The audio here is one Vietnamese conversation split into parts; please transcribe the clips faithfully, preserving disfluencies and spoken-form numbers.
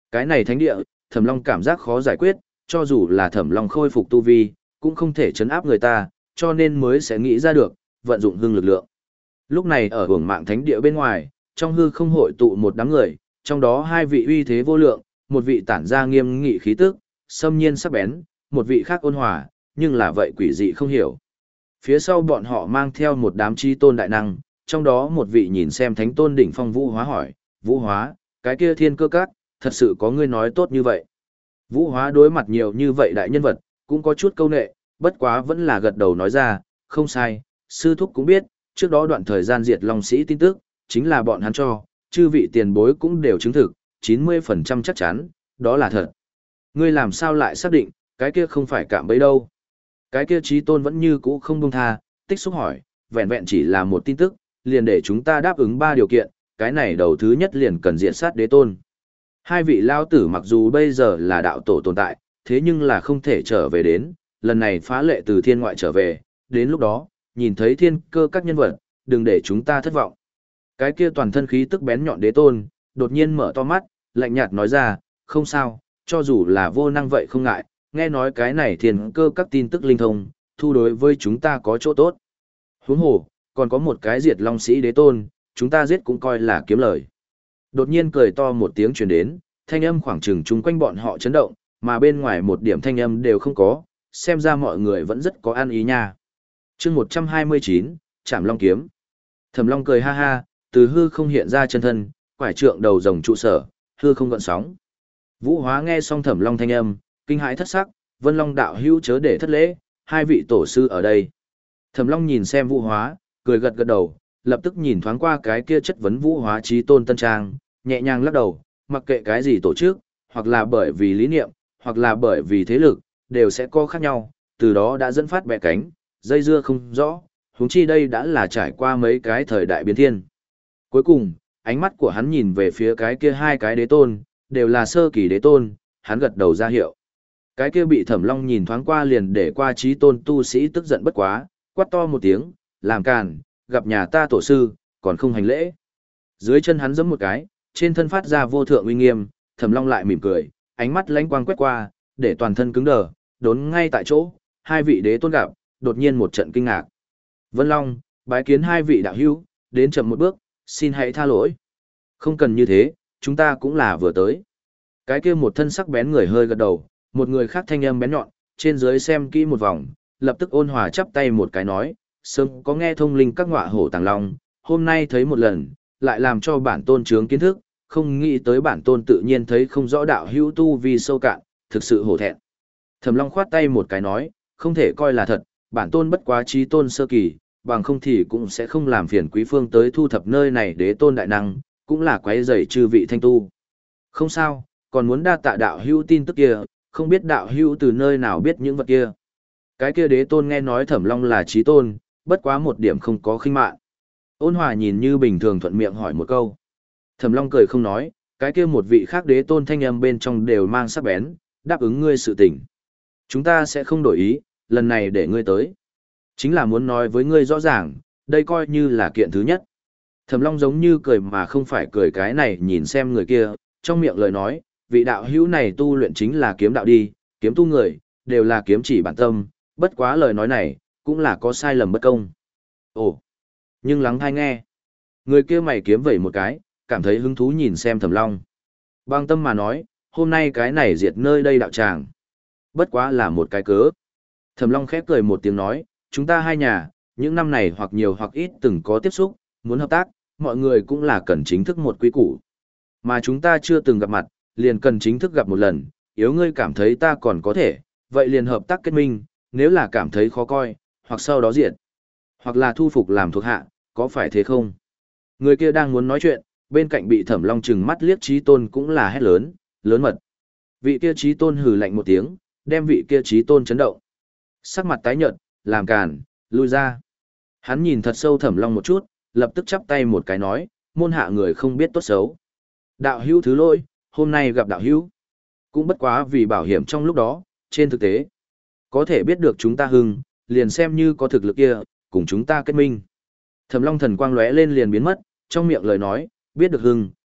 Cái này thánh địa, Thẩm Long cảm giác khó giải quyết, cho dù là Thẩm Long khôi phục tu vi, cũng không thể chấn áp người ta, cho nên mới sẽ nghĩ ra được, vận dụng hưng lực lượng. Lúc này ở hưởng mạng thánh địa bên ngoài, trong hư không hội tụ một đám người, trong đó hai vị uy thế vô lượng, một vị tản ra nghiêm nghị khí tức, xâm nhiên sắc bén, một vị khác ôn hòa, nhưng là vậy quỷ dị không hiểu. Phía sau bọn họ mang theo một đám chi tôn đại năng, trong đó một vị nhìn xem thánh tôn đỉnh phong Vũ Hóa hỏi, Vũ Hóa, cái kia thiên cơ các, thật sự có ngươi nói tốt như vậy. Vũ Hóa đối mặt nhiều như vậy đại nhân vật, cũng có chút câu nệ, bất quá vẫn là gật đầu nói ra, không sai, sư thúc cũng biết, trước đó đoạn thời gian diệt Long Sĩ tin tức, chính là bọn hắn cho, chư vị tiền bối cũng đều chứng thực, chín mươi phần trăm chắc chắn, đó là thật. Ngươi làm sao lại xác định, cái kia không phải cạm bẫy đâu. Cái kia trí tôn vẫn như cũ không buông tha, tích xúc hỏi, vẹn vẹn chỉ là một tin tức, liền để chúng ta đáp ứng ba điều kiện, cái này đầu thứ nhất liền cần diệt sát đế tôn. Hai vị lao tử mặc dù bây giờ là đạo tổ tồn tại, thế nhưng là không thể trở về đến, lần này phá lệ từ thiên ngoại trở về, đến lúc đó, nhìn thấy thiên cơ các nhân vật, đừng để chúng ta thất vọng. Cái kia toàn thân khí tức bén nhọn đế tôn, đột nhiên mở to mắt, lạnh nhạt nói ra, không sao, cho dù là vô năng vậy không ngại, nghe nói cái này thiên cơ các tin tức linh thông, thu đối với chúng ta có chỗ tốt. Huống hồ, còn có một cái diệt long sĩ đế tôn, chúng ta giết cũng coi là kiếm lời. Đột nhiên cười to một tiếng truyền đến, thanh âm khoảng chừng chung quanh bọn họ chấn động, mà bên ngoài một điểm thanh âm đều không có, xem ra mọi người vẫn rất có an ý nha. chương một trăm hai mươi chín, Trảm Long Kiếm. Thẩm Long cười ha ha, từ hư không hiện ra chân thân, quải trượng đầu rồng trụ sở, hư không gợn sóng. Vũ Hóa nghe xong Thẩm Long thanh âm, kinh hãi thất sắc, Vân Long đạo hữu chớ để thất lễ, hai vị tổ sư ở đây. Thẩm Long nhìn xem Vũ Hóa, cười gật gật đầu, lập tức nhìn thoáng qua cái kia chất vấn Vũ Hóa chí tôn tân trang, nhẹ nhàng lắc đầu, mặc kệ cái gì tổ chức, hoặc là bởi vì lý niệm, hoặc là bởi vì thế lực, đều sẽ có khác nhau, từ đó đã dẫn phát bẻ cánh, dây dưa không rõ, huống chi đây đã là trải qua mấy cái thời đại biến thiên. Cuối cùng, ánh mắt của hắn nhìn về phía cái kia hai cái đế tôn, đều là sơ kỳ đế tôn, hắn gật đầu ra hiệu. Cái kia bị Thẩm Long nhìn thoáng qua liền để qua chí tôn tu sĩ tức giận bất quá, quát to một tiếng, làm càn, gặp nhà ta tổ sư, còn không hành lễ. Dưới chân hắn giẫm một cái, trên thân phát ra vô thượng uy nghiêm, Thẩm Long lại mỉm cười, ánh mắt lánh quang quét qua, để toàn thân cứng đờ, đốn ngay tại chỗ, hai vị đế tôn gặp, đột nhiên một trận kinh ngạc. Vân Long, bái kiến hai vị đạo hữu, đến chậm một bước, xin hãy tha lỗi. Không cần như thế, chúng ta cũng là vừa tới. Cái kia một thân sắc bén người hơi gật đầu, một người khác thanh âm bén nhọn, trên dưới xem kỹ một vòng, lập tức ôn hòa chắp tay một cái nói, sớm có nghe thông linh các ngọa hổ tàng long, hôm nay thấy một lần, lại làm cho bản tôn trướng kiến thức, không nghĩ tới bản tôn tự nhiên thấy không rõ đạo hữu tu vì sâu cạn, thực sự hổ thẹn. Thẩm Long khoát tay một cái nói, không thể coi là thật, bản tôn bất quá chí tôn sơ kỳ, bằng không thì cũng sẽ không làm phiền quý phương tới thu thập nơi này đế tôn đại năng, cũng là quấy rầy chư vị thanh tu. Không sao, còn muốn đa tạ đạo hữu tin tức kia, không biết đạo hữu từ nơi nào biết những vật kia. Cái kia đế tôn nghe nói Thẩm Long là chí tôn, bất quá một điểm không có khinh mạn. Ôn hòa nhìn như bình thường thuận miệng hỏi một câu. Thẩm Long cười không nói, cái kia một vị khác đế tôn thanh âm bên trong đều mang sắc bén, đáp ứng ngươi sự tình. Chúng ta sẽ không đổi ý, lần này để ngươi tới. Chính là muốn nói với ngươi rõ ràng, đây coi như là kiện thứ nhất. Thẩm Long giống như cười mà không phải cười cái này nhìn xem người kia, trong miệng lời nói, vị đạo hữu này tu luyện chính là kiếm đạo đi, kiếm tu người, đều là kiếm chỉ bản tâm, bất quá lời nói này, cũng là có sai lầm bất công. Ồ, nhưng lắng hay nghe. Người kia mày kiếm vẩy một cái, cảm thấy hứng thú nhìn xem Thẩm Long. Bằng tâm mà nói, hôm nay cái này diệt nơi đây đạo tràng. Bất quá là một cái cớ. Thẩm Long khép cười một tiếng nói, chúng ta hai nhà, những năm này hoặc nhiều hoặc ít từng có tiếp xúc, muốn hợp tác, mọi người cũng là cần chính thức một quý củ. Mà chúng ta chưa từng gặp mặt, liền cần chính thức gặp một lần, yếu ngươi cảm thấy ta còn có thể, vậy liền hợp tác kết minh, nếu là cảm thấy khó coi, hoặc sau đó diệt, hoặc là thu phục làm thuộc hạ, có phải thế không? Người kia đang muốn nói chuyện, bên cạnh bị Thẩm Long trừng mắt liếc chí tôn cũng là hét lớn, lớn mật. Vị kia chí tôn hừ lạnh một tiếng, đem vị kia chí tôn chấn động. Sắc mặt tái nhợt, làm càn, lui ra. Hắn nhìn thật sâu Thẩm Long một chút, lập tức chắp tay một cái nói, môn hạ người không biết tốt xấu. Đạo hữu thứ lỗi, hôm nay gặp đạo hữu. Cũng bất quá vì bảo hiểm trong lúc đó, trên thực tế. Có thể biết được chúng ta hưng, liền xem như có thực lực kia, cùng chúng ta kết minh. Thẩm Long thần quang lóe lên liền biến mất, trong miệng lời nói, biết được hưng,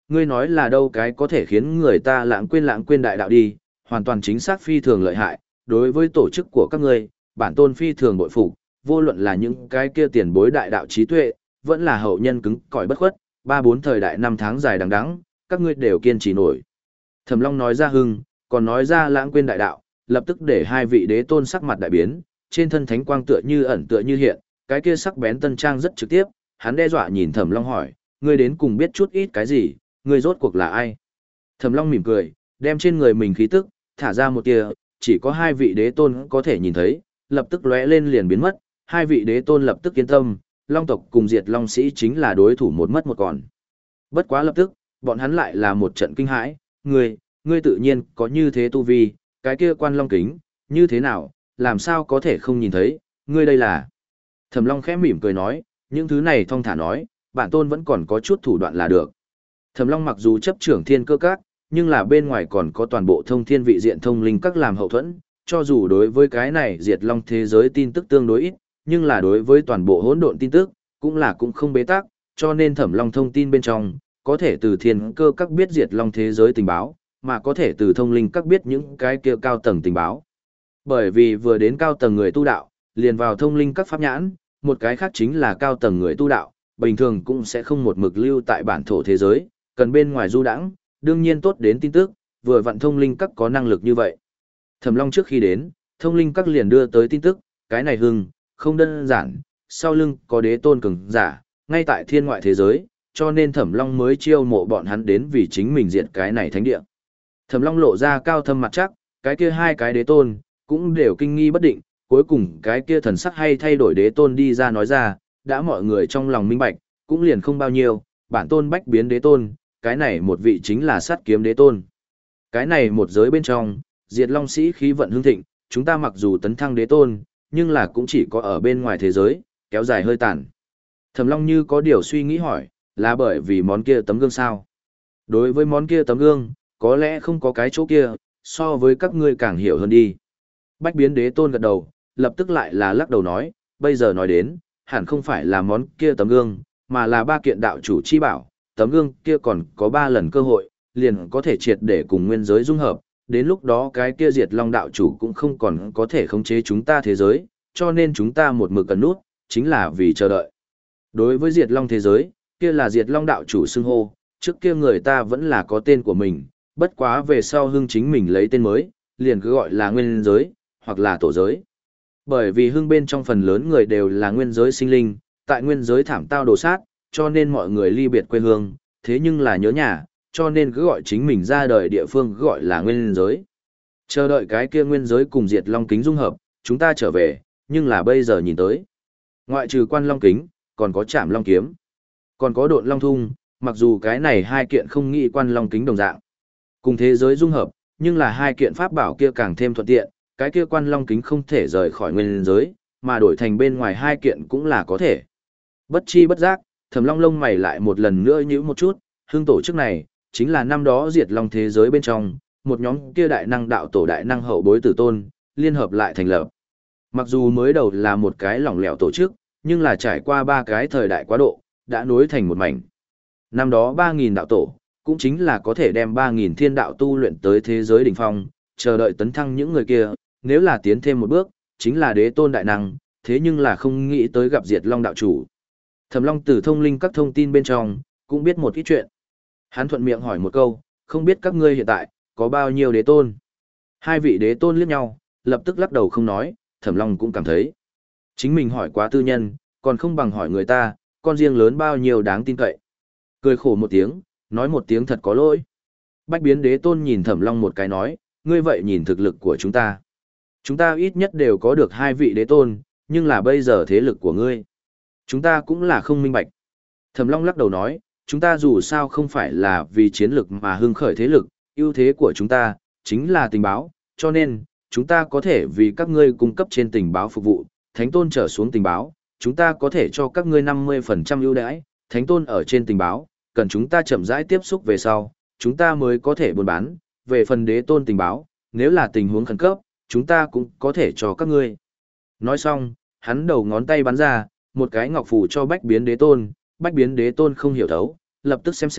ngươi nói là đâu cái có thể khiến người ta lãng quên lãng quên đại đạo đi, hoàn toàn chính xác phi thường lợi hại, đối với tổ chức của các ngươi, bản tôn phi thường bội phục, vô luận là những cái kia tiền bối đại đạo trí tuệ, vẫn là hậu nhân cứng cỏi bất khuất, ba bốn thời đại năm tháng dài đằng đẵng, các ngươi đều kiên trì nổi. Thẩm Long nói ra hưng, còn nói ra lãng quên đại đạo, lập tức để hai vị đế tôn sắc mặt đại biến, trên thân thánh quang tựa như ẩn tựa như hiện, cái kia sắc bén tân trang rất trực tiếp, hắn đe dọa nhìn Thẩm Long hỏi, ngươi đến cùng biết chút ít cái gì, ngươi rốt cuộc là ai? Thẩm Long mỉm cười, đem trên người mình khí tức thả ra một tia, chỉ có hai vị đế tôn có thể nhìn thấy, lập tức lóe lên liền biến mất, hai vị đế tôn lập tức yên tâm, Long tộc cùng Diệt Long sĩ chính là đối thủ một mất một còn. Bất quá lập tức, bọn hắn lại là một trận kinh hãi, ngươi, ngươi tự nhiên có như thế tu vi, cái kia quan long kính, như thế nào, làm sao có thể không nhìn thấy, ngươi đây là. Thẩm Long khẽ mỉm cười nói, những thứ này thong thả nói, bản tôn vẫn còn có chút thủ đoạn là được. Thẩm Long mặc dù chấp trưởng thiên cơ các, nhưng là bên ngoài còn có toàn bộ thông thiên vị diện thông linh các làm hậu thuẫn, cho dù đối với cái này Diệt Long thế giới tin tức tương đối ít, nhưng là đối với toàn bộ hỗn độn tin tức, cũng là cũng không bế tắc, cho nên Thẩm Long thông tin bên trong, có thể từ thiên cơ các biết Diệt Long thế giới tình báo, mà có thể từ thông linh các biết những cái kia cao tầng tình báo. Bởi vì vừa đến cao tầng người tu đạo, liền vào thông linh các pháp nhãn, một cái khác chính là cao tầng người tu đạo, bình thường cũng sẽ không một mực lưu tại bản thổ thế giới, cần bên ngoài du đãng, đương nhiên tốt đến tin tức, vừa vặn thông linh các có năng lực như vậy. Thẩm Long trước khi đến, thông linh các liền đưa tới tin tức, cái này hưng, không đơn giản, sau lưng có đế tôn cường giả, ngay tại thiên ngoại thế giới, cho nên Thẩm Long mới chiêu mộ bọn hắn đến vì chính mình diệt cái này thánh địa. Thẩm Long lộ ra cao thâm mặt chắc, cái kia hai cái đế tôn, cũng đều kinh nghi bất định, cuối cùng cái kia thần sắc hay thay đổi đế tôn đi ra nói ra, đã mọi người trong lòng minh bạch, cũng liền không bao nhiêu, bản tôn bách biến đế tôn, cái này một vị chính là sát kiếm đế tôn. Cái này một giới bên trong, Diệt Long sĩ khí vận hưng thịnh, chúng ta mặc dù tấn thăng đế tôn, nhưng là cũng chỉ có ở bên ngoài thế giới, kéo dài hơi tàn. Thẩm Long như có điều suy nghĩ hỏi, là bởi vì món kia tấm gương sao? Đối với món kia tấm gương, có lẽ không có cái chỗ kia, so với các ngươi càng hiểu hơn đi. Bách biến đế tôn gật đầu, lập tức lại là lắc đầu nói, bây giờ nói đến, hẳn không phải là món kia tấm gương, mà là ba kiện đạo chủ chi bảo, tấm gương kia còn có ba lần cơ hội, liền có thể triệt để cùng nguyên giới dung hợp, đến lúc đó cái kia Diệt Long đạo chủ cũng không còn có thể khống chế chúng ta thế giới, cho nên chúng ta một mực cần nút, chính là vì chờ đợi. Đối với Diệt Long thế giới, kia là Diệt Long đạo chủ xưng hô, trước kia người ta vẫn là có tên của mình, bất quá về sau hưng chính mình lấy tên mới, liền cứ gọi là nguyên giới, hoặc là tổ giới. Bởi vì hưng bên trong phần lớn người đều là nguyên giới sinh linh, tại nguyên giới thảm tao đồ sát, cho nên mọi người ly biệt quê hương, thế nhưng là nhớ nhà, cho nên cứ gọi chính mình ra đời địa phương gọi là nguyên giới. Chờ đợi cái kia nguyên giới cùng Diệt Long kính dung hợp, chúng ta trở về, nhưng là bây giờ nhìn tới. Ngoại trừ quan long kính, còn có Trảm Long kiếm, còn có Độn Long thung, mặc dù cái này hai kiện không nghĩ quan long kính đồng dạng. Cùng thế giới dung hợp, nhưng là hai kiện pháp bảo kia càng thêm thuận tiện, cái kia quan long kính không thể rời khỏi nguyên giới, mà đổi thành bên ngoài hai kiện cũng là có thể. Bất chi bất giác, Thẩm Long lông mày lại một lần nữa nhíu một chút, hương tổ chức này, chính là năm đó Diệt Long thế giới bên trong, một nhóm kia đại năng đạo tổ đại năng hậu bối tử tôn, liên hợp lại thành lập. Mặc dù mới đầu là một cái lỏng lẻo tổ chức, nhưng là trải qua ba cái thời đại quá độ, đã nối thành một mảnh. Năm đó ba nghìn đạo tổ, cũng chính là có thể đem ba nghìn thiên đạo tu luyện tới thế giới đỉnh phong, chờ đợi tấn thăng những người kia, nếu là tiến thêm một bước, chính là đế tôn đại năng, thế nhưng là không nghĩ tới gặp Diệt Long đạo chủ. Thẩm Long từ thông linh các thông tin bên trong, cũng biết một ít chuyện. Hắn thuận miệng hỏi một câu, không biết các ngươi hiện tại, có bao nhiêu đế tôn? Hai vị đế tôn liếc nhau, lập tức lắc đầu không nói, Thẩm Long cũng cảm thấy. Chính mình hỏi quá tư nhân, còn không bằng hỏi người ta, con riêng lớn bao nhiêu đáng tin cậy. Cười khổ một tiếng, nói một tiếng thật có lỗi. Bách biến đế tôn nhìn Thẩm Long một cái nói, ngươi vậy nhìn thực lực của chúng ta. Chúng ta ít nhất đều có được hai vị đế tôn, nhưng là bây giờ thế lực của ngươi. Chúng ta cũng là không minh bạch. Thẩm Long lắc đầu nói, chúng ta dù sao không phải là vì chiến lực mà hưng khởi thế lực, ưu thế của chúng ta, chính là tình báo, cho nên, chúng ta có thể vì các ngươi cung cấp trên tình báo phục vụ, thánh tôn trở xuống tình báo, chúng ta có thể cho các ngươi năm mươi phần trăm ưu đãi, thánh tôn ở trên tình báo, cần chúng ta chậm rãi tiếp xúc về sau, chúng ta mới có thể buôn bán, về phần đế tôn tình báo, nếu là tình huống khẩn cấp, chúng ta cũng có thể cho các ngươi. Nói xong, hắn đầu ngón tay bắn ra, một cái ngọc phù cho bách biến đế tôn, bách biến đế tôn không hiểu thấu, lập tức xem xét,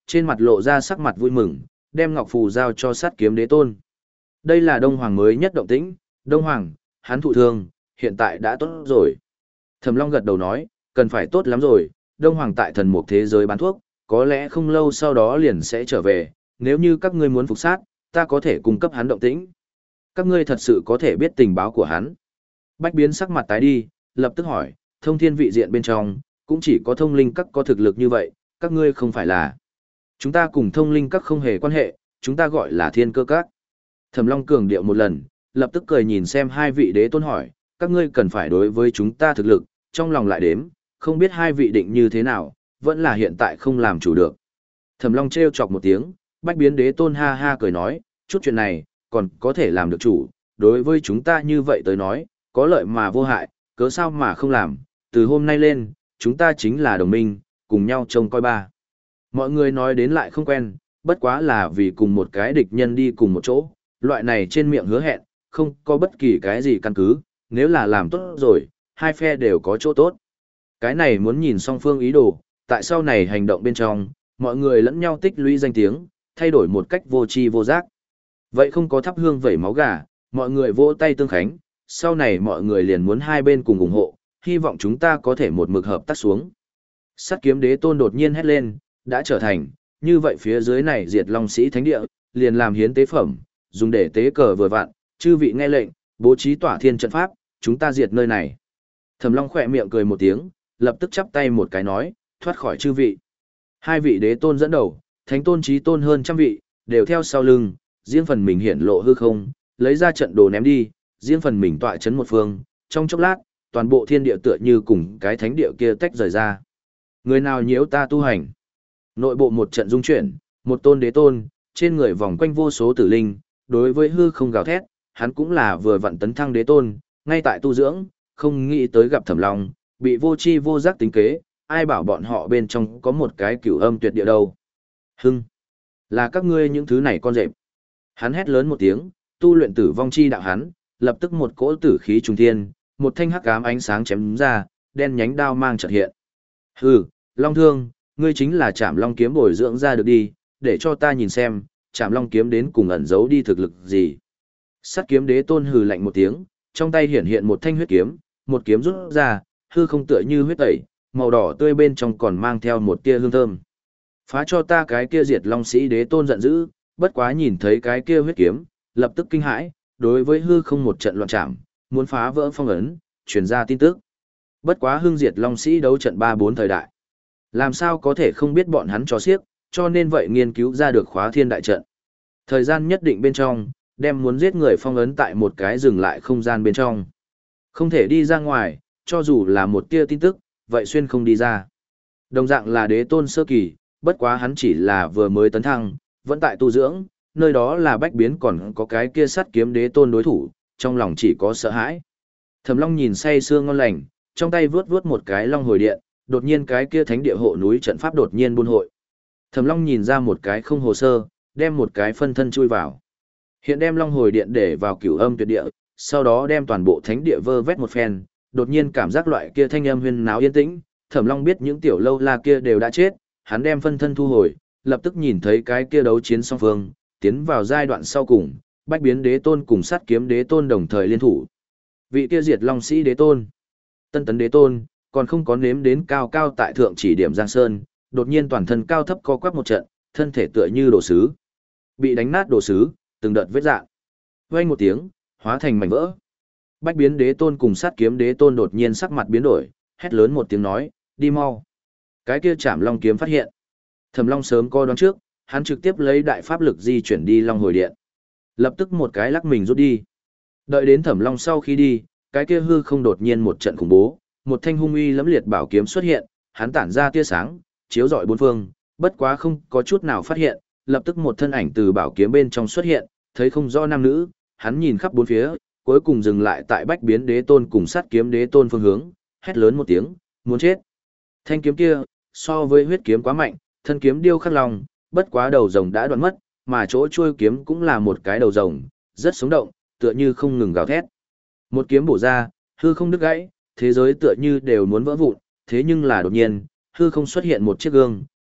trên mặt lộ ra sắc mặt vui mừng, đem ngọc phù giao cho Sắt Kiếm Đế Tôn. Đây là Đông Hoàng mới nhất động tĩnh, Đông Hoàng, hắn thụ thương, hiện tại đã tốt rồi. Thẩm Long gật đầu nói, cần phải tốt lắm rồi, Đông Hoàng tại thần mục thế giới bán thuốc, có lẽ không lâu sau đó liền sẽ trở về, nếu như các ngươi muốn phục sát, ta có thể cung cấp hắn động tĩnh. Các ngươi thật sự có thể biết tình báo của hắn. Bách Biến sắc mặt tái đi, lập tức hỏi, thông thiên vị diện bên trong, cũng chỉ có thông linh các có thực lực như vậy, các ngươi không phải là. Chúng ta cùng thông linh các không hề quan hệ, chúng ta gọi là thiên cơ các. Thẩm Long cường điệu một lần, lập tức cười nhìn xem hai vị đế tôn hỏi, các ngươi cần phải đối với chúng ta thực lực, trong lòng lại đếm, không biết hai vị định như thế nào, vẫn là hiện tại không làm chủ được. Thẩm Long trêu chọc một tiếng, Bách Biến đế tôn ha ha cười nói, chút chuyện này, còn có thể làm được chủ, đối với chúng ta như vậy tới nói, có lợi mà vô hại, cớ sao mà không làm, từ hôm nay lên, chúng ta chính là đồng minh, cùng nhau trông coi ba. Mọi người nói đến lại không quen, bất quá là vì cùng một cái địch nhân đi cùng một chỗ, loại này trên miệng hứa hẹn, không có bất kỳ cái gì căn cứ, nếu là làm tốt rồi, hai phe đều có chỗ tốt. Cái này muốn nhìn song phương ý đồ, tại sau này hành động bên trong, mọi người lẫn nhau tích lũy danh tiếng, thay đổi một cách vô tri vô giác. Vậy không có thắp hương vẩy máu gà, mọi người vỗ tay tương khánh, sau này mọi người liền muốn hai bên cùng ủng hộ, hy vọng chúng ta có thể một mực hợp tác xuống. Sắt Kiếm Đế Tôn đột nhiên hét lên, đã trở thành, như vậy phía dưới này diệt Long Sĩ Thánh Địa, liền làm hiến tế phẩm, dùng để tế cờ vừa vặn, chư vị nghe lệnh, bố trí tỏa thiên trận pháp, chúng ta diệt nơi này. Thẩm Long khỏe miệng cười một tiếng, lập tức chắp tay một cái nói, thoát khỏi chư vị. Hai vị đế tôn dẫn đầu, thánh tôn chí tôn hơn trăm vị, đều theo sau lưng, riêng phần mình hiển lộ hư không, lấy ra trận đồ ném đi, riêng phần mình tọa chấn một phương, trong chốc lát, toàn bộ thiên địa tựa như cùng cái thánh địa kia tách rời ra. Người nào nhiễu ta tu hành? Nội bộ một trận dung chuyển, một tôn đế tôn, trên người vòng quanh vô số tử linh, đối với hư không gào thét, hắn cũng là vừa vặn tấn thăng đế tôn, ngay tại tu dưỡng, không nghĩ tới gặp Thẩm Long, bị vô chi vô giác tính kế, ai bảo bọn họ bên trong có một cái cửu âm tuyệt địa đâu. Hưng, là các ngươi những thứ này con rệp. Hắn hét lớn một tiếng, tu luyện tử vong chi đạo hắn, lập tức một cỗ tử khí trùng thiên, một thanh hắc ám ánh sáng chém ra, đen nhánh đao mang chợt hiện. Hừ, Long Thương, ngươi chính là Trảm Long kiếm bồi dưỡng ra được đi, để cho ta nhìn xem, Trảm Long kiếm đến cùng ẩn giấu đi thực lực gì. Sắt Kiếm Đế Tôn hừ lạnh một tiếng, trong tay hiển hiện một thanh huyết kiếm, một kiếm rút ra, hư không tựa như huyết tẩy, màu đỏ tươi bên trong còn mang theo một tia hương thơm. Phá cho ta cái kia diệt Long Sĩ Đế Tôn giận dữ, bất quá nhìn thấy cái kia huyết kiếm, lập tức kinh hãi, đối với hư không một trận loạn trảm, muốn phá vỡ phong ấn, truyền ra tin tức. Bất quá hưng diệt Long Sĩ đấu trận ba bốn thời đại. Làm sao có thể không biết bọn hắn cho xiếc, cho nên vậy nghiên cứu ra được khóa thiên đại trận. Thời gian nhất định bên trong, đem muốn giết người phong ấn tại một cái dừng lại không gian bên trong. Không thể đi ra ngoài, cho dù là một tia tin tức, vậy xuyên không đi ra. Đồng dạng là đế tôn sơ kỳ, bất quá hắn chỉ là vừa mới tấn thăng, vẫn tại tu dưỡng, nơi đó là Bách Biến còn có cái kia Sắt Kiếm Đế Tôn đối thủ, trong lòng chỉ có sợ hãi. Thẩm Long nhìn say sưa ngon lành, trong tay vướt vướt một cái long hồi điện, đột nhiên cái kia thánh địa hộ núi trận pháp đột nhiên buôn hội. Thẩm Long nhìn ra một cái không hồ sơ, đem một cái phân thân chui vào. Hiện đem long hồi điện để vào cửu âm tuyệt địa, sau đó đem toàn bộ thánh địa vơ vét một phen, đột nhiên cảm giác loại kia thanh âm huyên náo yên tĩnh, Thẩm Long biết những tiểu lâu la kia đều đã chết, hắn đem phân thân thu hồi, lập tức nhìn thấy cái kia đấu chiến song phương, tiến vào giai đoạn sau cùng, Bách Biến Đế Tôn cùng Sắt Kiếm Đế Tôn đồng thời liên thủ. Vị kia diệt Long Sĩ Đế Tôn, Tân Tấn Đế Tôn, còn không có nếm đến cao cao tại thượng chỉ điểm Giang Sơn, đột nhiên toàn thân cao thấp co quắp một trận, thân thể tựa như đồ sứ. Bị đánh nát đồ sứ, từng đợt vết rạn. Vang một tiếng, hóa thành mảnh vỡ. Bách Biến Đế Tôn cùng Sắt Kiếm Đế Tôn đột nhiên sắc mặt biến đổi, hét lớn một tiếng nói, đi mau. Cái kia Trảm Long kiếm phát hiện. Thẩm Long sớm coi đoán trước, hắn trực tiếp lấy đại pháp lực di chuyển đi Long hồi điện. Lập tức một cái lắc mình rút đi. Đợi đến Thẩm Long sau khi đi, cái kia hư không đột nhiên một trận khủng bố, một thanh hung uy lẫm liệt bảo kiếm xuất hiện, hắn tản ra tia sáng, chiếu rọi bốn phương, bất quá không có chút nào phát hiện, lập tức một thân ảnh từ bảo kiếm bên trong xuất hiện, thấy không rõ nam nữ, hắn nhìn khắp bốn phía, cuối cùng dừng lại tại Bách Biến Đế Tôn cùng Sắt Kiếm Đế Tôn phương hướng, hét lớn một tiếng, muốn chết. Thanh kiếm kia, so với huyết kiếm quá mạnh, thân kiếm điêu khắc long, bất quá đầu rồng đã đoạn mất, mà chỗ chuôi kiếm cũng là một cái đầu rồng, rất sống động, tựa như không ngừng gào thét. Một kiếm bổ ra, hư không đứt gãy, thế giới tựa như đều muốn vỡ vụn, thế nhưng là đột nhiên, hư không xuất hiện một chiếc gương,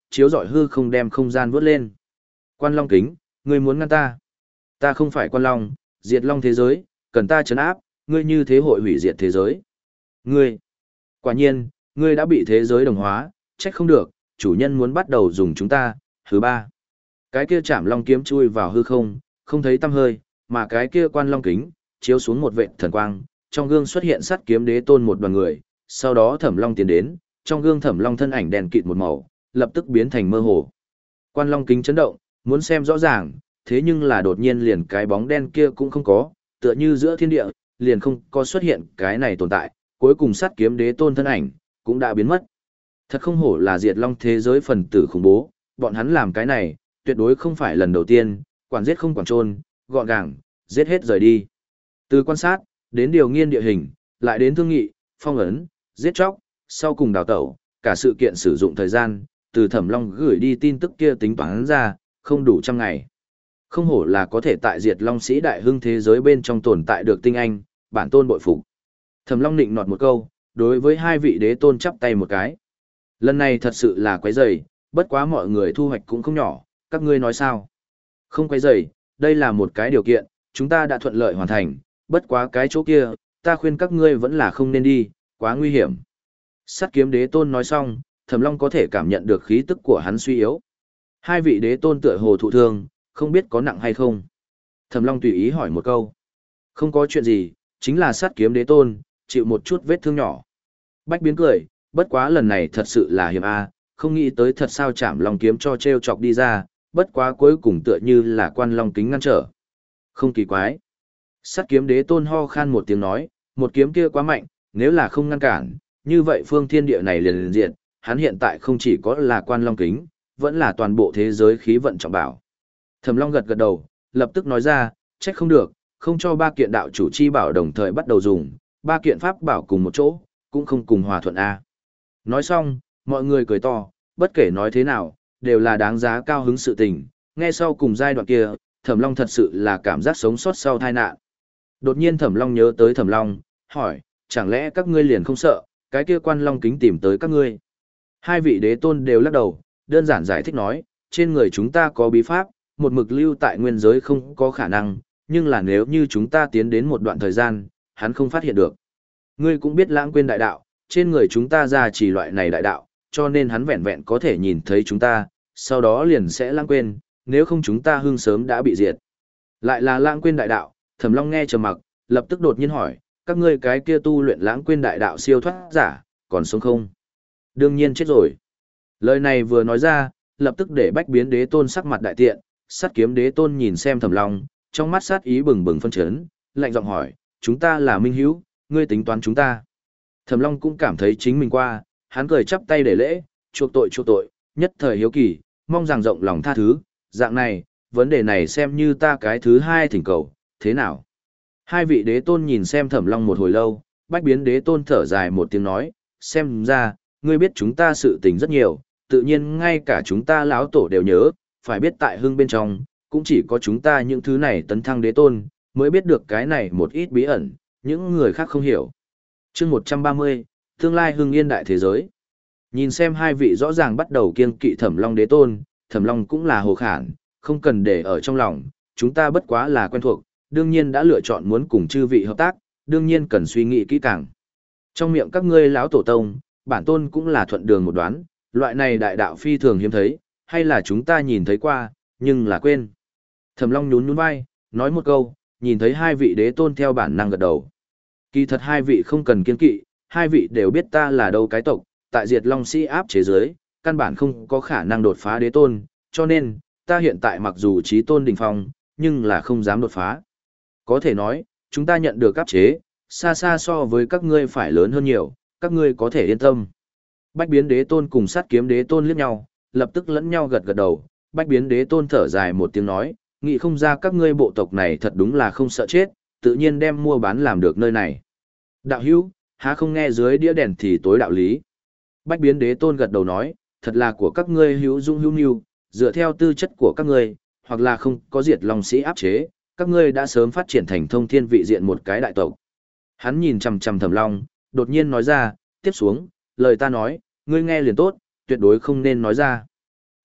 chiếu rọi hư không đem không gian vớt lên. Quan Long kính, ngươi muốn ngăn ta? Ta không phải Quan Long, diệt Long thế giới, cần ta trấn áp, ngươi như thế hội hủy diệt thế giới. Ngươi, quả nhiên, ngươi đã bị thế giới đồng hóa, trách không được, chủ nhân muốn bắt đầu dùng chúng ta. Thứ ba, cái kia chạm long kiếm chui vào hư không, không thấy tăm hơi, mà cái kia Quan Long kính, chiếu xuống một vệt thần quang, trong gương xuất hiện sắt kiếm đế tôn một đoàn người, sau đó Thẩm Long tiến đến, trong gương Thẩm Long thân ảnh đèn kịt một màu, lập tức biến thành mơ hồ. Quan Long kính chấn động, muốn xem rõ ràng, thế nhưng là đột nhiên liền cái bóng đen kia cũng không có, tựa như giữa thiên địa, liền không có xuất hiện cái này tồn tại, cuối cùng sắt kiếm đế tôn thân ảnh, cũng đã biến mất. Thật không hổ là diệt Long thế giới phần tử khủng bố, bọn hắn làm cái này, tuyệt đối không phải lần đầu tiên, quản giết không quản trôn, gọn gàng, giết hết rời đi. Từ quan sát, đến điều nghiên địa hình, lại đến thương nghị, phong ấn, giết chóc, sau cùng đào tẩu, cả sự kiện sử dụng thời gian, từ Thẩm Long gửi đi tin tức kia tính toán ra, không đủ trăm ngày. Không hổ là có thể tại diệt Long sĩ đại hưng thế giới bên trong tồn tại được tinh anh, bản tôn bội phục. Thẩm Long nịnh nọt một câu, đối với hai vị đế tôn chắp tay một cái. Lần này thật sự là quấy rầy, bất quá mọi người thu hoạch cũng không nhỏ, các ngươi nói sao? Không quấy rầy, đây là một cái điều kiện, chúng ta đã thuận lợi hoàn thành, bất quá cái chỗ kia, ta khuyên các ngươi vẫn là không nên đi, quá nguy hiểm. Sắt kiếm đế tôn nói xong, Thẩm Long có thể cảm nhận được khí tức của hắn suy yếu. Hai vị đế tôn tựa hồ thụ thương, không biết có nặng hay không. Thẩm Long tùy ý hỏi một câu. Không có chuyện gì, chính là sắt kiếm đế tôn, chịu một chút vết thương nhỏ. Bách biến cười, bất quá lần này thật sự là hiểm a, không nghĩ tới thật sao chạm long kiếm cho treo chọc đi ra, bất quá cuối cùng tựa như là Quan Long kính ngăn trở. Không kỳ quái. Sắt kiếm đế tôn ho khan một tiếng nói, một kiếm kia quá mạnh, nếu là không ngăn cản, như vậy phương thiên địa này liền liền diện, hắn hiện tại không chỉ có là Quan Long kính, vẫn là toàn bộ thế giới khí vận trọng bảo. Thẩm Long gật gật đầu, lập tức nói ra, trách không được, không cho ba kiện đạo chủ chi bảo đồng thời bắt đầu dùng, ba kiện pháp bảo cùng một chỗ, cũng không cùng hòa thuận a. Nói xong, mọi người cười to, bất kể nói thế nào, đều là đáng giá cao hứng sự tình, nghe sau cùng giai đoạn kia, Thẩm Long thật sự là cảm giác sống sót sau tai nạn. Đột nhiên Thẩm Long nhớ tới Thẩm Long, hỏi, chẳng lẽ các ngươi liền không sợ, cái kia Quan Long kính tìm tới các ngươi? Hai vị đế tôn đều lắc đầu, đơn giản giải thích nói, trên người chúng ta có bí pháp, một mực lưu tại nguyên giới không có khả năng, nhưng là nếu như chúng ta tiến đến một đoạn thời gian, hắn không phát hiện được. Ngươi cũng biết lãng quên đại đạo, trên người chúng ta ra chỉ loại này đại đạo, cho nên hắn vẹn vẹn có thể nhìn thấy chúng ta, sau đó liền sẽ lãng quên, nếu không chúng ta hưng sớm đã bị diệt. Lại là lãng quên đại đạo, Thẩm Long nghe trầm mặc, lập tức đột nhiên hỏi, các ngươi cái kia tu luyện lãng quên đại đạo siêu thoát giả, còn sống không? Đương nhiên chết rồi. Lời này vừa nói ra, lập tức để Bách Biến đế tôn sắc mặt đại tiện, Sắt kiếm đế tôn nhìn xem Thẩm Long, trong mắt sát ý bừng bừng phân chấn, lạnh giọng hỏi, chúng ta là minh hữu, ngươi tính toán chúng ta. Thẩm Long cũng cảm thấy chính mình qua, hắn cười chắp tay để lễ, chuộc tội chuộc tội, nhất thời hiếu kỳ, mong rằng rộng lòng tha thứ, dạng này, vấn đề này xem như ta cái thứ hai thỉnh cầu, thế nào? Hai vị đế tôn nhìn xem Thẩm Long một hồi lâu, Bách Biến đế tôn thở dài một tiếng nói, xem ra, ngươi biết chúng ta sự tình rất nhiều, tự nhiên ngay cả chúng ta lão tổ đều nhớ, phải biết tại hưng bên trong, cũng chỉ có chúng ta những thứ này tấn thăng đế tôn, mới biết được cái này một ít bí ẩn, những người khác không hiểu. Chương một trăm ba mươi, tương lai hưng yên đại thế giới. Nhìn xem hai vị rõ ràng bắt đầu kiêng kỵ Thẩm Long đế tôn, Thẩm Long cũng là hồ khản, không cần để ở trong lòng, chúng ta bất quá là quen thuộc, đương nhiên đã lựa chọn muốn cùng chư vị hợp tác, đương nhiên cần suy nghĩ kỹ càng. Trong miệng các ngươi lão tổ tông, bản tôn cũng là thuận đường một đoán, loại này đại đạo phi thường hiếm thấy, hay là chúng ta nhìn thấy qua, nhưng là quên. Thẩm Long nhún nhún vai, nói một câu, nhìn thấy hai vị đế tôn theo bản năng gật đầu. Kỳ thật hai vị không cần kiên kỵ, hai vị đều biết ta là đâu cái tộc, tại diệt Long sĩ áp chế giới, căn bản không có khả năng đột phá đế tôn, cho nên, ta hiện tại mặc dù chí tôn đỉnh phong, nhưng là không dám đột phá. Có thể nói, chúng ta nhận được áp chế, xa xa so với các ngươi phải lớn hơn nhiều, các ngươi có thể yên tâm. Bách Biến đế tôn cùng Sát kiếm đế tôn liếc nhau, lập tức lẫn nhau gật gật đầu, Bách Biến đế tôn thở dài một tiếng nói, nghĩ không ra các ngươi bộ tộc này thật đúng là không sợ chết, tự nhiên đem mua bán làm được nơi này. Đạo hữu, há không nghe dưới đĩa đèn thì tối đạo lý. Bách Biến đế tôn gật đầu nói, thật là của các ngươi hữu dung hữu nhu, dựa theo tư chất của các ngươi, hoặc là không có diệt Long sĩ áp chế, các ngươi đã sớm phát triển thành thông thiên vị diện một cái đại tộc. Hắn nhìn chằm chằm Thẩm Long, đột nhiên nói ra, tiếp xuống, lời ta nói, ngươi nghe liền tốt, tuyệt đối không nên nói ra.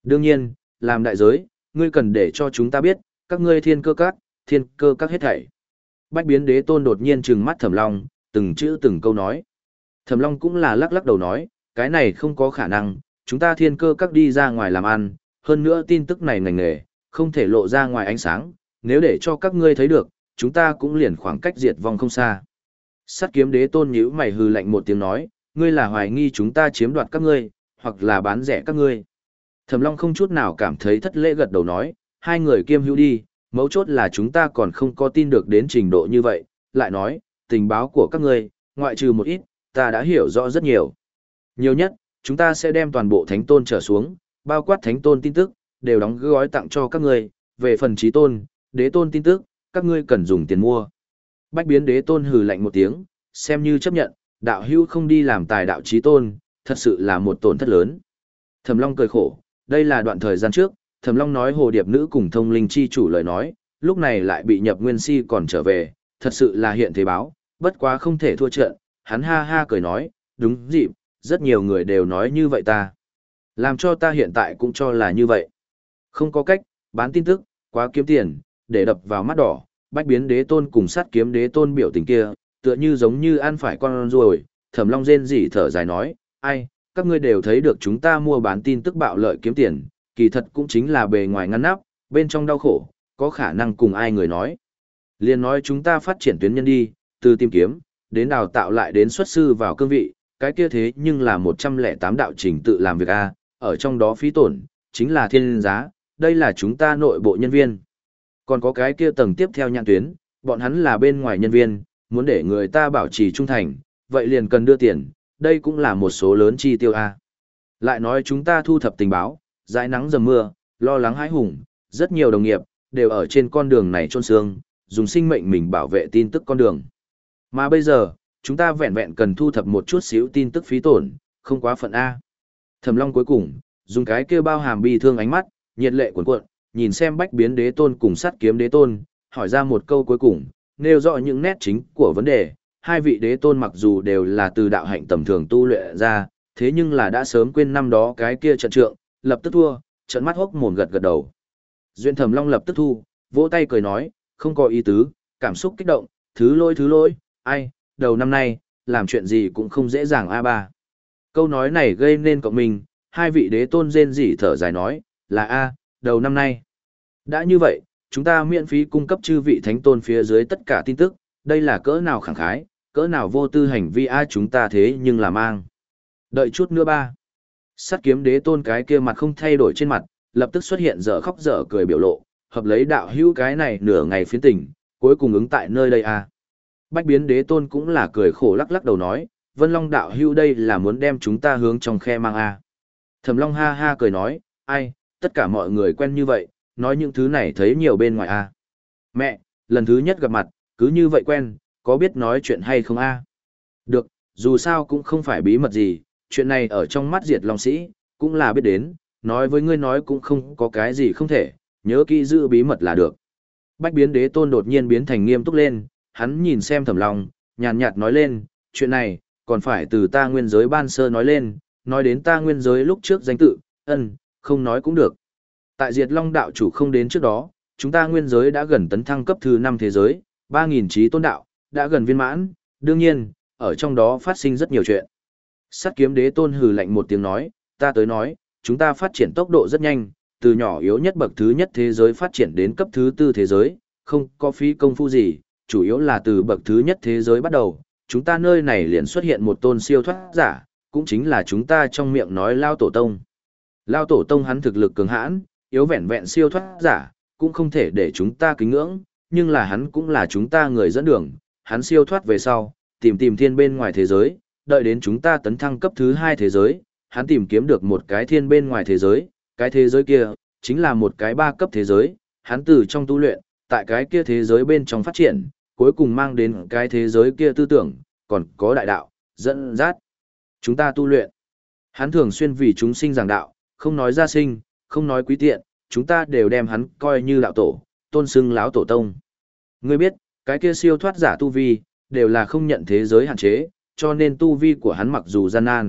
Đương nhiên, làm đại giới, ngươi cần để cho chúng ta biết, các ngươi thiên cơ các, thiên cơ các hết thảy. Bách biến đế tôn đột nhiên trừng mắt Thẩm Long, từng chữ từng câu nói. Thẩm Long cũng là lắc lắc đầu nói, cái này không có khả năng, chúng ta thiên cơ các đi ra ngoài làm ăn, hơn nữa tin tức này ngành nghề, không thể lộ ra ngoài ánh sáng, nếu để cho các ngươi thấy được, chúng ta cũng liền khoảng cách diệt vong không xa. Sắt kiếm đế tôn nhíu mày hừ lạnh một tiếng nói, ngươi là hoài nghi chúng ta chiếm đoạt các ngươi, hoặc là bán rẻ các ngươi. Thẩm Long không chút nào cảm thấy thất lễ gật đầu nói, hai người kiêm hữu đi, mấu chốt là chúng ta còn không có tin được đến trình độ như vậy, lại nói, tình báo của các ngươi, ngoại trừ một ít, ta đã hiểu rõ rất nhiều. Nhiều nhất, chúng ta sẽ đem toàn bộ thánh tôn trở xuống, bao quát thánh tôn tin tức, đều đóng gói tặng cho các ngươi, về phần trí tôn, đế tôn tin tức, các ngươi cần dùng tiền mua. Bách biến đế tôn hừ lạnh một tiếng, xem như chấp nhận, đạo hữu không đi làm tài đạo trí tôn, thật sự là một tổn thất lớn. Thẩm Long cười khổ, đây là đoạn thời gian trước, Thẩm Long nói hồ điệp nữ cùng thông linh chi chủ lời nói, lúc này lại bị nhập nguyên si còn trở về, thật sự là hiện thế báo, bất quá không thể thua trận, hắn ha ha cười nói, đúng dịp, rất nhiều người đều nói như vậy ta. Làm cho ta hiện tại cũng cho là như vậy. Không có cách, bán tin tức, quá kiếm tiền, để đập vào mắt đỏ, bách biến đế tôn cùng sát kiếm đế tôn biểu tình kia, tựa như giống như ăn phải con ruồi, Thẩm Long rên rỉ thở dài nói, ai, các ngươi đều thấy được chúng ta mua bán tin tức bạo lợi kiếm tiền, kỳ thật cũng chính là bề ngoài ngăn nắp, bên trong đau khổ, có khả năng cùng ai người nói. Liên nói chúng ta phát triển tuyến nhân đi, từ tìm kiếm, đến đào tạo lại đến xuất sư vào cương vị, cái kia thế nhưng là một trăm lẻ tám đạo trình tự làm việc A, ở trong đó phí tổn, chính là thiên giá, đây là chúng ta nội bộ nhân viên. Còn có cái kia tầng tiếp theo nhãn tuyến, bọn hắn là bên ngoài nhân viên, muốn để người ta bảo trì trung thành, vậy liền cần đưa tiền, đây cũng là một số lớn chi tiêu A. Lại nói chúng ta thu thập tình báo, dãi nắng dầm mưa, lo lắng hãi hùng, rất nhiều đồng nghiệp, đều ở trên con đường này trôn xương, dùng sinh mệnh mình bảo vệ tin tức con đường. Mà bây giờ, chúng ta vẹn vẹn cần thu thập một chút xíu tin tức phí tổn, không quá phận A. Thẩm Long cuối cùng, dùng cái kia bao hàm bi thương ánh mắt, nhiệt lệ cuồn cuộn, nhìn xem bách biến đế tôn cùng sát kiếm đế tôn, hỏi ra một câu cuối cùng, nêu rõ những nét chính của vấn đề. Hai vị đế tôn mặc dù đều là từ đạo hạnh tầm thường tu luyện ra, thế nhưng là đã sớm quên năm đó cái kia trận trượng, lập tức thua, trận mắt hốc mồm gật gật đầu. Duyên Thẩm Long lập tức thu, vỗ tay cười nói, không có ý tứ, cảm xúc kích động, thứ lỗi thứ lỗi, ai, đầu năm nay, làm chuyện gì cũng không dễ dàng a ba. Câu nói này gây nên cộng mình, hai vị đế tôn rên rỉ thở dài nói, là a, đầu năm nay. Đã như vậy, chúng ta miễn phí cung cấp chư vị thánh tôn phía dưới tất cả tin tức, đây là cỡ nào khẳng khái, cỡ nào vô tư hành vi a chúng ta thế nhưng là mang. Đợi chút nữa ba. Sát kiếm đế tôn cái kia mặt không thay đổi trên mặt, lập tức xuất hiện dở khóc dở cười biểu lộ, hợp lấy đạo hữu cái này nửa ngày phiến tỉnh, cuối cùng ứng tại nơi đây a. Bách biến đế tôn cũng là cười khổ lắc lắc đầu nói, Vân Long đạo hữu đây là muốn đem chúng ta hướng trong khe mang a. Thẩm Long ha ha cười nói, ai, tất cả mọi người quen như vậy, nói những thứ này thấy nhiều bên ngoài a. Mẹ, lần thứ nhất gặp mặt, cứ như vậy quen, có biết nói chuyện hay không a? Được, dù sao cũng không phải bí mật gì, chuyện này ở trong mắt Diệt Long Sĩ, cũng là biết đến, nói với ngươi nói cũng không có cái gì không thể, nhớ kỹ giữ bí mật là được. Bách biến đế tôn đột nhiên biến thành nghiêm túc lên, hắn nhìn xem Thẩm Long, nhàn nhạt nói lên, chuyện này, còn phải từ ta nguyên giới ban sơ nói lên, nói đến ta nguyên giới lúc trước danh tự, ân, không nói cũng được. Tại Diệt Long đạo chủ không đến trước đó, chúng ta nguyên giới đã gần tấn thăng cấp thứ năm thế giới, ba nghìn trí tôn đạo, đã gần viên mãn, đương nhiên, ở trong đó phát sinh rất nhiều chuyện. Sát kiếm đế tôn hừ lạnh một tiếng nói, ta tới nói, chúng ta phát triển tốc độ rất nhanh, từ nhỏ yếu nhất bậc thứ nhất thế giới phát triển đến cấp thứ tư thế giới, không có phí công phu gì, chủ yếu là từ bậc thứ nhất thế giới bắt đầu, chúng ta nơi này liền xuất hiện một tôn siêu thoát giả, cũng chính là chúng ta trong miệng nói Lao Tổ Tông. Lao Tổ Tông hắn thực lực cường hãn, yếu vẹn vẹn siêu thoát giả, cũng không thể để chúng ta kính ngưỡng, nhưng là hắn cũng là chúng ta người dẫn đường, hắn siêu thoát về sau, tìm tìm thiên bên ngoài thế giới, đợi đến chúng ta tấn thăng cấp thứ hai thế giới, hắn tìm kiếm được một cái thiên bên ngoài thế giới, cái thế giới kia, chính là một cái ba cấp thế giới, hắn từ trong tu luyện, tại cái kia thế giới bên trong phát triển, cuối cùng mang đến cái thế giới kia tư tưởng, còn có đại đạo, dẫn dắt. Chúng ta tu luyện. Hắn thường xuyên vì chúng sinh giảng đạo, không nói gia sinh, không nói quý tiện, chúng ta đều đem hắn coi như đạo tổ, tôn xưng lão tổ tông. Ngươi biết, cái kia siêu thoát giả tu vi, đều là không nhận thế giới hạn chế, cho nên tu vi của hắn mặc dù gian nan,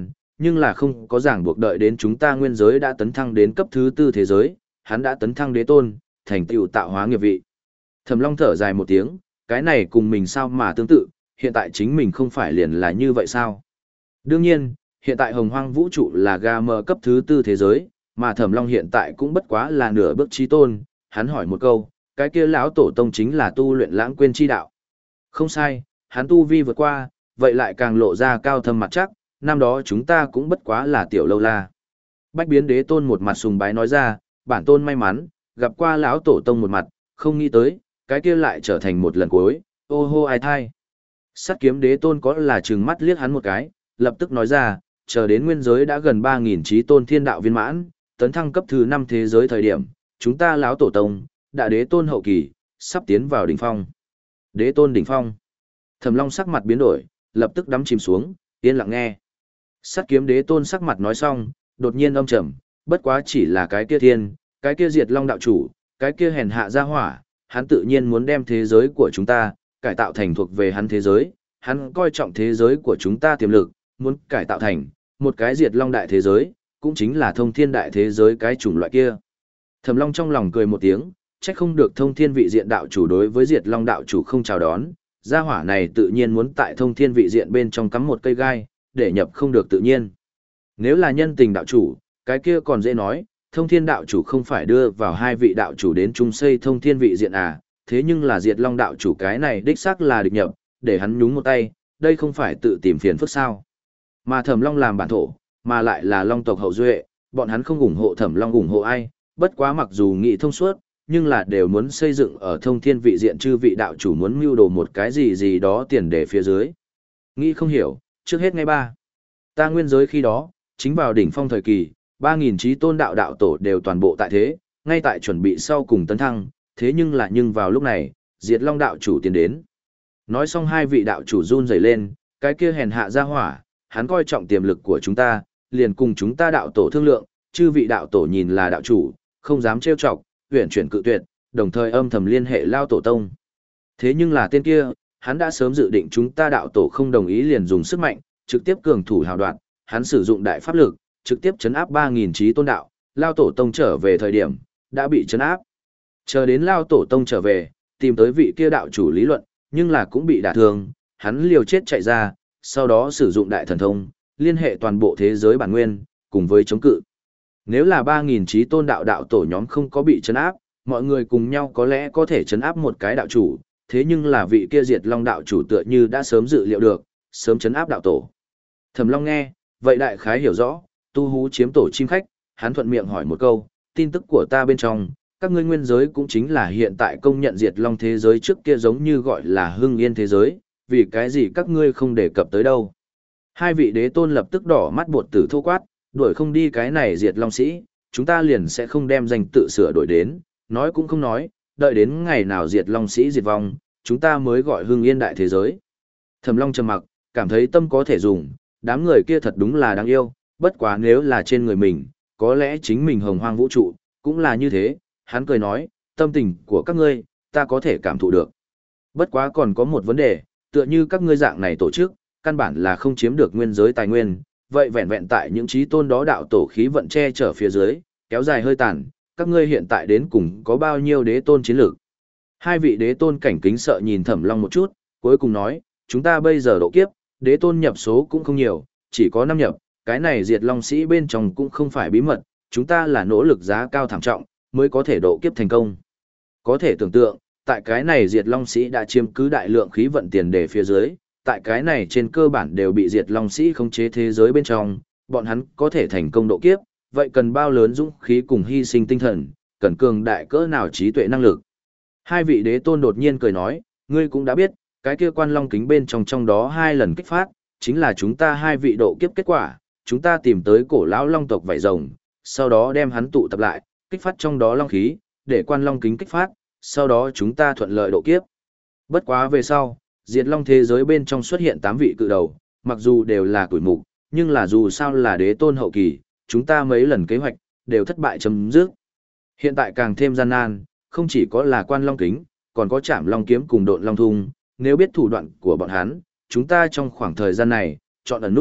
nhưng là không có ràng buộc đợi đến chúng ta nguyên giới đã tấn thăng đến cấp thứ tư thế giới, hắn đã tấn thăng đế tôn, thành tựu tạo hóa nghiệp vị. Thẩm Long thở dài một tiếng, cái này cùng mình sao mà tương tự, hiện tại chính mình không phải liền là như vậy sao? Đương nhiên, hiện tại hồng hoang vũ trụ là ga mờ cấp thứ tư thế giới, mà Thẩm Long hiện tại cũng bất quá là nửa bước chí tôn, hắn hỏi một câu, cái kia lão tổ tông chính là tu luyện lãng quên chi đạo. Không sai, hắn tu vi vượt qua, vậy lại càng lộ ra cao thâm mặt chắc, năm đó chúng ta cũng bất quá là tiểu lâu la. Bách biến đế tôn một mặt sùng bái nói ra, bản tôn may mắn, gặp qua lão tổ tông một mặt, không nghĩ tới, cái kia lại trở thành một lần cuối, ô hô ai thai. Sát kiếm đế tôn có là trừng mắt liếc hắn một cái, lập tức nói ra, chờ đến nguyên giới đã gần ba nghìn trí tôn thiên đạo viên mãn, tấn thăng cấp thứ năm thế giới thời điểm, chúng ta lão tổ tông, đã đế tôn hậu kỳ, sắp tiến vào đỉnh phong. Đế tôn đỉnh phong. Thẩm Long sắc mặt biến đổi, lập tức đắm chìm xuống, yên lặng nghe. Sát kiếm đế tôn sắc mặt nói xong, đột nhiên âm trầm, bất quá chỉ là cái kia thiên, cái kia diệt long đạo chủ, cái kia hèn hạ ra hỏa, hắn tự nhiên muốn đem thế giới của chúng ta, cải tạo thành thuộc về hắn thế giới, hắn coi trọng thế giới của chúng ta tiềm lực, muốn cải tạo thành một cái diệt long đại thế giới, cũng chính là thông thiên đại thế giới cái chủng loại kia. Thẩm Long trong lòng cười một tiếng, trách không được thông thiên vị diện đạo chủ đối với diệt long đạo chủ không chào đón, gia hỏa này tự nhiên muốn tại thông thiên vị diện bên trong cắm một cây gai, để nhập không được tự nhiên. Nếu là nhân tình đạo chủ, cái kia còn dễ nói, thông thiên đạo chủ không phải đưa vào hai vị đạo chủ đến chung xây thông thiên vị diện à, thế nhưng là diệt long đạo chủ cái này đích xác là địch nhập, để hắn nhúng một tay, đây không phải tự tìm phiền phức sao. Mà Thẩm Long làm bản thổ, mà lại là long tộc hậu duệ, bọn hắn không ủng hộ Thẩm Long ủng hộ ai, bất quá mặc dù nghĩ thông suốt, nhưng là đều muốn xây dựng ở thông thiên vị diện chư vị đạo chủ muốn mưu đồ một cái gì gì đó tiền để phía dưới. Nghĩ không hiểu, trước hết ngay ba. Ta nguyên giới khi đó, chính vào đỉnh phong thời kỳ, ba nghìn trí tôn đạo đạo tổ đều toàn bộ tại thế, ngay tại chuẩn bị sau cùng tấn thăng, thế nhưng là nhưng vào lúc này, diệt long đạo chủ tiến đến. Nói xong hai vị đạo chủ run rẩy lên, cái kia hèn hạ ra hỏa, hắn coi trọng tiềm lực của chúng ta, liền cùng chúng ta đạo tổ thương lượng, chư vị đạo tổ nhìn là đạo chủ, không dám trêu chọc, huyền chuyển cự tuyệt, đồng thời âm thầm liên hệ lao tổ tông. Thế nhưng là tên kia, hắn đã sớm dự định chúng ta đạo tổ không đồng ý liền dùng sức mạnh, trực tiếp cường thủ hào đoạn, hắn sử dụng đại pháp lực, trực tiếp chấn áp ba nghìn trí tôn đạo, lao tổ tông trở về thời điểm, đã bị chấn áp. Chờ đến lao tổ tông trở về, tìm tới vị kia đạo chủ lý luận, nhưng là cũng bị đả thương, hắn liều chết chạy ra, sau đó sử dụng đại thần thông, liên hệ toàn bộ thế giới bản nguyên, cùng với chống cự. Nếu là ba nghìn trí tôn đạo đạo tổ nhóm không có bị chấn áp, mọi người cùng nhau có lẽ có thể chấn áp một cái đạo chủ, thế nhưng là vị kia diệt long đạo chủ tựa như đã sớm dự liệu được, sớm chấn áp đạo tổ. Thẩm Long nghe, vậy đại khái hiểu rõ, tu hú chiếm tổ chim khách, hắn thuận miệng hỏi một câu, tin tức của ta bên trong, các ngươi nguyên giới cũng chính là hiện tại công nhận diệt long thế giới trước kia giống như gọi là hưng yên thế giới, vì cái gì các ngươi không đề cập tới đâu. Hai vị đế tôn lập tức đỏ mắt bột tử thô quát, đuổi không đi cái này diệt long sĩ, chúng ta liền sẽ không đem danh tự sửa đổi đến, nói cũng không nói, đợi đến ngày nào diệt long sĩ diệt vong, chúng ta mới gọi hưng yên đại thế giới. Thẩm Long trầm mặc, cảm thấy tâm có thể dùng, đám người kia thật đúng là đáng yêu, bất quá nếu là trên người mình, có lẽ chính mình hồng hoang vũ trụ, cũng là như thế, hắn cười nói, tâm tình của các ngươi, ta có thể cảm thụ được. Bất quá còn có một vấn đề, tựa như các ngươi dạng này tổ chức, căn bản là không chiếm được nguyên giới tài nguyên, vậy vẹn vẹn tại những trí tôn đó đạo tổ khí vận che chở phía dưới, kéo dài hơi tàn, các ngươi hiện tại đến cùng có bao nhiêu đế tôn chiến lược. Hai vị đế tôn cảnh kính sợ nhìn Thẩm Long một chút, cuối cùng nói, chúng ta bây giờ độ kiếp, đế tôn nhập số cũng không nhiều, chỉ có năm nhập, cái này diệt long sĩ bên trong cũng không phải bí mật, chúng ta là nỗ lực giá cao thảm trọng, mới có thể độ kiếp thành công. Có thể tưởng tượng, tại cái này diệt long sĩ đã chiếm cứ đại lượng khí vận tiền đề phía dưới, tại cái này trên cơ bản đều bị diệt long sĩ khống chế thế giới bên trong, bọn hắn có thể thành công độ kiếp, vậy cần bao lớn dũng khí cùng hy sinh tinh thần, cần cường đại cỡ nào trí tuệ năng lực. Hai vị đế tôn đột nhiên cười nói, ngươi cũng đã biết, cái kia quan long kính bên trong trong đó hai lần kích phát, chính là chúng ta hai vị độ kiếp kết quả, chúng ta tìm tới cổ lão long tộc vảy rồng, sau đó đem hắn tụ tập lại, kích phát trong đó long khí, để quan long kính kích phát, sau đó chúng ta thuận lợi độ kiếp. Bất quá về sau, diệt long thế giới bên trong xuất hiện tám vị cự đầu, mặc dù đều là tuổi mục, nhưng là dù sao là đế tôn hậu kỳ, chúng ta mấy lần kế hoạch, đều thất bại chấm dứt. Hiện tại càng thêm gian nan, không chỉ có là quan long kính, còn có chạm long kiếm cùng độn long thung, nếu biết thủ đoạn của bọn hắn, chúng ta trong khoảng thời gian này, chọn ẩn nút,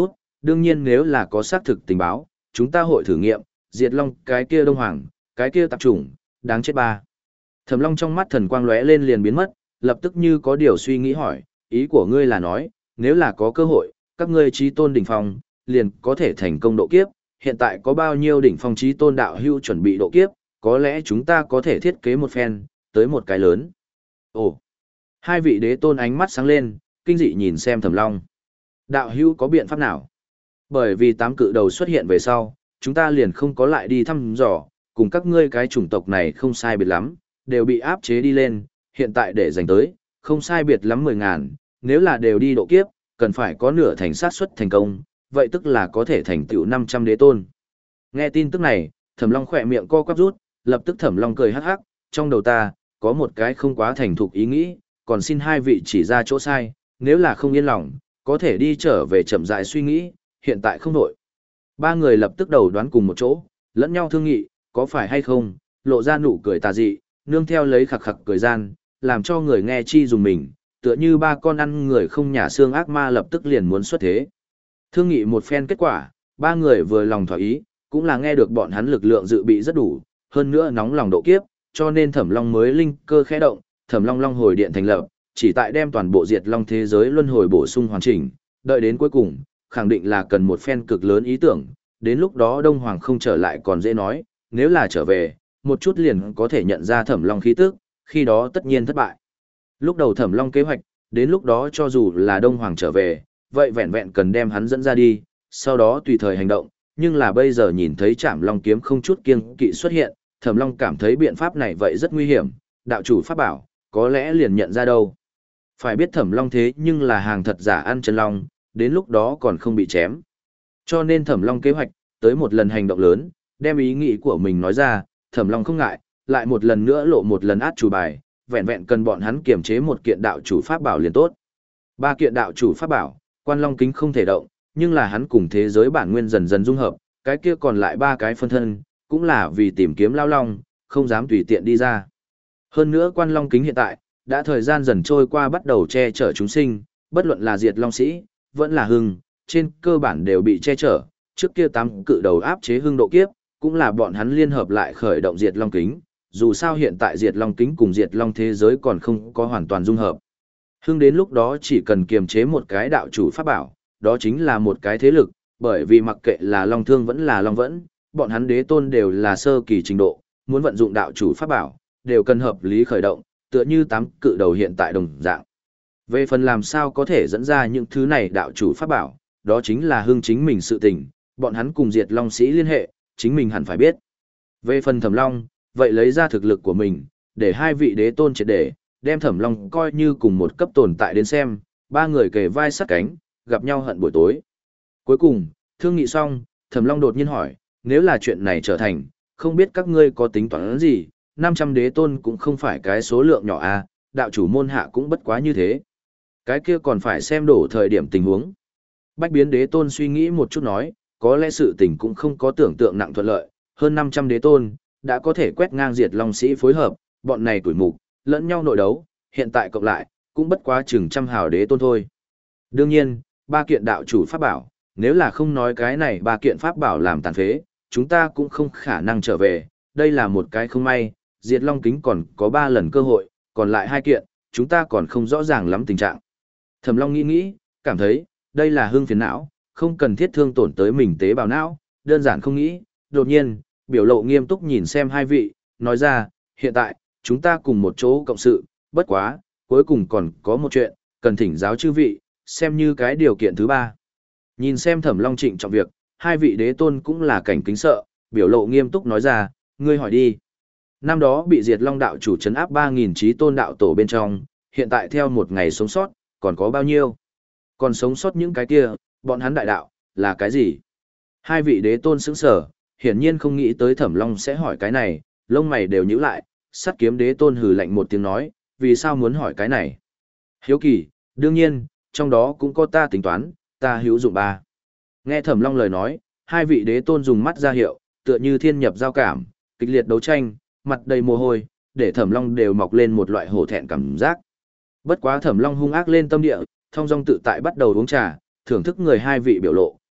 đương nhiên nếu là có xác thực tình báo, chúng ta hội thử nghiệm, diệt long cái kia Đông Hoàng, cái kia tạp chủng, đáng chết ba. Thẩm Long trong mắt thần quang lóe lên liền biến mất, lập tức như có điều suy nghĩ hỏi, ý của ngươi là nói, nếu là có cơ hội, các ngươi chí tôn đỉnh phong, liền có thể thành công độ kiếp, hiện tại có bao nhiêu đỉnh phong chí tôn đạo hưu chuẩn bị độ kiếp, có lẽ chúng ta có thể thiết kế một phen, tới một cái lớn. Ồ! Hai vị đế tôn ánh mắt sáng lên, kinh dị nhìn xem Thẩm Long. Đạo hưu có biện pháp nào? Bởi vì tám cự đầu xuất hiện về sau, chúng ta liền không có lại đi thăm dò, cùng các ngươi cái chủng tộc này không sai biệt lắm, đều bị áp chế đi lên, hiện tại để giành tới, không sai biệt lắm mười ngàn, nếu là đều đi độ kiếp, cần phải có nửa thành sát suất thành công, vậy tức là có thể thành tựu năm trăm đế tôn. Nghe tin tức này, Thẩm Long khỏe miệng co quắp rút, lập tức Thẩm Long cười hắc hắc, trong đầu ta, có một cái không quá thành thục ý nghĩ, còn xin hai vị chỉ ra chỗ sai, nếu là không yên lòng, có thể đi trở về chậm rãi suy nghĩ, hiện tại không đổi. Ba người lập tức đầu đoán cùng một chỗ, lẫn nhau thương nghị, có phải hay không, lộ ra nụ cười tà dị, nương theo lấy khặc khặc cười gian, làm cho người nghe chi dùng mình, tựa như ba con ăn người không nhả xương ác ma lập tức liền muốn xuất thế. Thương nghị một phen kết quả, ba người vừa lòng thỏa ý, cũng là nghe được bọn hắn lực lượng dự bị rất đủ, hơn nữa nóng lòng độ kiếp, cho nên Thẩm Long mới linh cơ khẽ động, Thẩm Long Long hồi điện thành lập, chỉ tại đem toàn bộ diệt long thế giới luân hồi bổ sung hoàn chỉnh, đợi đến cuối cùng, khẳng định là cần một phen cực lớn ý tưởng, đến lúc đó Đông Hoàng không trở lại còn dễ nói, nếu là trở về, một chút liền có thể nhận ra Thẩm Long khí tức, khi đó tất nhiên thất bại. Lúc đầu Thẩm Long kế hoạch, đến lúc đó cho dù là Đông Hoàng trở về, vậy vẹn vẹn cần đem hắn dẫn ra đi, sau đó tùy thời hành động, nhưng là bây giờ nhìn thấy Trảm Long kiếm không chút kiêng kỵ xuất hiện, Thẩm Long cảm thấy biện pháp này vậy rất nguy hiểm, đạo chủ pháp bảo, có lẽ liền nhận ra đâu. Phải biết Thẩm Long thế nhưng là hàng thật giả ăn chân long, đến lúc đó còn không bị chém. Cho nên Thẩm Long kế hoạch, tới một lần hành động lớn, đem ý nghĩ của mình nói ra, Thẩm Long không ngại, lại một lần nữa lộ một lần át chủ bài, vẹn vẹn cần bọn hắn kiểm chế một kiện đạo chủ pháp bảo liền tốt. Ba kiện đạo chủ pháp bảo, Quan Long kính không thể động, nhưng là hắn cùng thế giới bản nguyên dần dần dung hợp, cái kia còn lại ba cái phân thân, cũng là vì tìm kiếm Lao Long, không dám tùy tiện đi ra. Hơn nữa Quan Long kính hiện tại, đã thời gian dần trôi qua bắt đầu che chở chúng sinh, bất luận là diệt long sĩ, vẫn là hưng, trên cơ bản đều bị che chở, trước kia tám cự đầu áp chế hưng độ kiếp, cũng là bọn hắn liên hợp lại khởi động diệt long kính, dù sao hiện tại diệt long kính cùng diệt long thế giới còn không có hoàn toàn dung hợp. Hưng đến lúc đó chỉ cần kiềm chế một cái đạo chủ pháp bảo, đó chính là một cái thế lực, bởi vì mặc kệ là long thương vẫn là long vẫn, bọn hắn đế tôn đều là sơ kỳ trình độ, muốn vận dụng đạo chủ pháp bảo, đều cần hợp lý khởi động, tựa như tám cự đầu hiện tại đồng dạng. Về phần làm sao có thể dẫn ra những thứ này đạo chủ pháp bảo, đó chính là hưng chính mình sự tình, bọn hắn cùng diệt long sĩ liên hệ, chính mình hẳn phải biết. Về phần Thẩm Long, vậy lấy ra thực lực của mình, để hai vị đế tôn triệt để, đem Thẩm Long coi như cùng một cấp tồn tại đến xem, ba người kề vai sát cánh, gặp nhau hận buổi tối. Cuối cùng, thương nghị xong, Thẩm Long đột nhiên hỏi, nếu là chuyện này trở thành, không biết các ngươi có tính toán gì, năm trăm đế tôn cũng không phải cái số lượng nhỏ à, đạo chủ môn hạ cũng bất quá như thế. Cái kia còn phải xem đổ thời điểm tình huống. Bách biến đế tôn suy nghĩ một chút nói, có lẽ sự tình cũng không có tưởng tượng nặng thuận lợi, hơn năm trăm đế tôn, đã có thể quét ngang diệt long sĩ phối hợp, bọn này tuổi mục, lẫn nhau nội đấu, hiện tại cộng lại, cũng bất quá chừng trăm hào đế tôn thôi. Đương nhiên, ba kiện đạo chủ pháp bảo, nếu là không nói cái này ba kiện pháp bảo làm tàn phế, chúng ta cũng không khả năng trở về, đây là một cái không may, diệt long kính còn có ba lần cơ hội, còn lại hai kiện, chúng ta còn không rõ ràng lắm tình trạng. Thẩm Long nghĩ nghĩ, cảm thấy, đây là hương phiền não, không cần thiết thương tổn tới mình tế bào não, đơn giản không nghĩ, đột nhiên, biểu lộ nghiêm túc nhìn xem hai vị, nói ra, hiện tại, chúng ta cùng một chỗ cộng sự, bất quá, cuối cùng còn có một chuyện, cần thỉnh giáo chư vị, xem như cái điều kiện thứ ba. Nhìn xem Thẩm Long trịnh trọng việc, hai vị đế tôn cũng là cảnh kính sợ, biểu lộ nghiêm túc nói ra, ngươi hỏi đi. Năm đó bị diệt long đạo chủ trấn áp ba nghìn trí tôn đạo tổ bên trong, hiện tại theo một ngày sống sót, còn có bao nhiêu? Còn sống sót những cái kia, bọn hắn đại đạo, là cái gì? Hai vị đế tôn sững sờ, hiển nhiên không nghĩ tới Thẩm Long sẽ hỏi cái này, lông mày đều nhíu lại, sắt kiếm đế tôn hừ lạnh một tiếng nói, vì sao muốn hỏi cái này? Hiếu kỳ, đương nhiên, trong đó cũng có ta tính toán, ta hữu dụng ba. Nghe Thẩm Long lời nói, hai vị đế tôn dùng mắt ra hiệu, tựa như thiên nhập giao cảm, kịch liệt đấu tranh, mặt đầy mồ hôi, để Thẩm Long đều mọc lên một loại hổ thẹn cảm giác. Bất quá Thẩm Long hung ác lên tâm địa, thông dong tự tại bắt đầu uống trà, thưởng thức người hai vị biểu lộ,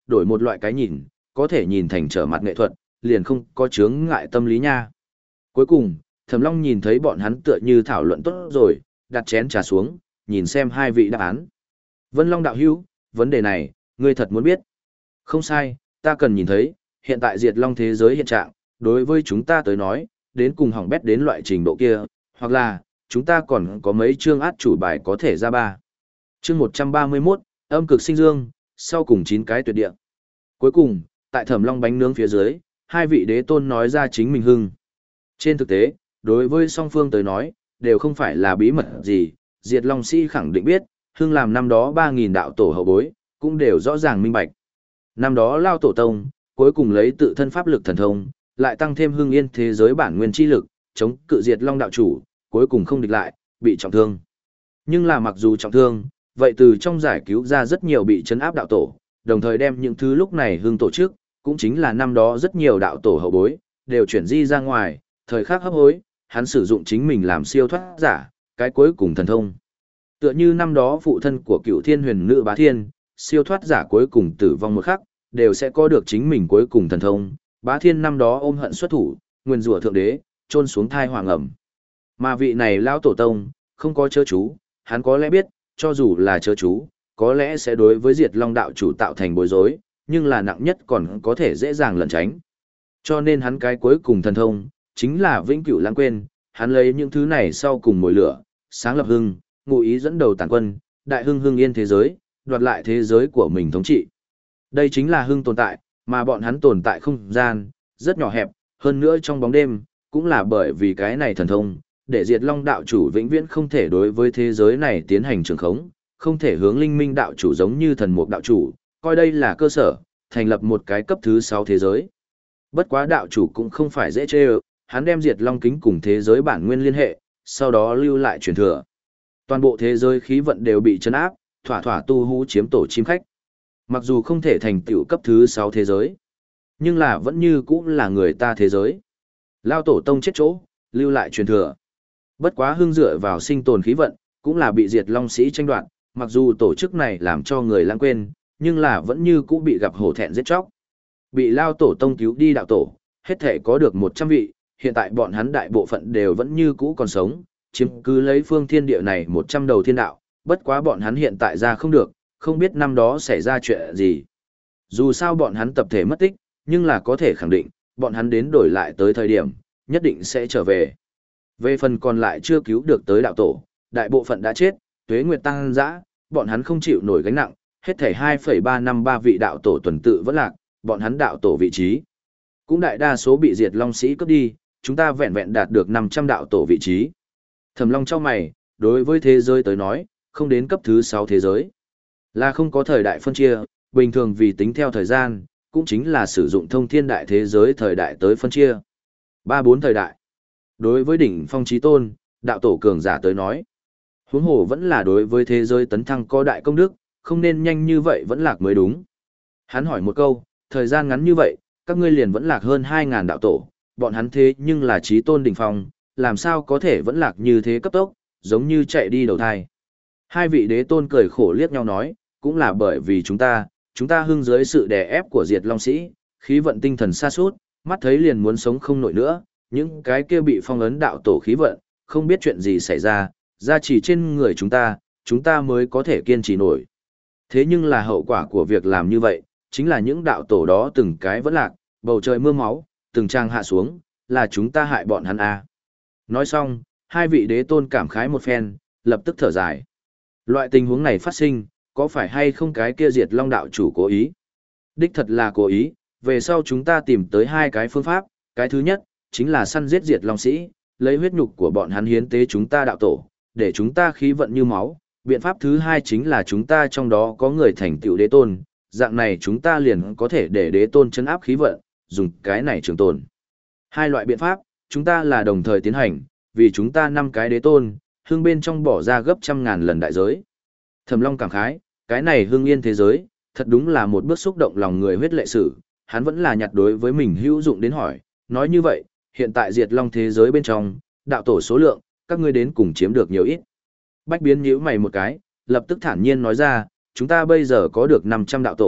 đổi một loại cái nhìn, có thể nhìn thành trở mặt nghệ thuật, liền không có chướng ngại tâm lý nha. Cuối cùng, Thẩm Long nhìn thấy bọn hắn tựa như thảo luận tốt rồi, đặt chén trà xuống, nhìn xem hai vị đáp án. Vân Long đạo hữu, vấn đề này, ngươi thật muốn biết. Không sai, ta cần nhìn thấy, hiện tại diệt long thế giới hiện trạng, đối với chúng ta tới nói, đến cùng hỏng bét đến loại trình độ kia, hoặc là, chúng ta còn có mấy chương át chủ bài có thể ra ba. Chương một trăm ba mươi mốt, âm cực sinh dương, sau cùng chín cái tuyệt địa. Cuối cùng, tại Thẩm Long bánh nướng phía dưới, hai vị đế tôn nói ra chính mình hưng. Trên thực tế, đối với song phương tới nói, đều không phải là bí mật gì, Diệt Long Sĩ khẳng định biết, hưng làm năm đó ba nghìn đạo tổ hậu bối, cũng đều rõ ràng minh bạch. Năm đó Lao Tổ Tông, cuối cùng lấy tự thân pháp lực thần thông, lại tăng thêm hưng yên thế giới bản nguyên chi lực, chống cự Diệt Long đạo chủ, cuối cùng không địch lại, bị trọng thương. Nhưng là mặc dù trọng thương, vậy từ trong giải cứu ra rất nhiều bị chấn áp đạo tổ, đồng thời đem những thứ lúc này hưng tổ chức, cũng chính là năm đó rất nhiều đạo tổ hậu bối, đều chuyển di ra ngoài, thời khắc hấp hối, hắn sử dụng chính mình làm siêu thoát giả, cái cuối cùng thần thông. Tựa như năm đó phụ thân của cựu thiên huyền nữ bá thiên, siêu thoát giả cuối cùng tử vong một khắc, đều sẽ có được chính mình cuối cùng thần thông. Bá thiên năm đó ôm hận xuất thủ, nguyên rủa thượng đế, trôn xuống thai hoàng ẩm. Mà vị này lão tổ tông, không có chớ chú, hắn có lẽ biết, cho dù là chớ chú, có lẽ sẽ đối với diệt long đạo chủ tạo thành bối rối, nhưng là nặng nhất còn có thể dễ dàng lẩn tránh. Cho nên hắn cái cuối cùng thần thông, chính là vĩnh cửu lãng quên, hắn lấy những thứ này sau cùng mồi lửa, sáng lập hưng, ngụ ý dẫn đầu tàn quân, đại hưng hưng yên thế giới, đoạt lại thế giới của mình thống trị. Đây chính là hưng tồn tại, mà bọn hắn tồn tại không gian, rất nhỏ hẹp, hơn nữa trong bóng đêm, cũng là bởi vì cái này thần thông, để diệt long đạo chủ vĩnh viễn không thể đối với thế giới này tiến hành trường khống, không thể hướng linh minh đạo chủ giống như thần mục đạo chủ, coi đây là cơ sở, thành lập một cái cấp thứ sáu thế giới. Bất quá đạo chủ cũng không phải dễ chê ơ, hắn đem diệt long kính cùng thế giới bản nguyên liên hệ, sau đó lưu lại truyền thừa. Toàn bộ thế giới khí vận đều bị chấn áp, thỏa thỏa tu hú chiếm tổ chim khách. Mặc dù không thể thành tựu cấp thứ sáu thế giới, nhưng là vẫn như cũng là người ta thế giới. Lao tổ tông chết chỗ, lưu lại truyền thừa. Bất quá hưng dựa vào sinh tồn khí vận, cũng là bị diệt long sĩ tranh đoạt, mặc dù tổ chức này làm cho người lãng quên, nhưng là vẫn như cũ bị gặp hổ thẹn giết chóc. Bị Lao tổ tông cứu đi đạo tổ, hết thể có được một trăm vị, hiện tại bọn hắn đại bộ phận đều vẫn như cũ còn sống, chiếm cứ lấy phương thiên địa này một trăm đầu thiên đạo, bất quá bọn hắn hiện tại ra không được, không biết năm đó xảy ra chuyện gì. Dù sao bọn hắn tập thể mất tích, nhưng là có thể khẳng định, bọn hắn đến đổi lại tới thời điểm, nhất định sẽ trở về. Về phần còn lại chưa cứu được tới đạo tổ, đại bộ phận đã chết, tuế nguyệt tăng dã, bọn hắn không chịu nổi gánh nặng, hết thảy hai phẩy ba năm ba vị đạo tổ tuần tự vẫn lạc, bọn hắn đạo tổ vị trí cũng đại đa số bị diệt long sĩ cướp đi, chúng ta vẹn vẹn đạt được năm trăm đạo tổ vị trí. Thẩm Long trong mày, đối với thế giới tới nói, không đến cấp thứ sáu thế giới, là không có thời đại phân chia, bình thường vì tính theo thời gian, cũng chính là sử dụng thông thiên đại thế giới thời đại tới phân chia. Ba bốn thời đại. Đối với đỉnh phong chí tôn, đạo tổ cường giả tới nói, huống hồ vẫn là đối với thế giới tấn thăng có đại công đức, không nên nhanh như vậy vẫn lạc mới đúng. Hắn hỏi một câu, thời gian ngắn như vậy, các ngươi liền vẫn lạc hơn hai ngàn đạo tổ, bọn hắn thế nhưng là chí tôn đỉnh phong, làm sao có thể vẫn lạc như thế cấp tốc, giống như chạy đi đầu thai. Hai vị đế tôn cười khổ liếc nhau nói, cũng là bởi vì chúng ta, chúng ta hưng dưới sự đè ép của diệt long sĩ, khí vận tinh thần sa sút, mắt thấy liền muốn sống không nổi nữa, những cái kia bị phong ấn đạo tổ khí vận, không biết chuyện gì xảy ra, ra chỉ trên người chúng ta, chúng ta mới có thể kiên trì nổi. Thế nhưng là hậu quả của việc làm như vậy, chính là những đạo tổ đó từng cái vẫn lạc, bầu trời mưa máu, từng trang hạ xuống, là chúng ta hại bọn hắn à. Nói xong, hai vị đế tôn cảm khái một phen, lập tức thở dài. Loại tình huống này phát sinh, có phải hay không cái kia diệt long đạo chủ cố ý? Đích thật là cố ý, về sau chúng ta tìm tới hai cái phương pháp, cái thứ nhất, chính là săn giết diệt long sĩ, lấy huyết nhục của bọn hắn hiến tế chúng ta đạo tổ, để chúng ta khí vận như máu. Biện pháp thứ hai chính là chúng ta trong đó có người thành tựu đế tôn, dạng này chúng ta liền có thể để đế tôn chấn áp khí vận, dùng cái này trường tồn. Hai loại biện pháp, chúng ta là đồng thời tiến hành, vì chúng ta năm cái đế tôn, hương bên trong bỏ ra gấp trăm ngàn lần đại giới. Thẩm Long cảm khái, cái này hương yên thế giới, thật đúng là một bước xúc động lòng người huyết lệ sử, hắn vẫn là nhặt đối với mình hữu dụng đến hỏi, nói như vậy, hiện tại diệt long thế giới bên trong, đạo tổ số lượng, các ngươi đến cùng chiếm được nhiều ít. Bách biến nhíu mày một cái, lập tức thản nhiên nói ra, chúng ta bây giờ có được năm trăm đạo tổ,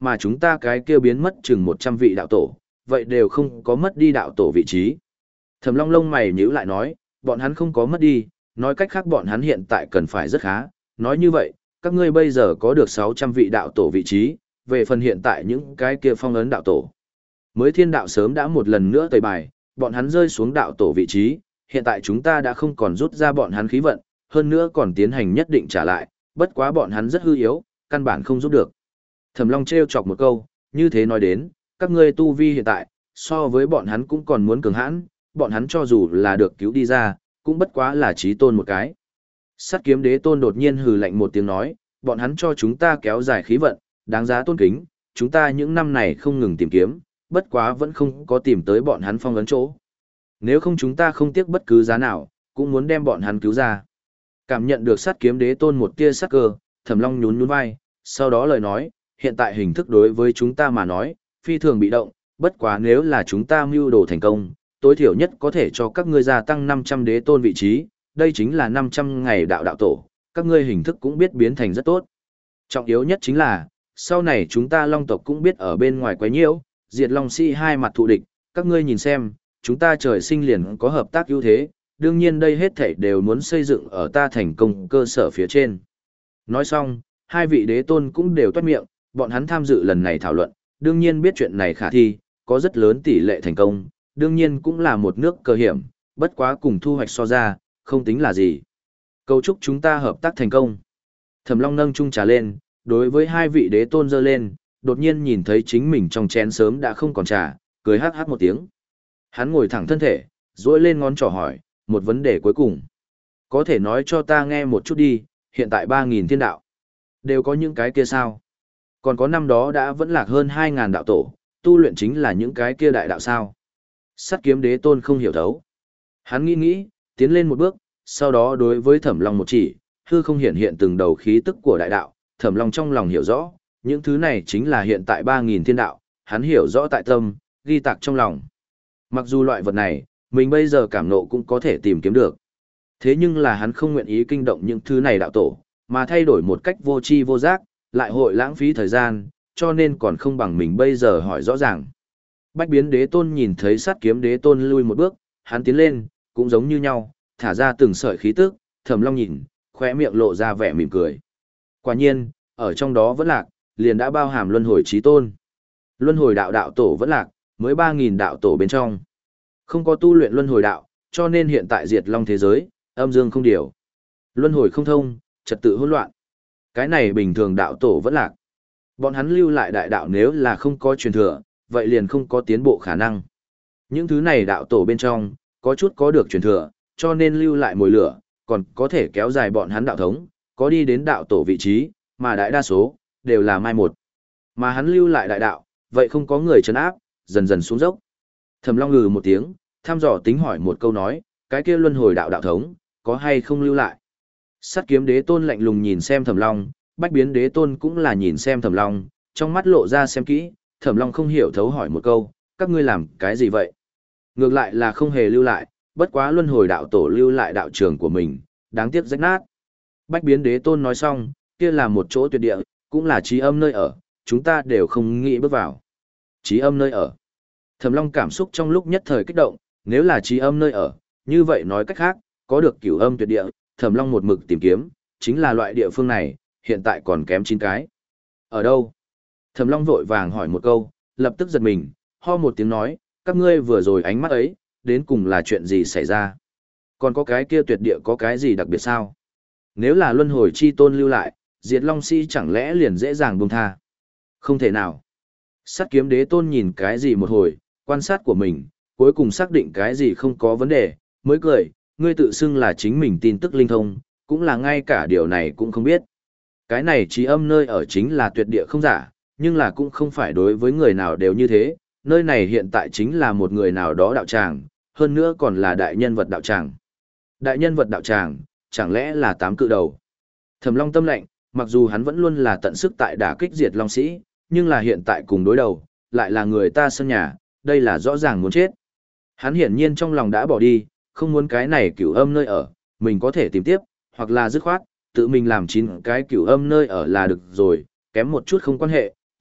mà chúng ta cái kia biến mất chừng một trăm vị đạo tổ, vậy đều không có mất đi đạo tổ vị trí. Thẩm Long lông mày nhíu lại nói, bọn hắn không có mất đi, nói cách khác bọn hắn hiện tại cần phải rất khá, nói như vậy, các ngươi bây giờ có được sáu trăm vị đạo tổ vị trí, về phần hiện tại những cái kia phong ấn đạo tổ. Mới thiên đạo sớm đã một lần nữa tẩy bài, bọn hắn rơi xuống đạo tổ vị trí, hiện tại chúng ta đã không còn rút ra bọn hắn khí vận, hơn nữa còn tiến hành nhất định trả lại, bất quá bọn hắn rất hư yếu, căn bản không giúp được. Thẩm Long trêu chọc một câu, như thế nói đến, các ngươi tu vi hiện tại, so với bọn hắn cũng còn muốn cường hãn, bọn hắn cho dù là được cứu đi ra, cũng bất quá là chí tôn một cái. Sắt kiếm đế tôn đột nhiên hừ lạnh một tiếng nói, bọn hắn cho chúng ta kéo dài khí vận, đáng giá tôn kính, chúng ta những năm này không ngừng tìm kiếm, bất quá vẫn không có tìm tới bọn hắn phong ấn chỗ. Nếu không chúng ta không tiếc bất cứ giá nào, cũng muốn đem bọn hắn cứu ra. Cảm nhận được sát kiếm đế tôn một tia sắc cơ, Thẩm Long nhún nhún vai, sau đó lời nói, hiện tại hình thức đối với chúng ta mà nói, phi thường bị động, bất quá nếu là chúng ta mưu đồ thành công, tối thiểu nhất có thể cho các ngươi gia tăng năm trăm đế tôn vị trí, đây chính là năm trăm ngày đạo đạo tổ, các ngươi hình thức cũng biết biến thành rất tốt. Trọng yếu nhất chính là, sau này chúng ta Long tộc cũng biết ở bên ngoài quấy nhiễu, diệt Long Sĩ hai mặt thù địch, các ngươi nhìn xem, chúng ta trời sinh liền có hợp tác ưu thế, đương nhiên đây hết thảy đều muốn xây dựng ở ta thành công cơ sở phía trên. Nói xong, hai vị đế tôn cũng đều toát miệng, bọn hắn tham dự lần này thảo luận, đương nhiên biết chuyện này khả thi, có rất lớn tỷ lệ thành công, đương nhiên cũng là một nước cơ hiểm, bất quá cùng thu hoạch so ra, không tính là gì. Cầu chúc chúng ta hợp tác thành công. Thẩm Long nâng chung trà lên, đối với hai vị đế tôn giơ lên, đột nhiên nhìn thấy chính mình trong chén sớm đã không còn trà, cười hát hát một tiếng. Hắn ngồi thẳng thân thể, duỗi lên ngón trỏ hỏi, một vấn đề cuối cùng. Có thể nói cho ta nghe một chút đi, hiện tại ba nghìn thiên đạo. Đều có những cái kia sao? Còn có năm đó đã vẫn lạc hơn hai ngàn đạo tổ, tu luyện chính là những cái kia đại đạo sao? Sắt kiếm đế tôn không hiểu thấu. Hắn nghĩ nghĩ, tiến lên một bước, sau đó đối với Thẩm Long một chỉ, hư không hiện hiện từng đầu khí tức của đại đạo, Thẩm Long trong lòng hiểu rõ, những thứ này chính là hiện tại ba nghìn thiên đạo, hắn hiểu rõ tại tâm, ghi tạc trong lòng. Mặc dù loại vật này, mình bây giờ cảm nộ cũng có thể tìm kiếm được. Thế nhưng là hắn không nguyện ý kinh động những thứ này đạo tổ, mà thay đổi một cách vô tri vô giác, lại hội lãng phí thời gian, cho nên còn không bằng mình bây giờ hỏi rõ ràng. Bách biến đế tôn nhìn thấy sát kiếm đế tôn lui một bước, hắn tiến lên, cũng giống như nhau, thả ra từng sợi khí tức, Thẩm Long nhìn, khóe miệng lộ ra vẻ mỉm cười. Quả nhiên, ở trong đó vẫn lạc, liền đã bao hàm luân hồi chí tôn. Luân hồi đạo đạo tổ vẫn lạc, mới ba nghìn đạo tổ bên trong. Không có tu luyện luân hồi đạo, cho nên hiện tại diệt long thế giới, âm dương không điều. Luân hồi không thông, trật tự hỗn loạn. Cái này bình thường đạo tổ vẫn lạc. Bọn hắn lưu lại đại đạo nếu là không có truyền thừa, vậy liền không có tiến bộ khả năng. Những thứ này đạo tổ bên trong, có chút có được truyền thừa, cho nên lưu lại mồi lửa, còn có thể kéo dài bọn hắn đạo thống, có đi đến đạo tổ vị trí, mà đại đa số, đều là mai một. Mà hắn lưu lại đại đạo, vậy không có người trấn áp, dần dần xuống dốc. Thẩm Long ngừ một tiếng, thăm dò tính hỏi một câu nói, cái kia luân hồi đạo đạo thống, có hay không lưu lại? Sắt kiếm đế tôn lạnh lùng nhìn xem Thẩm Long, bách biến đế tôn cũng là nhìn xem Thẩm Long, trong mắt lộ ra xem kỹ, Thẩm Long không hiểu thấu hỏi một câu, các ngươi làm cái gì vậy? Ngược lại là không hề lưu lại, bất quá luân hồi đạo tổ lưu lại đạo trường của mình, đáng tiếc rách nát. Bách biến đế tôn nói xong, kia là một chỗ tuyệt địa, cũng là trí âm nơi ở, chúng ta đều không nghĩ bước vào. Trí âm nơi ở. Thẩm Long cảm xúc trong lúc nhất thời kích động, nếu là trí âm nơi ở, như vậy nói cách khác, có được cửu âm tuyệt địa, Thẩm Long một mực tìm kiếm, chính là loại địa phương này, hiện tại còn kém chín cái. Ở đâu? Thẩm Long vội vàng hỏi một câu, lập tức giật mình, ho một tiếng nói, các ngươi vừa rồi ánh mắt ấy, đến cùng là chuyện gì xảy ra? Còn có cái kia tuyệt địa có cái gì đặc biệt sao? Nếu là luân hồi chi tôn lưu lại, diệt long si chẳng lẽ liền dễ dàng buông tha? Không thể nào. Sát kiếm đế tôn nhìn cái gì một hồi, quan sát của mình, cuối cùng xác định cái gì không có vấn đề, mới cười, ngươi tự xưng là chính mình tin tức linh thông, cũng là ngay cả điều này cũng không biết. Cái này trí âm nơi ở chính là tuyệt địa không giả, nhưng là cũng không phải đối với người nào đều như thế, nơi này hiện tại chính là một người nào đó đạo tràng, hơn nữa còn là đại nhân vật đạo tràng. Đại nhân vật đạo tràng, chẳng lẽ là tám cự đầu? Thẩm Long tâm lệnh, mặc dù hắn vẫn luôn là tận sức tại đả kích diệt long sĩ, nhưng là hiện tại cùng đối đầu, lại là người ta sân nhà, đây là rõ ràng muốn chết. Hắn hiển nhiên trong lòng đã bỏ đi, không muốn cái này cửu âm nơi ở, mình có thể tìm tiếp, hoặc là dứt khoát, tự mình làm chín cái cửu âm nơi ở là được rồi, kém một chút không quan hệ,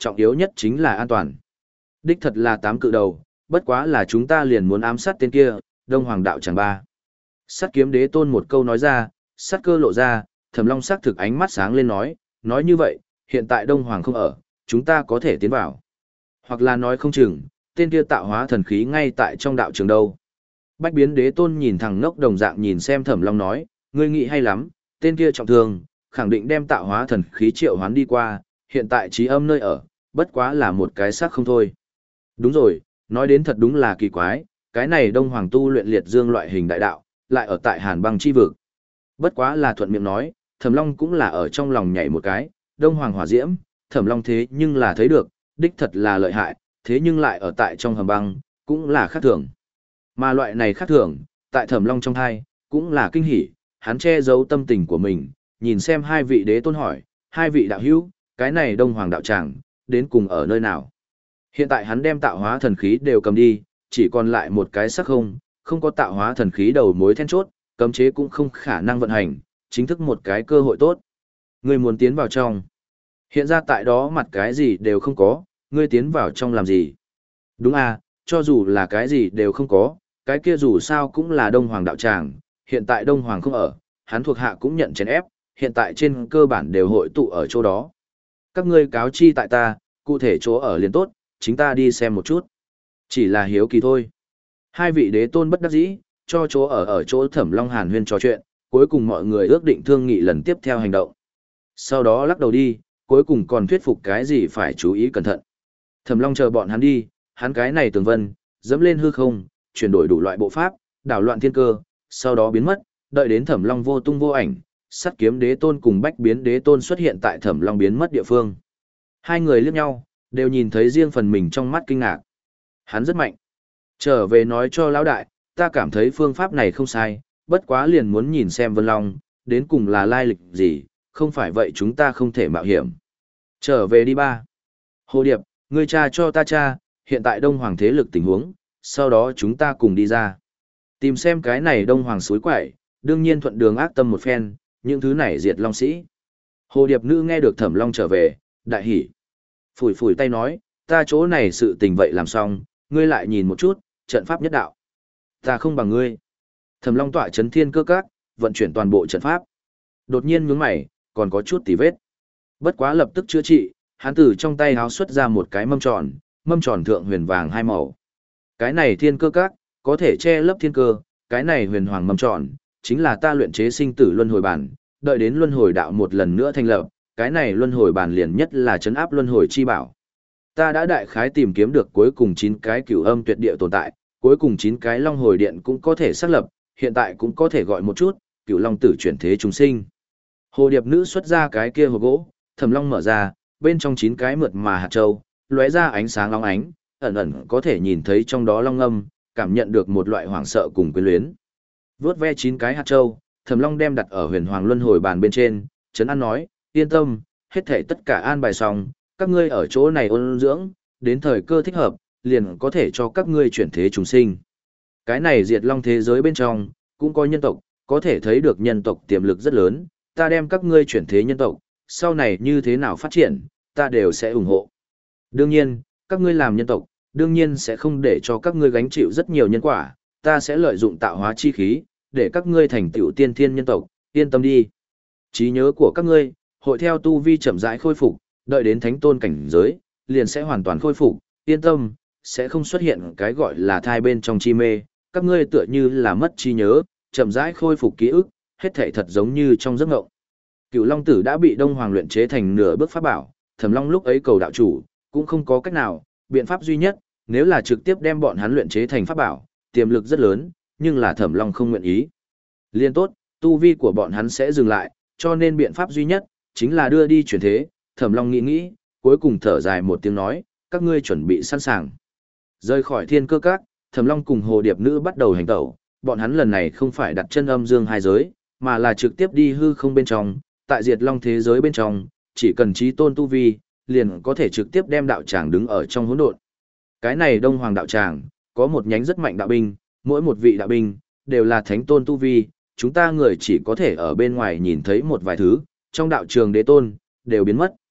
trọng yếu nhất chính là an toàn. Đích thật là tám cự đầu, bất quá là chúng ta liền muốn ám sát tên kia, Đông Hoàng đạo chẳng ba. Sắt kiếm đế tôn một câu nói ra, sát cơ lộ ra, Thẩm Long sắc thực ánh mắt sáng lên nói, nói như vậy, hiện tại Đông Hoàng không ở, chúng ta có thể tiến vào. Hoặc là nói không chừng, tên kia tạo hóa thần khí ngay tại trong đạo trường đâu. Bách biến đế tôn nhìn thằng ngốc đồng dạng nhìn xem Thẩm Long nói, ngươi nghĩ hay lắm, tên kia trọng thương, khẳng định đem tạo hóa thần khí triệu hoán đi qua, hiện tại trí âm nơi ở, bất quá là một cái xác không thôi. Đúng rồi, nói đến thật đúng là kỳ quái, cái này Đông Hoàng tu luyện liệt dương loại hình đại đạo, lại ở tại Hàn Băng chi vực. Bất quá là thuận miệng nói, Thẩm Long cũng là ở trong lòng nhảy một cái, Đông Hoàng hỏa diễm, Thẩm Long thế nhưng là thấy được, đích thật là lợi hại, thế nhưng lại ở tại trong hầm băng, cũng là khác thường. Mà loại này khác thường, tại Thẩm Long trong thai, cũng là kinh hỉ, hắn che giấu tâm tình của mình, nhìn xem hai vị đế tôn hỏi, hai vị đạo hữu, cái này Đông Hoàng đạo tràng, đến cùng ở nơi nào? Hiện tại hắn đem tạo hóa thần khí đều cầm đi, chỉ còn lại một cái sắc không, không có tạo hóa thần khí đầu mối then chốt, cấm chế cũng không khả năng vận hành, chính thức một cái cơ hội tốt. Ngươi muốn tiến vào trong. Hiện ra tại đó mặt cái gì đều không có, ngươi tiến vào trong làm gì? Đúng à, cho dù là cái gì đều không có, cái kia dù sao cũng là Đông Hoàng đạo tràng, hiện tại Đông Hoàng không ở, hắn thuộc hạ cũng nhận chèn ép, hiện tại trên cơ bản đều hội tụ ở chỗ đó. Các ngươi cáo chi tại ta, cụ thể chỗ ở liền tốt, chính ta đi xem một chút. Chỉ là hiếu kỳ thôi. Hai vị đế tôn bất đắc dĩ, cho chỗ ở ở chỗ Thẩm Long Hàn Huyên trò chuyện, cuối cùng mọi người ước định thương nghị lần tiếp theo hành động. Sau đó lắc đầu đi, cuối cùng còn thuyết phục cái gì phải chú ý cẩn thận. Thẩm Long chờ bọn hắn đi, hắn cái này tường vân, dẫm lên hư không, chuyển đổi đủ loại bộ pháp, đảo loạn thiên cơ, sau đó biến mất, đợi đến Thẩm Long vô tung vô ảnh, Sắt kiếm đế tôn cùng Bách biến đế tôn xuất hiện tại Thẩm Long biến mất địa phương. Hai người liếc nhau, đều nhìn thấy riêng phần mình trong mắt kinh ngạc. Hắn rất mạnh. Trở về nói cho lão đại, ta cảm thấy phương pháp này không sai, bất quá liền muốn nhìn xem Vân Long, đến cùng là lai lịch gì, không phải vậy chúng ta không thể mạo hiểm. Trở về đi ba. Hồ Điệp, ngươi tra cho ta tra, hiện tại Đông Hoàng thế lực tình huống, sau đó chúng ta cùng đi ra. Tìm xem cái này Đông Hoàng suối quậy, đương nhiên thuận đường ác tâm một phen, những thứ này diệt Long sĩ. Hồ Điệp nữ nghe được Thẩm Long trở về, đại hỉ. Phủi phủi tay nói, ta chỗ này sự tình vậy làm xong, ngươi lại nhìn một chút, trận pháp nhất đạo. Ta không bằng ngươi. Thẩm Long tọa chấn thiên cơ các, vận chuyển toàn bộ trận pháp. Đột nhiên nhướng mày, còn có chút tì vết. Bất quá lập tức chữa trị, hắn từ trong tay háo xuất ra một cái mâm tròn, mâm tròn thượng huyền vàng hai màu. Cái này thiên cơ các, có thể che lấp thiên cơ, cái này huyền hoàng mâm tròn, chính là ta luyện chế sinh tử luân hồi bản, đợi đến luân hồi đạo một lần nữa thành lập, cái này luân hồi bản liền nhất là trấn áp luân hồi chi bảo. Ta đã đại khái tìm kiếm được cuối cùng chín cái cửu âm tuyệt địa tồn tại, cuối cùng chín cái long hồi điện cũng có thể xác lập, hiện tại cũng có thể gọi một chút, cửu long tử chuyển thế chúng sinh. Hồ Điệp nữ xuất ra cái kia hộp gỗ, Thẩm Long mở ra, bên trong chín cái mượt mà hạt châu, lóe ra ánh sáng long ánh, ẩn ẩn có thể nhìn thấy trong đó long âm, cảm nhận được một loại hoảng sợ cùng quyến luyến. Vớt ve chín cái hạt châu, Thẩm Long đem đặt ở huyền hoàng luân hồi bàn bên trên, trấn an nói, yên tâm, hết thảy tất cả an bài xong, các ngươi ở chỗ này ôn dưỡng, đến thời cơ thích hợp, liền có thể cho các ngươi chuyển thế chúng sinh. Cái này diệt long thế giới bên trong, cũng có nhân tộc, có thể thấy được nhân tộc tiềm lực rất lớn, ta đem các ngươi chuyển thế nhân tộc, sau này như thế nào phát triển, ta đều sẽ ủng hộ. Đương nhiên, các ngươi làm nhân tộc, đương nhiên sẽ không để cho các ngươi gánh chịu rất nhiều nhân quả, ta sẽ lợi dụng tạo hóa chi khí, để các ngươi thành tựu tiên thiên nhân tộc, yên tâm đi. Trí nhớ của các ngươi, hội theo tu vi chậm rãi khôi phục, đợi đến thánh tôn cảnh giới, liền sẽ hoàn toàn khôi phục, yên tâm, sẽ không xuất hiện cái gọi là thai bên trong chi mê, các ngươi tựa như là mất trí nhớ, chậm rãi khôi phục ký ức, hết thảy thật giống như trong giấc ngộng. Cửu Long Tử đã bị Đông Hoàng luyện chế thành nửa bước pháp bảo, Thẩm Long lúc ấy cầu đạo chủ, cũng không có cách nào, biện pháp duy nhất, nếu là trực tiếp đem bọn hắn luyện chế thành pháp bảo, tiềm lực rất lớn, nhưng là Thẩm Long không nguyện ý. Liên tốt, tu vi của bọn hắn sẽ dừng lại, cho nên biện pháp duy nhất, chính là đưa đi chuyển thế, Thẩm Long nghĩ nghĩ, cuối cùng thở dài một tiếng nói, các ngươi chuẩn bị sẵn sàng. Rời khỏi thiên cơ các, Thẩm Long cùng Hồ Điệp Nữ bắt đầu hành tẩu, bọn hắn lần này không phải đặt chân âm dương hai giới, mà là trực tiếp đi hư không bên trong, tại diệt long thế giới bên trong, chỉ cần trí tôn tu vi, liền có thể trực tiếp đem đạo tràng đứng ở trong hỗn độn. Cái này Đông Hoàng đạo tràng, có một nhánh rất mạnh đạo binh, mỗi một vị đạo binh, đều là thánh tôn tu vi, chúng ta người chỉ có thể ở bên ngoài nhìn thấy một vài thứ, trong đạo trường đế tôn, đều biến mất.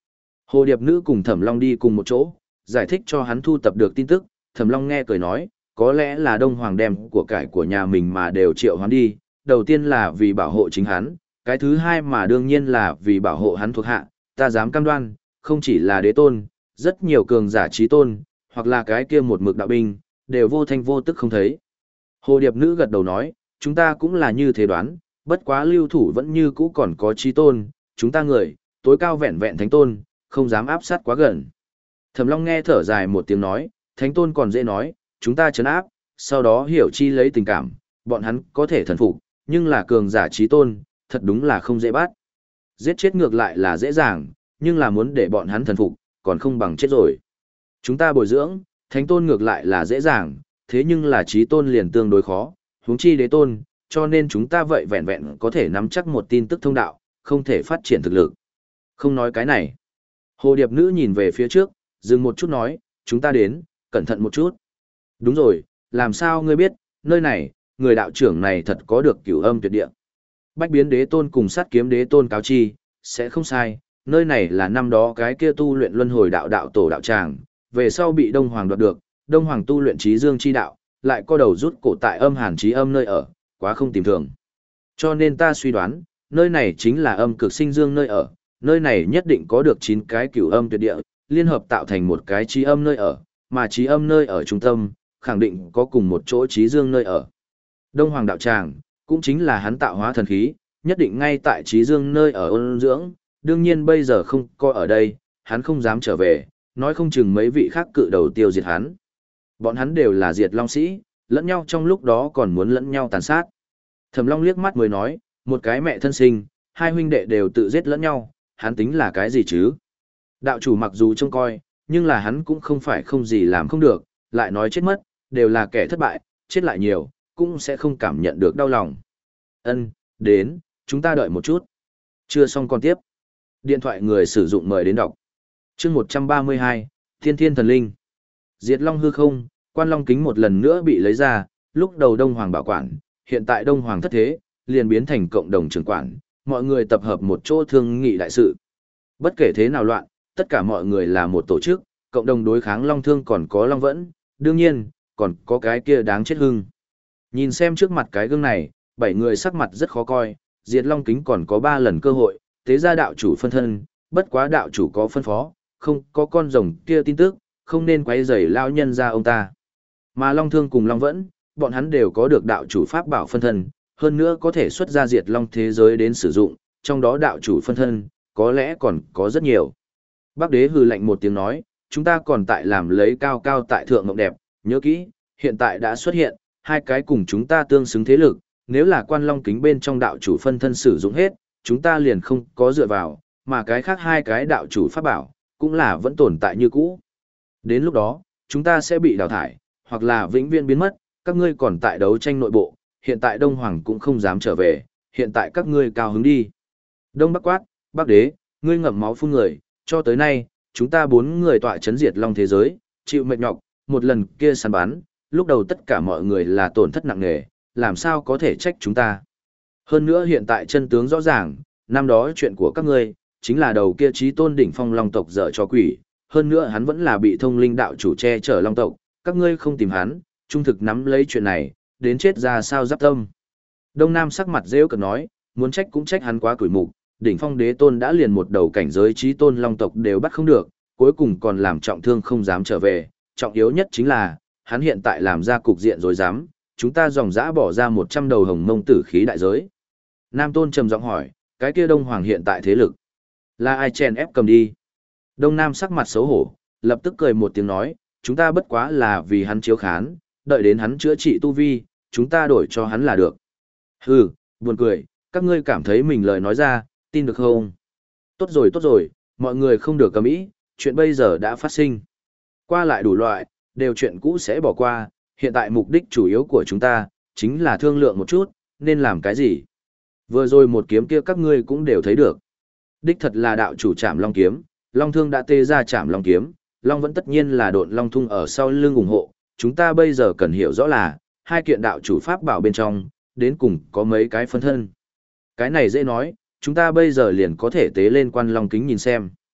Hồ Điệp Nữ cùng Thẩm Long đi cùng một chỗ, giải thích cho hắn thu tập được tin tức, Thẩm Long nghe cười nói, có lẽ là Đông Hoàng đem của cải của nhà mình mà đều triệu hoán đi, đầu tiên là vì bảo hộ chính hắn, cái thứ hai mà đương nhiên là vì bảo hộ hắn thuộc hạ, ta dám cam đoan, không chỉ là đế tôn, rất nhiều cường giả trí tôn, hoặc là cái kia một mực đạo binh, đều vô thanh vô tức không thấy. Hồ Điệp Nữ gật đầu nói, chúng ta cũng là như thế đoán, bất quá lưu thủ vẫn như cũ còn có trí tôn, chúng ta người, tối cao vẹn vẹn thánh tôn, không dám áp sát quá gần. Thẩm Long nghe thở dài một tiếng nói, thánh tôn còn dễ nói, chúng ta trấn áp, sau đó hiểu chi lấy tình cảm, bọn hắn có thể thần phục, nhưng là cường giả trí tôn, thật đúng là không dễ bắt. Giết chết ngược lại là dễ dàng, nhưng là muốn để bọn hắn thần phục, còn không bằng chết rồi. Chúng ta bồi dưỡng, thánh tôn ngược lại là dễ dàng, thế nhưng là trí tôn liền tương đối khó, huống chi đế tôn, cho nên chúng ta vậy vẹn vẹn có thể nắm chắc một tin tức thông đạo, không thể phát triển thực lực. Không nói cái này. Hồ Điệp Nữ nhìn về phía trước, dừng một chút nói, chúng ta đến, cẩn thận một chút. Đúng rồi, làm sao ngươi biết, nơi này, người đạo trưởng này thật có được cửu âm tuyệt địa. Bách biến đế tôn cùng sát kiếm đế tôn cáo chi, sẽ không sai, nơi này là năm đó cái kia tu luyện luân hồi đạo đạo tổ đạo tràng, về sau bị Đông Hoàng đoạt được, Đông Hoàng tu luyện trí dương chi đạo, lại co đầu rút cổ tại âm hàn trí âm nơi ở, quá không tìm thường. Cho nên ta suy đoán, nơi này chính là âm cực sinh dương nơi ở, nơi này nhất định có được chín cái cửu âm tuyệt địa, liên hợp tạo thành một cái trí âm nơi ở, mà trí âm nơi ở trung tâm, khẳng định có cùng một chỗ trí dương nơi ở. Đông Hoàng đạo tràng, cũng chính là hắn tạo hóa thần khí, nhất định ngay tại trí dương nơi ở ôn dưỡng, đương nhiên bây giờ không có ở đây, hắn không dám trở về, nói không chừng mấy vị khác cự đầu tiêu diệt hắn. Bọn hắn đều là diệt long sĩ, lẫn nhau trong lúc đó còn muốn lẫn nhau tàn sát. Thẩm Long liếc mắt mới nói, một cái mẹ thân sinh, hai huynh đệ đều tự giết lẫn nhau, hắn tính là cái gì chứ? Đạo chủ mặc dù trông coi, nhưng là hắn cũng không phải không gì làm không được, lại nói chết mất, đều là kẻ thất bại, chết lại nhiều, cũng sẽ không cảm nhận được đau lòng. Ân, đến, chúng ta đợi một chút. Chưa xong còn tiếp. Điện thoại người sử dụng mời đến đọc. Chương một trăm ba mươi hai, Thiên Thiên Thần Linh. Diệt Long hư không, Quan Long kính một lần nữa bị lấy ra, lúc đầu Đông Hoàng bảo quản, hiện tại Đông Hoàng thất thế, liền biến thành cộng đồng trưởng quản, mọi người tập hợp một chỗ thương nghị đại sự. Bất kể thế nào loạn, tất cả mọi người là một tổ chức, cộng đồng đối kháng Long Thương còn có Long Vẫn, đương nhiên, còn có cái kia đáng chết hưng. Nhìn xem trước mặt cái gương này, bảy người sắc mặt rất khó coi, Diệt Long kính còn có ba lần cơ hội, tế ra đạo chủ phân thân, bất quá đạo chủ có phân phó, không có con rồng kia tin tức, không nên quấy rầy lao nhân ra ông ta. Mà Long Thương cùng Long Vẫn, bọn hắn đều có được đạo chủ pháp bảo phân thân, hơn nữa có thể xuất ra Diệt Long thế giới đến sử dụng, trong đó đạo chủ phân thân, có lẽ còn có rất nhiều. Bắc Đế hừ lạnh một tiếng nói, chúng ta còn tại làm lấy cao cao tại thượng ngọc đẹp, nhớ kỹ, hiện tại đã xuất hiện, hai cái cùng chúng ta tương xứng thế lực, nếu là Quan Long kính bên trong đạo chủ phân thân sử dụng hết, chúng ta liền không có dựa vào, mà cái khác hai cái đạo chủ pháp bảo, cũng là vẫn tồn tại như cũ. Đến lúc đó, chúng ta sẽ bị đào thải, hoặc là vĩnh viễn biến mất, các ngươi còn tại đấu tranh nội bộ, hiện tại Đông Hoàng cũng không dám trở về, hiện tại các ngươi cao hứng đi. Đông Bắc Quát, Bắc Đế, ngươi ngậm máu phun người, cho tới nay, chúng ta bốn người tọa chấn diệt long thế giới, chịu mệt nhọc, một lần kia săn bắn, lúc đầu tất cả mọi người là tổn thất nặng nề, làm sao có thể trách chúng ta. Hơn nữa hiện tại chân tướng rõ ràng, năm đó chuyện của các ngươi, chính là đầu kia chí tôn đỉnh phong long tộc dở cho quỷ, hơn nữa hắn vẫn là bị thông linh đạo chủ che chở long tộc, các ngươi không tìm hắn, trung thực nắm lấy chuyện này, đến chết ra sao giáp tâm. Đông Nam sắc mặt rêu cực nói, muốn trách cũng trách hắn quá củi mục, đỉnh phong đế tôn đã liền một đầu cảnh giới chí tôn long tộc đều bắt không được, cuối cùng còn làm trọng thương không dám trở về, trọng yếu nhất chính là, hắn hiện tại làm ra cục diện rồi dám, chúng ta dòng dã bỏ ra một trăm đầu hồng mông tử khí đại giới. Nam Tôn trầm giọng hỏi, cái kia Đông Hoàng hiện tại thế lực, là ai chèn ép cầm đi? Đông Nam sắc mặt xấu hổ, lập tức cười một tiếng nói, chúng ta bất quá là vì hắn chiếu khán, đợi đến hắn chữa trị tu vi, chúng ta đổi cho hắn là được. Hừ, buồn cười, các ngươi cảm thấy mình lời nói ra, tin được không? Tốt rồi tốt rồi, mọi người không được cầm ý, chuyện bây giờ đã phát sinh. Qua lại đủ loại, đều chuyện cũ sẽ bỏ qua, hiện tại mục đích chủ yếu của chúng ta, chính là thương lượng một chút, nên làm cái gì. Vừa rồi một kiếm kia các ngươi cũng đều thấy được. Đích thật là đạo chủ Trảm Long kiếm, Long Thương đã tê ra Trảm Long kiếm, Long vẫn tất nhiên là độn Long Thung ở sau lưng ủng hộ, chúng ta bây giờ cần hiểu rõ là, hai kiện đạo chủ pháp bảo bên trong, đến cùng có mấy cái phân thân. Cái này dễ nói, chúng ta bây giờ liền có thể tế lên Quan Long kính nhìn xem.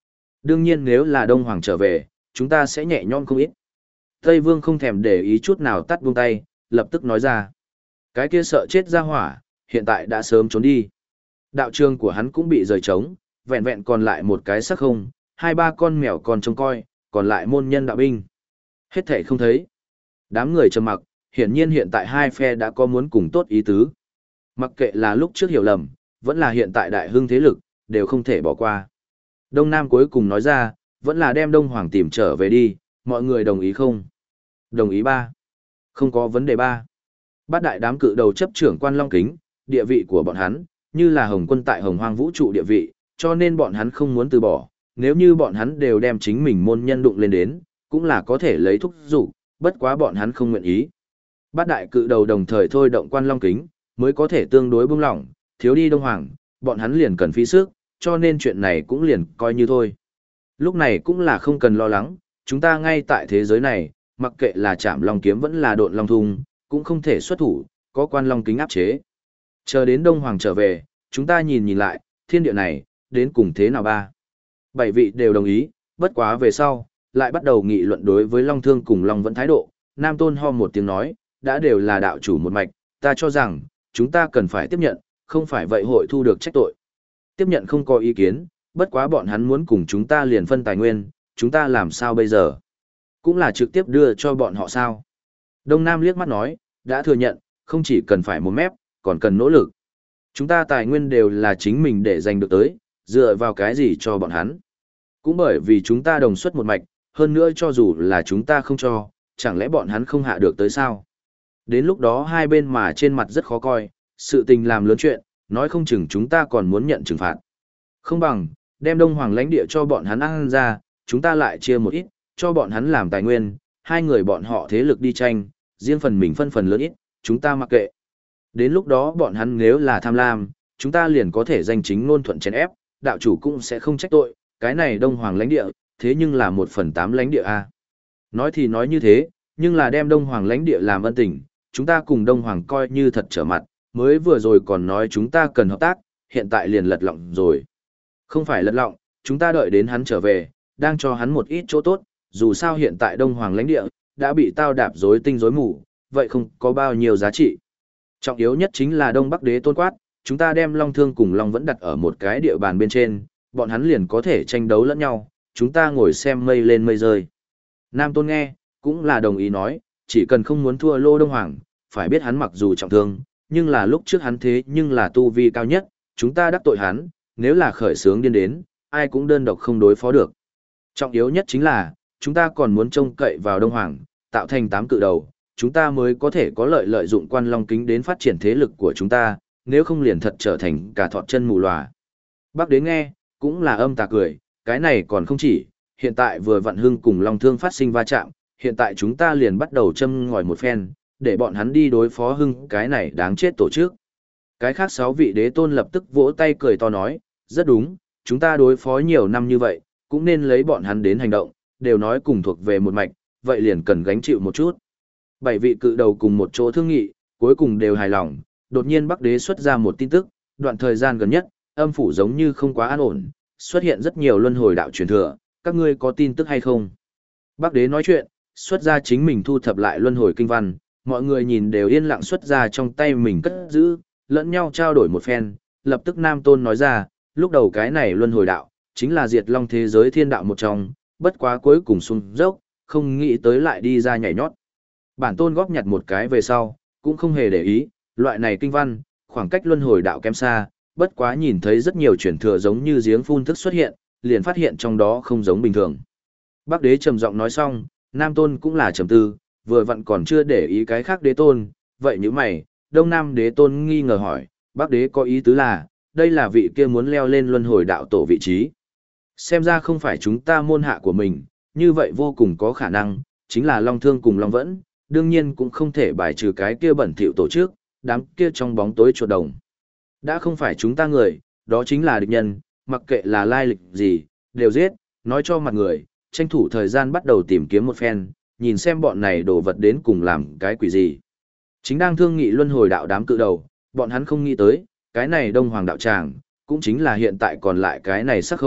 Đương nhiên nếu là Đông Hoàng trở về, chúng ta sẽ nhẹ nhõm không ít. Tây Vương không thèm để ý chút nào tắt buông tay, lập tức nói ra. Cái kia sợ chết ra hỏa, hiện tại đã sớm trốn đi. Đạo trường của hắn cũng bị rời trống, vẹn vẹn còn lại một cái sắc không, hai ba con mèo còn trông coi, còn lại môn nhân đạo binh. Hết thảy không thấy. Đám người trầm mặc, hiển nhiên hiện tại hai phe đã có muốn cùng tốt ý tứ. Mặc kệ là lúc trước hiểu lầm, vẫn là hiện tại đại hưng thế lực, đều không thể bỏ qua. Đông Nam cuối cùng nói ra, vẫn là đem Đông Hoàng tìm trở về đi, mọi người đồng ý không? Đồng ý ba. Không có vấn đề ba. Bát đại đám cự đầu chấp trưởng quan Long Kính, địa vị của bọn hắn, như là Hồng Quân tại Hồng Hoang vũ trụ địa vị, cho nên bọn hắn không muốn từ bỏ. Nếu như bọn hắn đều đem chính mình môn nhân đụng lên đến, cũng là có thể lấy thúc dục, bất quá bọn hắn không nguyện ý. Bát đại cự đầu đồng thời thôi động quan Long Kính, mới có thể tương đối buông lỏng, thiếu đi Đông Hoàng, bọn hắn liền cần phí sức, cho nên chuyện này cũng liền coi như thôi. Lúc này cũng là không cần lo lắng, chúng ta ngay tại thế giới này, mặc kệ là chạm long kiếm vẫn là độn long thung, cũng không thể xuất thủ, có quan long kính áp chế. Chờ đến Đông Hoàng trở về, chúng ta nhìn nhìn lại, thiên địa này, đến cùng thế nào ba. Bảy vị đều đồng ý, bất quá về sau, lại bắt đầu nghị luận đối với Long Thương cùng Long Vẫn thái độ. Nam Tôn ho một tiếng nói, đã đều là đạo chủ một mạch, ta cho rằng, chúng ta cần phải tiếp nhận, không phải vậy hội thu được trách tội. Tiếp nhận không có ý kiến, bất quá bọn hắn muốn cùng chúng ta liền phân tài nguyên, chúng ta làm sao bây giờ? Cũng là trực tiếp đưa cho bọn họ sao? Đông Nam liếc mắt nói, đã thừa nhận, không chỉ cần phải một mép, còn cần nỗ lực. Chúng ta tài nguyên đều là chính mình để giành được tới, dựa vào cái gì cho bọn hắn. Cũng bởi vì chúng ta đồng xuất một mạch, hơn nữa cho dù là chúng ta không cho, chẳng lẽ bọn hắn không hạ được tới sao? Đến lúc đó hai bên mà trên mặt rất khó coi, sự tình làm lớn chuyện, nói không chừng chúng ta còn muốn nhận trừng phạt. Không bằng, đem Đông Hoàng lãnh địa cho bọn hắn ăn ra, chúng ta lại chia một ít, cho bọn hắn làm tài nguyên, hai người bọn họ thế lực đi tranh, riêng phần mình phân phần lớn ít, chúng ta mặc kệ. Đến lúc đó bọn hắn nếu là tham lam, chúng ta liền có thể danh chính ngôn thuận chèn ép, đạo chủ cũng sẽ không trách tội, cái này Đông Hoàng lãnh địa, thế nhưng là một phần tám lãnh địa A. Nói thì nói như thế, nhưng là đem Đông Hoàng lãnh địa làm ân tình, chúng ta cùng Đông Hoàng coi như thật trở mặt, mới vừa rồi còn nói chúng ta cần hợp tác, hiện tại liền lật lọng rồi. Không phải lật lọng, chúng ta đợi đến hắn trở về, đang cho hắn một ít chỗ tốt, dù sao hiện tại Đông Hoàng lãnh địa, đã bị tao đạp rối tinh rối mù, vậy không có bao nhiêu giá trị. Trọng yếu nhất chính là Đông Bắc Đế tôn quát, chúng ta đem Long Thương cùng Long Vẫn đặt ở một cái địa bàn bên trên, bọn hắn liền có thể tranh đấu lẫn nhau, chúng ta ngồi xem mây lên mây rơi. Nam Tôn nghe, cũng là đồng ý nói, chỉ cần không muốn thua Lô Đông Hoàng, phải biết hắn mặc dù trọng thương, nhưng là lúc trước hắn thế nhưng là tu vi cao nhất, chúng ta đắc tội hắn, nếu là khởi sướng điên đến, ai cũng đơn độc không đối phó được. Trọng yếu nhất chính là, chúng ta còn muốn trông cậy vào Đông Hoàng, tạo thành tám cự đầu, chúng ta mới có thể có lợi lợi dụng quan long kính đến phát triển thế lực của chúng ta, nếu không liền thật trở thành cả thọt chân mù lòa. Bác Đế nghe, cũng là âm tà cười, cái này còn không chỉ, hiện tại vừa vặn hưng cùng Long Thương phát sinh va chạm, hiện tại chúng ta liền bắt đầu châm ngòi một phen, để bọn hắn đi đối phó hưng cái này đáng chết tổ chức. Cái khác sáu vị đế tôn lập tức vỗ tay cười to nói, rất đúng, chúng ta đối phó nhiều năm như vậy, cũng nên lấy bọn hắn đến hành động, đều nói cùng thuộc về một mạch, vậy liền cần gánh chịu một chút. Bảy vị cự đầu cùng một chỗ thương nghị, cuối cùng đều hài lòng, đột nhiên Bắc Đế xuất ra một tin tức, đoạn thời gian gần nhất, âm phủ giống như không quá an ổn, xuất hiện rất nhiều luân hồi đạo truyền thừa, các ngươi có tin tức hay không? Bắc Đế nói chuyện, xuất ra chính mình thu thập lại luân hồi kinh văn, mọi người nhìn đều yên lặng xuất ra trong tay mình cất giữ, lẫn nhau trao đổi một phen, lập tức Nam Tôn nói ra, lúc đầu cái này luân hồi đạo, chính là diệt long thế giới thiên đạo một trong, bất quá cuối cùng xuống dốc, không nghĩ tới lại đi ra nhảy nhót. Bản Tôn góp nhặt một cái về sau, cũng không hề để ý, loại này kinh văn, khoảng cách luân hồi đạo kém xa, bất quá nhìn thấy rất nhiều truyền thừa giống như giếng phun thức xuất hiện, liền phát hiện trong đó không giống bình thường. Bắc Đế trầm giọng nói xong, Nam Tôn cũng là trầm tư, vừa vặn còn chưa để ý cái khác đế tôn, vậy như mày, Đông Nam đế tôn nghi ngờ hỏi, Bắc Đế có ý tứ là, đây là vị kia muốn leo lên luân hồi đạo tổ vị trí. Xem ra không phải chúng ta môn hạ của mình, như vậy vô cùng có khả năng, chính là Long Thương cùng Long Vẫn, đương nhiên cũng không thể bài trừ cái kia bẩn thỉu tổ chức, đám kia trong bóng tối chuột đồng. Đã không phải chúng ta người, đó chính là địch nhân, mặc kệ là lai lịch gì, đều giết, nói cho mặt người, tranh thủ thời gian bắt đầu tìm kiếm một phen, nhìn xem bọn này đồ vật đến cùng làm cái quỷ gì. Chính đang thương nghị luân hồi đạo đám cự đầu, bọn hắn không nghĩ tới, cái này Đông Hoàng đạo tràng, cũng chính là hiện tại còn lại cái này sắc không,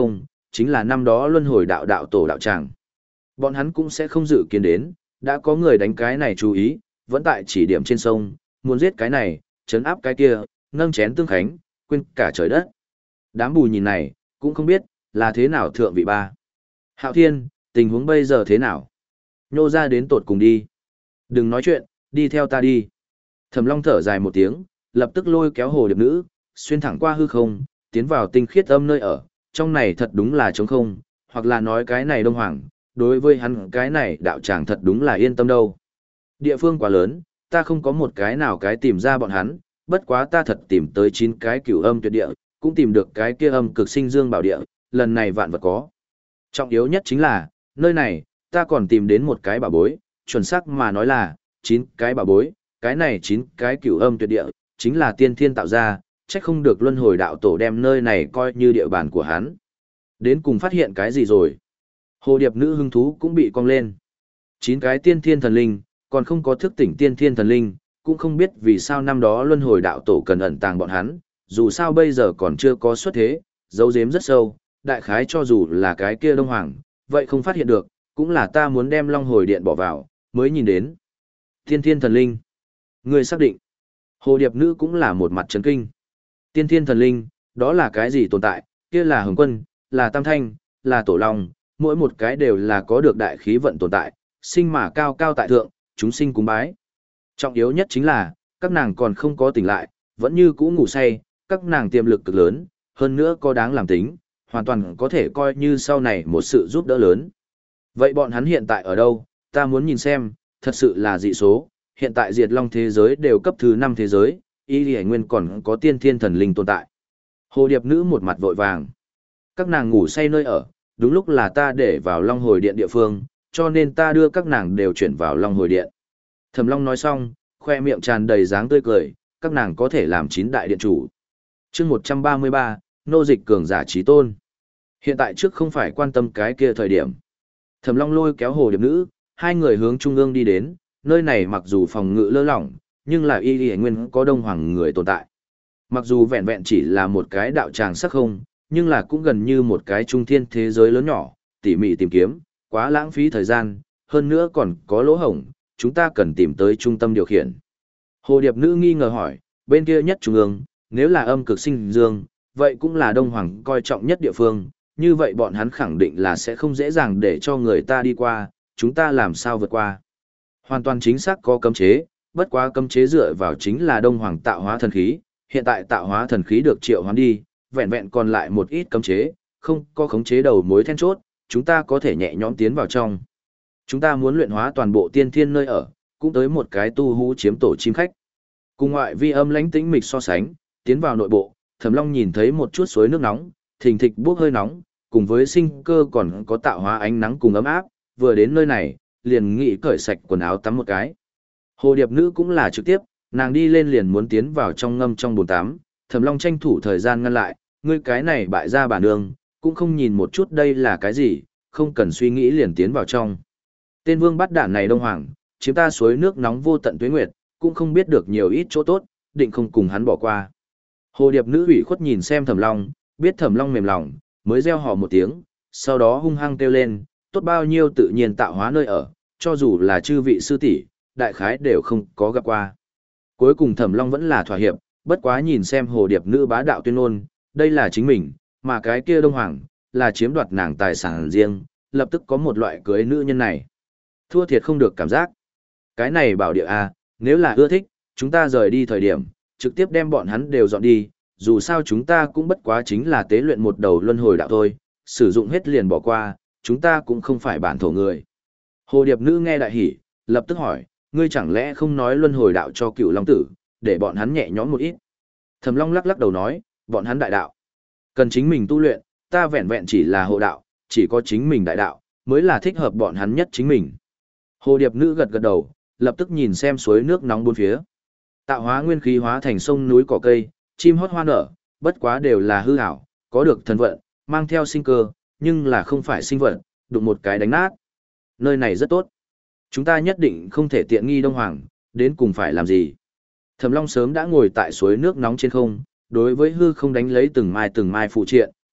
chính là năm đó luân hồi đạo đạo tổ đạo tràng. Bọn hắn cũng sẽ không dự kiến đến, đã có người đánh cái này chú ý, vẫn tại chỉ điểm trên sông, muốn giết cái này, chấn áp cái kia, nâng chén tương khánh, quên cả trời đất. Đám bù nhìn này, cũng không biết, là thế nào thượng vị ba. Hạo Thiên, tình huống bây giờ thế nào? Nhô ra đến tột cùng đi. Đừng nói chuyện, đi theo ta đi. Thẩm Long thở dài một tiếng, lập tức lôi kéo hồ điệp nữ, xuyên thẳng qua hư không, tiến vào tinh khiết âm nơi ở, trong này thật đúng là trống không, hoặc là nói cái này Đông Hoàng, đối với hắn cái này đạo tràng thật đúng là yên tâm đâu. Địa phương quá lớn, ta không có một cái nào cái tìm ra bọn hắn, bất quá ta thật tìm tới chín cái cửu âm tuyệt địa, cũng tìm được cái kia âm cực sinh dương bảo địa, lần này vạn vật có. Trọng yếu nhất chính là, nơi này, ta còn tìm đến một cái bảo bối, chuẩn xác mà nói là, chín cái bảo bối, cái này chín cái cửu âm tuyệt địa, chính là tiên thiên tạo ra, chắc không được luân hồi đạo tổ đem nơi này coi như địa bàn của hắn. Đến cùng phát hiện cái gì rồi? Hồ điệp nữ hứng thú cũng bị cong lên. Chín cái tiên thiên thần linh, còn không có thức tỉnh tiên thiên thần linh, cũng không biết vì sao năm đó luân hồi đạo tổ cần ẩn tàng bọn hắn, dù sao bây giờ còn chưa có xuất thế, dấu giếm rất sâu, đại khái cho dù là cái kia Đông Hoàng, vậy không phát hiện được, cũng là ta muốn đem Long Hồi Điện bỏ vào, mới nhìn đến. Tiên thiên thần linh. Người xác định. Hồ điệp nữ cũng là một mặt chấn kinh. Tiên thiên thần linh, đó là cái gì tồn tại, kia là Hồng Quân, là Tam Thanh, là Tổ Long, mỗi một cái đều là có được đại khí vận tồn tại, sinh mà cao cao tại thượng, chúng sinh cúng bái. Trọng yếu nhất chính là, các nàng còn không có tỉnh lại, vẫn như cũ ngủ say, các nàng tiềm lực cực lớn, hơn nữa có đáng làm tính, hoàn toàn có thể coi như sau này một sự giúp đỡ lớn. Vậy bọn hắn hiện tại ở đâu, ta muốn nhìn xem, thật sự là dị số, hiện tại diệt long thế giới đều cấp thứ năm thế giới, y lì nguyên còn có tiên thiên thần linh tồn tại. Hồ điệp nữ một mặt vội vàng. Các nàng ngủ say nơi ở, đúng lúc là ta để vào Long Hồi Điện địa phương, cho nên ta đưa các nàng đều chuyển vào Long Hồi Điện. Thẩm Long nói xong, khoe miệng tràn đầy dáng tươi cười, các nàng có thể làm chín đại điện chủ. Chương một trăm ba mươi ba, nô dịch cường giả chí tôn. Hiện tại trước không phải quan tâm cái kia thời điểm. Thẩm Long lôi kéo hồ điệp nữ, hai người hướng trung ương đi đến, nơi này mặc dù phòng ngự lơ lỏng, nhưng là y y nguyên có đông hoàng người tồn tại. Mặc dù vẹn vẹn chỉ là một cái đạo tràng sắc không, nhưng là cũng gần như một cái trung thiên thế giới lớn nhỏ, tỉ mỉ tìm kiếm, quá lãng phí thời gian, hơn nữa còn có lỗ hổng, chúng ta cần tìm tới trung tâm điều khiển. Hồ điệp nữ nghi ngờ hỏi, bên kia nhất trung ương, nếu là âm cực sinh dương, vậy cũng là đông hoàng coi trọng nhất địa phương, như vậy bọn hắn khẳng định là sẽ không dễ dàng để cho người ta đi qua, chúng ta làm sao vượt qua. Hoàn toàn chính xác có cấm chế, bất quá cấm chế dựa vào chính là đông hoàng tạo hóa thần khí, hiện tại tạo hóa thần khí được triệu hoán đi, vẹn vẹn còn lại một ít cấm chế, không có khống chế đầu mối then chốt, chúng ta có thể nhẹ nhõm tiến vào trong. Chúng ta muốn luyện hóa toàn bộ tiên thiên nơi ở, cũng tới một cái tu hú chiếm tổ chim khách. Cùng ngoại vi âm lãnh tĩnh mịch so sánh, tiến vào nội bộ, Thẩm Long nhìn thấy một chút suối nước nóng, thình thịch bốc hơi nóng, cùng với sinh cơ còn có tạo hóa ánh nắng cùng ấm áp, vừa đến nơi này, liền nghĩ cởi sạch quần áo tắm một cái. Hồ điệp nữ cũng là trực tiếp, nàng đi lên liền muốn tiến vào trong ngâm trong bồn tắm, Thẩm Long tranh thủ thời gian ngăn lại, ngươi cái này bại gia bà nương, cũng không nhìn một chút đây là cái gì, không cần suy nghĩ liền tiến vào trong. Tên vương bắt đản này đông hoàng, chiếm ta suối nước nóng vô tận tuế nguyệt, cũng không biết được nhiều ít chỗ tốt, định không cùng hắn bỏ qua. Hồ điệp nữ ủy khuất nhìn xem Thẩm Long, biết Thẩm Long mềm lòng, mới reo hò một tiếng, sau đó hung hăng kêu lên, tốt bao nhiêu tự nhiên tạo hóa nơi ở, cho dù là chư vị sư tỷ, đại khái đều không có gặp qua. Cuối cùng Thẩm Long vẫn là thỏa hiệp, bất quá nhìn xem hồ điệp nữ bá đạo tuyên ngôn, đây là chính mình, mà cái kia đông hoàng, là chiếm đoạt nàng tài sản riêng, lập tức có một loại cưới nữ nhân này. Thua thiệt không được cảm giác. Cái này bảo địa a, nếu là ưa thích, chúng ta rời đi thời điểm, trực tiếp đem bọn hắn đều dọn đi, dù sao chúng ta cũng bất quá chính là tế luyện một đầu luân hồi đạo thôi, sử dụng hết liền bỏ qua, chúng ta cũng không phải bản thổ người. Hồ điệp nữ nghe đại hỉ, lập tức hỏi, ngươi chẳng lẽ không nói luân hồi đạo cho cựu long tử, để bọn hắn nhẹ nhõm một ít. Thẩm Long lắc lắc đầu nói, bọn hắn đại đạo. Cần chính mình tu luyện, ta vẹn vẹn chỉ là hộ đạo, chỉ có chính mình đại đạo, mới là thích hợp bọn hắn nhất chính mình. Hồ điệp nữ gật gật đầu, lập tức nhìn xem suối nước nóng bốn phía. Tạo hóa nguyên khí hóa thành sông núi cỏ cây, chim hót hoa nở, bất quá đều là hư ảo, có được thần vận, mang theo sinh cơ, nhưng là không phải sinh vận, đụng một cái đánh nát. Nơi này rất tốt. Chúng ta nhất định không thể tiện nghi Đông Hoàng, đến cùng phải làm gì. Thẩm Long sớm đã ngồi tại suối nước nóng trên không, đối với hư không đánh lấy từng mai từng mai phụ triện,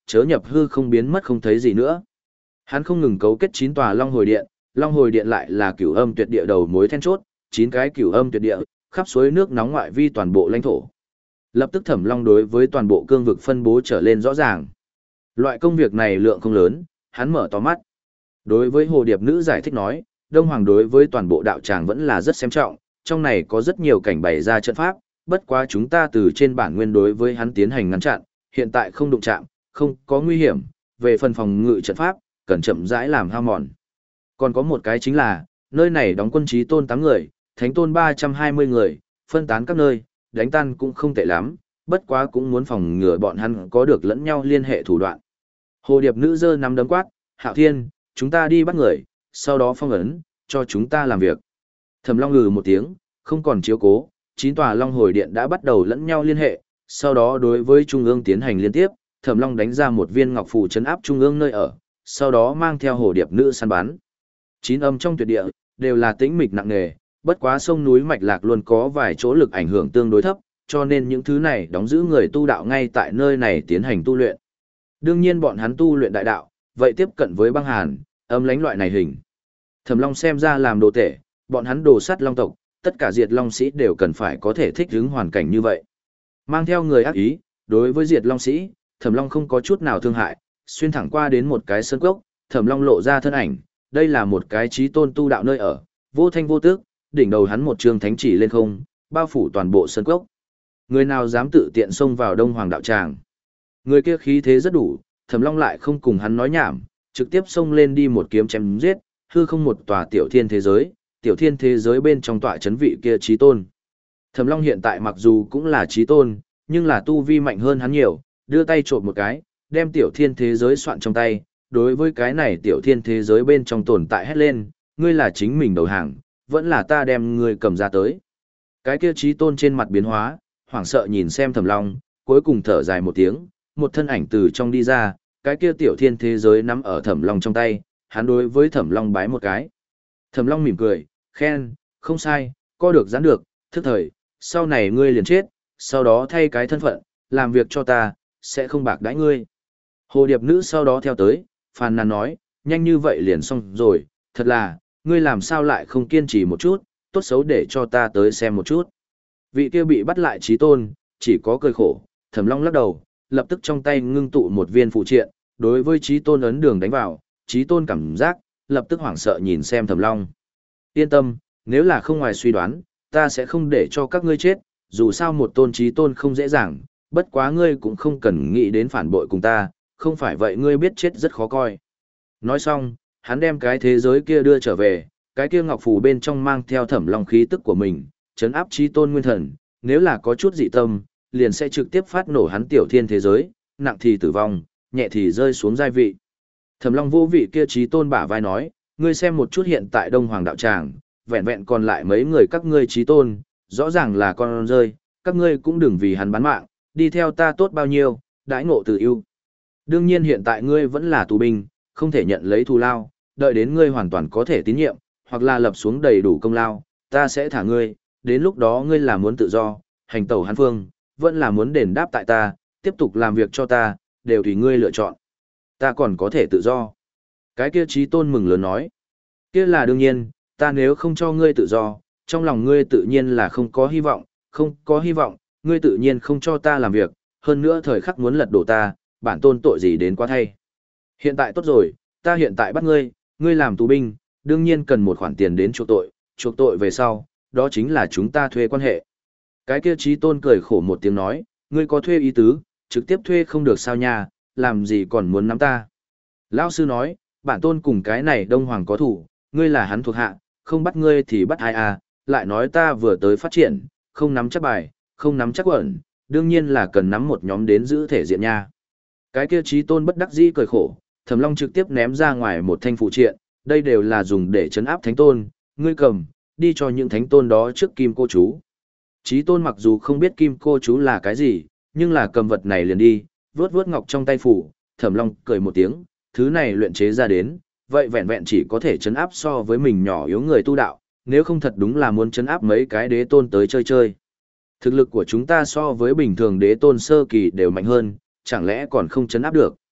chớ nhập hư không biến mất không thấy gì nữa. Hắn không ngừng cấu kết chín tòa Long Hồi Điện, Long Hồi Điện lại là cửu âm tuyệt địa đầu mối then chốt, chín cái cửu âm tuyệt địa, khắp suối nước nóng ngoại vi toàn bộ lãnh thổ. Lập tức Thẩm Long đối với toàn bộ cương vực phân bố trở lên rõ ràng. Loại công việc này lượng không lớn, hắn mở to mắt. Đối với Hồ Điệp Nữ giải thích nói, Đông Hoàng đối với toàn bộ đạo tràng vẫn là rất xem trọng, trong này có rất nhiều cảnh bày ra trận pháp, bất quá chúng ta từ trên bản nguyên đối với hắn tiến hành ngăn chặn, hiện tại không đụng chạm, không có nguy hiểm, về phần phòng ngự trận pháp, cần chậm rãi làm hao mòn. Còn có một cái chính là, nơi này đóng quân trí tôn tám người, thánh tôn ba trăm hai mươi người, phân tán các nơi, đánh tan cũng không tệ lắm, bất quá cũng muốn phòng ngừa bọn hắn có được lẫn nhau liên hệ thủ đoạn. Hồ Điệp Nữ giơ nắm đấm quát, Hạo Thiên, chúng ta đi bắt người, sau đó phong ấn, cho chúng ta làm việc. Thẩm Long ngừ một tiếng, không còn chiếu cố, chín tòa Long Hồi Điện đã bắt đầu lẫn nhau liên hệ, sau đó đối với Trung ương tiến hành liên tiếp, Thẩm Long đánh ra một viên ngọc phù trấn áp Trung ương nơi ở, sau đó mang theo Hồ Điệp Nữ săn bắn. Chín âm trong tuyệt địa, đều là tĩnh mịch nặng nề, bất quá sông núi mạch lạc luôn có vài chỗ lực ảnh hưởng tương đối thấp, cho nên những thứ này đóng giữ người tu đạo ngay tại nơi này tiến hành tu luyện. Đương nhiên bọn hắn tu luyện đại đạo, vậy tiếp cận với băng hàn, âm lãnh loại này hình. Thẩm Long xem ra làm đồ tể, bọn hắn đồ sắt long tộc, tất cả diệt long sĩ đều cần phải có thể thích ứng hoàn cảnh như vậy. Mang theo người ác ý, đối với diệt long sĩ, Thẩm Long không có chút nào thương hại, xuyên thẳng qua đến một cái sơn cốc, Thẩm Long lộ ra thân ảnh, đây là một cái chí tôn tu đạo nơi ở, vô thanh vô tước, đỉnh đầu hắn một trường thánh chỉ lên không, bao phủ toàn bộ sơn cốc. Người nào dám tự tiện xông vào Đông Hoàng đạo tràng? Người kia khí thế rất đủ, Thẩm Long lại không cùng hắn nói nhảm, trực tiếp xông lên đi một kiếm chém giết, hư không một tòa tiểu thiên thế giới, tiểu thiên thế giới bên trong tọa chấn vị kia chí tôn. Thẩm Long hiện tại mặc dù cũng là chí tôn, nhưng là tu vi mạnh hơn hắn nhiều, đưa tay trộm một cái, đem tiểu thiên thế giới soạn trong tay, đối với cái này tiểu thiên thế giới bên trong tồn tại hét lên, ngươi là chính mình đầu hàng, vẫn là ta đem ngươi cầm ra tới. Cái kia chí tôn trên mặt biến hóa, hoảng sợ nhìn xem Thẩm Long, cuối cùng thở dài một tiếng, một thân ảnh từ trong đi ra, cái kia tiểu thiên thế giới nắm ở Thẩm Long trong tay, hắn đối với Thẩm Long bái một cái. Thẩm Long mỉm cười, khen, không sai, co được giãn được, thức thời, sau này ngươi liền chết, sau đó thay cái thân phận, làm việc cho ta, sẽ không bạc đãi ngươi. Hồ Điệp Nữ sau đó theo tới, phàn nàn nói, nhanh như vậy liền xong rồi, thật là, ngươi làm sao lại không kiên trì một chút, tốt xấu để cho ta tới xem một chút. Vị kia bị bắt lại chí tôn, chỉ có cười khổ, Thẩm Long lắc đầu, lập tức trong tay ngưng tụ một viên phụ triện, đối với chí tôn ấn đường đánh vào, chí tôn cảm giác, lập tức hoảng sợ nhìn xem Thẩm Long. Yên tâm, nếu là không ngoài suy đoán, ta sẽ không để cho các ngươi chết, dù sao một tôn chí tôn không dễ dàng, bất quá ngươi cũng không cần nghĩ đến phản bội cùng ta, không phải vậy ngươi biết chết rất khó coi. Nói xong, hắn đem cái thế giới kia đưa trở về, cái kia ngọc phù bên trong mang theo Thẩm Long khí tức của mình, chấn áp chí tôn nguyên thần, nếu là có chút dị tâm, liền sẽ trực tiếp phát nổ hắn tiểu thiên thế giới, nặng thì tử vong, nhẹ thì rơi xuống giai vị. Thẩm Long vô vị kia chí tôn bả vai nói, ngươi xem một chút hiện tại Đông Hoàng đạo tràng, vẹn vẹn còn lại mấy người các ngươi chí tôn, rõ ràng là con rơi, các ngươi cũng đừng vì hắn bán mạng, đi theo ta tốt bao nhiêu, đãi ngộ từ ưu. Đương nhiên hiện tại ngươi vẫn là tù binh, không thể nhận lấy thù lao, đợi đến ngươi hoàn toàn có thể tín nhiệm, hoặc là lập xuống đầy đủ công lao, ta sẽ thả ngươi, đến lúc đó ngươi là muốn tự do, hành tẩu hán phương, vẫn là muốn đền đáp tại ta, tiếp tục làm việc cho ta, đều tùy ngươi lựa chọn. Ta còn có thể tự do. Cái kia chí tôn mừng lớn nói. Kia là đương nhiên, ta nếu không cho ngươi tự do, trong lòng ngươi tự nhiên là không có hy vọng, không có hy vọng, ngươi tự nhiên không cho ta làm việc, hơn nữa thời khắc muốn lật đổ ta, bản tôn tội gì đến quá thay. Hiện tại tốt rồi, ta hiện tại bắt ngươi, ngươi làm tù binh, đương nhiên cần một khoản tiền đến chuộc tội, chuộc tội về sau, đó chính là chúng ta thuê quan hệ. Cái kia chí tôn cười khổ một tiếng nói, ngươi có thuê ý tứ, trực tiếp thuê không được sao nha, làm gì còn muốn nắm ta. Lão sư nói, bản tôn cùng cái này Đông Hoàng có thủ, ngươi là hắn thuộc hạ, không bắt ngươi thì bắt ai à, lại nói ta vừa tới phát triển, không nắm chắc bài, không nắm chắc ẩn, đương nhiên là cần nắm một nhóm đến giữ thể diện nha. Cái kia chí tôn bất đắc dĩ cười khổ, Thẩm Long trực tiếp ném ra ngoài một thanh phụ triện, đây đều là dùng để trấn áp thánh tôn, ngươi cầm, đi cho những thánh tôn đó trước kim cô chú. Chí tôn mặc dù không biết kim cô chú là cái gì, nhưng là cầm vật này liền đi, vướt vướt ngọc trong tay phủ, Thẩm Long cười một tiếng, thứ này luyện chế ra đến, vậy vẹn vẹn chỉ có thể trấn áp so với mình nhỏ yếu người tu đạo, nếu không thật đúng là muốn trấn áp mấy cái đế tôn tới chơi chơi. Thực lực của chúng ta so với bình thường đế tôn sơ kỳ đều mạnh hơn, chẳng lẽ còn không trấn áp được.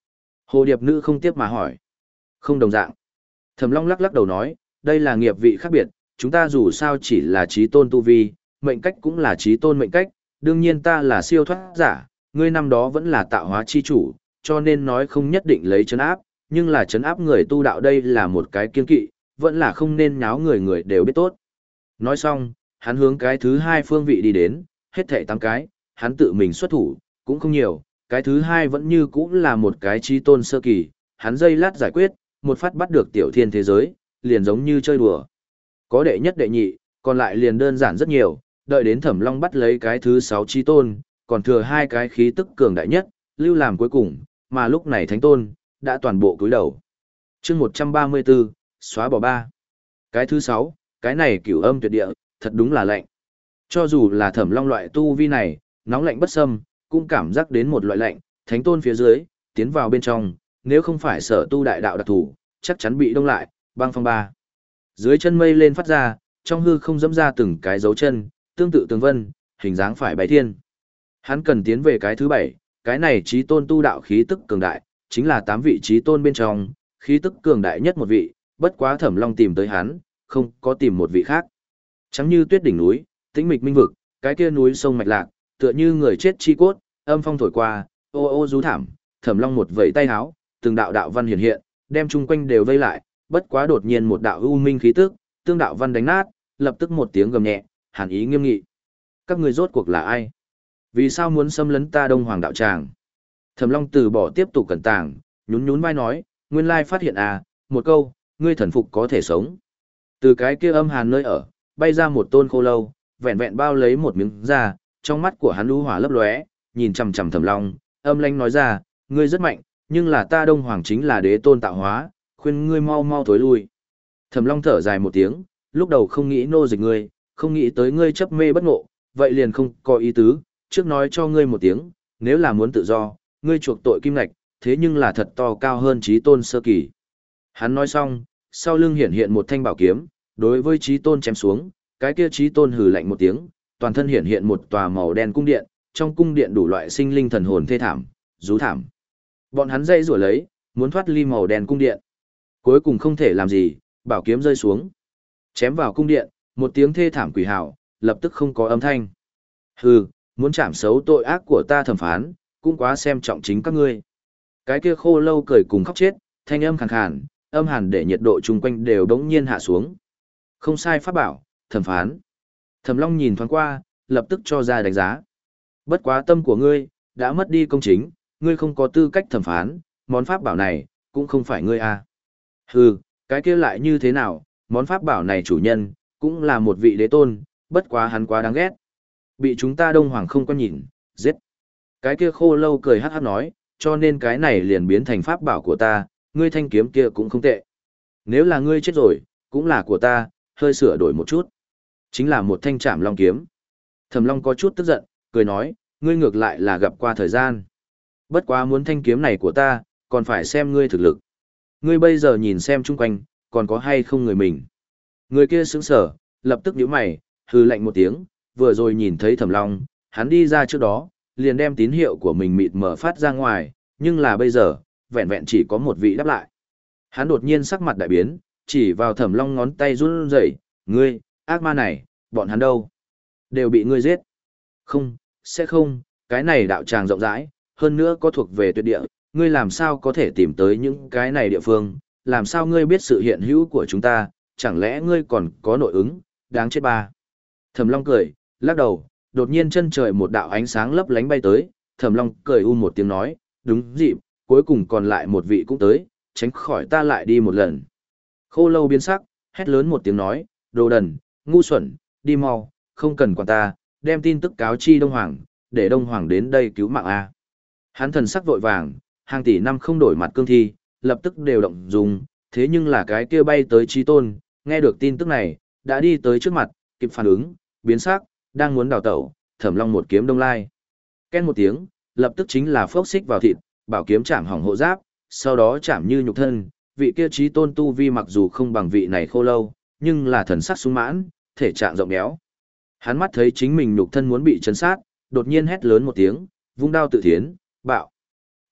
Hồ Điệp Nữ không tiếp mà hỏi. Không đồng dạng. Thẩm Long lắc lắc đầu nói, đây là nghiệp vị khác biệt, chúng ta dù sao chỉ là trí tôn tu vi, mệnh cách cũng là trí tôn mệnh cách, đương nhiên ta là siêu thoát giả, ngươi năm đó vẫn là tạo hóa chi chủ, cho nên nói không nhất định lấy chấn áp, nhưng là chấn áp người tu đạo đây là một cái kiên kỵ, vẫn là không nên nháo người người đều biết tốt. Nói xong, hắn hướng cái thứ hai phương vị đi đến, hết thảy tám cái, hắn tự mình xuất thủ, cũng không nhiều, cái thứ hai vẫn như cũng là một cái trí tôn sơ kỳ, hắn dây lát giải quyết, một phát bắt được tiểu thiên thế giới, liền giống như chơi đùa. Có đệ nhất đệ nhị, còn lại liền đơn giản rất nhiều, đợi đến Thẩm Long bắt lấy cái thứ sáu trí tôn, còn thừa hai cái khí tức cường đại nhất, lưu làm cuối cùng, mà lúc này thánh tôn, đã toàn bộ cúi đầu. chương một trăm ba mươi bốn, xóa bỏ ba. Cái thứ sáu, cái này cửu âm tuyệt địa, thật đúng là lạnh. Cho dù là Thẩm Long loại tu vi này, nóng lạnh bất xâm, cũng cảm giác đến một loại lạnh, thánh tôn phía dưới, tiến vào bên trong, nếu không phải sở tu đại đạo đặc thủ, chắc chắn bị đông lại, băng phong ba. Dưới chân mây lên phát ra, trong hư không dẫm ra từng cái dấu chân, tương tự tường vân, hình dáng phải bái thiên. Hắn cần tiến về cái thứ bảy, cái này trí tôn tu đạo khí tức cường đại, chính là tám vị trí tôn bên trong, khí tức cường đại nhất một vị, bất quá Thẩm Long tìm tới hắn, không có tìm một vị khác. Trắng như tuyết đỉnh núi, tĩnh mịch minh vực, cái kia núi sông mạch lạc, tựa như người chết chi cốt, âm phong thổi qua, ô ô rú thảm, Thẩm Long một vẩy tay háo, từng đạo đạo văn hiện hiện, đem chung quanh đều vây lại, bất quá đột nhiên một đạo u minh khí tức, tương đạo văn đánh nát, lập tức một tiếng gầm nhẹ, hàn ý nghiêm nghị. Các người rốt cuộc là ai? Vì sao muốn xâm lấn ta Đông Hoàng đạo tràng? Thẩm Long từ bỏ tiếp tục cẩn tàng, nhún nhún vai nói, nguyên lai phát hiện à, một câu, ngươi thần phục có thể sống. Từ cái kia âm hàn nơi ở, bay ra một tôn khô lâu, vẹn vẹn bao lấy một miếng da, trong mắt của hắn lũ hỏa lấp lóe, nhìn chằm chằm Thẩm Long, âm lãnh nói ra, ngươi rất mạnh, nhưng là ta Đông Hoàng chính là đế tôn tạo hóa, khuyên ngươi mau mau thối lui. Thẩm Long thở dài một tiếng, lúc đầu không nghĩ nô dịch ngươi, không nghĩ tới ngươi chấp mê bất ngộ, vậy liền không có ý tứ, trước nói cho ngươi một tiếng, nếu là muốn tự do, ngươi chuộc tội kim ngạch, thế nhưng là thật to cao hơn trí tôn sơ kỳ. Hắn nói xong, sau lưng hiện hiện một thanh bảo kiếm, đối với trí tôn chém xuống, cái kia trí tôn hừ lạnh một tiếng, toàn thân hiện hiện một tòa màu đen cung điện, trong cung điện đủ loại sinh linh thần hồn thê thảm, rú thảm. Bọn hắn dây rủa lấy, muốn thoát ly màu đen cung điện. Cuối cùng không thể làm gì, bảo kiếm rơi xuống. Chém vào cung điện, một tiếng thê thảm quỷ hào, lập tức không có âm thanh. Hừ, muốn chạm xấu tội ác của ta thẩm phán, cũng quá xem trọng chính các ngươi. Cái kia khô lâu cười cùng khóc chết, thanh âm khàn khàn, âm hàn để nhiệt độ chung quanh đều đống nhiên hạ xuống. Không sai pháp bảo, thẩm phán. Thẩm Long nhìn thoáng qua, lập tức cho ra đánh giá. Bất quá tâm của ngươi, đã mất đi công chính, ngươi không có tư cách thẩm phán, món pháp bảo này, cũng không phải ngươi à. Hừ, cái kia lại như thế nào, món pháp bảo này chủ nhân, cũng là một vị đế tôn, bất quá hắn quá đáng ghét. Bị chúng ta Đông Hoàng không có nhìn, giết. Cái kia khô lâu cười hát hát nói, cho nên cái này liền biến thành pháp bảo của ta, ngươi thanh kiếm kia cũng không tệ. Nếu là ngươi chết rồi, cũng là của ta, hơi sửa đổi một chút. Chính là một thanh trảm long kiếm. Thẩm Long có chút tức giận, cười nói, ngươi ngược lại là gặp qua thời gian. Bất quá muốn thanh kiếm này của ta, còn phải xem ngươi thực lực. Ngươi bây giờ nhìn xem chung quanh, còn có hay không người mình. Người kia sững sờ, lập tức nhíu mày, hừ lạnh một tiếng, vừa rồi nhìn thấy Thẩm Long, hắn đi ra trước đó, liền đem tín hiệu của mình mịt mở phát ra ngoài, nhưng là bây giờ, vẹn vẹn chỉ có một vị đáp lại. Hắn đột nhiên sắc mặt đại biến, chỉ vào Thẩm Long ngón tay run rẩy, ngươi, ác ma này, bọn hắn đâu? Đều bị ngươi giết. Không, sẽ không, cái này đạo tràng rộng rãi, hơn nữa có thuộc về tuyệt địa, ngươi làm sao có thể tìm tới những cái này địa phương, làm sao ngươi biết sự hiện hữu của chúng ta, chẳng lẽ ngươi còn có nội ứng, đáng chết ba. Thẩm Long cười, lắc đầu, đột nhiên chân trời một đạo ánh sáng lấp lánh bay tới, Thẩm Long cười u một tiếng nói, đúng dịp, cuối cùng còn lại một vị cũng tới, tránh khỏi ta lại đi một lần. Khô lâu biến sắc, hét lớn một tiếng nói, đồ đần, ngu xuẩn, đi mau, không cần quản ta, đem tin tức cáo chi Đông Hoàng, để Đông Hoàng đến đây cứu mạng a. Hắn thần sắc vội vàng, hàng tỷ năm không đổi mặt cương thi, lập tức đều động dùng, thế nhưng là cái kia bay tới Chí Tôn, nghe được tin tức này, đã đi tới trước mặt, kịp phản ứng, biến sắc, đang muốn đào tẩu, Thẩm Long một kiếm đông lai. Ken một tiếng, lập tức chính là phốc xích vào thịt, bảo kiếm chạm hỏng hộ giáp, sau đó chạm như nhục thân, vị kia Chí Tôn tu vi mặc dù không bằng vị này khô lâu, nhưng là thần sắc sung mãn, thể trạng rộng béo. Hắn mắt thấy chính mình nhục thân muốn bị chấn sát, đột nhiên hét lớn một tiếng, vung đao tự thiến, bạo.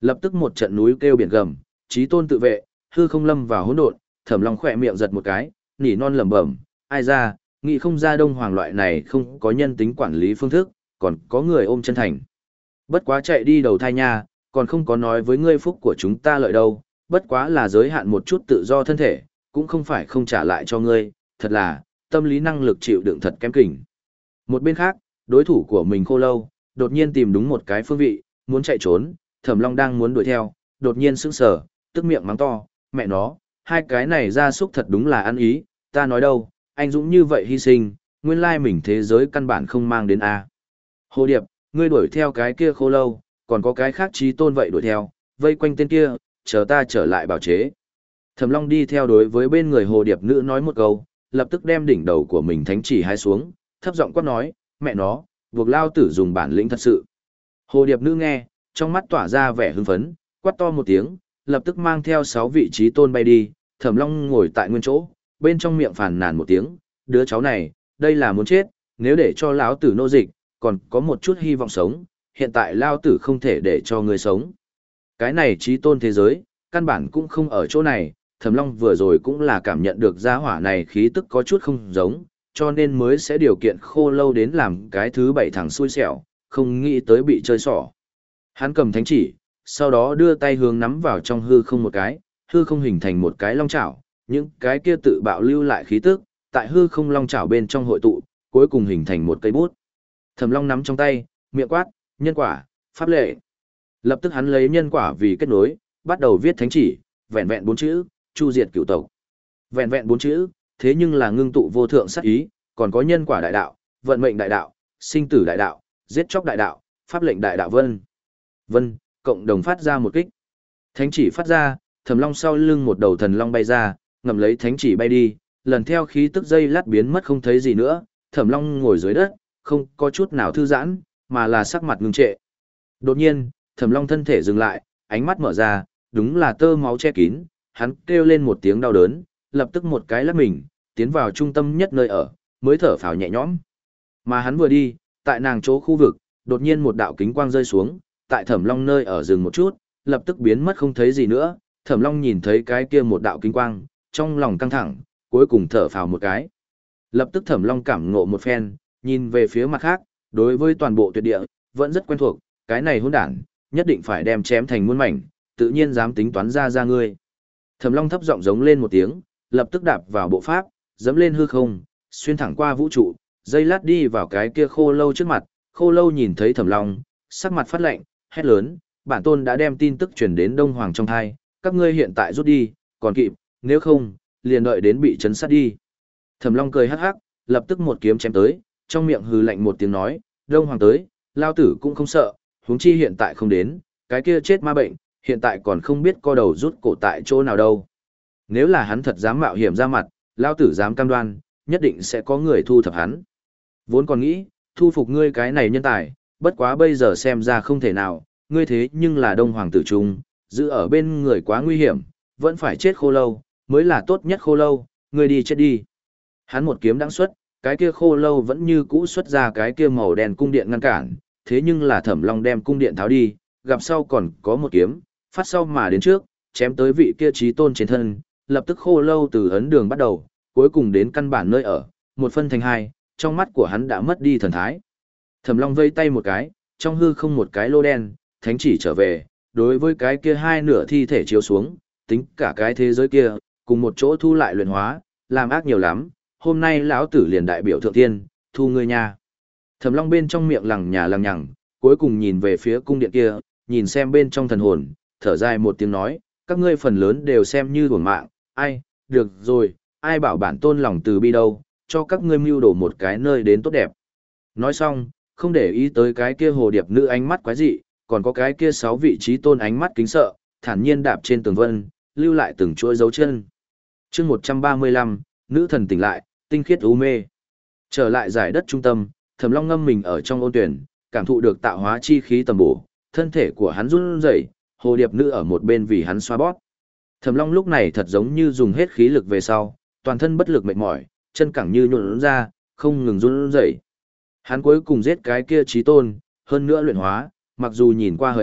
Lập tức một trận núi kêu biển gầm, chí tôn tự vệ, hư không lâm vào hỗn độn, Thẩm Long khỏe miệng giật một cái, nỉ non lẩm bẩm, ai ra, nghĩ không ra Đông Hoàng loại này không có nhân tính quản lý phương thức, còn có người ôm chân thành. Bất quá chạy đi đầu thai nha, còn không có nói với ngươi phúc của chúng ta lợi đâu, bất quá là giới hạn một chút tự do thân thể, cũng không phải không trả lại cho ngươi, thật là, tâm lý năng lực chịu đựng thật kém kỉnh. Một bên khác, đối thủ của mình Khô Lâu, đột nhiên tìm đúng một cái phương vị, muốn chạy trốn, Thẩm Long đang muốn đuổi theo, đột nhiên sững sờ, tức miệng mắng to, mẹ nó, hai cái này ra súc thật đúng là ăn ý, ta nói đâu, anh Dũng như vậy hy sinh, nguyên lai mình thế giới căn bản không mang đến A. Hồ Điệp, ngươi đuổi theo cái kia Khô Lâu, còn có cái khác chí tôn vậy đuổi theo, vây quanh tên kia, chờ ta trở lại bảo chế. Thẩm Long đi theo đối với bên người Hồ Điệp nữ nói một câu, lập tức đem đỉnh đầu của mình thánh chỉ hai xuống, thấp giọng quát nói, mẹ nó, buộc lao tử dùng bản lĩnh thật sự. Hồ Điệp nữ nghe, trong mắt tỏa ra vẻ hưng phấn, quát to một tiếng, lập tức mang theo sáu vị trí tôn bay đi, Thẩm Long ngồi tại nguyên chỗ, bên trong miệng phàn nàn một tiếng, đứa cháu này, đây là muốn chết, nếu để cho lão tử nô dịch, còn có một chút hy vọng sống, hiện tại lao tử không thể để cho người sống. Cái này trí tôn thế giới, căn bản cũng không ở chỗ này, Thẩm Long vừa rồi cũng là cảm nhận được gia hỏa này khí tức có chút không giống, cho nên mới sẽ điều kiện Khô Lâu đến làm cái thứ bảy thằng xui xẻo, không nghĩ tới bị chơi xỏ. Hắn cầm thánh chỉ, sau đó đưa tay hướng nắm vào trong hư không một cái, hư không hình thành một cái long chảo, những cái kia tự bạo lưu lại khí tức, tại hư không long chảo bên trong hội tụ, cuối cùng hình thành một cây bút. Thẩm Long nắm trong tay, miệng quát, nhân quả, pháp lệ. Lập tức hắn lấy nhân quả vì kết nối, bắt đầu viết thánh chỉ, vẹn vẹn bốn chữ, chu diệt cửu tộc. Vẹn vẹn bốn chữ, thế nhưng là ngưng tụ vô thượng sát ý, còn có nhân quả đại đạo, vận mệnh đại đạo, sinh tử đại đạo, giết chóc đại đạo, pháp lệnh đại đạo vân. Vân, cộng đồng phát ra một kích. Thánh chỉ phát ra, Thẩm Long sau lưng một đầu thần long bay ra, ngậm lấy thánh chỉ bay đi, lần theo khí tức dây lát biến mất không thấy gì nữa, Thẩm Long ngồi dưới đất, không có chút nào thư giãn, mà là sắc mặt ngưng trệ. Đột nhiên, Thẩm Long thân thể dừng lại, ánh mắt mở ra, đúng là tơ máu che kín, hắn kêu lên một tiếng đau đớn, lập tức một cái lắc mình, tiến vào trung tâm nhất nơi ở, mới thở phào nhẹ nhõm. Mà hắn vừa đi, tại nàng chỗ khu vực, đột nhiên một đạo kính quang rơi xuống, tại Thẩm Long nơi ở dừng một chút, lập tức biến mất không thấy gì nữa. Thẩm Long nhìn thấy cái kia một đạo kính quang, trong lòng căng thẳng, cuối cùng thở phào một cái. Lập tức Thẩm Long cảm ngộ một phen, nhìn về phía mặt khác, đối với toàn bộ tuyệt địa, vẫn rất quen thuộc, cái này hỗn đản, nhất định phải đem chém thành muôn mảnh, tự nhiên dám tính toán ra ra ngươi. Thẩm Long thấp giọng giống lên một tiếng, lập tức đạp vào bộ pháp, dẫm lên hư không, xuyên thẳng qua vũ trụ, dây lát đi vào cái kia Khô Lâu trước mặt. Khô Lâu nhìn thấy Thẩm Long, sắc mặt phát lạnh, hét lớn, bản tôn đã đem tin tức truyền đến Đông Hoàng trong thai, các ngươi hiện tại rút đi, còn kịp, nếu không, liền đợi đến bị chấn sát đi. Thẩm Long cười hắc hắc, lập tức một kiếm chém tới, trong miệng hừ lạnh một tiếng nói, Đông Hoàng tới, lao tử cũng không sợ, huống chi hiện tại không đến, cái kia chết ma bệnh, hiện tại còn không biết co đầu rút cổ tại chỗ nào đâu. Nếu là hắn thật dám mạo hiểm ra mặt, lao tử dám cam đoan, nhất định sẽ có người thu thập hắn. Vốn còn nghĩ, thu phục ngươi cái này nhân tài, bất quá bây giờ xem ra không thể nào, ngươi thế nhưng là Đông Hoàng tử trung, giữ ở bên người quá nguy hiểm, vẫn phải chết Khô Lâu, mới là tốt nhất Khô Lâu, ngươi đi chết đi. Hắn một kiếm đãng xuất, cái kia Khô Lâu vẫn như cũ xuất ra cái kia màu đen cung điện ngăn cản, thế nhưng là Thẩm Long đem cung điện tháo đi, gặp sau còn có một kiếm, phát sau mà đến trước, chém tới vị kia chí tôn trên thân, lập tức Khô Lâu từ ấn đường bắt đầu, cuối cùng đến căn bản nơi ở, một phân thành hai, trong mắt của hắn đã mất đi thần thái. Thẩm Long vây tay một cái, trong hư không một cái lô đen, thánh chỉ trở về, đối với cái kia hai nửa thi thể chiếu xuống, tính cả cái thế giới kia, cùng một chỗ thu lại luyện hóa, làm ác nhiều lắm, hôm nay lão tử liền đại biểu thượng tiên, thu ngươi nha. Thẩm Long bên trong miệng lằng nhà lằng nhằng, cuối cùng nhìn về phía cung điện kia, nhìn xem bên trong thần hồn, thở dài một tiếng nói, các ngươi phần lớn đều xem như uổng mạng, ai, được rồi, ai bảo bản tôn lòng từ bi đâu, cho các ngươi mưu đồ một cái nơi đến tốt đẹp. Nói xong, không để ý tới cái kia hồ điệp nữ ánh mắt quái dị, còn có cái kia sáu vị trí tôn ánh mắt kính sợ, thản nhiên đạp trên tường vân, lưu lại từng chuỗi dấu chân. Chương một trăm ba mươi lăm, nữ thần tỉnh lại, tinh khiết u mê. Trở lại giải đất trung tâm, Thẩm Long ngâm mình ở trong ôn tuyển, cảm thụ được tạo hóa chi khí tầm bổ, thân thể của hắn run rẩy, hồ điệp nữ ở một bên vì hắn xoa bóp. Thẩm Long lúc này thật giống như dùng hết khí lực về sau, toàn thân bất lực mệt mỏi, chân cẳng như nhũn ra, không ngừng run rẩy. Hắn cuối cùng giết cái kia chí tôn, hơn nữa luyện hóa, mặc dù nhìn qua hời hợt,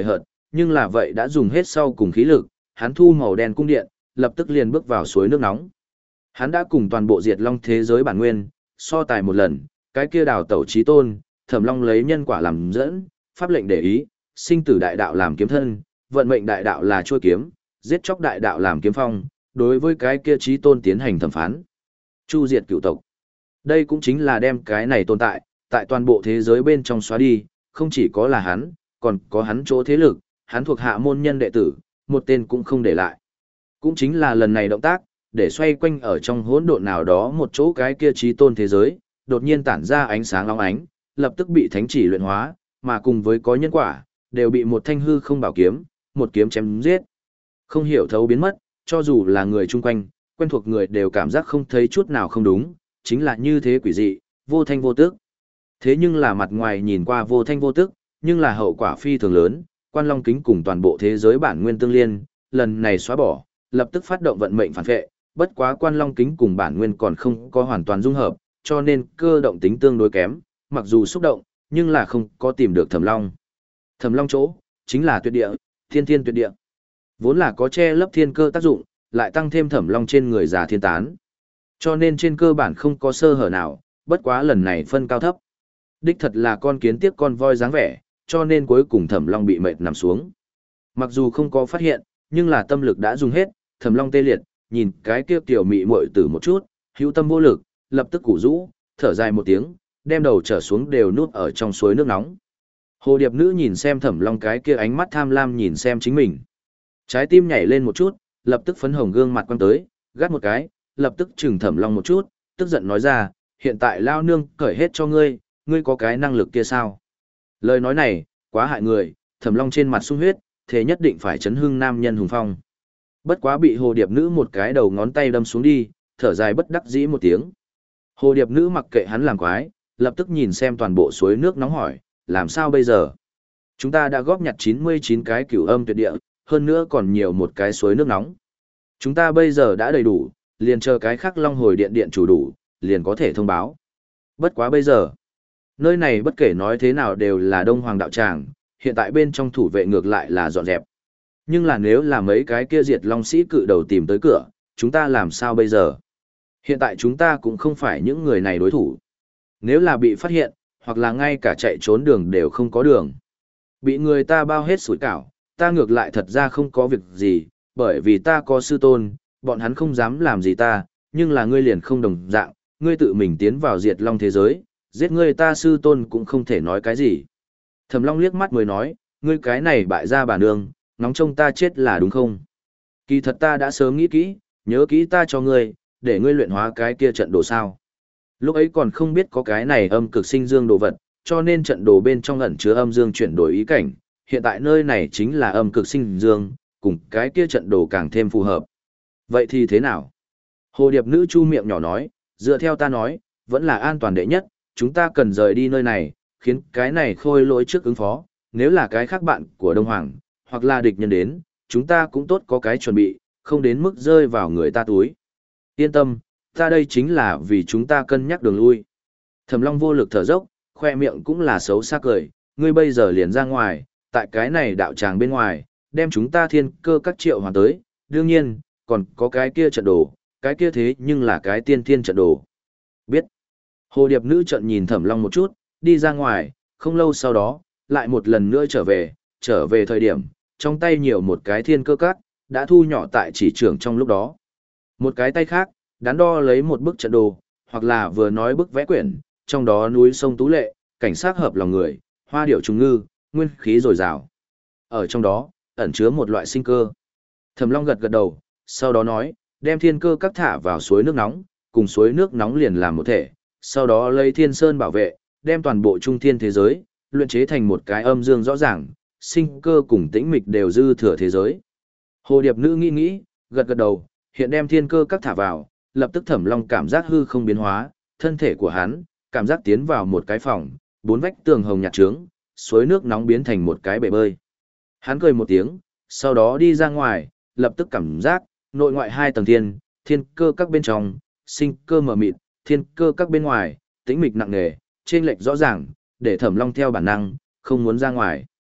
nhưng là vậy đã dùng hết sau cùng khí lực, hắn thu màu đen cung điện, lập tức liền bước vào suối nước nóng. Hắn đã cùng toàn bộ diệt long thế giới bản nguyên, so tài một lần, cái kia đào tẩu chí tôn, Thẩm Long lấy nhân quả làm dẫn, pháp lệnh để ý, sinh tử đại đạo làm kiếm thân, vận mệnh đại đạo là chuôi kiếm, giết chóc đại đạo làm kiếm phong, đối với cái kia chí tôn tiến hành thẩm phán. Chu diệt cựu tộc. Đây cũng chính là đem cái này tồn tại, tại toàn bộ thế giới bên trong xóa đi, không chỉ có là hắn, còn có hắn chỗ thế lực, hắn thuộc hạ môn nhân đệ tử, một tên cũng không để lại. Cũng chính là lần này động tác, để xoay quanh ở trong hỗn độn nào đó một chỗ cái kia chí tôn thế giới, đột nhiên tản ra ánh sáng long ánh, lập tức bị thánh chỉ luyện hóa, mà cùng với có nhân quả, đều bị một thanh hư không bảo kiếm, một kiếm chém giết. Không hiểu thấu biến mất, cho dù là người chung quanh, quen thuộc người đều cảm giác không thấy chút nào không đúng, chính là như thế quỷ dị, vô thanh vô tức. Thế nhưng là mặt ngoài nhìn qua vô thanh vô tức, nhưng là hậu quả phi thường lớn, Quan Long Kính cùng toàn bộ thế giới bản nguyên tương liên, lần này xóa bỏ, lập tức phát động vận mệnh phản vệ, bất quá Quan Long Kính cùng bản nguyên còn không có hoàn toàn dung hợp, cho nên cơ động tính tương đối kém, mặc dù xúc động, nhưng là không có tìm được Thẩm Long. Thẩm Long chỗ, chính là tuyệt địa, thiên thiên tuyệt địa. Vốn là có che lấp thiên cơ tác dụng, lại tăng thêm Thẩm Long trên người già thiên tán. Cho nên trên cơ bản không có sơ hở nào, bất quá lần này phân cao thấp. Đích thật là con kiến tiếc con voi dáng vẻ, cho nên cuối cùng Thẩm Long bị mệt nằm xuống. Mặc dù không có phát hiện, nhưng là tâm lực đã dùng hết, Thẩm Long tê liệt, nhìn cái kia tiểu mị muội tử một chút, hữu tâm vô lực, lập tức củ rũ, thở dài một tiếng, đem đầu trở xuống đều nuốt ở trong suối nước nóng. Hồ điệp nữ nhìn xem Thẩm Long cái kia ánh mắt tham lam nhìn xem chính mình. Trái tim nhảy lên một chút, lập tức phấn hồng gương mặt quăng tới, gắt một cái, lập tức chừng Thẩm Long một chút, tức giận nói ra, hiện tại lao nương cởi hết cho ngươi, ngươi có cái năng lực kia sao? Lời nói này, quá hại người, Thẩm Long trên mặt sung huyết, thế nhất định phải chấn hưng nam nhân hùng phong. Bất quá bị hồ điệp nữ một cái đầu ngón tay đâm xuống đi, thở dài bất đắc dĩ một tiếng. Hồ điệp nữ mặc kệ hắn làm quái, lập tức nhìn xem toàn bộ suối nước nóng hỏi, làm sao bây giờ? Chúng ta đã góp nhặt chín mươi chín cái cửu âm tuyệt địa, hơn nữa còn nhiều một cái suối nước nóng. Chúng ta bây giờ đã đầy đủ, liền chờ cái khắc long hồi điện điện chủ đủ, liền có thể thông báo. Bất quá bây giờ, nơi này bất kể nói thế nào đều là Đông Hoàng đạo tràng, hiện tại bên trong thủ vệ ngược lại là dọn dẹp. Nhưng là nếu là mấy cái kia diệt long sĩ cự đầu tìm tới cửa, chúng ta làm sao bây giờ? Hiện tại chúng ta cũng không phải những người này đối thủ. Nếu là bị phát hiện, hoặc là ngay cả chạy trốn đường đều không có đường. Bị người ta bao hết sủi cảo, ta ngược lại thật ra không có việc gì, bởi vì ta có sư tôn, bọn hắn không dám làm gì ta, nhưng là ngươi liền không đồng dạng, ngươi tự mình tiến vào diệt long thế giới, giết ngươi ta sư tôn cũng không thể nói cái gì. Thẩm Long liếc mắt mới nói, ngươi cái này bại gia bà nương, nóng trông ta chết là đúng không? Kỳ thật ta đã sớm nghĩ kỹ, nhớ kỹ ta cho ngươi, để ngươi luyện hóa cái kia trận đồ sao. Lúc ấy còn không biết có cái này âm cực sinh dương đồ vật, cho nên trận đồ bên trong ẩn chứa âm dương chuyển đổi ý cảnh, hiện tại nơi này chính là âm cực sinh dương, cùng cái kia trận đồ càng thêm phù hợp. Vậy thì thế nào? Hồ điệp nữ chu miệng nhỏ nói, dựa theo ta nói, vẫn là an toàn đệ nhất, chúng ta cần rời đi nơi này, khiến cái này khôi lỗi trước ứng phó, nếu là cái khác bạn của Đông Hoàng, hoặc là địch nhân đến, chúng ta cũng tốt có cái chuẩn bị, không đến mức rơi vào người ta túi. Yên tâm, ta đây chính là vì chúng ta cân nhắc đường lui. Thẩm Long vô lực thở dốc, khoe miệng cũng là xấu xa cười, ngươi bây giờ liền ra ngoài, tại cái này đạo tràng bên ngoài, đem chúng ta thiên cơ các triệu hoàn tới, đương nhiên, còn có cái kia trận đồ, cái kia thế nhưng là cái tiên thiên trận đồ. Biết. Hồ điệp nữ trận nhìn Thẩm Long một chút, đi ra ngoài, không lâu sau đó, lại một lần nữa trở về, trở về thời điểm, trong tay nhiều một cái thiên cơ các, đã thu nhỏ tại chỉ trưởng trong lúc đó. Một cái tay khác, đắn đo lấy một bức trận đồ, hoặc là vừa nói bức vẽ quyển, trong đó núi sông tú lệ, cảnh sát hợp lòng người, hoa điệu trùng ngư, nguyên khí dồi dào. Ở trong đó, ẩn chứa một loại sinh cơ. Thẩm Long gật gật đầu, sau đó nói, đem thiên cơ các thả vào suối nước nóng, cùng suối nước nóng liền làm một thể, sau đó lấy thiên sơn bảo vệ, đem toàn bộ trung thiên thế giới, luyện chế thành một cái âm dương rõ ràng, sinh cơ cùng tĩnh mịch đều dư thừa thế giới. Hồ điệp nữ nghĩ nghĩ, gật gật đầu, hiện đem thiên cơ các thả vào, lập tức Thẩm Long cảm giác hư không biến hóa, thân thể của hắn, cảm giác tiến vào một cái phòng, bốn vách tường hồng nhạt trướng, suối nước nóng biến thành một cái bể bơi. Hắn cười một tiếng, sau đó đi ra ngoài, lập tức cảm giác, nội ngoại hai tầng thiên, thiên cơ các bên trong, sinh cơ mờ mịt, thiên cơ các bên ngoài, tĩnh mịch nặng nề, chênh lệch rõ ràng, để Thẩm Long theo bản năng, không muốn ra ngoài.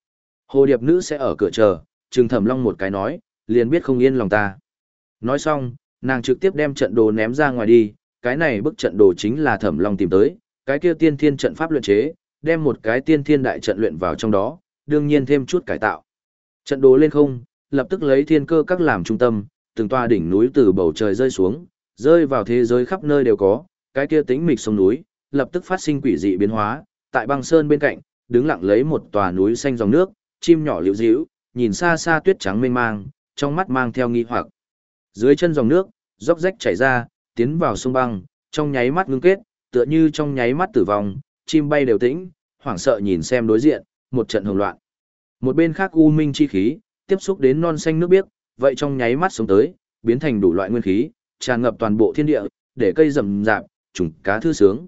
Hồ điệp nữ sẽ ở cửa chờ, trừng Thẩm Long một cái nói, liền biết không yên lòng ta. Nói xong, nàng trực tiếp đem trận đồ ném ra ngoài đi, cái này bức trận đồ chính là Thẩm Long tìm tới, cái kia tiên thiên trận pháp luyện chế, đem một cái tiên thiên đại trận luyện vào trong đó, đương nhiên thêm chút cải tạo. Trận đồ lên không, lập tức lấy thiên cơ các làm trung tâm, từng toa đỉnh núi từ bầu trời rơi xuống, rơi vào thế giới khắp nơi đều có, cái kia tĩnh mịch sông núi, lập tức phát sinh quỷ dị biến hóa, tại băng sơn bên cạnh, đứng lặng lấy một tòa núi xanh dòng nước, chim nhỏ liễu díu, nhìn xa xa tuyết trắng mênh mang, trong mắt mang theo nghi hoặc. Dưới chân dòng nước, róc rách chảy ra, tiến vào sông băng, trong nháy mắt ngưng kết, tựa như trong nháy mắt tử vong, chim bay đều tĩnh, hoảng sợ nhìn xem đối diện, một trận hỗn loạn. Một bên khác u minh chi khí, tiếp xúc đến non xanh nước biếc, vậy trong nháy mắt sống tới, biến thành đủ loại nguyên khí, tràn ngập toàn bộ thiên địa, để cây rậm rạp, trùng cá thư sướng.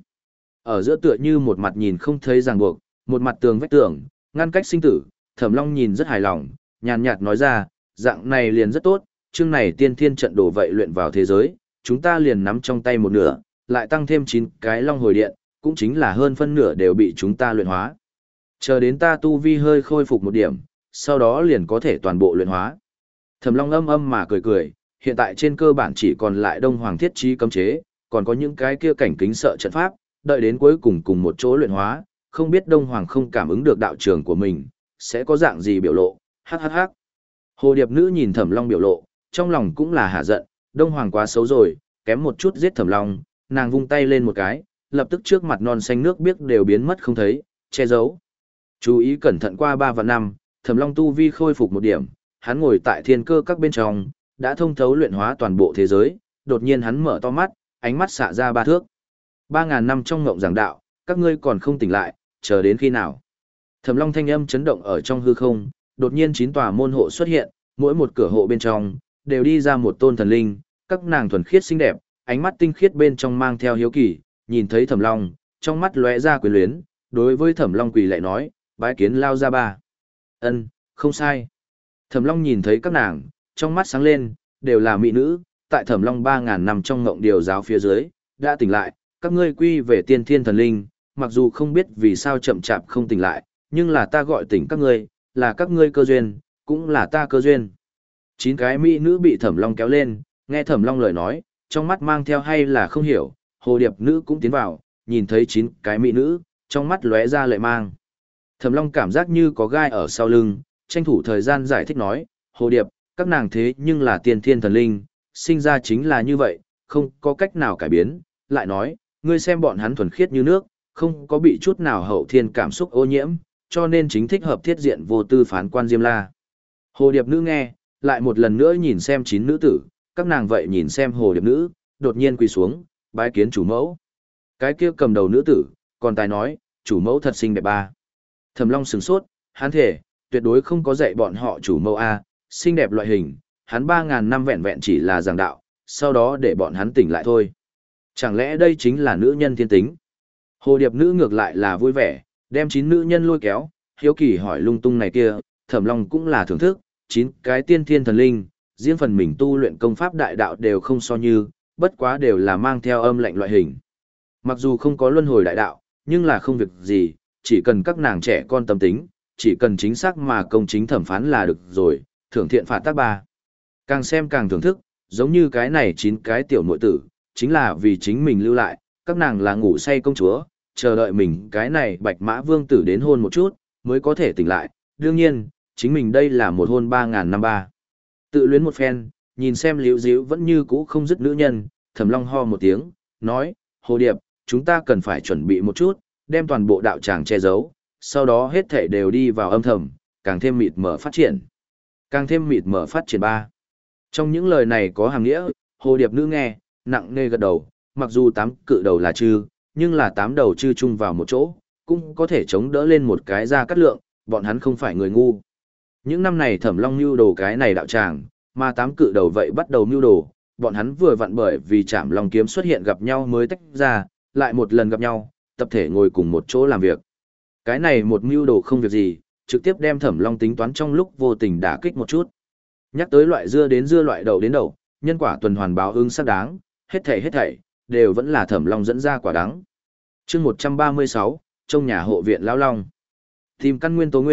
Ở giữa tựa như một mặt nhìn không thấy ràng buộc, một mặt tường vách tường, ngăn cách sinh tử, Thẩm Long nhìn rất hài lòng, nhàn nhạt nói ra, dạng này liền rất tốt, chương này tiên thiên trận đồ vậy luyện vào thế giới, chúng ta liền nắm trong tay một nửa, lại tăng thêm chín cái long hồi điện, cũng chính là hơn phân nửa đều bị chúng ta luyện hóa. Chờ đến ta tu vi hơi khôi phục một điểm, sau đó liền có thể toàn bộ luyện hóa. Thẩm Long âm âm mà cười cười, hiện tại trên cơ bản chỉ còn lại Đông Hoàng thiết trí cấm chế, còn có những cái kia cảnh kính sợ trận pháp, đợi đến cuối cùng cùng một chỗ luyện hóa, không biết Đông Hoàng không cảm ứng được đạo trường của mình, sẽ có dạng gì biểu lộ, hắc hắc hắc. Hồ điệp nữ nhìn Thẩm Long biểu lộ, trong lòng cũng là hả giận, Đông Hoàng quá xấu rồi, kém một chút giết Thẩm Long, nàng vung tay lên một cái, lập tức trước mặt non xanh nước biếc đều biến mất không thấy, che giấu. Chú ý cẩn thận qua ba và năm, Thẩm Long tu vi khôi phục một điểm, hắn ngồi tại thiên cơ các bên trong, đã thông thấu luyện hóa toàn bộ thế giới, đột nhiên hắn mở to mắt, ánh mắt xạ ra ba thước. Ba ngàn năm trong ngộng giảng đạo, các ngươi còn không tỉnh lại, chờ đến khi nào? Thẩm Long thanh âm chấn động ở trong hư không, đột nhiên chín tòa môn hộ xuất hiện, mỗi một cửa hộ bên trong đều đi ra một tôn thần linh, các nàng thuần khiết xinh đẹp, ánh mắt tinh khiết bên trong mang theo hiếu kỳ, nhìn thấy Thẩm Long, trong mắt lóe ra quyền luyến, đối với Thẩm Long quỳ lại nói, bái kiến lao ra ba. Ân, không sai. Thẩm Long nhìn thấy các nàng, trong mắt sáng lên, đều là mỹ nữ, tại Thẩm Long ba ngàn năm trong ngộng điều giáo phía dưới, đã tỉnh lại, các ngươi quy về tiên thiên thần linh, mặc dù không biết vì sao chậm chạp không tỉnh lại, nhưng là ta gọi tỉnh các ngươi, là các ngươi cơ duyên, cũng là ta cơ duyên. Chín cái mỹ nữ bị Thẩm Long kéo lên, nghe Thẩm Long lời nói, trong mắt mang theo hay là không hiểu, hồ điệp nữ cũng tiến vào, nhìn thấy chín cái mỹ nữ, trong mắt lóe ra lệ mang. Thẩm Long cảm giác như có gai ở sau lưng, tranh thủ thời gian giải thích nói, hồ điệp, các nàng thế nhưng là tiên thiên thần linh, sinh ra chính là như vậy, không có cách nào cải biến, lại nói, ngươi xem bọn hắn thuần khiết như nước, không có bị chút nào hậu thiên cảm xúc ô nhiễm, cho nên chính thích hợp thiết diện vô tư phán quan Diêm La. Hồ điệp nữ nghe, lại một lần nữa nhìn xem chín nữ tử, các nàng vậy nhìn xem hồ điệp nữ, đột nhiên quỳ xuống, bái kiến chủ mẫu. Cái kia cầm đầu nữ tử, còn tài nói, chủ mẫu thật xinh đẹp ba. Thẩm Long sửng sốt, hắn thể, tuyệt đối không có dạy bọn họ chủ mẫu A, xinh đẹp loại hình, hắn ba ngàn năm vẹn vẹn chỉ là giảng đạo, sau đó để bọn hắn tỉnh lại thôi. Chẳng lẽ đây chính là nữ nhân thiên tính? Hồ điệp nữ ngược lại là vui vẻ, đem chín nữ nhân lôi kéo, hiếu kỳ hỏi lung tung này kia, Thẩm Long cũng là thưởng thức, chín cái tiên thiên thần linh, riêng phần mình tu luyện công pháp đại đạo đều không so như, bất quá đều là mang theo âm lệnh loại hình. Mặc dù không có luân hồi đại đạo, nhưng là không việc gì, chỉ cần các nàng trẻ con tâm tính, chỉ cần chính xác mà công chính thẩm phán là được rồi, thưởng thiện phạt tác ba. Càng xem càng thưởng thức, giống như cái này chín cái tiểu muội tử, chính là vì chính mình lưu lại, các nàng là ngủ say công chúa, chờ đợi mình cái này bạch mã vương tử đến hôn một chút, mới có thể tỉnh lại, đương nhiên, chính mình đây là một hôn ba ngàn năm ba. Tự luyến một phen, nhìn xem liễu díu vẫn như cũ không dứt nữ nhân, Thẩm Long ho một tiếng, nói, hồ điệp, chúng ta cần phải chuẩn bị một chút, đem toàn bộ đạo tràng che giấu, sau đó hết thể đều đi vào âm thầm, càng thêm mịt mở phát triển. Càng thêm mịt mở phát triển ba. Trong những lời này có hàng nghĩa, hồ điệp nữ nghe, nặng nề gật đầu, mặc dù tám cự đầu là chư, nhưng là tám đầu chư chung vào một chỗ, cũng có thể chống đỡ lên một cái ra cắt lượng, bọn hắn không phải người ngu. Những năm này Thẩm Long mưu đồ cái này đạo tràng, mà tám cự đầu vậy bắt đầu mưu đồ, bọn hắn vừa vặn bởi vì Trảm Long kiếm xuất hiện gặp nhau mới tách ra, lại một lần gặp nhau, tập thể ngồi cùng một chỗ làm việc. Cái này một mưu đồ không việc gì, trực tiếp đem Thẩm Long tính toán trong lúc vô tình đả kích một chút. Nhắc tới loại dưa đến dưa loại đậu đến đậu, nhân quả tuần hoàn báo ứng xác đáng, hết thảy hết thảy đều vẫn là Thẩm Long dẫn ra quả đắng. Chương một trăm ba mươi sáu, trong nhà hộ viện lão long. Tìm căn nguyên tố nguyên,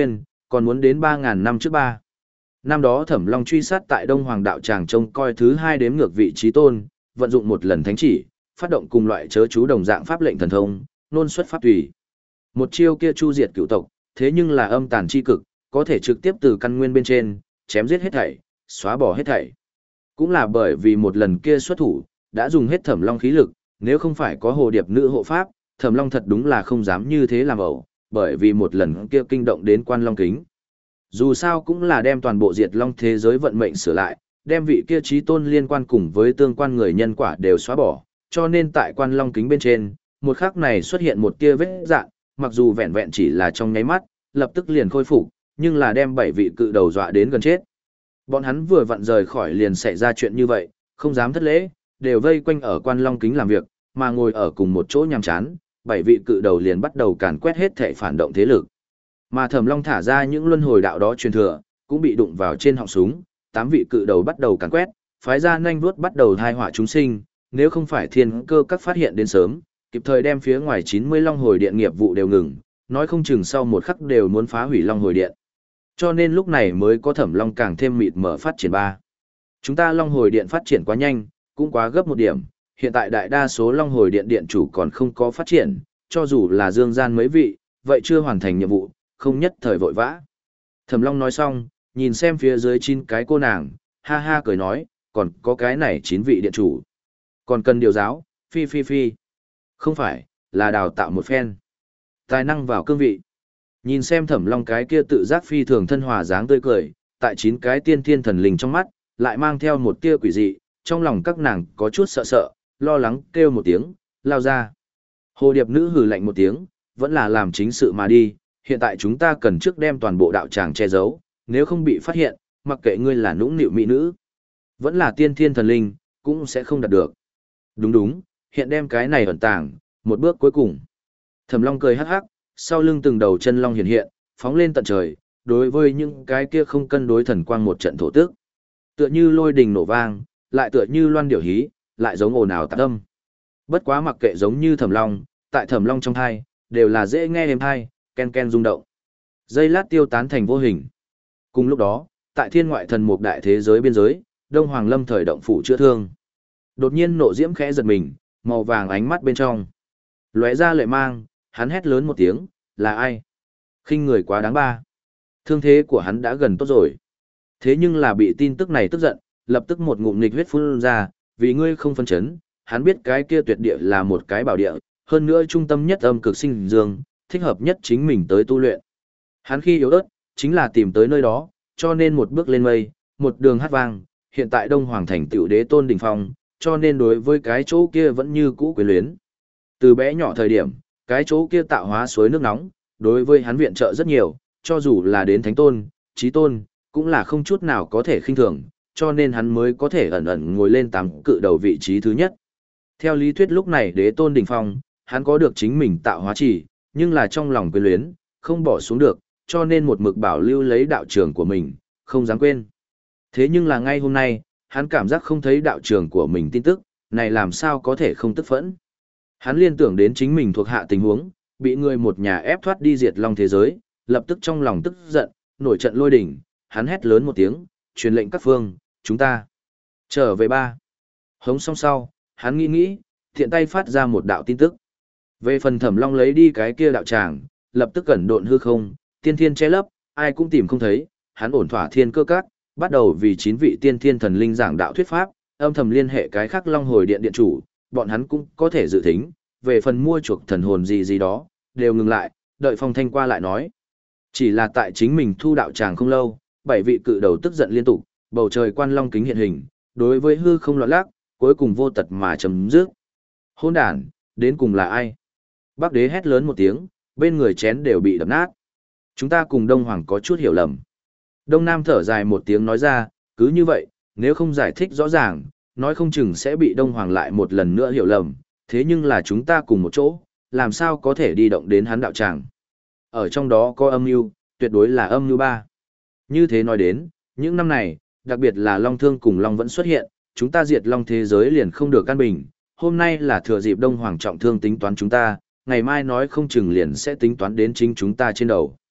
còn muốn đến ba ngàn năm trước ba. Năm đó Thẩm Long truy sát tại Đông Hoàng đạo tràng trông coi thứ hai đếm ngược vị trí tôn, vận dụng một lần thánh chỉ, phát động cùng loại chớ chú đồng dạng pháp lệnh thần thông, nôn xuất pháp tùy. Một chiêu kia chu diệt cửu tộc, thế nhưng là âm tàn chi cực, có thể trực tiếp từ căn nguyên bên trên, chém giết hết thảy, xóa bỏ hết thảy. Cũng là bởi vì một lần kia xuất thủ, đã dùng hết Thẩm Long khí lực, nếu không phải có hồ điệp nữ hộ pháp, Thẩm Long thật đúng là không dám như thế làm ẩu, bởi vì một lần kia kinh động đến Quan Long kính. Dù sao cũng là đem toàn bộ diệt long thế giới vận mệnh sửa lại, đem vị kia chí tôn liên quan cùng với tương quan người nhân quả đều xóa bỏ, cho nên tại Quan Long kính bên trên, một khắc này xuất hiện một tia vết dạn, mặc dù vẹn vẹn chỉ là trong nháy mắt, lập tức liền khôi phục, nhưng là đem bảy vị cự đầu dọa đến gần chết. Bọn hắn vừa vặn rời khỏi liền xảy ra chuyện như vậy, không dám thất lễ, đều vây quanh ở Quan Long kính làm việc, mà ngồi ở cùng một chỗ nhàm chán, bảy vị cự đầu liền bắt đầu càn quét hết thể phản động thế lực. Mà Thẩm Long thả ra những luân hồi đạo đó truyền thừa, cũng bị đụng vào trên họng súng, tám vị cự đầu bắt đầu càn quét, phái ra nhanh vuốt bắt đầu thai họa chúng sinh, nếu không phải thiên cơ các phát hiện đến sớm, kịp thời đem phía ngoài chín mươi long hồi điện nghiệp vụ đều ngừng, nói không chừng sau một khắc đều muốn phá hủy long hồi điện. Cho nên lúc này mới có Thẩm Long càng thêm mịt mở phát triển ba. Chúng ta long hồi điện phát triển quá nhanh, cũng quá gấp một điểm, hiện tại đại đa số long hồi điện điện chủ còn không có phát triển, cho dù là dương gian mấy vị, vậy chưa hoàn thành nhiệm vụ, không nhất thời vội vã. Thẩm Long nói xong, nhìn xem phía dưới chín cái cô nàng, ha ha cười nói, còn có cái này chín vị điện chủ. Còn cần điều giáo, phi phi phi. Không phải, là đào tạo một phen. Tài năng vào cương vị. Nhìn xem Thẩm Long cái kia tự giác phi thường thân hòa dáng tươi cười, tại chín cái tiên thiên thần linh trong mắt, lại mang theo một tia quỷ dị, trong lòng các nàng có chút sợ sợ, lo lắng kêu một tiếng, lao ra. Hồ điệp nữ hừ lạnh một tiếng, vẫn là làm chính sự mà đi, hiện tại chúng ta cần trước đem toàn bộ đạo tràng che giấu, nếu không bị phát hiện, mặc kệ ngươi là nũng nịu mỹ nữ, vẫn là tiên thiên thần linh, cũng sẽ không đạt được. Đúng đúng, hiện đem cái này ẩn tàng, một bước cuối cùng. Thẩm Long cười hắc hắc, sau lưng từng đầu chân long hiện hiện, phóng lên tận trời, đối với những cái kia không cân đối thần quang một trận thổ tức. Tựa như lôi đình nổ vang, lại tựa như loan điểu hí, lại giống ồn ào tạc âm. Bất quá mặc kệ giống như Thẩm Long, tại Thẩm Long trong thai, đều là dễ nghe êm thai, ken ken rung động. Giây lát tiêu tán thành vô hình. Cùng lúc đó, tại thiên ngoại thần mục đại thế giới biên giới, Đông Hoàng Lâm thời động phủ chữa thương. Đột nhiên nộ diễm khẽ giật mình, màu vàng ánh mắt bên trong. Lóe ra lệ mang, hắn hét lớn một tiếng, là ai? Khinh người quá đáng ba. Thương thế của hắn đã gần tốt rồi. Thế nhưng là bị tin tức này tức giận, lập tức một ngụm nghịch huyết phun ra, vì ngươi không phân chấn, hắn biết cái kia tuyệt địa là một cái bảo địa, hơn nữa trung tâm nhất âm cực sinh dương, thích hợp nhất chính mình tới tu luyện. Hắn khi yếu ớt, chính là tìm tới nơi đó, cho nên một bước lên mây, một đường hát vang, hiện tại Đông Hoàng thành tựu đế tôn đỉnh phong, cho nên đối với cái chỗ kia vẫn như cũ quyến luyến. Từ bé nhỏ thời điểm, cái chỗ kia tạo hóa suối nước nóng, đối với hắn viện trợ rất nhiều, cho dù là đến thánh tôn, chí tôn, cũng là không chút nào có thể khinh thường, cho nên hắn mới có thể ẩn ẩn ngồi lên tám cự đầu vị trí thứ nhất. Theo lý thuyết lúc này đế tôn đỉnh phong, hắn có được chính mình tạo hóa chỉ, nhưng là trong lòng quyến luyến, không bỏ xuống được, cho nên một mực bảo lưu lấy đạo trường của mình, không dám quên. Thế nhưng là ngay hôm nay, hắn cảm giác không thấy đạo trường của mình tin tức, này làm sao có thể không tức phẫn. Hắn liên tưởng đến chính mình thuộc hạ tình huống, bị người một nhà ép thoát đi diệt long thế giới, lập tức trong lòng tức giận, nổi trận lôi đỉnh, hắn hét lớn một tiếng, truyền lệnh các phương, chúng ta trở về ba. Hống xong sau, hắn nghĩ nghĩ, thiện tay phát ra một đạo tin tức. Về phần Thẩm Long lấy đi cái kia đạo tràng, lập tức cẩn độn hư không, tiên thiên che lấp, ai cũng tìm không thấy, hắn ổn thỏa thiên cơ các, bắt đầu vì chín vị tiên thiên thần linh giảng đạo thuyết pháp, âm thầm liên hệ cái khác Long Hồi Điện điện chủ, bọn hắn cũng có thể dự thính, về phần mua chuộc thần hồn gì gì đó, đều ngừng lại, đợi Phong Thanh qua lại nói. Chỉ là tại chính mình thu đạo tràng không lâu, bảy vị cự đầu tức giận liên tục, bầu trời quan long kính hiện hình, đối với hư không loạn lạc, cuối cùng vô tật mà chấm dứt. Hôn đàn, đến cùng là ai? Bắc đế hét lớn một tiếng, bên người chén đều bị đập nát. Chúng ta cùng Đông Hoàng có chút hiểu lầm. Đông Nam thở dài một tiếng nói ra, cứ như vậy, nếu không giải thích rõ ràng, nói không chừng sẽ bị Đông Hoàng lại một lần nữa hiểu lầm, thế nhưng là chúng ta cùng một chỗ, làm sao có thể đi động đến hắn đạo tràng. Ở trong đó có âm mưu, tuyệt đối là âm mưu ba. Như thế nói đến, những năm này, đặc biệt là Long Thương cùng Long vẫn xuất hiện, chúng ta diệt Long thế giới liền không được căn bình, hôm nay là thừa dịp Đông Hoàng trọng thương tính toán chúng ta, ngày mai nói không chừng liền sẽ tính toán đến chính chúng ta trên đầu.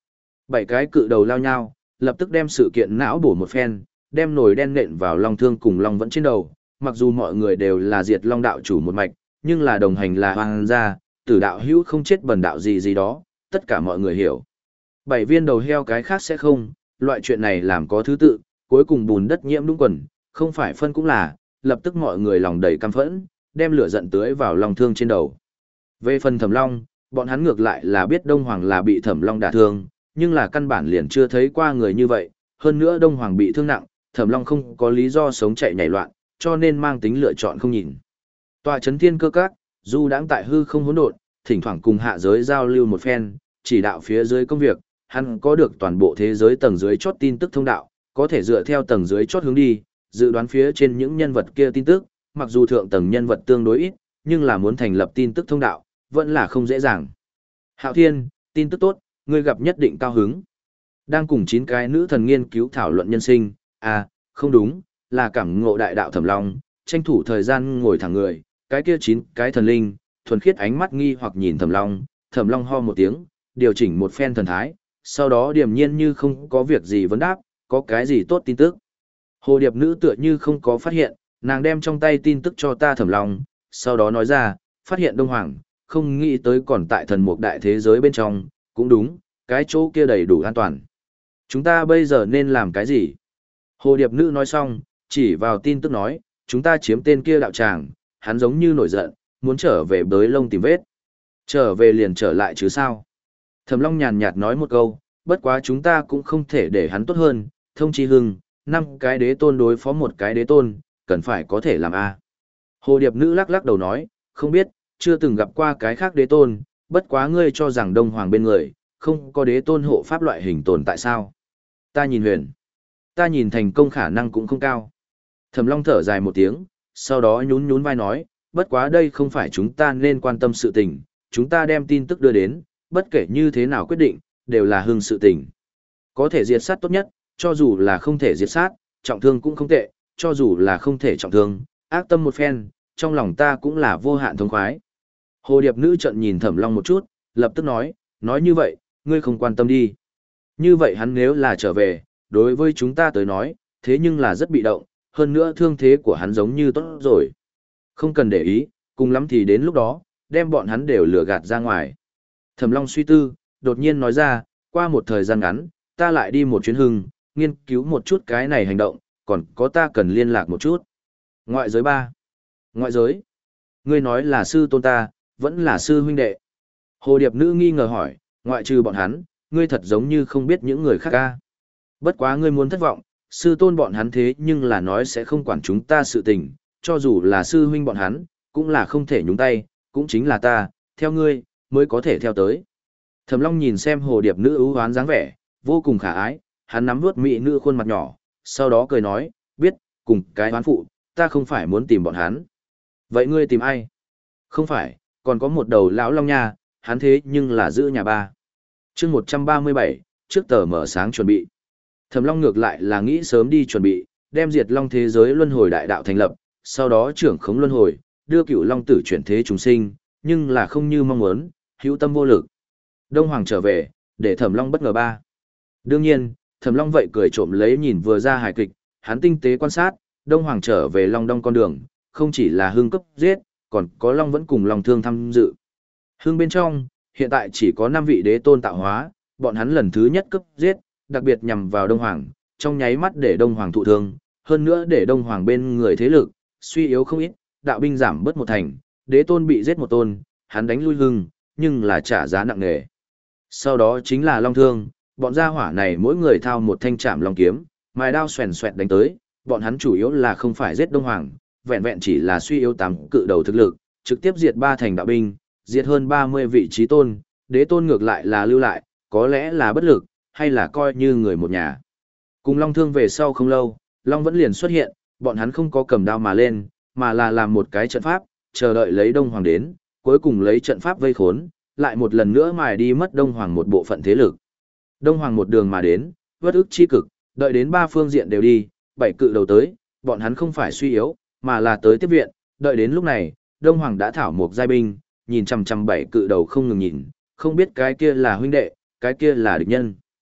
Bảy cái cự đầu lao nhau, lập tức đem sự kiện não bổ một phen, đem nồi đen nện vào Long Thương cùng Long Vẫn trên đầu. Mặc dù mọi người đều là diệt Long đạo chủ một mạch, nhưng là đồng hành là hoàng gia, tử đạo hữu không chết bần đạo gì gì đó, tất cả mọi người hiểu. Bảy viên đầu heo cái khác sẽ không, loại chuyện này làm có thứ tự, cuối cùng bùn đất nhiễm đúng quần, không phải phân cũng là, lập tức mọi người lòng đầy căm phẫn, đem lửa giận tưới vào Long Thương trên đầu. Về phần Thẩm Long, bọn hắn ngược lại là biết Đông Hoàng là bị Thẩm Long đả thương, nhưng là căn bản liền chưa thấy qua người như vậy, hơn nữa Đông Hoàng bị thương nặng, Thẩm Long không có lý do sống chạy nhảy loạn, cho nên mang tính lựa chọn không nhìn. Tòa chấn thiên cơ các, du đãng tại hư không hỗn độn, thỉnh thoảng cùng hạ giới giao lưu một phen, chỉ đạo phía dưới công việc, hắn có được toàn bộ thế giới tầng dưới chót tin tức thông đạo, có thể dựa theo tầng dưới chót hướng đi, dự đoán phía trên những nhân vật kia tin tức, mặc dù thượng tầng nhân vật tương đối ít, nhưng là muốn thành lập tin tức thông đạo, vẫn là không dễ dàng. Hạo Thiên, tin tức tốt, ngươi gặp nhất định cao hứng. Đang cùng chín cái nữ thần nghiên cứu thảo luận nhân sinh, à, không đúng, là cảm ngộ đại đạo Thẩm Long, tranh thủ thời gian ngồi thẳng người, cái kia chín cái thần linh, thuần khiết ánh mắt nghi hoặc nhìn Thẩm Long, Thẩm Long ho một tiếng, điều chỉnh một phen thần thái, sau đó điềm nhiên như không có việc gì vấn đáp, có cái gì tốt tin tức. Hồ điệp nữ tựa như không có phát hiện, nàng đem trong tay tin tức cho ta Thẩm Long, sau đó nói ra, phát hiện Đông Hoàng, không nghĩ tới còn tại thần mục đại thế giới bên trong, cũng đúng, cái chỗ kia đầy đủ an toàn. Chúng ta bây giờ nên làm cái gì? Hồ điệp nữ nói xong, chỉ vào tin tức nói, chúng ta chiếm tên kia đạo tràng, hắn giống như nổi giận, muốn trở về bới lông tìm vết. Trở về liền trở lại chứ sao? Thẩm Long nhàn nhạt nói một câu, bất quá chúng ta cũng không thể để hắn tốt hơn, thông chi hưng, năm cái đế tôn đối phó một cái đế tôn, cần phải có thể làm a. Hồ điệp nữ lắc lắc đầu nói, không biết, chưa từng gặp qua cái khác đế tôn, bất quá ngươi cho rằng Đông Hoàng bên người, không có đế tôn hộ pháp loại hình tồn tại sao? Ta nhìn huyền, ta nhìn thành công khả năng cũng không cao. Thẩm Long thở dài một tiếng, sau đó nhún nhún vai nói, bất quá đây không phải chúng ta nên quan tâm sự tình, chúng ta đem tin tức đưa đến, bất kể như thế nào quyết định, đều là hưng sự tình. Có thể diệt sát tốt nhất, cho dù là không thể diệt sát, trọng thương cũng không tệ, cho dù là không thể trọng thương, ác tâm một phen, trong lòng ta cũng là vô hạn thống khoái. Hồ điệp nữ trận nhìn Thẩm Long một chút, lập tức nói, nói như vậy, ngươi không quan tâm đi. Như vậy hắn nếu là trở về, đối với chúng ta tới nói, thế nhưng là rất bị động, hơn nữa thương thế của hắn giống như tốt rồi. Không cần để ý, cùng lắm thì đến lúc đó, đem bọn hắn đều lừa gạt ra ngoài. Thẩm Long suy tư, đột nhiên nói ra, qua một thời gian ngắn, ta lại đi một chuyến hưng, nghiên cứu một chút cái này hành động, còn có ta cần liên lạc một chút. Ngoại giới ba. Ngoại giới. Ngươi nói là sư tôn ta, vẫn là sư huynh đệ. Hồ điệp nữ nghi ngờ hỏi, ngoại trừ bọn hắn, ngươi thật giống như không biết những người khác ca. Bất quá ngươi muốn thất vọng, sư tôn bọn hắn thế nhưng là nói sẽ không quản chúng ta sự tình, cho dù là sư huynh bọn hắn, cũng là không thể nhúng tay, cũng chính là ta, theo ngươi, mới có thể theo tới. Thẩm Long nhìn xem hồ điệp nữ ưu hoán dáng vẻ, vô cùng khả ái, hắn nắm vuốt mỹ nữ khuôn mặt nhỏ, sau đó cười nói, biết, cùng cái hoán phụ, ta không phải muốn tìm bọn hắn. Vậy ngươi tìm ai? Không phải, còn có một đầu lão long nha, hắn thế nhưng là giữ nhà ba. Chương một trăm ba mươi bảy, trước tờ mở sáng chuẩn bị. Thẩm Long ngược lại là nghĩ sớm đi chuẩn bị, đem diệt long thế giới luân hồi đại đạo thành lập, sau đó trưởng khống luân hồi, đưa cửu long tử chuyển thế chúng sinh, nhưng là không như mong muốn, hữu tâm vô lực. Đông Hoàng trở về, để Thẩm Long bất ngờ ba. Đương nhiên, Thẩm Long vậy cười trộm lấy nhìn vừa ra hài kịch, hắn tinh tế quan sát, Đông Hoàng trở về Long Đông con đường, không chỉ là hương cấp giết, còn có Long vẫn cùng Long Thương tham dự. Hương bên trong, hiện tại chỉ có năm vị đế tôn tạo hóa, bọn hắn lần thứ nhất cấp giết, đặc biệt nhằm vào Đông Hoàng, trong nháy mắt để Đông Hoàng thụ thương, hơn nữa để Đông Hoàng bên người thế lực, suy yếu không ít, đạo binh giảm bớt một thành, đế tôn bị giết một tôn, hắn đánh lui Hưng, nhưng là trả giá nặng nề. Sau đó chính là Long Thương, bọn gia hỏa này mỗi người thao một thanh trảm long kiếm, mài đao xoèn xoẹt đánh tới, bọn hắn chủ yếu là không phải giết Đông Hoàng, vẹn vẹn chỉ là suy yếu tám cự đầu thực lực, trực tiếp diệt ba thành đạo binh, diệt hơn ba mươi vị trí tôn, đế tôn ngược lại là lưu lại, có lẽ là bất lực, hay là coi như người một nhà. Cùng Long Thương về sau không lâu, Long vẫn liền xuất hiện, bọn hắn không có cầm đao mà lên, mà là làm một cái trận pháp, chờ đợi lấy Đông Hoàng đến, cuối cùng lấy trận pháp vây khốn, lại một lần nữa mài đi mất Đông Hoàng một bộ phận thế lực. Đông Hoàng một đường mà đến, vất ức chi cực, đợi đến ba phương diện đều đi, bảy cự đầu tới, bọn hắn không phải suy yếu, mà là tới tiếp viện, đợi đến lúc này, Đông Hoàng đã thảo một giai binh, nhìn chằm chằm bảy cự đầu không ngừng nhìn, không biết cái kia là huynh đệ, cái kia là địch nhân.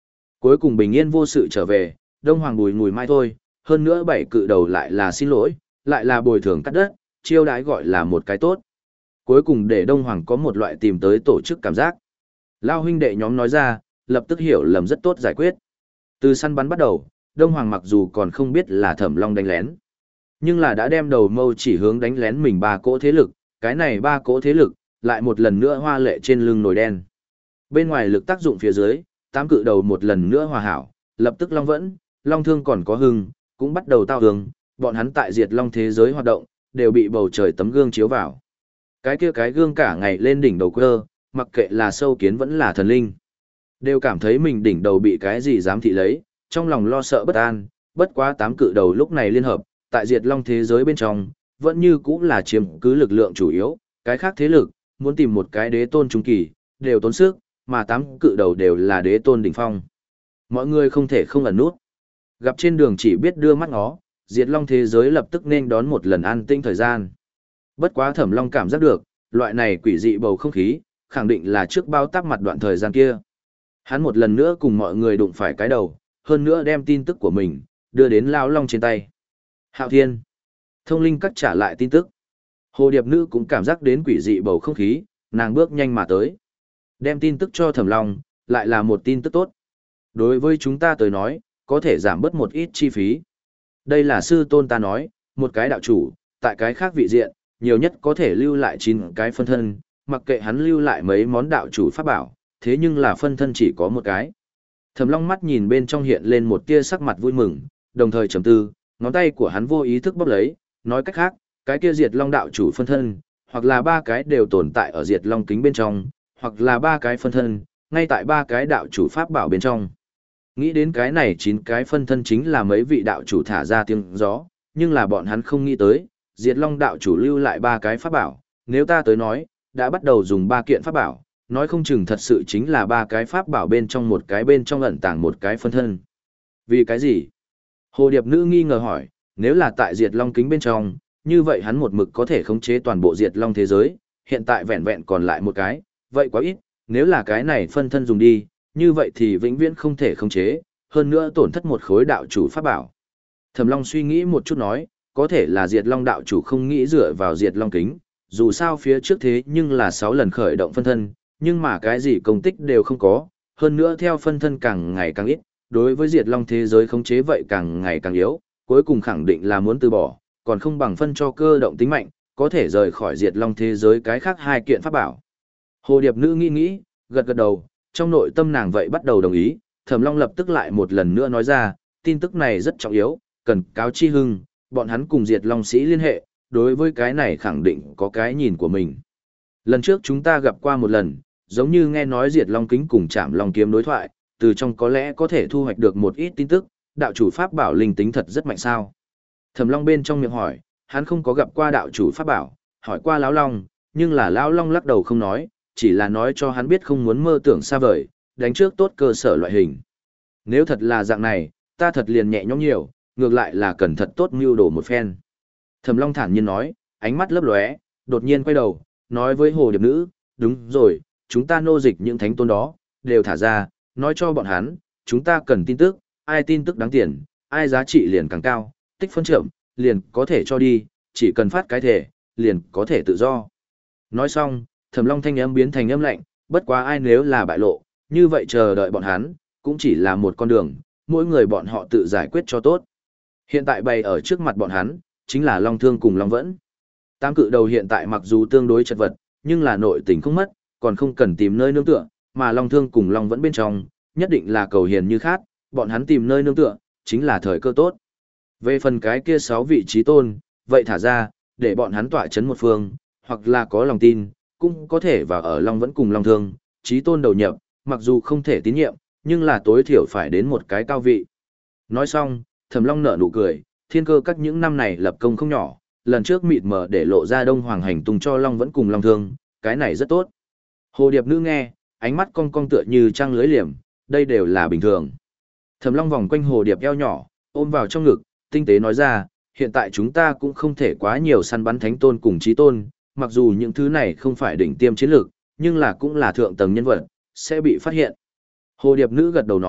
Cuối cùng bình yên vô sự trở về, Đông Hoàng bùi ngùi mai thôi, hơn nữa bảy cự đầu lại là xin lỗi, lại là bồi thường cắt đất, chiêu đãi gọi là một cái tốt. Cuối cùng để Đông Hoàng có một loại tìm tới tổ chức cảm giác. Lao huynh đệ nhóm nói ra, lập tức hiểu lầm rất tốt giải quyết. Từ săn bắn bắt đầu, Đông Hoàng mặc dù còn không biết là Thẩm Long đánh lén, nhưng là đã đem đầu mâu chỉ hướng đánh lén mình ba cỗ thế lực, cái này ba cỗ thế lực, lại một lần nữa hoa lệ trên lưng nồi đen. Bên ngoài lực tác dụng phía dưới, tám cự đầu một lần nữa hòa hảo, lập tức Long Vẫn, Long Thương còn có Hưng, cũng bắt đầu tao hương, bọn hắn tại diệt Long thế giới hoạt động, đều bị bầu trời tấm gương chiếu vào. Cái kia cái gương cả ngày lên đỉnh đầu quơ, mặc kệ là sâu kiến vẫn là thần linh, đều cảm thấy mình đỉnh đầu bị cái gì dám thị lấy, trong lòng lo sợ bất an, bất quá tám cự đầu lúc này liên hợp, tại diệt Long thế giới bên trong, vẫn như cũng là chiếm cứ lực lượng chủ yếu, cái khác thế lực, muốn tìm một cái đế tôn trung kỳ, đều tốn sức, mà tám cự đầu đều là đế tôn đỉnh phong. Mọi người không thể không ẩn nút. Gặp trên đường chỉ biết đưa mắt ngó, diệt Long thế giới lập tức nên đón một lần an tĩnh thời gian. Bất quá Thẩm Long cảm giác được, loại này quỷ dị bầu không khí, khẳng định là trước bao tác mặt đoạn thời gian kia. Hắn một lần nữa cùng mọi người đụng phải cái đầu, hơn nữa đem tin tức của mình, đưa đến Lão Long trên tay. Hạo Thiên. Thông linh cắt trả lại tin tức. Hồ Điệp Nữ cũng cảm giác đến quỷ dị bầu không khí, nàng bước nhanh mà tới. Đem tin tức cho Thẩm Long, lại là một tin tức tốt. Đối với chúng ta tới nói, có thể giảm bớt một ít chi phí. Đây là sư tôn ta nói, một cái đạo chủ, tại cái khác vị diện, nhiều nhất có thể lưu lại chín cái phân thân, mặc kệ hắn lưu lại mấy món đạo chủ pháp bảo, thế nhưng là phân thân chỉ có một cái. Thẩm Long mắt nhìn bên trong hiện lên một tia sắc mặt vui mừng, đồng thời trầm tư, ngón tay của hắn vô ý thức bóp lấy, nói cách khác, cái kia diệt Long đạo chủ phân thân, hoặc là ba cái đều tồn tại ở diệt Long kính bên trong, hoặc là ba cái phân thân, ngay tại ba cái đạo chủ pháp bảo bên trong. Nghĩ đến cái này chín cái phân thân chính là mấy vị đạo chủ thả ra tiếng gió, nhưng là bọn hắn không nghĩ tới, diệt Long đạo chủ lưu lại ba cái pháp bảo, nếu ta tới nói, đã bắt đầu dùng ba kiện pháp bảo, nói không chừng thật sự chính là ba cái pháp bảo bên trong một cái bên trong ẩn tàng một cái phân thân. Vì cái gì? Hồ Điệp Nữ nghi ngờ hỏi, nếu là tại diệt Long kính bên trong, như vậy hắn một mực có thể khống chế toàn bộ diệt Long thế giới, hiện tại vẹn vẹn còn lại một cái, vậy quá ít, nếu là cái này phân thân dùng đi, như vậy thì vĩnh viễn không thể khống chế, hơn nữa tổn thất một khối đạo chủ pháp bảo. Thẩm Long suy nghĩ một chút nói, có thể là diệt Long đạo chủ không nghĩ dựa vào diệt Long kính, dù sao phía trước thế nhưng là sáu lần khởi động phân thân, nhưng mà cái gì công tích đều không có, hơn nữa theo phân thân càng ngày càng ít, đối với diệt Long thế giới khống chế vậy càng ngày càng yếu, cuối cùng khẳng định là muốn từ bỏ, còn không bằng phân cho cơ động tính mạnh, có thể rời khỏi diệt Long thế giới cái khác hai kiện pháp bảo. Hồ Điệp Nữ nghĩ nghĩ, gật gật đầu, trong nội tâm nàng vậy bắt đầu đồng ý, Thẩm Long lập tức lại một lần nữa nói ra, tin tức này rất trọng yếu, cần cáo chi Hưng, bọn hắn cùng diệt Long sĩ liên hệ, đối với cái này khẳng định có cái nhìn của mình. Lần trước chúng ta gặp qua một lần, giống như nghe nói diệt Long kính cùng chạm Long kiếm đối thoại, từ trong có lẽ có thể thu hoạch được một ít tin tức, đạo chủ pháp bảo linh tính thật rất mạnh sao. Thẩm Long bên trong miệng hỏi, hắn không có gặp qua đạo chủ pháp bảo, hỏi qua Lão Long, nhưng là Lão Long lắc đầu không nói, chỉ là nói cho hắn biết không muốn mơ tưởng xa vời, đánh trước tốt cơ sở loại hình. Nếu thật là dạng này, ta thật liền nhẹ nhõm nhiều, ngược lại là cần thật tốt mưu đồ một phen. Thẩm Long thản nhiên nói, ánh mắt lấp lóe, đột nhiên quay đầu, nói với Hồ Điệp Nữ, đúng rồi, chúng ta nô dịch những thánh tôn đó, đều thả ra, nói cho bọn hắn, chúng ta cần tin tức, ai tin tức đáng tiền, ai giá trị liền càng cao, tích phân trưởng, liền có thể cho đi, chỉ cần phát cái thể, liền có thể tự do. Nói xong, Thẩm Long thanh âm biến thành âm lạnh, bất quá ai nếu là bại lộ, như vậy chờ đợi bọn hắn, cũng chỉ là một con đường, mỗi người bọn họ tự giải quyết cho tốt. Hiện tại bày ở trước mặt bọn hắn, chính là Long Thương cùng Long Vẫn. Tám cự đầu hiện tại mặc dù tương đối chật vật, nhưng là nội tình không mất, còn không cần tìm nơi nương tựa, mà Long Thương cùng Long Vẫn bên trong, nhất định là cầu hiền như khát, bọn hắn tìm nơi nương tựa, chính là thời cơ tốt. Về phần cái kia sáu vị trí tôn, vậy thả ra, để bọn hắn tỏa chấn một phương, hoặc là có lòng tin, cũng có thể vào ở Long Vẫn cùng Long Thương, trí tôn đầu nhập, mặc dù không thể tín nhiệm, nhưng là tối thiểu phải đến một cái cao vị. Nói xong, Thẩm Long nở nụ cười, thiên cơ các những năm này lập công không nhỏ, lần trước mịt mờ để lộ ra Đông Hoàng hành tung cho Long Vẫn cùng Long Thương, cái này rất tốt. Hồ Điệp Nữ nghe, ánh mắt cong cong tựa như trăng lưới liềm, đây đều là bình thường. Thẩm Long vòng quanh Hồ Điệp eo nhỏ, ôm vào trong ngực, tinh tế nói ra, hiện tại chúng ta cũng không thể quá nhiều săn bắn thánh tôn cùng chí tôn, mặc dù những thứ này không phải đỉnh tiêm chiến lược, nhưng là cũng là thượng tầng nhân vật, sẽ bị phát hiện. Hồ Điệp Nữ gật đầu nói,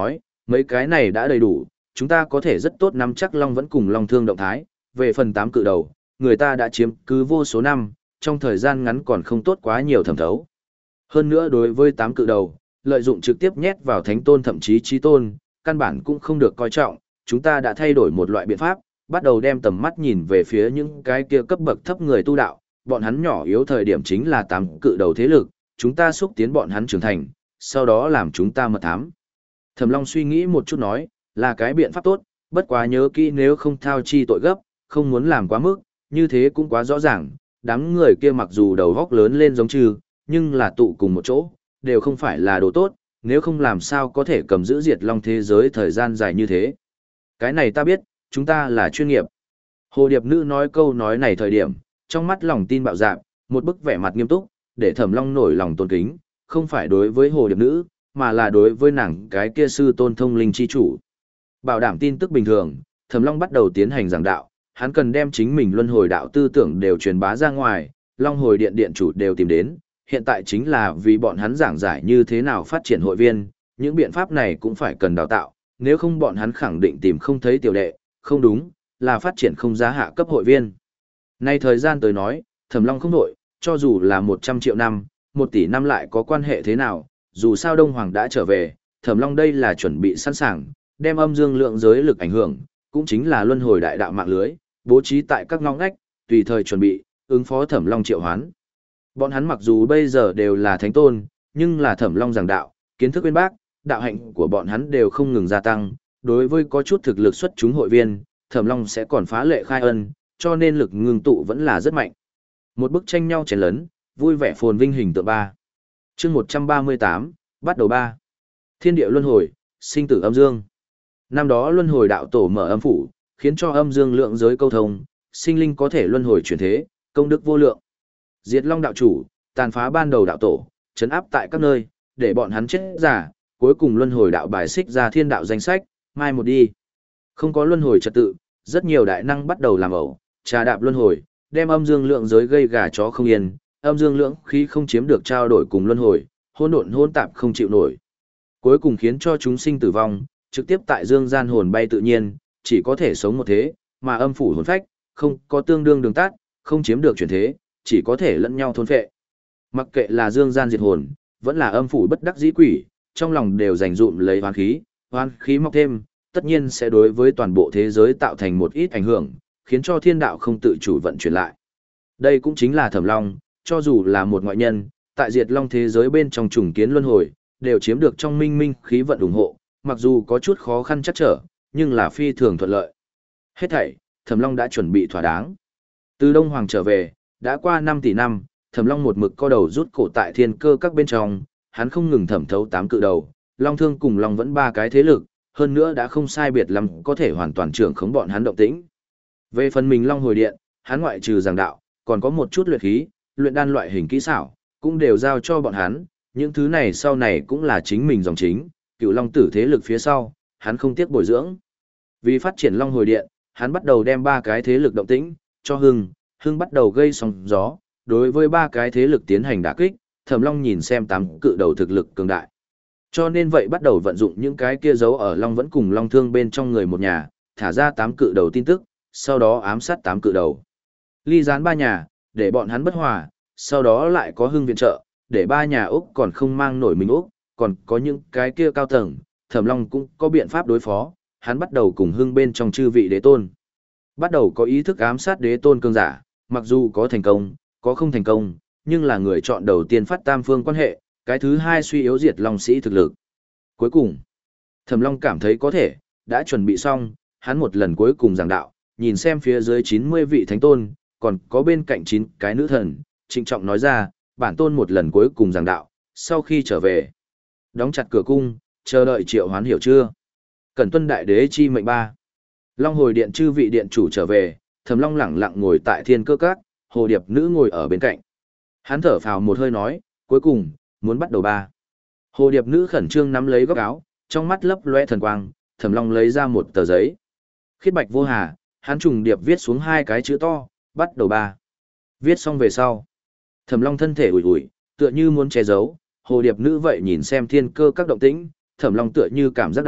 Mấy cái này đã đầy đủ, chúng ta có thể rất tốt nắm chắc Long vẫn cùng Long Thương động thái, về phần tám cự đầu, người ta đã chiếm cứ vô số năm, trong thời gian ngắn còn không tốt quá nhiều thẩm thấu. Hơn nữa đối với tám cự đầu, lợi dụng trực tiếp nhét vào thánh tôn thậm chí chí tôn, căn bản cũng không được coi trọng, chúng ta đã thay đổi một loại biện pháp, bắt đầu đem tầm mắt nhìn về phía những cái kia cấp bậc thấp người tu đạo, bọn hắn nhỏ yếu thời điểm chính là tám cự đầu thế lực, chúng ta xúc tiến bọn hắn trưởng thành, sau đó làm chúng ta mật thám. Thẩm Long suy nghĩ một chút nói, là cái biện pháp tốt, bất quá nhớ kỹ nếu không thao chi tội gấp, không muốn làm quá mức, như thế cũng quá rõ ràng, đám người kia mặc dù đầu góc lớn lên giống trừ, nhưng là tụ cùng một chỗ, đều không phải là đồ tốt, nếu không làm sao có thể cầm giữ diệt long thế giới thời gian dài như thế. Cái này ta biết, chúng ta là chuyên nghiệp. Hồ Điệp Nữ nói câu nói này thời điểm, trong mắt lòng tin bạo dạn, một bức vẻ mặt nghiêm túc, để Thẩm Long nổi lòng tôn kính, không phải đối với Hồ Điệp Nữ, mà là đối với nàng cái kia sư tôn thông linh chi chủ. Bảo đảm tin tức bình thường, Thẩm Long bắt đầu tiến hành giảng đạo, hắn cần đem chính mình luân hồi đạo tư tưởng đều truyền bá ra ngoài, Long hồi điện điện chủ đều tìm đến, hiện tại chính là vì bọn hắn giảng giải như thế nào phát triển hội viên, những biện pháp này cũng phải cần đào tạo, nếu không bọn hắn khẳng định tìm không thấy tiểu đệ, không đúng, là phát triển không giá hạ cấp hội viên. Nay thời gian tới nói, Thẩm Long không đổi, cho dù là một trăm triệu năm, một tỷ năm lại có quan hệ thế nào, dù sao Đông Hoàng đã trở về, Thẩm Long đây là chuẩn bị sẵn sàng, đem âm dương lượng giới lực ảnh hưởng, cũng chính là luân hồi đại đạo mạng lưới, bố trí tại các ngõ ngách, tùy thời chuẩn bị, ứng phó Thẩm Long triệu hoán. Bọn hắn mặc dù bây giờ đều là thánh tôn, nhưng là Thẩm Long giảng đạo, kiến thức bên bác, đạo hạnh của bọn hắn đều không ngừng gia tăng, đối với có chút thực lực xuất chúng hội viên, Thẩm Long sẽ còn phá lệ khai ân, cho nên lực ngưng tụ vẫn là rất mạnh. Một bức tranh nhau chén lớn, vui vẻ phồn vinh hình tượng ba. Chương một trăm ba mươi tám, bắt đầu ba. Thiên địa luân hồi, sinh tử âm dương. Năm đó luân hồi đạo tổ mở âm phủ, khiến cho âm dương lượng giới câu thông, sinh linh có thể luân hồi chuyển thế, công đức vô lượng. Diệt Long đạo chủ, tàn phá ban đầu đạo tổ, trấn áp tại các nơi, để bọn hắn chết giả, cuối cùng luân hồi đạo bài xích ra thiên đạo danh sách, mai một đi. Không có luân hồi trật tự, rất nhiều đại năng bắt đầu làm ẩu, trà đạp luân hồi, đem âm dương lượng giới gây gà chó không yên, âm dương lượng khí không chiếm được trao đổi cùng luân hồi, hỗn độn hỗn tạp không chịu nổi. Cuối cùng khiến cho chúng sinh tử vong, trực tiếp tại dương gian hồn bay tự nhiên, chỉ có thể sống một thế, mà âm phủ hồn phách, không có tương đương đường tắt, không chiếm được chuyển thế, chỉ có thể lẫn nhau thôn phệ. Mặc kệ là dương gian diệt hồn, vẫn là âm phủ bất đắc dĩ quỷ, trong lòng đều dành dụm lấy hoán khí, hoán khí mọc thêm, tất nhiên sẽ đối với toàn bộ thế giới tạo thành một ít ảnh hưởng, khiến cho thiên đạo không tự chủ vận chuyển lại. Đây cũng chính là Thẩm Long, cho dù là một ngoại nhân, tại diệt long thế giới bên trong trùng kiến luân hồi, đều chiếm được trong minh minh khí vận ủng hộ, mặc dù có chút khó khăn chắc trở, nhưng là phi thường thuận lợi. Hết thảy, Thẩm Long đã chuẩn bị thỏa đáng. Từ Đông Hoàng trở về, đã qua năm tỷ năm, Thẩm Long một mực co đầu rút cổ tại thiên cơ các bên trong, hắn không ngừng thẩm thấu tám cự đầu, Long Thương cùng Long vẫn ba cái thế lực, hơn nữa đã không sai biệt lắm có thể hoàn toàn trưởng khống bọn hắn động tĩnh. Về phần mình Long hồi điện, hắn ngoại trừ giảng đạo, còn có một chút luyện khí, luyện đan loại hình kỹ xảo, cũng đều giao cho bọn hắn, những thứ này sau này cũng là chính mình dòng chính, Cựu Long tử thế lực phía sau, hắn không tiếc bồi dưỡng. Vì phát triển Long hồi điện, hắn bắt đầu đem ba cái thế lực động tĩnh cho Hưng, Hưng bắt đầu gây sóng gió, đối với ba cái thế lực tiến hành đả kích, Thẩm Long nhìn xem tám cự đầu thực lực cường đại. Cho nên vậy bắt đầu vận dụng những cái kia giấu ở Long vẫn cùng Long Thương bên trong người một nhà, thả ra tám cự đầu tin tức, sau đó ám sát tám cự đầu. Ly gián ba nhà, để bọn hắn bất hòa, sau đó lại có Hưng viện trợ, để ba nhà Úc còn không mang nổi mình Úc, còn có những cái kia cao tầng, Thẩm Long cũng có biện pháp đối phó, hắn bắt đầu cùng Hưng bên trong chư vị đế tôn. Bắt đầu có ý thức ám sát đế tôn cường giả, mặc dù có thành công, có không thành công, nhưng là người chọn đầu tiên phát tam phương quan hệ, cái thứ hai suy yếu diệt Long sĩ thực lực. Cuối cùng, Thẩm Long cảm thấy có thể, đã chuẩn bị xong, hắn một lần cuối cùng giảng đạo, nhìn xem phía dưới chín mươi vị thánh tôn, còn có bên cạnh chín cái nữ thần, trịnh trọng nói ra, bản tôn một lần cuối cùng giảng đạo, sau khi trở về, đóng chặt cửa cung, chờ đợi triệu hoán hiểu chưa? Cẩn tuân đại đế chi mệnh ba. Long hồi điện chư vị điện chủ trở về, Thẩm Long lẳng lặng ngồi tại thiên cơ các, Hồ Điệp Nữ ngồi ở bên cạnh. Hắn thở phào một hơi nói, cuối cùng, muốn bắt đầu ba. Hồ Điệp Nữ khẩn trương nắm lấy góc áo, trong mắt lấp loe thần quang, Thẩm Long lấy ra một tờ giấy. Khiết bạch vô hà, hắn trùng điệp viết xuống hai cái chữ to, bắt đầu ba. Viết xong về sau. Thẩm Long thân thể ủi ủi, tựa như muốn che giấu, Hồ Điệp Nữ vậy nhìn xem thiên cơ các động tĩnh, Thẩm Long tựa như cảm giác đại,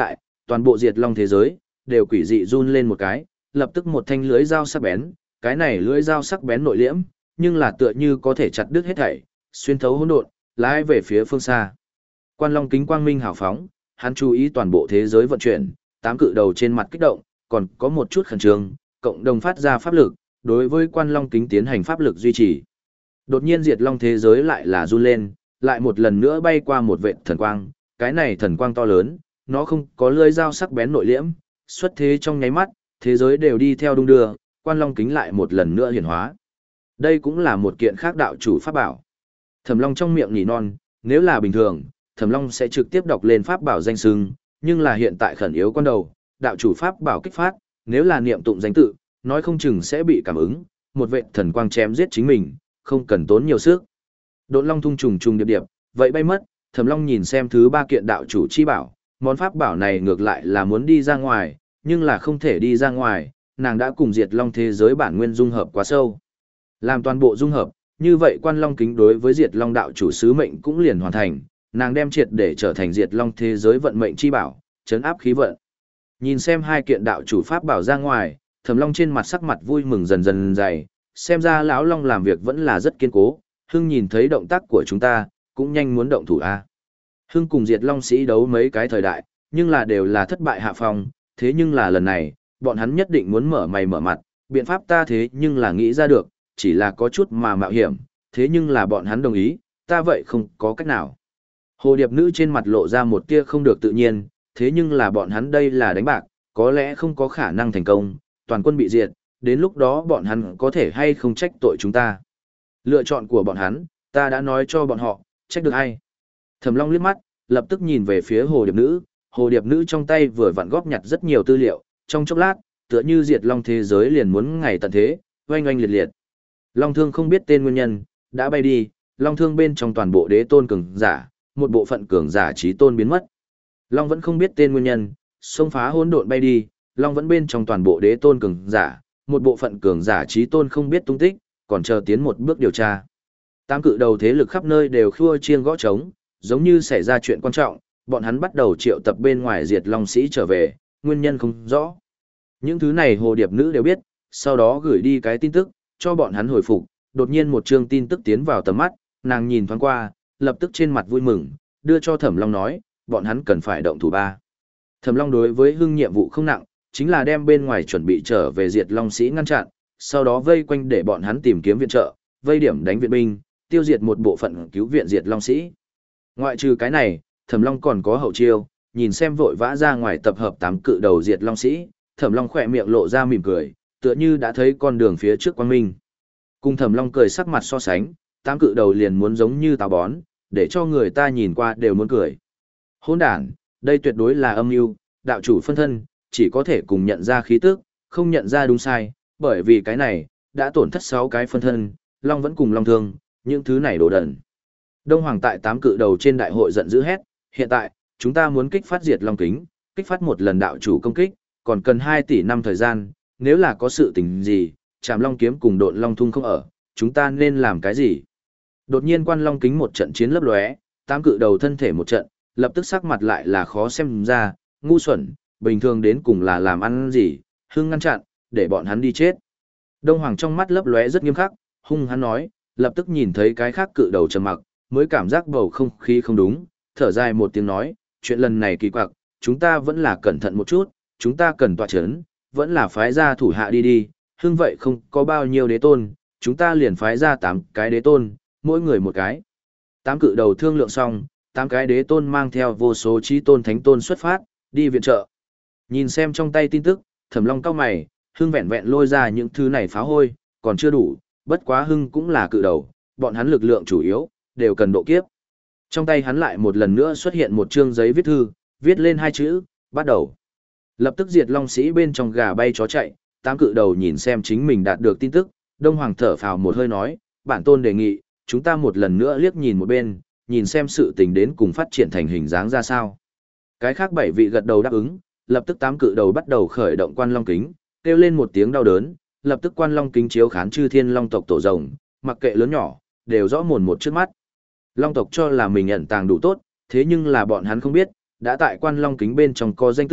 toàn bộ diệt long thế giới, đều quỷ dị run lên một cái, lập tức một thanh lưới dao sắc bén, cái này lưới dao sắc bén nội liễm, nhưng là tựa như có thể chặt đứt hết thảy, xuyên thấu hỗn độn, lái về phía phương xa. Quan Long kính quang minh hào phóng, hắn chú ý toàn bộ thế giới vận chuyển, tám cự đầu trên mặt kích động, còn có một chút khẩn trương, cộng đồng phát ra pháp lực, đối với Quan Long kính tiến hành pháp lực duy trì. Đột nhiên diệt long thế giới lại là run lên, lại một lần nữa bay qua một vệt thần quang, cái này thần quang to lớn, nó không có lưỡi dao sắc bén nội liễm, xuất thế trong nháy mắt, thế giới đều đi theo đung đưa, Quan Long kính lại một lần nữa hiển hóa. Đây cũng là một kiện khác đạo chủ pháp bảo. Thẩm Long trong miệng nhỉ non, nếu là bình thường, Thẩm Long sẽ trực tiếp đọc lên pháp bảo danh xưng, nhưng là hiện tại khẩn yếu quan đầu, đạo chủ pháp bảo kích phát, nếu là niệm tụng danh tự, nói không chừng sẽ bị cảm ứng, một vệt thần quang chém giết chính mình, không cần tốn nhiều sức. Độn Long thung trùng trùng điệp điệp, vậy bay mất, Thẩm Long nhìn xem thứ ba kiện đạo chủ chi bảo, món pháp bảo này ngược lại là muốn đi ra ngoài, nhưng là không thể đi ra ngoài, nàng đã cùng diệt long thế giới bản nguyên dung hợp quá sâu. Làm toàn bộ dung hợp, như vậy Quan Long kính đối với diệt long đạo chủ sứ mệnh cũng liền hoàn thành, nàng đem triệt để trở thành diệt long thế giới vận mệnh chi bảo, chấn áp khí vận. Nhìn xem hai kiện đạo chủ pháp bảo ra ngoài, Thẩm Long trên mặt sắc mặt vui mừng dần dần dày, xem ra lão long làm việc vẫn là rất kiên cố, Hưng nhìn thấy động tác của chúng ta, cũng nhanh muốn động thủ a. Hưng cùng diệt long sĩ đấu mấy cái thời đại, nhưng là đều là thất bại hạ phong, thế nhưng là lần này, bọn hắn nhất định muốn mở mày mở mặt, biện pháp ta thế nhưng là nghĩ ra được, chỉ là có chút mà mạo hiểm, thế nhưng là bọn hắn đồng ý, ta vậy không có cách nào. Hồ điệp nữ trên mặt lộ ra một tia không được tự nhiên, thế nhưng là bọn hắn đây là đánh bạc, có lẽ không có khả năng thành công, toàn quân bị diệt, đến lúc đó bọn hắn có thể hay không trách tội chúng ta. Lựa chọn của bọn hắn, ta đã nói cho bọn họ, trách được ai. Thẩm Long liếc mắt, lập tức nhìn về phía hồ điệp nữ, hồ điệp nữ trong tay vừa vặn góp nhặt rất nhiều tư liệu, trong chốc lát, tựa như diệt long thế giới liền muốn ngày tận thế, oanh oanh liệt liệt. Long thương không biết tên nguyên nhân, đã bay đi, long thương bên trong toàn bộ đế tôn cường giả, một bộ phận cường giả trí tôn biến mất. Long vẫn không biết tên nguyên nhân, xông phá hỗn độn bay đi, long vẫn bên trong toàn bộ đế tôn cường giả, một bộ phận cường giả trí tôn không biết tung tích, còn chờ tiến một bước điều tra. Tám cự đầu thế lực khắp nơi đều khua chiêng gõ trống, giống như xảy ra chuyện quan trọng, bọn hắn bắt đầu triệu tập bên ngoài diệt long sĩ trở về, nguyên nhân không rõ. Những thứ này hồ điệp nữ đều biết, sau đó gửi đi cái tin tức, cho bọn hắn hồi phục, đột nhiên một chương tin tức tiến vào tầm mắt, nàng nhìn thoáng qua, lập tức trên mặt vui mừng, đưa cho Thẩm Long nói, bọn hắn cần phải động thủ ba. Thẩm Long đối với Hưng nhiệm vụ không nặng, chính là đem bên ngoài chuẩn bị trở về diệt long sĩ ngăn chặn, sau đó vây quanh để bọn hắn tìm kiếm viện trợ, vây điểm đánh viện binh, tiêu diệt một bộ phận cứu viện diệt long sĩ. Ngoại trừ cái này, Thẩm Long còn có hậu chiêu, nhìn xem vội vã ra ngoài tập hợp tám cự đầu diệt long sĩ, Thẩm Long khỏe miệng lộ ra mỉm cười, tựa như đã thấy con đường phía trước quang minh. Cùng Thẩm Long cười sắc mặt so sánh, tám cự đầu liền muốn giống như táo bón, để cho người ta nhìn qua đều muốn cười. Hỗn đản, đây tuyệt đối là âm mưu, đạo chủ phân thân, chỉ có thể cùng nhận ra khí tức, không nhận ra đúng sai, bởi vì cái này, đã tổn thất sáu cái phân thân, Long vẫn cùng Long thương, những thứ này đồ đần. Đông Hoàng tại tám cự đầu trên đại hội giận dữ hét, hiện tại, chúng ta muốn kích phát diệt Long kính, kích phát một lần đạo chủ công kích, còn cần hai tỷ năm thời gian, nếu là có sự tình gì, Trảm Long kiếm cùng Độn Long thung không ở, chúng ta nên làm cái gì? Đột nhiên Quan Long kính một trận chiến lấp lóe, tám cự đầu thân thể một trận, lập tức sắc mặt lại là khó xem ra, ngu xuẩn, bình thường đến cùng là làm ăn gì, Hưng ngăn chặn, để bọn hắn đi chết. Đông Hoàng trong mắt lấp lóe rất nghiêm khắc, hung hắn nói, lập tức nhìn thấy cái khác cự đầu trầm mặc, mới cảm giác bầu không khí không đúng, thở dài một tiếng nói, chuyện lần này kỳ quặc, chúng ta vẫn là cẩn thận một chút, chúng ta cần tọa chấn, vẫn là phái ra thủ hạ đi đi, Hưng vậy không có bao nhiêu đế tôn, chúng ta liền phái ra tám cái đế tôn, mỗi người một cái. Tám cự đầu thương lượng xong, tám cái đế tôn mang theo vô số chí tôn thánh tôn xuất phát, đi viện trợ. Nhìn xem trong tay tin tức, Thẩm Long cau mày, Hưng vẹn vẹn lôi ra những thứ này phá hôi, còn chưa đủ, bất quá Hưng cũng là cự đầu, bọn hắn lực lượng chủ yếu, đều cần độ kiếp. Trong tay hắn lại một lần nữa xuất hiện một chương giấy viết thư, viết lên hai chữ, bắt đầu. Lập tức diệt long sĩ bên trong gà bay chó chạy, tám cự đầu nhìn xem chính mình đạt được tin tức, Đông Hoàng thở phào một hơi nói, bản tôn đề nghị, chúng ta một lần nữa liếc nhìn một bên, nhìn xem sự tình đến cùng phát triển thành hình dáng ra sao. Cái khác bảy vị gật đầu đáp ứng, lập tức tám cự đầu bắt đầu khởi động Quan Long kính, kêu lên một tiếng đau đớn, lập tức Quan Long kính chiếu khán chư thiên long tộc tổ rồng, mặc kệ lớn nhỏ, đều rõ mồn một trước mắt. Long tộc cho là mình ẩn tàng đủ tốt, thế nhưng là bọn hắn không biết, đã tại Quan Long kính bên trong có danh tự,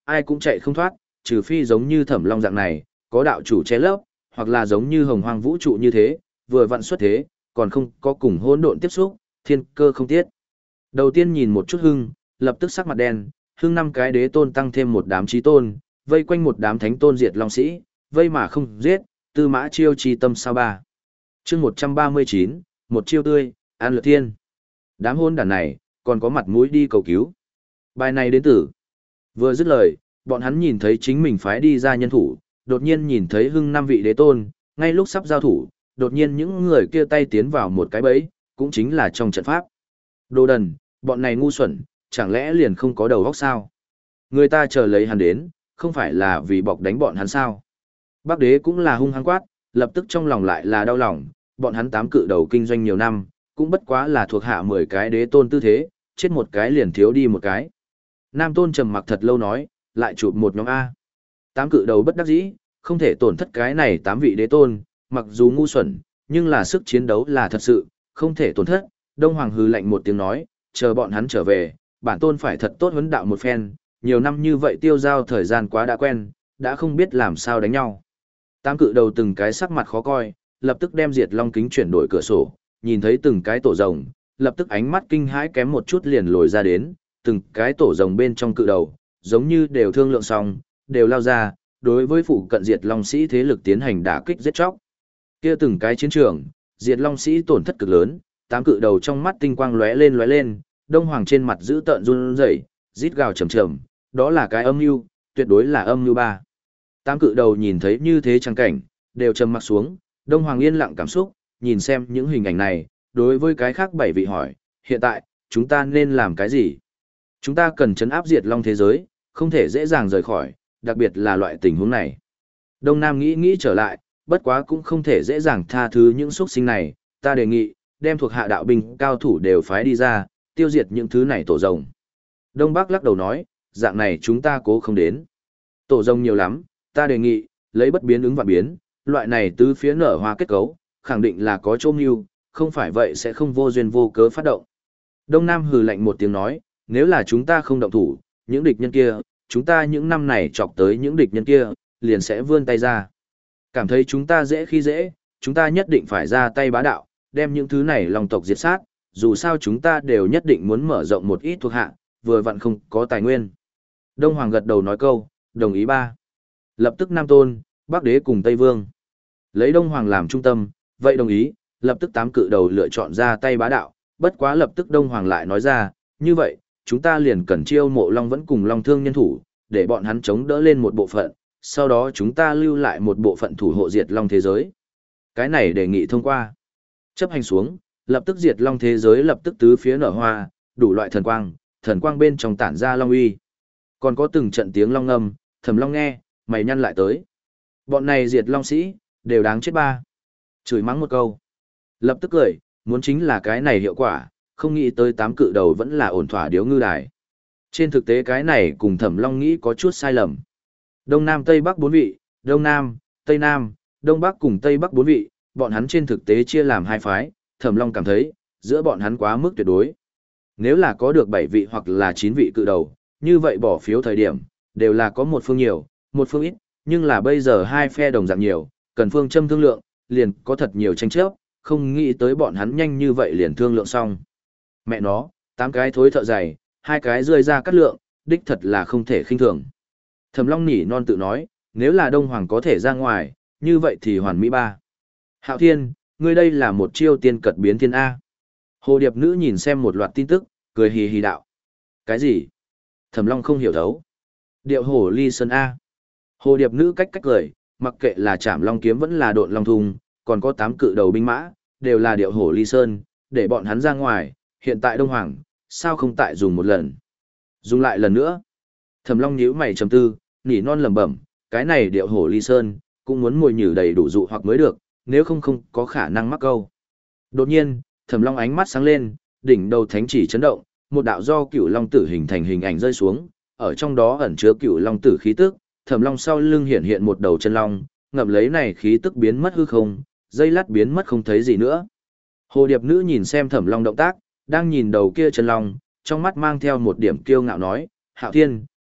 ai cũng chạy không thoát, trừ phi giống như Thẩm Long dạng này, có đạo chủ che lấp, hoặc là giống như Hồng Hoang vũ trụ như thế, vừa vặn xuất thế, còn không có cùng hỗn độn tiếp xúc, thiên cơ không tiết. Đầu tiên nhìn một chút Hưng, lập tức sắc mặt đen, Hưng năm cái đế tôn tăng thêm một đám chí tôn, vây quanh một đám thánh tôn diệt long sĩ, vây mà không giết, tư mã chiêu chi tâm sao ba. Chương một trăm ba mươi chín, một chiêu tươi, an lược thiên. Đám hôn đàn này, còn có mặt mũi đi cầu cứu. Bài này đến tử. Vừa dứt lời, bọn hắn nhìn thấy chính mình phái đi ra nhân thủ, đột nhiên nhìn thấy Hưng năm vị đế tôn, ngay lúc sắp giao thủ, đột nhiên những người kia tay tiến vào một cái bẫy, cũng chính là trong trận pháp. Đồ đần, bọn này ngu xuẩn, chẳng lẽ liền không có đầu óc sao? Người ta chờ lấy hắn đến, không phải là vì bọc đánh bọn hắn sao? Bắc đế cũng là hung hăng quát, lập tức trong lòng lại là đau lòng, bọn hắn tám cự đầu kinh doanh nhiều năm, cũng bất quá là thuộc hạ mười cái đế tôn tư thế, chết một cái liền thiếu đi một cái. Nam tôn trầm mặc thật lâu nói, lại chụp một nhóm A. Tám cự đầu bất đắc dĩ, không thể tổn thất cái này tám vị đế tôn, mặc dù ngu xuẩn, nhưng là sức chiến đấu là thật sự, không thể tổn thất. Đông Hoàng hừ lạnh một tiếng nói, chờ bọn hắn trở về, bản tôn phải thật tốt huấn đạo một phen, nhiều năm như vậy tiêu giao thời gian quá đã quen, đã không biết làm sao đánh nhau. Tám cự đầu từng cái sắc mặt khó coi, lập tức đem diệt long kính chuyển đổi cửa sổ, nhìn thấy từng cái tổ rồng, lập tức ánh mắt kinh hãi kém một chút liền lồi ra đến, từng cái tổ rồng bên trong cự đầu, giống như đều thương lượng xong, đều lao ra, đối với phụ cận diệt long sĩ thế lực tiến hành đả kích giết chóc. Kia từng cái chiến trường, diệt long sĩ tổn thất cực lớn, tám cự đầu trong mắt tinh quang lóe lên lóe lên, Đông Hoàng trên mặt giữ tợn run rẩy, rít gào trầm trầm, đó là cái âm mưu, tuyệt đối là âm mưu ba. Tám cự đầu nhìn thấy như thế trang cảnh, đều trầm mặc xuống, Đông Hoàng yên lặng cảm xúc, nhìn xem những hình ảnh này, đối với cái khác bảy vị hỏi, hiện tại, chúng ta nên làm cái gì? Chúng ta cần trấn áp diệt long thế giới, không thể dễ dàng rời khỏi, đặc biệt là loại tình huống này. Đông Nam nghĩ nghĩ trở lại, bất quá cũng không thể dễ dàng tha thứ những xuất sinh này, ta đề nghị, đem thuộc hạ đạo binh cao thủ đều phái đi ra, tiêu diệt những thứ này tổ rồng. Đông Bắc lắc đầu nói, dạng này chúng ta cố không đến. Tổ rồng nhiều lắm, ta đề nghị, lấy bất biến ứng vạn biến, loại này tứ phía nở hoa kết cấu, khẳng định là có chỗ mưu, không phải vậy sẽ không vô duyên vô cớ phát động. Đông Nam hừ lạnh một tiếng nói, nếu là chúng ta không động thủ, những địch nhân kia, chúng ta những năm này chọc tới những địch nhân kia, liền sẽ vươn tay ra. Cảm thấy chúng ta dễ khi dễ, chúng ta nhất định phải ra tay bá đạo, đem những thứ này lòng tộc diệt sát, dù sao chúng ta đều nhất định muốn mở rộng một ít thuộc hạ, vừa vặn không có tài nguyên. Đông Hoàng gật đầu nói câu, đồng ý ba. Lập tức Nam Tôn, Bắc Đế cùng Tây Vương. Lấy Đông Hoàng làm trung tâm, vậy đồng ý, lập tức tám cự đầu lựa chọn ra tay bá đạo, bất quá lập tức Đông Hoàng lại nói ra, như vậy, chúng ta liền cần chiêu mộ Long vẫn cùng Long Thương nhân thủ, để bọn hắn chống đỡ lên một bộ phận, sau đó chúng ta lưu lại một bộ phận thủ hộ diệt Long thế giới. Cái này đề nghị thông qua. Chấp hành xuống, lập tức diệt Long thế giới lập tức tứ phía nở hoa, đủ loại thần quang, thần quang bên trong tản ra long uy. Còn có từng trận tiếng long ngâm, Thẩm Long nghe, mày nhăn lại tới. Bọn này diệt long sĩ, đều đáng chết ba. Chửi mắng một câu. Lập tức cười, muốn chính là cái này hiệu quả, không nghĩ tới tám cự đầu vẫn là ổn thỏa điếu ngư đài. Trên thực tế cái này cùng Thẩm Long nghĩ có chút sai lầm. Đông Nam Tây Bắc bốn vị, Đông Nam, Tây Nam, Đông Bắc cùng Tây Bắc bốn vị, bọn hắn trên thực tế chia làm hai phái, Thẩm Long cảm thấy, giữa bọn hắn quá mức tuyệt đối. Nếu là có được bảy vị hoặc là chín vị cự đầu, như vậy bỏ phiếu thời điểm, đều là có một phương nhiều, một phương ít, nhưng là bây giờ hai phe đồng dạng nhiều, cần phương châm thương lượng, liền có thật nhiều tranh chấp, không nghĩ tới bọn hắn nhanh như vậy liền thương lượng xong. Mẹ nó, tám cái thối thợ dày, hai cái rơi ra cắt lượng, đích thật là không thể khinh thường. Thẩm Long nỉ non tự nói, nếu là Đông Hoàng có thể ra ngoài, như vậy thì hoàn mỹ ba. Hạo Thiên, ngươi đây là một chiêu tiên cật biến thiên A. Hồ Điệp Nữ nhìn xem một loạt tin tức, cười hì hì đạo. Cái gì? Thẩm Long không hiểu thấu. Điệu hổ ly sơn A. Hồ Điệp Nữ cách cách cười, mặc kệ là Trảm Long kiếm vẫn là Độn Long thùng, còn có tám cự đầu binh mã, đều là điệu hổ ly sơn, để bọn hắn ra ngoài, hiện tại Đông Hoàng, sao không tại dùng một lần? Dùng lại lần nữa. Thẩm Long nhíu mày trầm tư, nỉ non lẩm bẩm, cái này điệu hổ ly sơn, cũng muốn mồi nhử đầy đủ dụ hoặc mới được, nếu không không có khả năng mắc câu. Đột nhiên, Thẩm Long ánh mắt sáng lên, đỉnh đầu thánh chỉ chấn động, một đạo do cựu long tử hình thành hình ảnh rơi xuống, ở trong đó ẩn chứa cựu long tử khí tức, Thẩm Long sau lưng hiện hiện một đầu chân long, ngậm lấy này khí tức biến mất hư không, dây lát biến mất không thấy gì nữa. Hồ Điệp Nữ nhìn xem Thẩm Long động tác, đang nhìn đầu kia chân long, trong mắt mang theo một điểm kiêu ngạo nói, Hạo Thiên,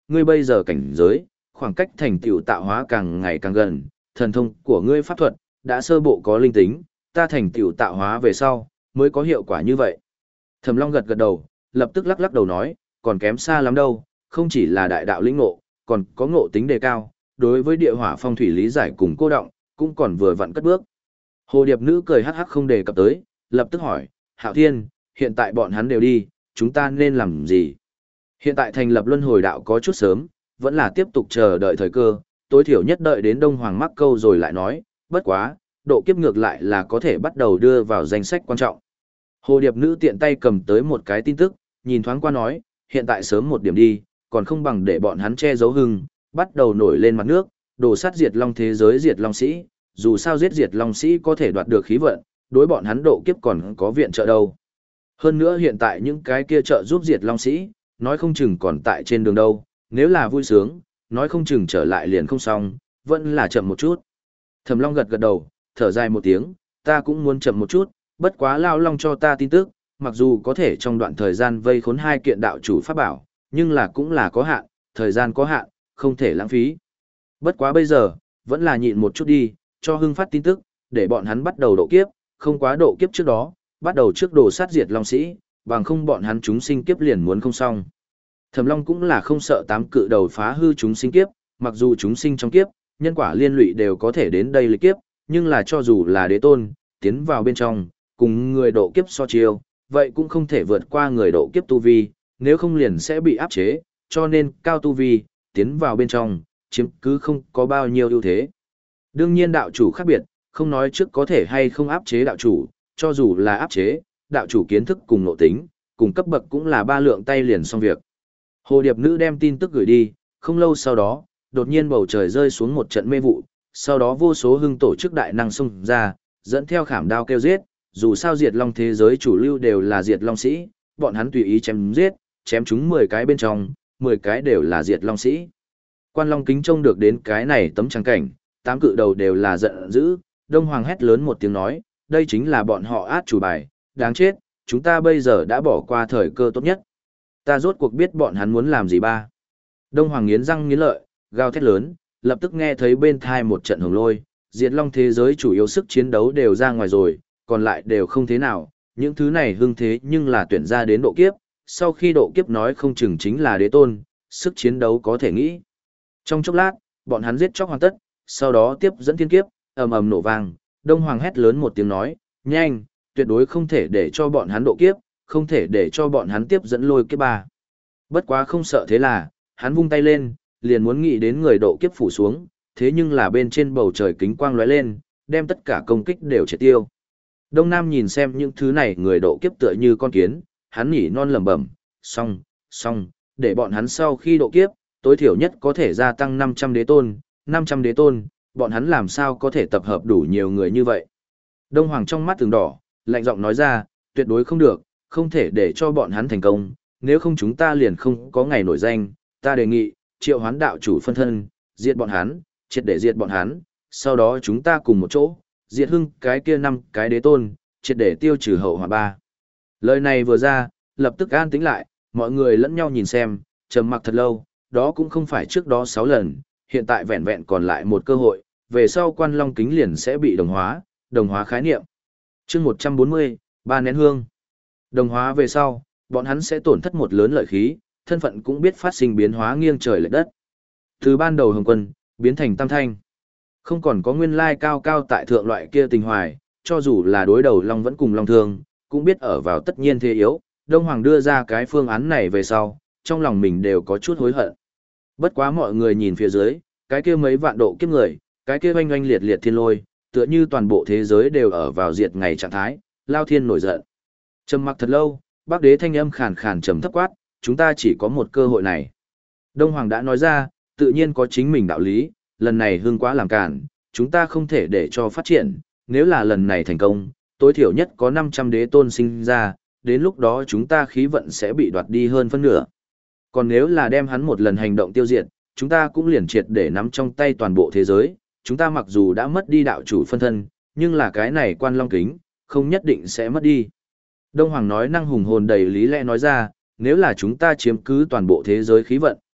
ngươi bây giờ cảnh giới, khoảng cách thành tựu tạo hóa càng ngày càng gần, thần thông của ngươi pháp thuật đã sơ bộ có linh tính, ta thành tựu tạo hóa về sau, mới có hiệu quả như vậy. Thẩm Long gật gật đầu, lập tức lắc lắc đầu nói, còn kém xa lắm đâu, không chỉ là đại đạo lĩnh ngộ, còn có ngộ tính đề cao, đối với địa hỏa phong thủy lý giải cùng cô động, cũng còn vừa vặn cất bước. Hồ Điệp Nữ cười hắc hắc không đề cập tới, lập tức hỏi, Hạo Thiên, hiện tại bọn hắn đều đi, chúng ta nên làm gì? Hiện tại thành lập luân hồi đạo có chút sớm, vẫn là tiếp tục chờ đợi thời cơ, tối thiểu nhất đợi đến Đông Hoàng mắc câu rồi lại nói, bất quá, độ kiếp ngược lại là có thể bắt đầu đưa vào danh sách quan trọng. Hồ Điệp Nữ tiện tay cầm tới một cái tin tức, nhìn thoáng qua nói, hiện tại sớm một điểm đi, còn không bằng để bọn hắn che giấu hưng, bắt đầu nổi lên mặt nước, đổ sát diệt long thế giới diệt long sĩ, dù sao giết diệt long sĩ có thể đoạt được khí vận, đối bọn hắn độ kiếp còn có viện trợ đâu. Hơn nữa hiện tại những cái kia trợ giúp diệt long sĩ, nói không chừng còn tại trên đường đâu, nếu là vui sướng, nói không chừng trở lại liền không xong, vẫn là chậm một chút. Thẩm Long gật gật đầu, thở dài một tiếng, ta cũng muốn chậm một chút, bất quá Lao Long cho ta tin tức, mặc dù có thể trong đoạn thời gian vây khốn hai kiện đạo chủ pháp bảo, nhưng là cũng là có hạn, thời gian có hạn, không thể lãng phí. Bất quá bây giờ, vẫn là nhịn một chút đi, cho hưng phát tin tức, để bọn hắn bắt đầu độ kiếp, không quá độ kiếp trước đó, bắt đầu trước đồ sát diệt long sĩ, bằng không bọn hắn chúng sinh kiếp liền muốn không xong. Thẩm Long cũng là không sợ tám cự đầu phá hư chúng sinh kiếp, mặc dù chúng sinh trong kiếp, nhân quả liên lụy đều có thể đến đây lịch kiếp, nhưng là cho dù là đế tôn, tiến vào bên trong, cùng người độ kiếp so chiêu, vậy cũng không thể vượt qua người độ kiếp tu vi, nếu không liền sẽ bị áp chế, cho nên cao tu vi, tiến vào bên trong, chiếm cứ không có bao nhiêu ưu thế. Đương nhiên đạo chủ khác biệt, không nói trước có thể hay không áp chế đạo chủ, cho dù là áp chế, đạo chủ kiến thức cùng nội tính, cùng cấp bậc cũng là ba lượng tay liền xong việc. Hồ Điệp Nữ đem tin tức gửi đi, không lâu sau đó, đột nhiên bầu trời rơi xuống một trận mê vụ, sau đó vô số hưng tổ chức đại năng xông ra, dẫn theo khảm đao kêu giết, dù sao diệt long thế giới chủ lưu đều là diệt long sĩ, bọn hắn tùy ý chém giết, chém chúng mười cái bên trong, mười cái đều là diệt long sĩ. Quan Long Kính trông được đến cái này tấm trắng cảnh, tám cự đầu đều là giận dữ, Đông Hoàng hét lớn một tiếng nói, đây chính là bọn họ át chủ bài, đáng chết, chúng ta bây giờ đã bỏ qua thời cơ tốt nhất. Ta rốt cuộc biết bọn hắn muốn làm gì ba. Đông Hoàng nghiến răng nghiến lợi, gào thét lớn, lập tức nghe thấy bên thai một trận hồng lôi, diệt long thế giới chủ yếu sức chiến đấu đều ra ngoài rồi, còn lại đều không thế nào, những thứ này hưng thế nhưng là tuyển ra đến độ kiếp, sau khi độ kiếp nói không chừng chính là đế tôn, sức chiến đấu có thể nghĩ. Trong chốc lát, bọn hắn giết chóc hoàn tất, sau đó tiếp dẫn thiên kiếp, ầm ầm nổ vang, Đông Hoàng hét lớn một tiếng nói, nhanh, tuyệt đối không thể để cho bọn hắn độ kiếp, không thể để cho bọn hắn tiếp dẫn lôi kiếp ba. Bất quá không sợ thế là, hắn vung tay lên, liền muốn nghĩ đến người độ kiếp phủ xuống, thế nhưng là bên trên bầu trời kính quang lóe lên, đem tất cả công kích đều triệt tiêu. Đông Nam nhìn xem những thứ này người độ kiếp tựa như con kiến, hắn nhỉ non lẩm bẩm, xong, xong, để bọn hắn sau khi độ kiếp, tối thiểu nhất có thể gia tăng năm trăm đế tôn, năm trăm đế tôn, bọn hắn làm sao có thể tập hợp đủ nhiều người như vậy. Đông Hoàng trong mắt từng đỏ, lạnh giọng nói ra, tuyệt đối không được, không thể để cho bọn hắn thành công, nếu không chúng ta liền không có ngày nổi danh, ta đề nghị, triệu hoán đạo chủ phân thân, diệt bọn hắn, triệt để diệt bọn hắn, sau đó chúng ta cùng một chỗ, diệt hưng cái kia năm cái đế tôn, triệt để tiêu trừ hậu họa ba. Lời này vừa ra, lập tức an tĩnh lại, mọi người lẫn nhau nhìn xem, trầm mặc thật lâu, đó cũng không phải trước đó sáu lần, hiện tại vẹn vẹn còn lại một cơ hội, về sau Quan Long Kính liền sẽ bị đồng hóa, đồng hóa khái niệm. Chương một trăm bốn mươi, ba nén hương. Đồng hóa về sau, bọn hắn sẽ tổn thất một lớn lợi khí, thân phận cũng biết phát sinh biến hóa nghiêng trời lệch đất. Từ ban đầu Hồng Quân, biến thành Tam Thanh. Không còn có nguyên lai cao cao tại thượng loại kia tình hoài, cho dù là đối đầu Long vẫn cùng Long Thương, cũng biết ở vào tất nhiên thế yếu. Đông Hoàng đưa ra cái phương án này về sau, trong lòng mình đều có chút hối hận. Bất quá mọi người nhìn phía dưới, cái kia mấy vạn độ kiếp người, cái kia oanh oanh liệt liệt thiên lôi, tựa như toàn bộ thế giới đều ở vào diệt ngày trạng thái, Lao Thiên nổi giận. Trầm mặc thật lâu, Bác Đế thanh âm khàn khàn trầm thấp quát, chúng ta chỉ có một cơ hội này. Đông Hoàng đã nói ra, tự nhiên có chính mình đạo lý, lần này hưng quá làm cản, chúng ta không thể để cho phát triển, nếu là lần này thành công, tối thiểu nhất có năm trăm đế tôn sinh ra, đến lúc đó chúng ta khí vận sẽ bị đoạt đi hơn phân nửa. Còn nếu là đem hắn một lần hành động tiêu diệt, chúng ta cũng liền triệt để nắm trong tay toàn bộ thế giới, chúng ta mặc dù đã mất đi đạo chủ phân thân, nhưng là cái này Quan Long Kính, không nhất định sẽ mất đi. Đông Hoàng nói năng hùng hồn đầy lý lẽ nói ra, nếu là chúng ta chiếm cứ toàn bộ thế giới khí vận,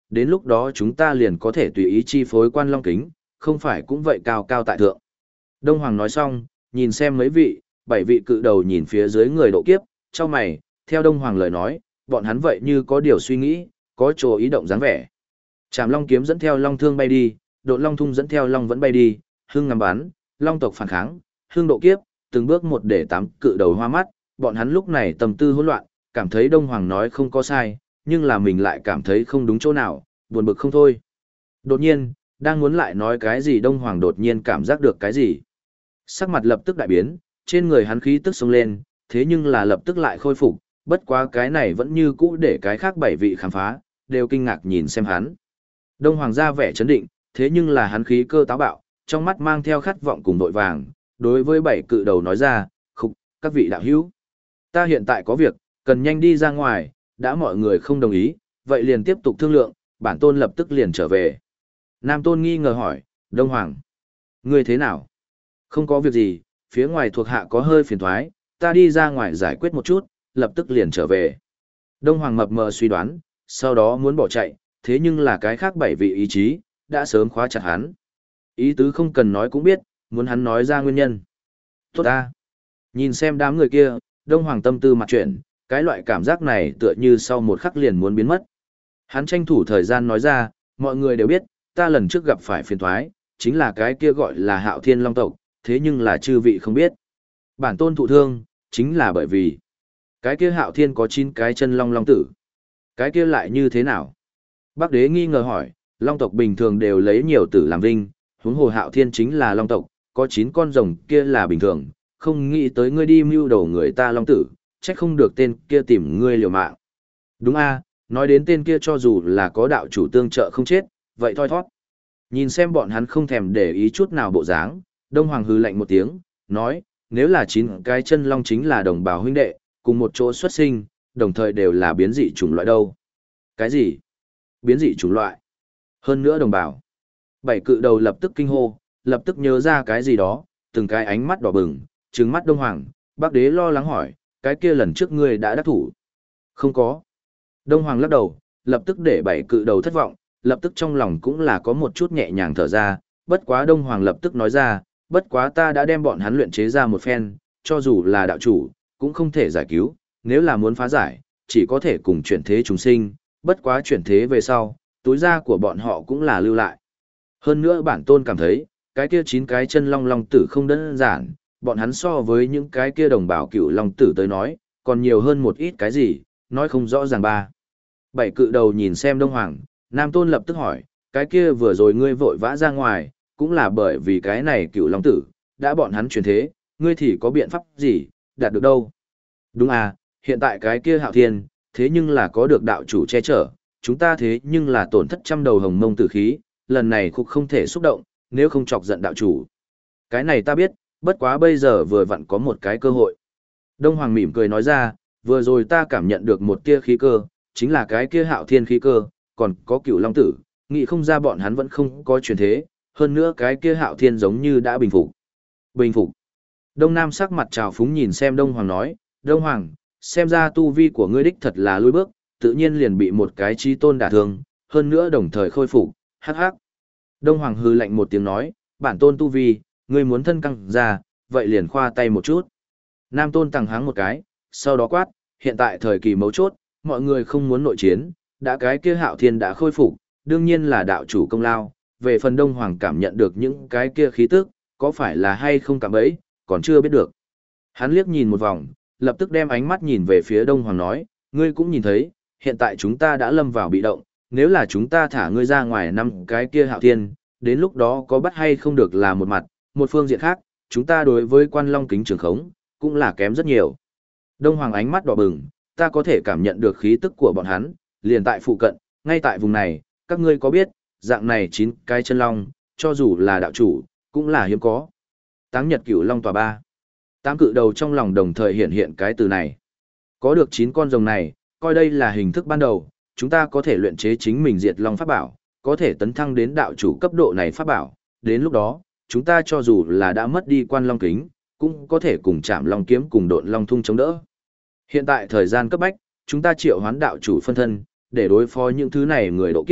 đến lúc đó chúng ta liền có thể tùy ý chi phối Quan Long Kính, không phải cũng vậy cao cao tại thượng. Đông Hoàng nói xong, nhìn xem mấy vị, bảy vị cự đầu nhìn phía dưới người độ kiếp, chau mày, theo Đông Hoàng lời nói, bọn hắn vậy như có điều suy nghĩ, có chỗ ý động dáng vẻ. Trảm Long kiếm dẫn theo Long thương bay đi, Độn Long thung dẫn theo Long vẫn bay đi, Hưng ngắm bắn, Long tộc phản kháng, Hưng độ kiếp, từng bước một để tám cự đầu hoa mắt, bọn hắn lúc này tâm tư hỗn loạn, cảm thấy Đông Hoàng nói không có sai, nhưng là mình lại cảm thấy không đúng chỗ nào, buồn bực không thôi. Đột nhiên, đang muốn lại nói cái gì Đông Hoàng đột nhiên cảm giác được cái gì. Sắc mặt lập tức đại biến, trên người hắn khí tức xông lên, thế nhưng là lập tức lại khôi phục, bất quá cái này vẫn như cũ để cái khác bảy vị khám phá, đều kinh ngạc nhìn xem hắn. Đông Hoàng ra vẻ chấn định, thế nhưng là hắn khí cơ táo bạo, trong mắt mang theo khát vọng cùng đội vàng, đối với bảy cự đầu nói ra, khục, các vị đạo hữu. Ta hiện tại có việc, cần nhanh đi ra ngoài, đã mọi người không đồng ý, vậy liền tiếp tục thương lượng, bản tôn lập tức liền trở về. Nam tôn nghi ngờ hỏi, Đông Hoàng, ngươi thế nào? Không có việc gì, phía ngoài thuộc hạ có hơi phiền thoái, ta đi ra ngoài giải quyết một chút, lập tức liền trở về. Đông Hoàng mập mờ suy đoán, sau đó muốn bỏ chạy, thế nhưng là cái khác bảy vị ý chí, đã sớm khóa chặt hắn. Ý tứ không cần nói cũng biết, muốn hắn nói ra nguyên nhân. Tốt ta. Nhìn xem đám người kia, Đông Hoàng tâm tư mặt chuyển, cái loại cảm giác này tựa như sau một khắc liền muốn biến mất. Hắn tranh thủ thời gian nói ra, mọi người đều biết, ta lần trước gặp phải phiền thoái, chính là cái kia gọi là Hạo Thiên Long tộc, thế nhưng là chư vị không biết. Bản tôn thụ thương, chính là bởi vì cái kia Hạo Thiên có chín cái chân long long tử. Cái kia lại như thế nào? Bắc đế nghi ngờ hỏi, long tộc bình thường đều lấy nhiều tử làm vinh, huống hồ Hạo Thiên chính là long tộc, có chín con rồng kia là bình thường, không nghĩ tới ngươi đi mưu đầu người ta long tử, trách không được tên kia tìm ngươi liều mạng. Đúng a, nói đến tên kia cho dù là có đạo chủ tương trợ không chết, vậy thôi thoát. Nhìn xem bọn hắn không thèm để ý chút nào bộ dáng, Đông Hoàng hừ lạnh một tiếng, nói, nếu là chín cái chân long chính là đồng bào huynh đệ, cùng một chỗ xuất sinh, đồng thời đều là biến dị chủng loại đâu. Cái gì? Biến dị chủng loại? Hơn nữa đồng bào. Bảy cự đầu lập tức kinh hô, lập tức nhớ ra cái gì đó, từng cái ánh mắt đỏ bừng, trừng mắt Đông Hoàng, Bắc đế lo lắng hỏi, cái kia lần trước ngươi đã đắc thủ. Không có. Đông Hoàng lắc đầu, lập tức để bảy cự đầu thất vọng, lập tức trong lòng cũng là có một chút nhẹ nhàng thở ra, bất quá Đông Hoàng lập tức nói ra, bất quá ta đã đem bọn hắn luyện chế ra một phen, cho dù là đạo chủ, cũng không thể giải cứu, nếu là muốn phá giải, chỉ có thể cùng chuyển thế chúng sinh, bất quá chuyển thế về sau, túi da của bọn họ cũng là lưu lại. Hơn nữa bản tôn cảm thấy, cái kia chín cái chân long long tử không đơn giản, bọn hắn so với những cái kia đồng bào cựu long tử tới nói, còn nhiều hơn một ít cái gì, nói không rõ ràng ba. Bảy cự đầu nhìn xem Đông Hoàng, Nam tôn lập tức hỏi, cái kia vừa rồi ngươi vội vã ra ngoài, cũng là bởi vì cái này cựu long tử, đã bọn hắn chuyển thế, ngươi thì có biện pháp gì, đạt được đâu. Đúng à, hiện tại cái kia Hạo Thiên, thế nhưng là có được đạo chủ che chở, chúng ta thế nhưng là tổn thất trăm đầu hồng mông tử khí, lần này khúc không thể xúc động, nếu không chọc giận đạo chủ. Cái này ta biết, bất quá bây giờ vừa vặn có một cái cơ hội. Đông Hoàng mỉm cười nói ra, vừa rồi ta cảm nhận được một tia khí cơ, chính là cái kia Hạo Thiên khí cơ, còn có cựu long tử, nghĩ không ra bọn hắn vẫn không có chuyển thế, hơn nữa cái kia Hạo Thiên giống như đã bình phục. Bình phục. Đông Nam sắc mặt trào phúng nhìn xem Đông Hoàng nói, Đông Hoàng, xem ra tu vi của ngươi đích thật là lùi bước, tự nhiên liền bị một cái chí tôn đả thương, hơn nữa đồng thời khôi phục, hắc hắc. Đông Hoàng hừ lạnh một tiếng nói, bản tôn tu vi, ngươi muốn thân căng ra, vậy liền khoa tay một chút. Nam tôn tăng háng một cái, sau đó quát, hiện tại thời kỳ mấu chốt, mọi người không muốn nội chiến, đã cái kia Hạo Thiên đã khôi phục, đương nhiên là đạo chủ công lao, về phần Đông Hoàng cảm nhận được những cái kia khí tức, có phải là hay không cảm ấy, còn chưa biết được. Hắn liếc nhìn một vòng, lập tức đem ánh mắt nhìn về phía Đông Hoàng nói, ngươi cũng nhìn thấy, hiện tại chúng ta đã lâm vào bị động, nếu là chúng ta thả ngươi ra ngoài năm cái kia Hạo Thiên, đến lúc đó có bắt hay không được là một mặt, một phương diện khác, chúng ta đối với Quan Long kính trường khống, cũng là kém rất nhiều. Đông Hoàng ánh mắt đỏ bừng, ta có thể cảm nhận được khí tức của bọn hắn, liền tại phụ cận, ngay tại vùng này, các ngươi có biết, dạng này chín cái chân long, cho dù là đạo chủ, cũng là hiếm có. Táng Nhật Cửu Long tòa ba. Tám cự đầu trong lòng đồng thời hiện hiện cái từ này. Có được chín con rồng này, coi đây là hình thức ban đầu, chúng ta có thể luyện chế chính mình diệt long pháp bảo, có thể tấn thăng đến đạo chủ cấp độ này pháp bảo, đến lúc đó, chúng ta cho dù là đã mất đi Quan Long kính, cũng có thể cùng chạm long kiếm cùng độn long thung chống đỡ. Hiện tại thời gian cấp bách, chúng ta triệu hoán đạo chủ phân thân, để đối phó những thứ này người độ kiếp,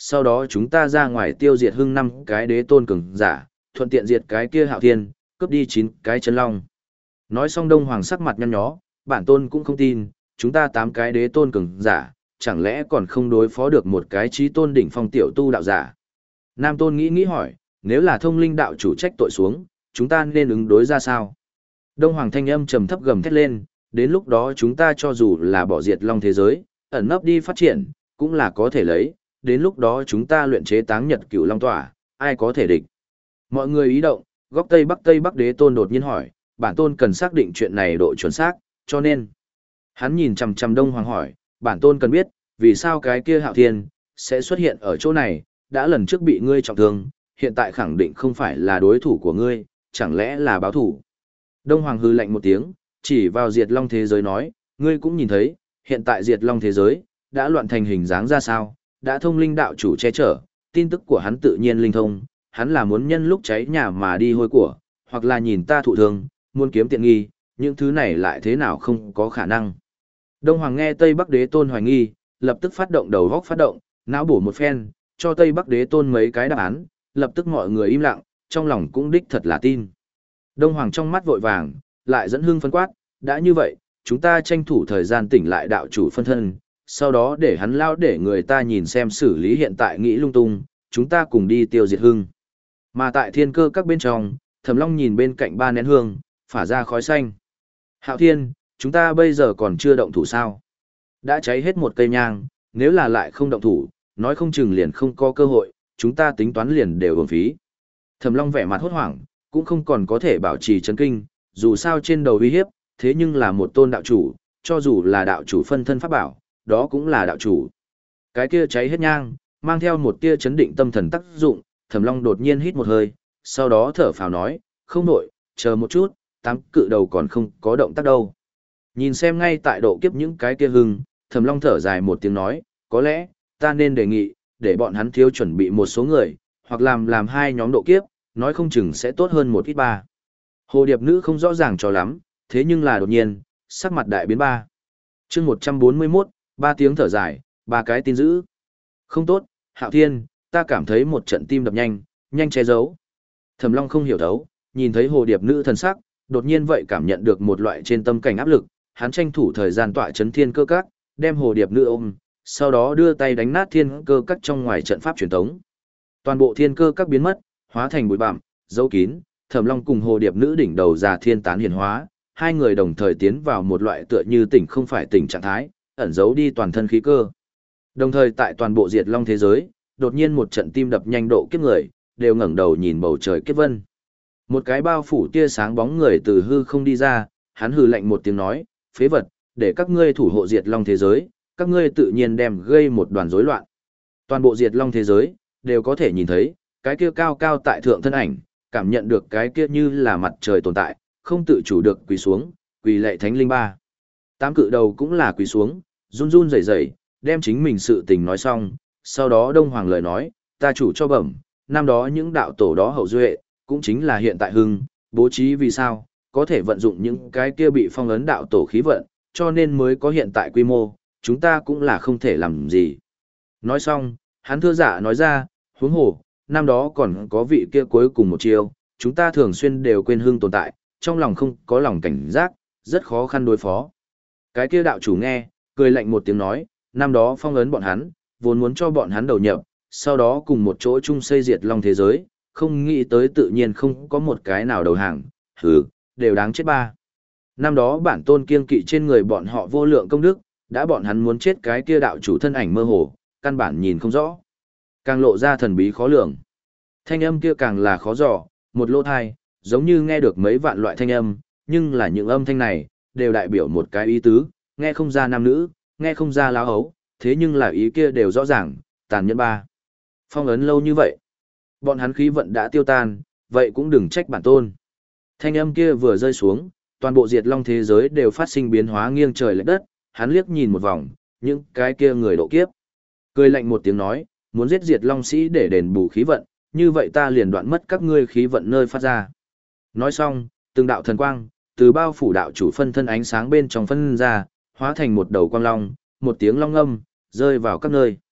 sau đó chúng ta ra ngoài tiêu diệt hưng năm cái đế tôn cường giả, thuận tiện diệt cái kia hạo thiên, cướp đi chín cái chân long. Nói xong Đông Hoàng sắc mặt nhăn nhó, bản tôn cũng không tin, chúng ta tám cái đế tôn cường giả, chẳng lẽ còn không đối phó được một cái trí tôn đỉnh phong tiểu tu đạo giả. Nam tôn nghĩ nghĩ hỏi, nếu là thông linh đạo chủ trách tội xuống, chúng ta nên ứng đối ra sao? Đông Hoàng thanh âm trầm thấp gầm thét lên, đến lúc đó chúng ta cho dù là bỏ diệt long thế giới, ẩn nấp đi phát triển, cũng là có thể lấy, đến lúc đó chúng ta luyện chế táng nhật cửu long tỏa, ai có thể địch. Mọi người ý động, góc Tây Bắc Tây Bắc đế tôn đột nhiên hỏi, bản tôn cần xác định chuyện này độ chuẩn xác, cho nên. Hắn nhìn chằm chằm Đông Hoàng hỏi, bản tôn cần biết, vì sao cái kia hạo thiên, sẽ xuất hiện ở chỗ này, đã lần trước bị ngươi trọng thương, hiện tại khẳng định không phải là đối thủ của ngươi, chẳng lẽ là báo thủ. Đông Hoàng hư lạnh một tiếng, chỉ vào diệt long thế giới nói, ngươi cũng nhìn thấy, hiện tại diệt long thế giới, đã loạn thành hình dáng ra sao, đã thông linh đạo chủ che chở, tin tức của hắn tự nhiên linh thông, hắn là muốn nhân lúc cháy nhà mà đi hôi của, hoặc là nhìn ta thụ thương, muốn kiếm tiện nghi, những thứ này lại thế nào không có khả năng. Đông Hoàng nghe Tây Bắc Đế Tôn hoài nghi, lập tức phát động đầu góc phát động, não bổ một phen, cho Tây Bắc Đế Tôn mấy cái đáp án, lập tức mọi người im lặng, trong lòng cũng đích thật là tin. Đông Hoàng trong mắt vội vàng, lại dẫn hưng phân quát, đã như vậy, chúng ta tranh thủ thời gian tỉnh lại đạo chủ phân thân, sau đó để hắn lao để người ta nhìn xem xử lý hiện tại nghĩ lung tung, chúng ta cùng đi tiêu diệt hưng. Mà tại thiên cơ các bên trong, Thẩm Long nhìn bên cạnh ba nén hương, phả ra khói xanh. Hạo Thiên, chúng ta bây giờ còn chưa động thủ sao? Đã cháy hết một cây nhang, nếu là lại không động thủ, nói không chừng liền không có cơ hội, chúng ta tính toán liền đều uổng phí. Thẩm Long vẻ mặt hốt hoảng, cũng không còn có thể bảo trì chấn kinh, dù sao trên đầu uy hiếp, thế nhưng là một tôn đạo chủ, cho dù là đạo chủ phân thân pháp bảo, đó cũng là đạo chủ. Cái kia cháy hết nhang, mang theo một tia chấn định tâm thần tác dụng, Thẩm Long đột nhiên hít một hơi, sau đó thở phào nói, không nổi, chờ một chút, tám cự đầu còn không có động tác đâu. Nhìn xem ngay tại độ kiếp những cái kia hưng, Thẩm Long thở dài một tiếng nói, có lẽ, ta nên đề nghị, để bọn hắn thiếu chuẩn bị một số người, hoặc làm làm hai nhóm độ kiếp, nói không chừng sẽ tốt hơn một ít ba. Hồ Điệp Nữ không rõ ràng cho lắm, thế nhưng là đột nhiên, sắc mặt đại biến ba. chương một trăm bốn mươi mốt, ba tiếng thở dài, ba cái tin dữ. Không tốt, Hạo Thiên, ta cảm thấy một trận tim đập nhanh, nhanh che giấu. Thẩm Long không hiểu thấu, nhìn thấy Hồ Điệp Nữ thần sắc, đột nhiên vậy cảm nhận được một loại trên tâm cảnh áp lực, hắn tranh thủ thời gian tọa chấn thiên cơ các, đem Hồ Điệp Nữ ôm, sau đó đưa tay đánh nát thiên cơ các trong ngoài trận pháp truyền thống. Toàn bộ thiên cơ các biến mất, hóa thành bụi bặm, dấu kín, Thẩm Long cùng Hồ Điệp Nữ đỉnh đầu già thiên tán hiển hóa, hai người đồng thời tiến vào một loại tựa như tỉnh không phải tỉnh trạng thái, ẩn giấu đi toàn thân khí cơ. Đồng thời tại toàn bộ diệt long thế giới, đột nhiên một trận tim đập nhanh độ kiếp người, đều ngẩng đầu nhìn bầu trời kiếp vân. Một cái bao phủ tia sáng bóng người từ hư không đi ra, hắn hừ lạnh một tiếng nói, phế vật, để các ngươi thủ hộ diệt long thế giới, các ngươi tự nhiên đem gây một đoàn rối loạn. Toàn bộ diệt long thế giới, đều có thể nhìn thấy, cái kia cao cao tại thượng thân ảnh, cảm nhận được cái kia như là mặt trời tồn tại, không tự chủ được quỳ xuống, quỳ lạy thánh linh ba. Tám cự đầu cũng là quỳ xuống, run run rẩy rẩy, đem chính mình sự tình nói xong, sau đó Đông Hoàng lời nói, ta chủ cho bẩm, năm đó những đạo tổ đó hậu duệ, cũng chính là hiện tại hưng, bố trí vì sao, có thể vận dụng những cái kia bị phong ấn đạo tổ khí vận, cho nên mới có hiện tại quy mô, chúng ta cũng là không thể làm gì. Nói xong, hắn thưa giả nói ra, huống hồ, năm đó còn có vị kia cuối cùng một chiêu, chúng ta thường xuyên đều quên hưng tồn tại, trong lòng không có lòng cảnh giác, rất khó khăn đối phó. Cái kia đạo chủ nghe, cười lạnh một tiếng nói, năm đó phong ấn bọn hắn, vốn muốn cho bọn hắn đầu nhập, sau đó cùng một chỗ chung xây diệt long thế giới, không nghĩ tới tự nhiên không có một cái nào đầu hàng, hừ, đều đáng chết ba. Năm đó bản tôn kiên kỵ trên người bọn họ vô lượng công đức, đã bọn hắn muốn chết cái kia đạo chủ thân ảnh mơ hồ, căn bản nhìn không rõ. Càng lộ ra thần bí khó lường. Thanh âm kia càng là khó dò, một lỗ thai, giống như nghe được mấy vạn loại thanh âm, nhưng là những âm thanh này, đều đại biểu một cái ý tứ, nghe không ra nam nữ, nghe không ra láo hấu, thế nhưng là ý kia đều rõ ràng, tàn nhẫn ba. Phong ấn lâu như vậy, bọn hắn khí vận đã tiêu tan, vậy cũng đừng trách bản tôn. Thanh âm kia vừa rơi xuống, toàn bộ diệt long thế giới đều phát sinh biến hóa nghiêng trời lệch đất, hắn liếc nhìn một vòng, những cái kia người độ kiếp. Cười lạnh một tiếng nói, muốn giết diệt long sĩ để đền bù khí vận, như vậy ta liền đoạn mất các ngươi khí vận nơi phát ra. Nói xong, từng đạo thần quang, từ bao phủ đạo chủ phân thân ánh sáng bên trong phân ra, hóa thành một đầu quang long, một tiếng long âm, rơi vào các nơi.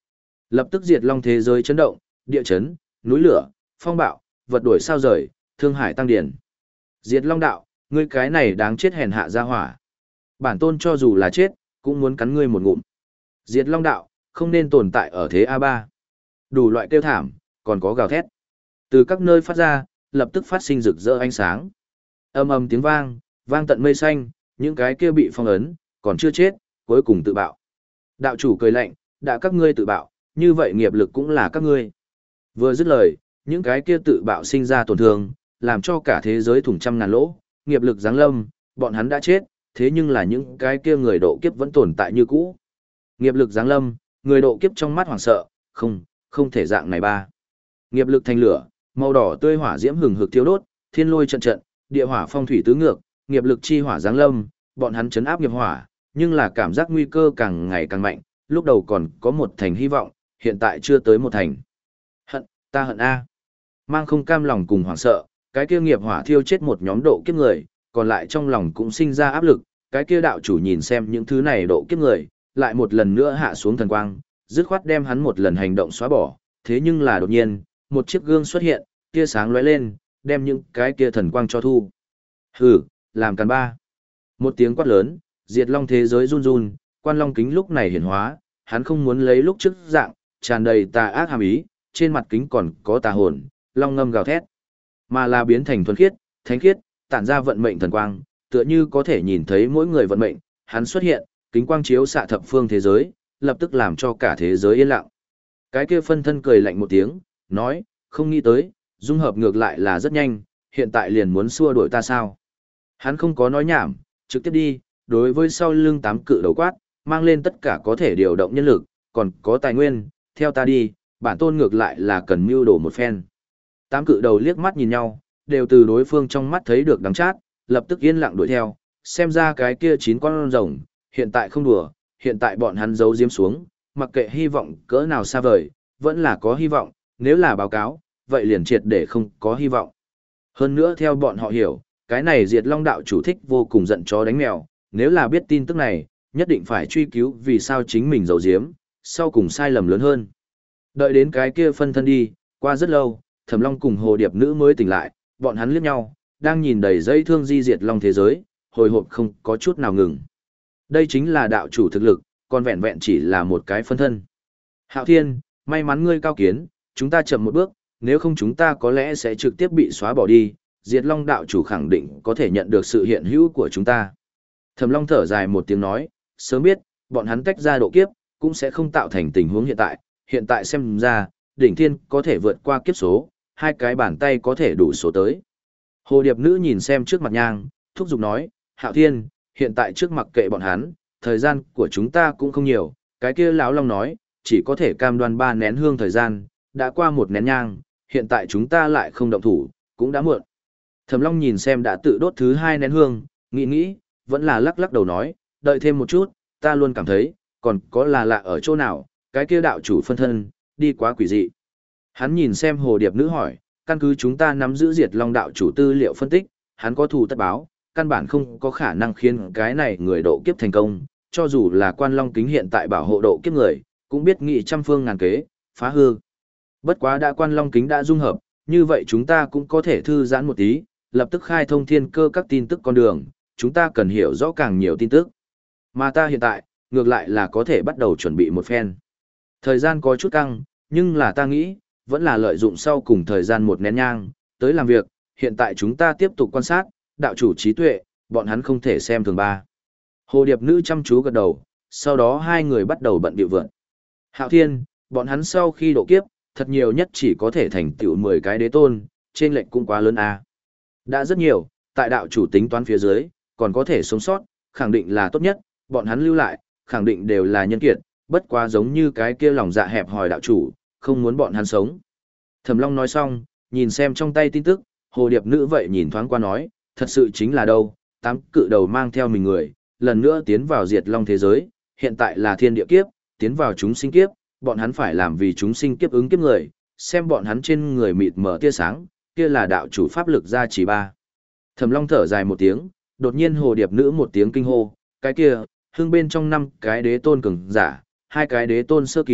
Lập tức diệt long thế giới chấn động, địa chấn, núi lửa, phong bạo, vật đuổi sao rời, thương hải tăng điển. Diệt long đạo, ngươi cái này đáng chết hèn hạ ra hỏa. Bản tôn cho dù là chết, cũng muốn cắn ngươi một ngụm. Diệt long đạo, không nên tồn tại ở thế a ba. Đủ loại kêu thảm, còn có gào thét. Từ các nơi phát ra, lập tức phát sinh rực rỡ ánh sáng. Âm ầm tiếng vang, vang tận mây xanh, những cái kia bị phong ấn, còn chưa chết, cuối cùng tự bạo. Đạo chủ cười lạnh, đã các ngươi tự bạo, như vậy nghiệp lực cũng là các ngươi. Vừa dứt lời, những cái kia tự bạo sinh ra tổn thương, làm cho cả thế giới thủng trăm ngàn lỗ, nghiệp lực giáng lâm, bọn hắn đã chết, thế nhưng là những cái kia người độ kiếp vẫn tồn tại như cũ. Nghiệp lực giáng lâm, người độ kiếp trong mắt hoảng sợ, không, không thể dạng này ba. Nghiệp lực thành lửa, màu đỏ tươi hỏa diễm hừng hực thiêu đốt, thiên lôi trận trận, địa hỏa phong thủy tứ ngược, nghiệp lực chi hỏa giáng lâm, bọn hắn chấn áp nghiệp hỏa, nhưng là cảm giác nguy cơ càng ngày càng mạnh, lúc đầu còn có một thành hy vọng, hiện tại chưa tới một thành. Hận, ta hận a. Mang không cam lòng cùng hoảng sợ, cái kia nghiệp hỏa thiêu chết một nhóm độ kiếp người, còn lại trong lòng cũng sinh ra áp lực, cái kia đạo chủ nhìn xem những thứ này độ kiếp người, lại một lần nữa hạ xuống thần quang, dứt khoát đem hắn một lần hành động xóa bỏ, thế nhưng là đột nhiên, một chiếc gương xuất hiện, tia sáng lóe lên, đem những cái kia thần quang cho thu. Hừ, làm càn ba. Một tiếng quát lớn, diệt long thế giới run run, quan long kính lúc này hiển hóa, hắn không muốn lấy lúc trước dạng, tràn đầy tà ác hàm ý, trên mặt kính còn có tà hồn, long ngâm gào thét, mà là biến thành thuần khiết, thánh khiết, tản ra vận mệnh thần quang, tựa như có thể nhìn thấy mỗi người vận mệnh, hắn xuất hiện, kính quang chiếu xạ thập phương thế giới, lập tức làm cho cả thế giới yên lặng. Cái kia phân thân cười lạnh một tiếng, nói, không nghĩ tới, dung hợp ngược lại là rất nhanh, hiện tại liền muốn xua đuổi ta sao? Hắn không có nói nhảm, trực tiếp đi, đối với sau lưng tám cự đầu quát, mang lên tất cả có thể điều động nhân lực, còn có tài nguyên, theo ta đi, bản tôn ngược lại là cần mưu đồ một phen. Tám cự đầu liếc mắt nhìn nhau, đều từ đối phương trong mắt thấy được đắng chát, lập tức yên lặng đuổi theo, xem ra cái kia chín con rồng, hiện tại không đùa, hiện tại bọn hắn giấu diếm xuống, mặc kệ hy vọng cỡ nào xa vời, vẫn là có hy vọng, nếu là báo cáo, vậy liền triệt để không có hy vọng. Hơn nữa theo bọn họ hiểu, cái này diệt long đạo chủ thích vô cùng giận chó đánh mèo, nếu là biết tin tức này, nhất định phải truy cứu vì sao chính mình giấu giếm, sau cùng sai lầm lớn hơn. Đợi đến cái kia phân thân đi, qua rất lâu, Thẩm Long cùng Hồ Điệp Nữ mới tỉnh lại, bọn hắn liếc nhau, đang nhìn đầy dây thương di diệt long thế giới, hồi hộp không có chút nào ngừng. Đây chính là đạo chủ thực lực, còn vẹn vẹn chỉ là một cái phân thân. Hạo Thiên, may mắn ngươi cao kiến, chúng ta chậm một bước, nếu không chúng ta có lẽ sẽ trực tiếp bị xóa bỏ đi, diệt long đạo chủ khẳng định có thể nhận được sự hiện hữu của chúng ta. Thẩm Long thở dài một tiếng nói, sớm biết, bọn hắn tách ra độ kiếp, cũng sẽ không tạo thành tình huống hiện tại, hiện tại xem ra, đỉnh thiên có thể vượt qua kiếp số, hai cái bàn tay có thể đủ số tới. Hồ Điệp Nữ nhìn xem trước mặt nhang, thúc giục nói, Hạo Thiên, hiện tại trước mặt kệ bọn hắn, thời gian của chúng ta cũng không nhiều, cái kia lão long nói, chỉ có thể cam đoan ba nén hương thời gian, đã qua một nén nhang, hiện tại chúng ta lại không động thủ, cũng đã muộn. Thẩm Long nhìn xem đã tự đốt thứ hai nén hương, nghĩ nghĩ, vẫn là lắc lắc đầu nói, đợi thêm một chút, ta luôn cảm thấy, còn có là lạ ở chỗ nào, cái kia đạo chủ phân thân, đi quá quỷ dị. Hắn nhìn xem Hồ Điệp Nữ hỏi, căn cứ chúng ta nắm giữ diệt long đạo chủ tư liệu phân tích, hắn có thù tất báo, căn bản không có khả năng khiến cái này người độ kiếp thành công, cho dù là quan long kính hiện tại bảo hộ độ kiếp người, cũng biết nghị trăm phương ngàn kế, phá hư. Bất quá đã quan long kính đã dung hợp, như vậy chúng ta cũng có thể thư giãn một tí, lập tức khai thông thiên cơ các tin tức con đường, chúng ta cần hiểu rõ càng nhiều tin tức. Mà ta hiện tại, ngược lại là có thể bắt đầu chuẩn bị một phen. Thời gian có chút căng, nhưng là ta nghĩ, vẫn là lợi dụng sau cùng thời gian một nén nhang, tới làm việc, hiện tại chúng ta tiếp tục quan sát, đạo chủ trí tuệ, bọn hắn không thể xem thường ba. Hồ Điệp Nữ chăm chú gật đầu, sau đó hai người bắt đầu bận điệu vượn. Hạo Thiên, bọn hắn sau khi độ kiếp, thật nhiều nhất chỉ có thể thành tựu mười cái đế tôn, trên lệnh cũng quá lớn a. Đã rất nhiều, tại đạo chủ tính toán phía dưới, còn có thể sống sót, khẳng định là tốt nhất, bọn hắn lưu lại, khẳng định đều là nhân kiệt, bất quá giống như cái kia lòng dạ hẹp hòi đạo chủ, không muốn bọn hắn sống. Thẩm Long nói xong, nhìn xem trong tay tin tức, Hồ Điệp Nữ vậy nhìn thoáng qua nói, thật sự chính là đâu, tám cự đầu mang theo mình người, lần nữa tiến vào diệt long thế giới, hiện tại là thiên địa kiếp, tiến vào chúng sinh kiếp, bọn hắn phải làm vì chúng sinh kiếp ứng kiếp người, xem bọn hắn trên người mịt mờ tia sáng, kia là đạo chủ pháp lực gia trì ba. Thẩm Long thở dài một tiếng, đột nhiên Hồ Điệp Nữ một tiếng kinh hô, cái kia, hương bên trong năm cái đế tôn cường giả, hai cái đế tôn sơ kỳ,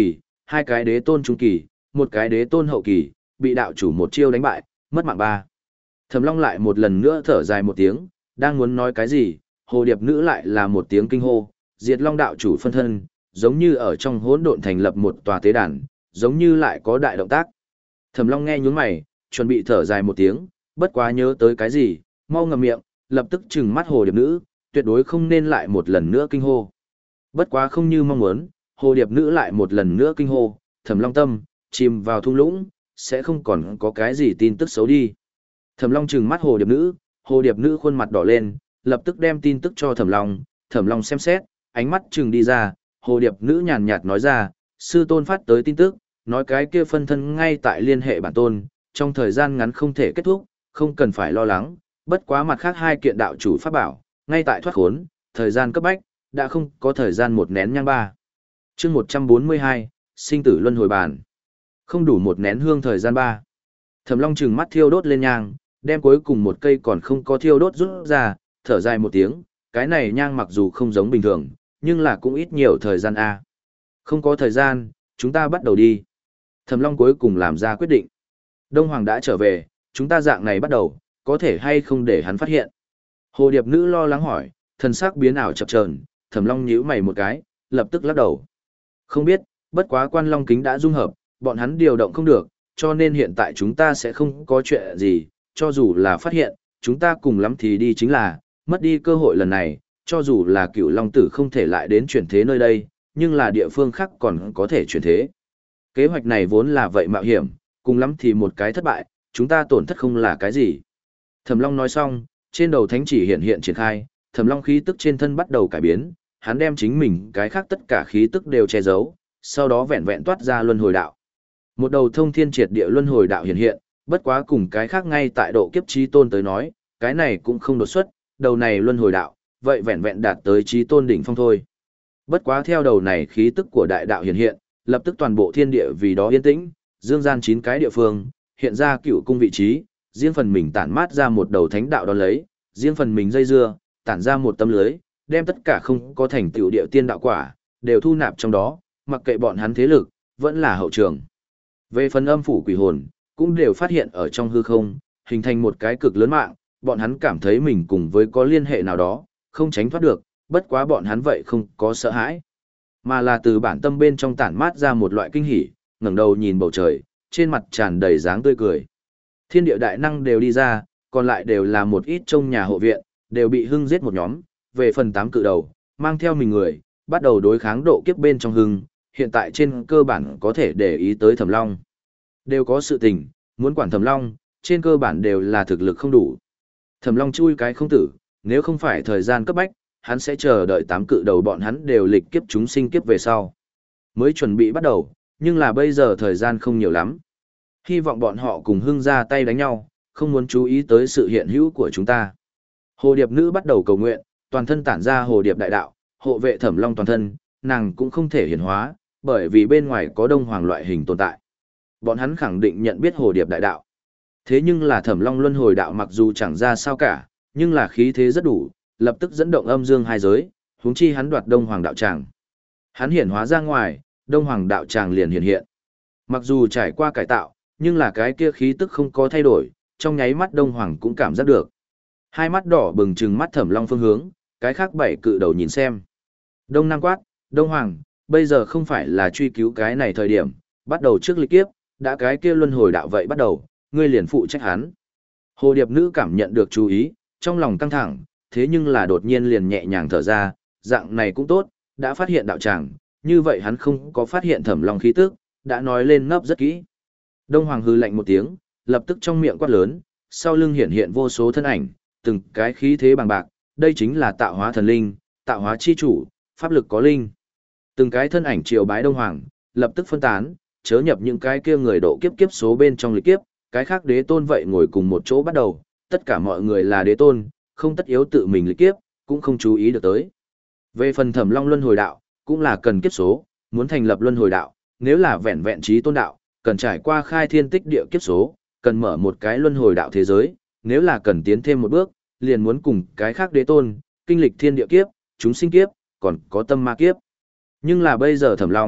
hai cái đế tôn trung kỳ, một cái đế tôn hậu kỳ, bị đạo chủ một chiêu đánh bại, mất mạng ba. Thẩm Long lại một lần nữa thở dài một tiếng, đang muốn nói cái gì, hồ điệp nữ lại là một tiếng kinh hô, Diệt Long đạo chủ phân thân, giống như ở trong hỗn độn thành lập một tòa tế đàn, giống như lại có đại động tác. Thẩm Long nghe nhướng mày, chuẩn bị thở dài một tiếng, bất quá nhớ tới cái gì, mau ngậm miệng, lập tức trừng mắt hồ điệp nữ, tuyệt đối không nên lại một lần nữa kinh hô. Bất quá không như mong muốn, hồ điệp nữ lại một lần nữa kinh hô, Thẩm Long tâm chìm vào thung lũng, sẽ không còn có cái gì tin tức xấu đi. Thẩm Long trừng mắt hồ điệp nữ, hồ điệp nữ khuôn mặt đỏ lên, lập tức đem tin tức cho Thẩm Long, Thẩm Long xem xét, ánh mắt trừng đi ra, hồ điệp nữ nhàn nhạt nói ra, sư tôn phát tới tin tức, nói cái kia phân thân ngay tại liên hệ bản tôn, trong thời gian ngắn không thể kết thúc, không cần phải lo lắng, bất quá mặt khác hai kiện đạo chủ pháp bảo, ngay tại thoát khốn, thời gian cấp bách, đã không có thời gian một nén nhang ba. Chương một trăm bốn mươi hai, sinh tử luân hồi bàn. Không đủ một nén hương thời gian ba. Thẩm Long trừng mắt thiêu đốt lên nhang, đem cuối cùng một cây còn không có thiêu đốt rút ra, thở dài một tiếng, cái này nhang mặc dù không giống bình thường, nhưng là cũng ít nhiều thời gian a. Không có thời gian, chúng ta bắt đầu đi. Thẩm Long cuối cùng làm ra quyết định. Đông Hoàng đã trở về, chúng ta dạng này bắt đầu, có thể hay không để hắn phát hiện. Hồ điệp nữ lo lắng hỏi, thần sắc biến ảo chập chờn, Thẩm Long nhíu mày một cái, lập tức lắc đầu. Không biết, bất quá Quan Long kính đã dung hợp, bọn hắn điều động không được, cho nên hiện tại chúng ta sẽ không có chuyện gì, cho dù là phát hiện, chúng ta cùng lắm thì đi chính là, mất đi cơ hội lần này, cho dù là Cửu Long tử không thể lại đến chuyển thế nơi đây, nhưng là địa phương khác còn có thể chuyển thế. Kế hoạch này vốn là vậy mạo hiểm, cùng lắm thì một cái thất bại, chúng ta tổn thất không là cái gì. Thẩm Long nói xong, trên đầu thánh chỉ hiện hiện triển khai, Thẩm Long khí tức trên thân bắt đầu cải biến, hắn đem chính mình cái khác tất cả khí tức đều che giấu, sau đó vẹn vẹn toát ra luân hồi đạo. Một đầu thông thiên triệt địa luân hồi đạo hiện hiện, bất quá cùng cái khác ngay tại độ kiếp chí tôn tới nói, cái này cũng không đột xuất, đầu này luân hồi đạo, vậy vẹn vẹn đạt tới chí tôn đỉnh phong thôi. Bất quá theo đầu này khí tức của đại đạo hiện hiện, lập tức toàn bộ thiên địa vì đó yên tĩnh, dương gian chín cái địa phương, hiện ra cựu cung vị trí, riêng phần mình tản mát ra một đầu thánh đạo đón lấy, riêng phần mình dây dưa, tản ra một tấm lưới, đem tất cả không có thành tựu địa tiên đạo quả, đều thu nạp trong đó, mặc kệ bọn hắn thế lực, vẫn là hậu trường. Về phần âm phủ quỷ hồn, cũng đều phát hiện ở trong hư không, hình thành một cái cực lớn mạng, bọn hắn cảm thấy mình cùng với có liên hệ nào đó, không tránh thoát được, bất quá bọn hắn vậy không có sợ hãi, mà là từ bản tâm bên trong tản mát ra một loại kinh hỉ, ngẩng đầu nhìn bầu trời, trên mặt tràn đầy dáng tươi cười. Thiên địa đại năng đều đi ra, còn lại đều là một ít trong nhà hộ viện, đều bị Hưng giết một nhóm, về phần tám cự đầu, mang theo mình người, bắt đầu đối kháng độ kiếp bên trong Hưng, hiện tại trên cơ bản có thể để ý tới Thẩm Long. Đều có sự tình, muốn quản Thẩm Long, trên cơ bản đều là thực lực không đủ. Thẩm Long chui cái không tử, nếu không phải thời gian cấp bách, hắn sẽ chờ đợi tám cự đầu bọn hắn đều lịch kiếp chúng sinh kiếp về sau. Mới chuẩn bị bắt đầu, nhưng là bây giờ thời gian không nhiều lắm. Hy vọng bọn họ cùng Hưng ra tay đánh nhau, không muốn chú ý tới sự hiện hữu của chúng ta. Hồ điệp nữ bắt đầu cầu nguyện, toàn thân tản ra hồ điệp đại đạo, hộ vệ Thẩm Long toàn thân, nàng cũng không thể hiển hóa, bởi vì bên ngoài có Đông Hoàng loại hình tồn tại. Bọn hắn khẳng định nhận biết hồ điệp đại đạo. Thế nhưng là Thẩm Long luân hồi đạo mặc dù chẳng ra sao cả, nhưng là khí thế rất đủ, lập tức dẫn động âm dương hai giới, huống chi hắn đoạt Đông Hoàng đạo tràng. Hắn hiển hóa ra ngoài, Đông Hoàng đạo tràng liền hiện hiện. Mặc dù trải qua cải tạo, nhưng là cái kia khí tức không có thay đổi, trong nháy mắt Đông Hoàng cũng cảm giác được. Hai mắt đỏ bừng trừng mắt Thẩm Long phương hướng, cái khác bảy cự đầu nhìn xem. Đông Nam quát, Đông Hoàng, bây giờ không phải là truy cứu cái này thời điểm, bắt đầu trước lịch kiếp, đã cái kia luân hồi đạo vậy bắt đầu, ngươi liền phụ trách hắn. Hồ điệp nữ cảm nhận được chú ý, trong lòng căng thẳng, thế nhưng là đột nhiên liền nhẹ nhàng thở ra, dạng này cũng tốt, đã phát hiện đạo tràng, như vậy hắn không có phát hiện Thẩm Long khí tức, đã nói lên nấp rất kỹ. Đông Hoàng hư lạnh một tiếng, lập tức trong miệng quát lớn, sau lưng hiện hiện vô số thân ảnh, từng cái khí thế bằng bạc, đây chính là tạo hóa thần linh, tạo hóa chi chủ, pháp lực có linh. Từng cái thân ảnh triều bái Đông Hoàng, lập tức phân tán, chớ nhập những cái kia người độ kiếp kiếp số bên trong lịch kiếp, cái khác đế tôn vậy ngồi cùng một chỗ bắt đầu, tất cả mọi người là đế tôn, không tất yếu tự mình lịch kiếp, cũng không chú ý được tới. Về phần Thẩm Long luân hồi đạo, cũng là cần kiếp số, muốn thành lập luân hồi đạo, nếu là vẹn vẹn trí tôn đạo, cần trải qua khai thiên tích địa kiếp số, cần mở một cái luân hồi đạo thế giới, nếu là cần tiến thêm một bước, liền muốn cùng cái khác đế tôn, kinh lịch thiên địa kiếp, chúng sinh kiếp, còn có tâm ma kiếp. Nhưng là bây giờ Thẩm Long,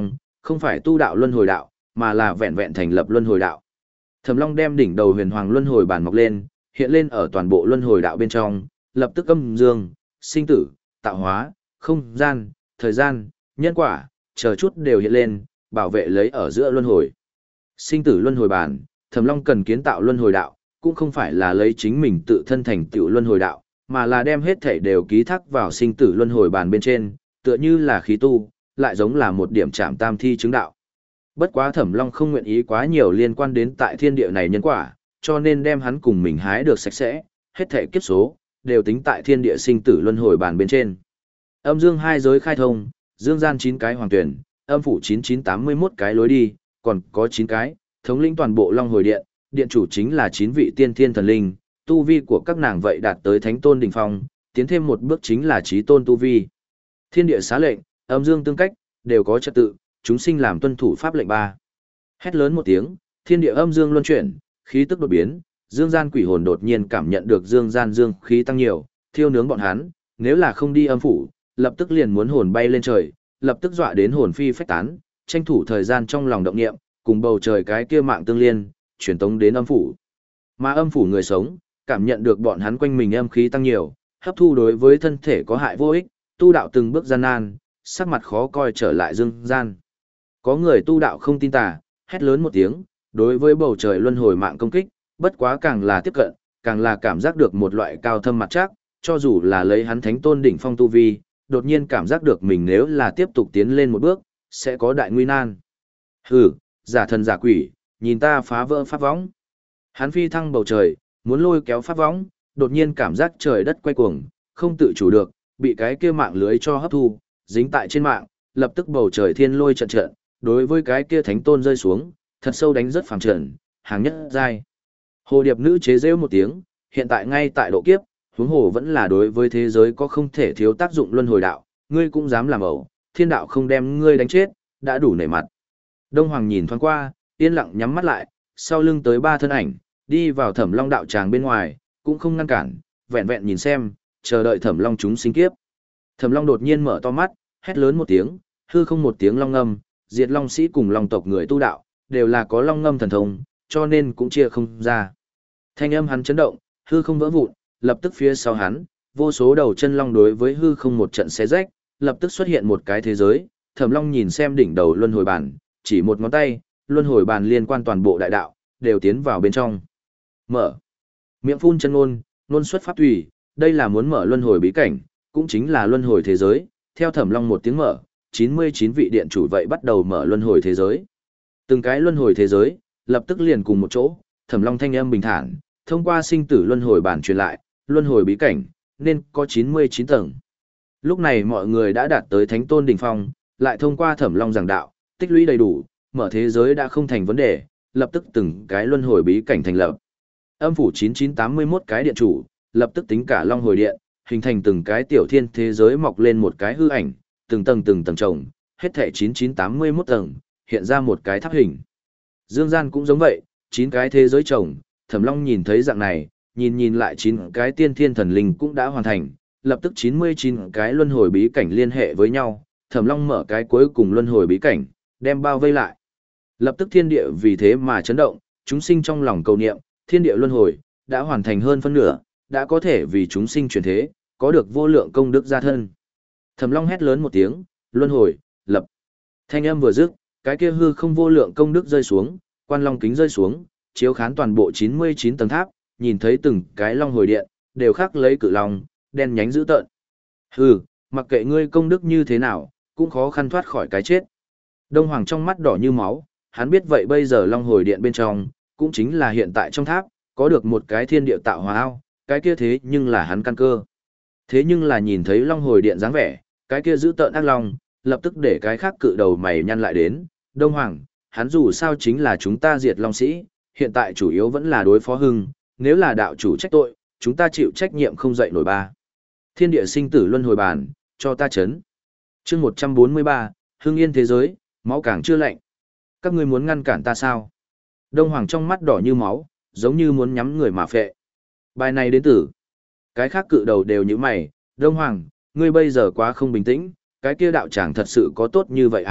không phải tu đạo luân hồi đạo, mà là vẹn vẹn thành lập luân hồi đạo. Thẩm Long đem đỉnh đầu huyền hoàng luân hồi bàn mọc lên, hiện lên ở toàn bộ luân hồi đạo bên trong, lập tức âm dương, sinh tử, tạo hóa, không gian, thời gian, nhân quả, chờ chút đều hiện lên, bảo vệ lấy ở giữa luân hồi. Sinh tử luân hồi bàn, Thẩm Long cần kiến tạo luân hồi đạo, cũng không phải là lấy chính mình tự thân thành tựu luân hồi đạo, mà là đem hết thảy đều ký thác vào sinh tử luân hồi bàn bên trên, tựa như là khí tu, lại giống là một điểm chạm tam thi chứng đạo. Bất quá Thẩm Long không nguyện ý quá nhiều liên quan đến tại thiên địa này nhân quả, cho nên đem hắn cùng mình hái được sạch sẽ, hết thảy kiếp số đều tính tại thiên địa sinh tử luân hồi bàn bên trên. Âm dương hai giới khai thông, dương gian chín cái hoàng tuyển, âm phủ chín chín tám mươi mốt cái lối đi, còn có chín cái, thống lĩnh toàn bộ Long Hồi Điện, điện chủ chính là chín vị tiên thiên thần linh, tu vi của các nàng vậy đạt tới thánh tôn đỉnh phong, tiến thêm một bước chính là chí tôn tu vi. Thiên địa xá lệnh, âm dương tương cách, đều có trật tự, chúng sinh làm tuân thủ pháp lệnh ba. Hét lớn một tiếng, thiên địa âm dương luân chuyển, khí tức đột biến, dương gian quỷ hồn đột nhiên cảm nhận được dương gian dương khí tăng nhiều, thiêu nướng bọn hắn, nếu là không đi âm phủ, lập tức liền muốn hồn bay lên trời, lập tức dọa đến hồn phi phách tán, tranh thủ thời gian trong lòng động niệm, cùng bầu trời cái kia mạng tương liên, truyền tống đến âm phủ. Mà âm phủ người sống, cảm nhận được bọn hắn quanh mình âm khí tăng nhiều, hấp thu đối với thân thể có hại vô ích, tu đạo từng bước gian nan, sắc mặt khó coi trở lại dương gian. Có người tu đạo không tin tà, hét lớn một tiếng, đối với bầu trời luân hồi mạng công kích, bất quá càng là tiếp cận, càng là cảm giác được một loại cao thâm mặt chắc, cho dù là lấy hắn thánh tôn đỉnh phong tu vi, đột nhiên cảm giác được mình nếu là tiếp tục tiến lên một bước, sẽ có đại nguy nan. Hừ, giả thần giả quỷ, nhìn ta phá vỡ pháp võng. Hắn phi thăng bầu trời, muốn lôi kéo pháp võng, đột nhiên cảm giác trời đất quay cuồng, không tự chủ được, bị cái kia mạng lưới cho hấp thu, dính tại trên mạng, lập tức bầu trời thiên lôi trận trận, đối với cái kia thánh tôn rơi xuống, thật sâu đánh rất phàm trần, hàng nhất giai. Hồ điệp nữ chế rêu một tiếng, hiện tại ngay tại độ kiếp, huống hồ vẫn là đối với thế giới có không thể thiếu tác dụng luân hồi đạo, ngươi cũng dám làm ẩu, thiên đạo không đem ngươi đánh chết, đã đủ nể mặt. Đông Hoàng nhìn thoáng qua, yên lặng nhắm mắt lại, sau lưng tới ba thân ảnh, đi vào Thẩm Long đạo tràng bên ngoài, cũng không ngăn cản, vẹn vẹn nhìn xem, chờ đợi Thẩm Long chúng sinh kiếp. Thẩm Long đột nhiên mở to mắt, hét lớn một tiếng, hư không một tiếng long ngâm, diệt long sĩ cùng long tộc người tu đạo, đều là có long ngâm thần thông, cho nên cũng chia không ra. Thanh âm hắn chấn động, hư không vỡ vụn, lập tức phía sau hắn, vô số đầu chân long đối với hư không một trận xé rách, lập tức xuất hiện một cái thế giới. Thẩm Long nhìn xem đỉnh đầu luân hồi bàn, chỉ một ngón tay, luân hồi bàn liên quan toàn bộ đại đạo, đều tiến vào bên trong. Mở. Miệng phun chân ngôn, ngôn xuất pháp tùy, đây là muốn mở luân hồi bí cảnh, cũng chính là luân hồi thế giới. Theo Thẩm Long một tiếng mở, chín mươi chín vị điện chủ vậy bắt đầu mở luân hồi thế giới. Từng cái luân hồi thế giới, lập tức liền cùng một chỗ, Thẩm Long thanh âm bình thản, thông qua sinh tử luân hồi bản truyền lại, luân hồi bí cảnh, nên có chín mươi chín tầng. Lúc này mọi người đã đạt tới thánh tôn đỉnh phong, lại thông qua Thẩm Long giảng đạo, tích lũy đầy đủ, mở thế giới đã không thành vấn đề, lập tức từng cái luân hồi bí cảnh thành lập. Âm phủ chín chín tám mươi mốt cái điện chủ, lập tức tính cả Long hồi điện, hình thành từng cái tiểu thiên thế giới mọc lên một cái hư ảnh, từng tầng từng tầng chồng, hết thảy chín chín tám mươi mốt tầng, hiện ra một cái tháp hình. Dương gian cũng giống vậy, chín cái thế giới chồng, Thẩm Long nhìn thấy dạng này, nhìn nhìn lại chín cái tiên thiên thần linh cũng đã hoàn thành, lập tức chín mươi chín cái luân hồi bí cảnh liên hệ với nhau, Thẩm Long mở cái cuối cùng luân hồi bí cảnh, đem bao vây lại. Lập tức thiên địa vì thế mà chấn động, chúng sinh trong lòng cầu niệm, thiên địa luân hồi đã hoàn thành hơn phân nửa, đã có thể vì chúng sinh chuyển thế, có được vô lượng công đức gia thân. Thẩm Long hét lớn một tiếng, luân hồi, lập. Thanh âm vừa dứt, cái kia hư không vô lượng công đức rơi xuống, quan long kính rơi xuống, chiếu khán toàn bộ chín mươi chín tầng tháp, nhìn thấy từng cái long hồi điện, đều khắc lấy cự long, đen nhánh dữ tợn. Hừ, mặc kệ ngươi công đức như thế nào, cũng khó khăn thoát khỏi cái chết. Đông Hoàng trong mắt đỏ như máu, hắn biết vậy bây giờ long hồi điện bên trong, cũng chính là hiện tại trong tháp, có được một cái thiên địa tạo hóa ao, cái kia thế nhưng là hắn căn cơ. Thế nhưng là nhìn thấy long hồi điện dáng vẻ, cái kia dữ tợn ác long, lập tức để cái khác cự đầu mày nhăn lại đến, Đông Hoàng, hắn dù sao chính là chúng ta diệt long sĩ, hiện tại chủ yếu vẫn là đối phó hưng, nếu là đạo chủ trách tội, chúng ta chịu trách nhiệm không dậy nổi ba. Thiên địa sinh tử luân hồi bàn, cho ta chấn. Chương một trăm bốn mươi ba, hưng yên thế giới, máu càng chưa lạnh. Các ngươi muốn ngăn cản ta sao? Đông Hoàng trong mắt đỏ như máu, giống như muốn nhắm người mà phệ. Bài này đến từ cái khác cự đầu đều như mày, Đông Hoàng, ngươi bây giờ quá không bình tĩnh, cái kia đạo tràng thật sự có tốt như vậy à?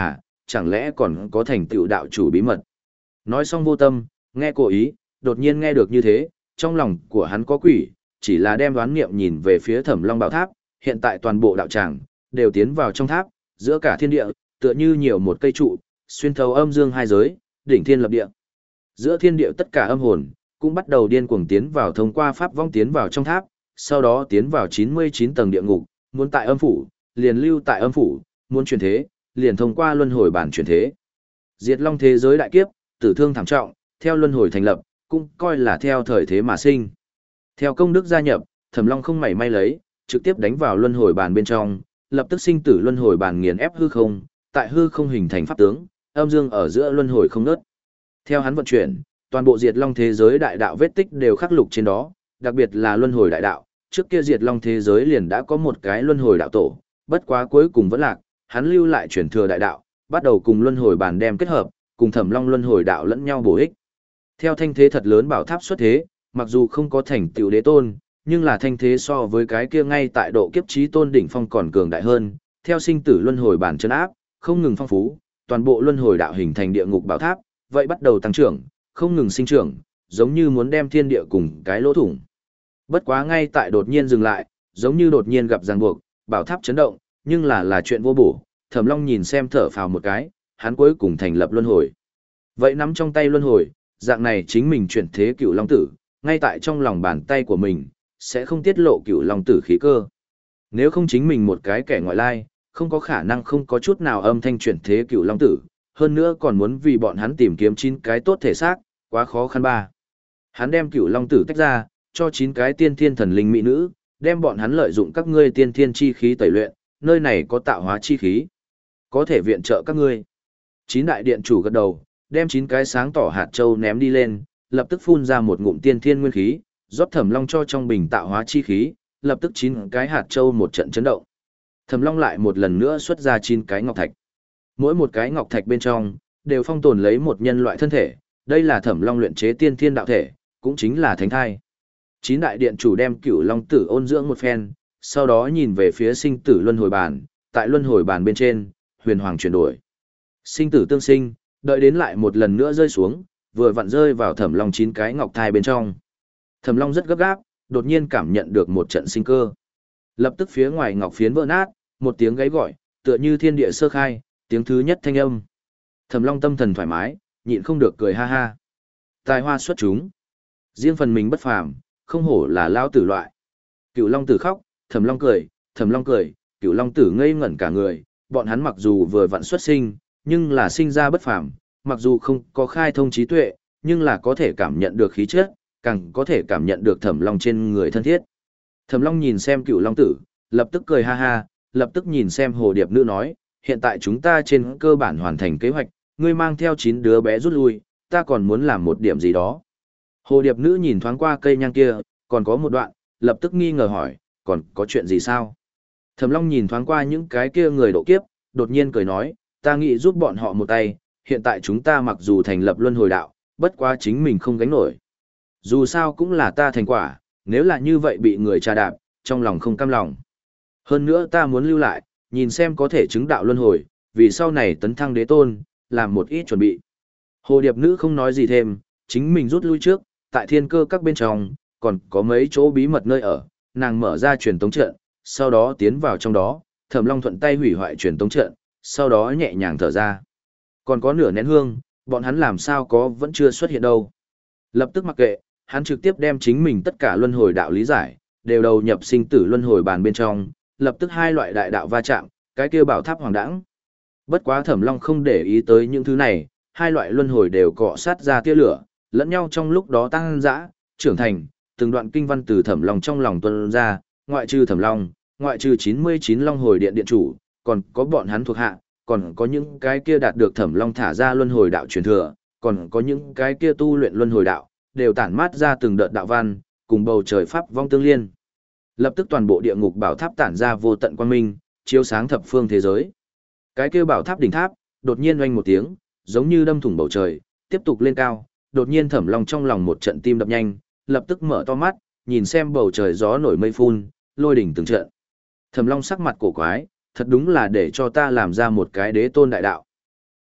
chẳng lẽ còn có thành tựu đạo chủ bí mật. Nói xong vô tâm, nghe cố ý, đột nhiên nghe được như thế, trong lòng của hắn có quỷ, chỉ là đem đoán niệm nhìn về phía Thẩm Long Bảo Tháp, hiện tại toàn bộ đạo tràng đều tiến vào trong tháp, giữa cả thiên địa, tựa như nhiều một cây trụ, xuyên thấu âm dương hai giới, đỉnh thiên lập địa. Giữa thiên địa tất cả âm hồn cũng bắt đầu điên cuồng tiến vào thông qua pháp vong tiến vào trong tháp, sau đó tiến vào chín mươi chín tầng địa ngục, muốn tại âm phủ, liền lưu tại âm phủ, muốn chuyển thế, liền thông qua luân hồi bản chuyển thế. Diệt Long thế giới đại kiếp, tử thương thảm trọng, theo luân hồi thành lập, cũng coi là theo thời thế mà sinh. Theo công đức gia nhập, Thẩm Long không mảy may lấy, trực tiếp đánh vào luân hồi bàn bên trong, lập tức sinh tử luân hồi bàn nghiền ép hư không, tại hư không hình thành pháp tướng, âm dương ở giữa luân hồi không ngớt. Theo hắn vận chuyển, toàn bộ Diệt Long thế giới đại đạo vết tích đều khắc lục trên đó, đặc biệt là luân hồi đại đạo, trước kia Diệt Long thế giới liền đã có một cái luân hồi đạo tổ, bất quá cuối cùng vẫn lạc, hắn lưu lại truyền thừa đại đạo, bắt đầu cùng luân hồi bàn đem kết hợp, cùng Thẩm Long luân hồi đạo lẫn nhau bổ ích. Theo thanh thế thật lớn bảo tháp xuất thế, mặc dù không có thành tựu đế tôn, nhưng là thanh thế so với cái kia ngay tại độ kiếp chí tôn đỉnh phong còn cường đại hơn, theo sinh tử luân hồi bản chân áp, không ngừng phong phú, toàn bộ luân hồi đạo hình thành địa ngục bảo tháp, vậy bắt đầu tăng trưởng, không ngừng sinh trưởng, giống như muốn đem thiên địa cùng cái lỗ thủng. Bất quá ngay tại đột nhiên dừng lại, giống như đột nhiên gặp ràng buộc, bảo tháp chấn động, nhưng là là chuyện vô bổ, Thẩm Long nhìn xem thở phào một cái, hắn cuối cùng thành lập luân hồi. Vậy nắm trong tay luân hồi, dạng này chính mình chuyển thế cựu long tử, ngay tại trong lòng bàn tay của mình, sẽ không tiết lộ cựu long tử khí cơ. Nếu không chính mình một cái kẻ ngoại lai, không có khả năng không có chút nào âm thanh chuyển thế cựu long tử, hơn nữa còn muốn vì bọn hắn tìm kiếm chín cái tốt thể xác, quá khó khăn ba. Hắn đem cựu long tử tách ra, cho chín cái tiên thiên thần linh mỹ nữ, đem bọn hắn lợi dụng các ngươi tiên thiên chi khí tẩy luyện, nơi này có tạo hóa chi khí, có thể viện trợ các ngươi. Chín đại điện chủ gật đầu, đem chín cái sáng tỏ hạt châu ném đi lên, lập tức phun ra một ngụm tiên thiên nguyên khí, rót Thẩm Long cho trong bình tạo hóa chi khí, lập tức chín cái hạt châu một trận chấn động. Thẩm Long lại một lần nữa xuất ra chín cái ngọc thạch. Mỗi một cái ngọc thạch bên trong đều phong tồn lấy một nhân loại thân thể, đây là Thẩm Long luyện chế tiên thiên đạo thể, cũng chính là thánh thai. Chín đại điện chủ đem Cửu Long tử ôn dưỡng một phen, sau đó nhìn về phía sinh tử luân hồi bàn, tại luân hồi bàn bên trên, huyền hoàng chuyển đổi. Sinh tử tương sinh, đợi đến lại một lần nữa rơi xuống, vừa vặn rơi vào Thẩm Long chín cái ngọc thai bên trong. Thẩm Long rất gấp gáp, đột nhiên cảm nhận được một trận sinh cơ. Lập tức phía ngoài ngọc phiến vỡ nát, một tiếng gáy gọi, tựa như thiên địa sơ khai, tiếng thứ nhất thanh âm. Thẩm Long tâm thần thoải mái, nhịn không được cười ha ha. Tài hoa xuất chúng, riêng phần mình bất phàm, không hổ là lao tử loại. Cửu Long tử khóc, Thẩm Long cười, Thẩm Long cười, Cửu Long tử ngây ngẩn cả người, bọn hắn mặc dù vừa vặn xuất sinh, nhưng là sinh ra bất phàm, mặc dù không có khai thông trí tuệ, nhưng là có thể cảm nhận được khí chất, càng có thể cảm nhận được Thẩm Long trên người thân thiết. Thẩm Long nhìn xem Cửu Long tử, lập tức cười ha ha, lập tức nhìn xem Hồ Điệp nữ nói, hiện tại chúng ta trên cơ bản hoàn thành kế hoạch, ngươi mang theo chín đứa bé rút lui, ta còn muốn làm một điểm gì đó. Hồ Điệp nữ nhìn thoáng qua cây nhang kia, còn có một đoạn, lập tức nghi ngờ hỏi, còn có chuyện gì sao? Thẩm Long nhìn thoáng qua những cái kia người độ kiếp, đột nhiên cười nói, ta nghĩ giúp bọn họ một tay, hiện tại chúng ta mặc dù thành lập luân hồi đạo, bất quá chính mình không gánh nổi. Dù sao cũng là ta thành quả, nếu là như vậy bị người trà đạp, trong lòng không cam lòng. Hơn nữa ta muốn lưu lại, nhìn xem có thể chứng đạo luân hồi, vì sau này tấn thăng đế tôn, làm một ít chuẩn bị. Hồ Điệp nữ không nói gì thêm, chính mình rút lui trước, tại thiên cơ các bên trong, còn có mấy chỗ bí mật nơi ở, nàng mở ra truyền tống trận, sau đó tiến vào trong đó, Thẩm Long thuận tay hủy hoại truyền tống trận, sau đó nhẹ nhàng thở ra. Còn có nửa nén hương, bọn hắn làm sao có vẫn chưa xuất hiện đâu. Lập tức mặc kệ, hắn trực tiếp đem chính mình tất cả luân hồi đạo lý giải, đều đầu nhập sinh tử luân hồi bàn bên trong, lập tức hai loại đại đạo va chạm, cái kia bảo tháp hoàng đãng. Bất quá Thẩm Long không để ý tới những thứ này, hai loại luân hồi đều cọ sát ra tia lửa, lẫn nhau trong lúc đó tăng dã, trưởng thành, từng đoạn kinh văn từ Thẩm Long trong lòng tuôn ra, ngoại trừ Thẩm Long, ngoại trừ chín mươi chín long hồi điện điện chủ, còn có bọn hắn thuộc hạ, còn có những cái kia đạt được Thẩm Long thả ra luân hồi đạo truyền thừa, còn có những cái kia tu luyện luân hồi đạo, đều tản mát ra từng đợt đạo văn, cùng bầu trời pháp vong tương liên. Lập tức toàn bộ địa ngục bảo tháp tản ra vô tận quang minh, chiếu sáng thập phương thế giới. Cái kia bảo tháp đỉnh tháp, đột nhiên oanh một tiếng, giống như đâm thủng bầu trời, tiếp tục lên cao, đột nhiên Thẩm Long trong lòng một trận tim đập nhanh, lập tức mở to mắt, nhìn xem bầu trời gió nổi mây phun, lôi đỉnh từng trận. Thẩm Long sắc mặt cổ quái, thật đúng là để cho ta làm ra một cái đế tôn đại đạo.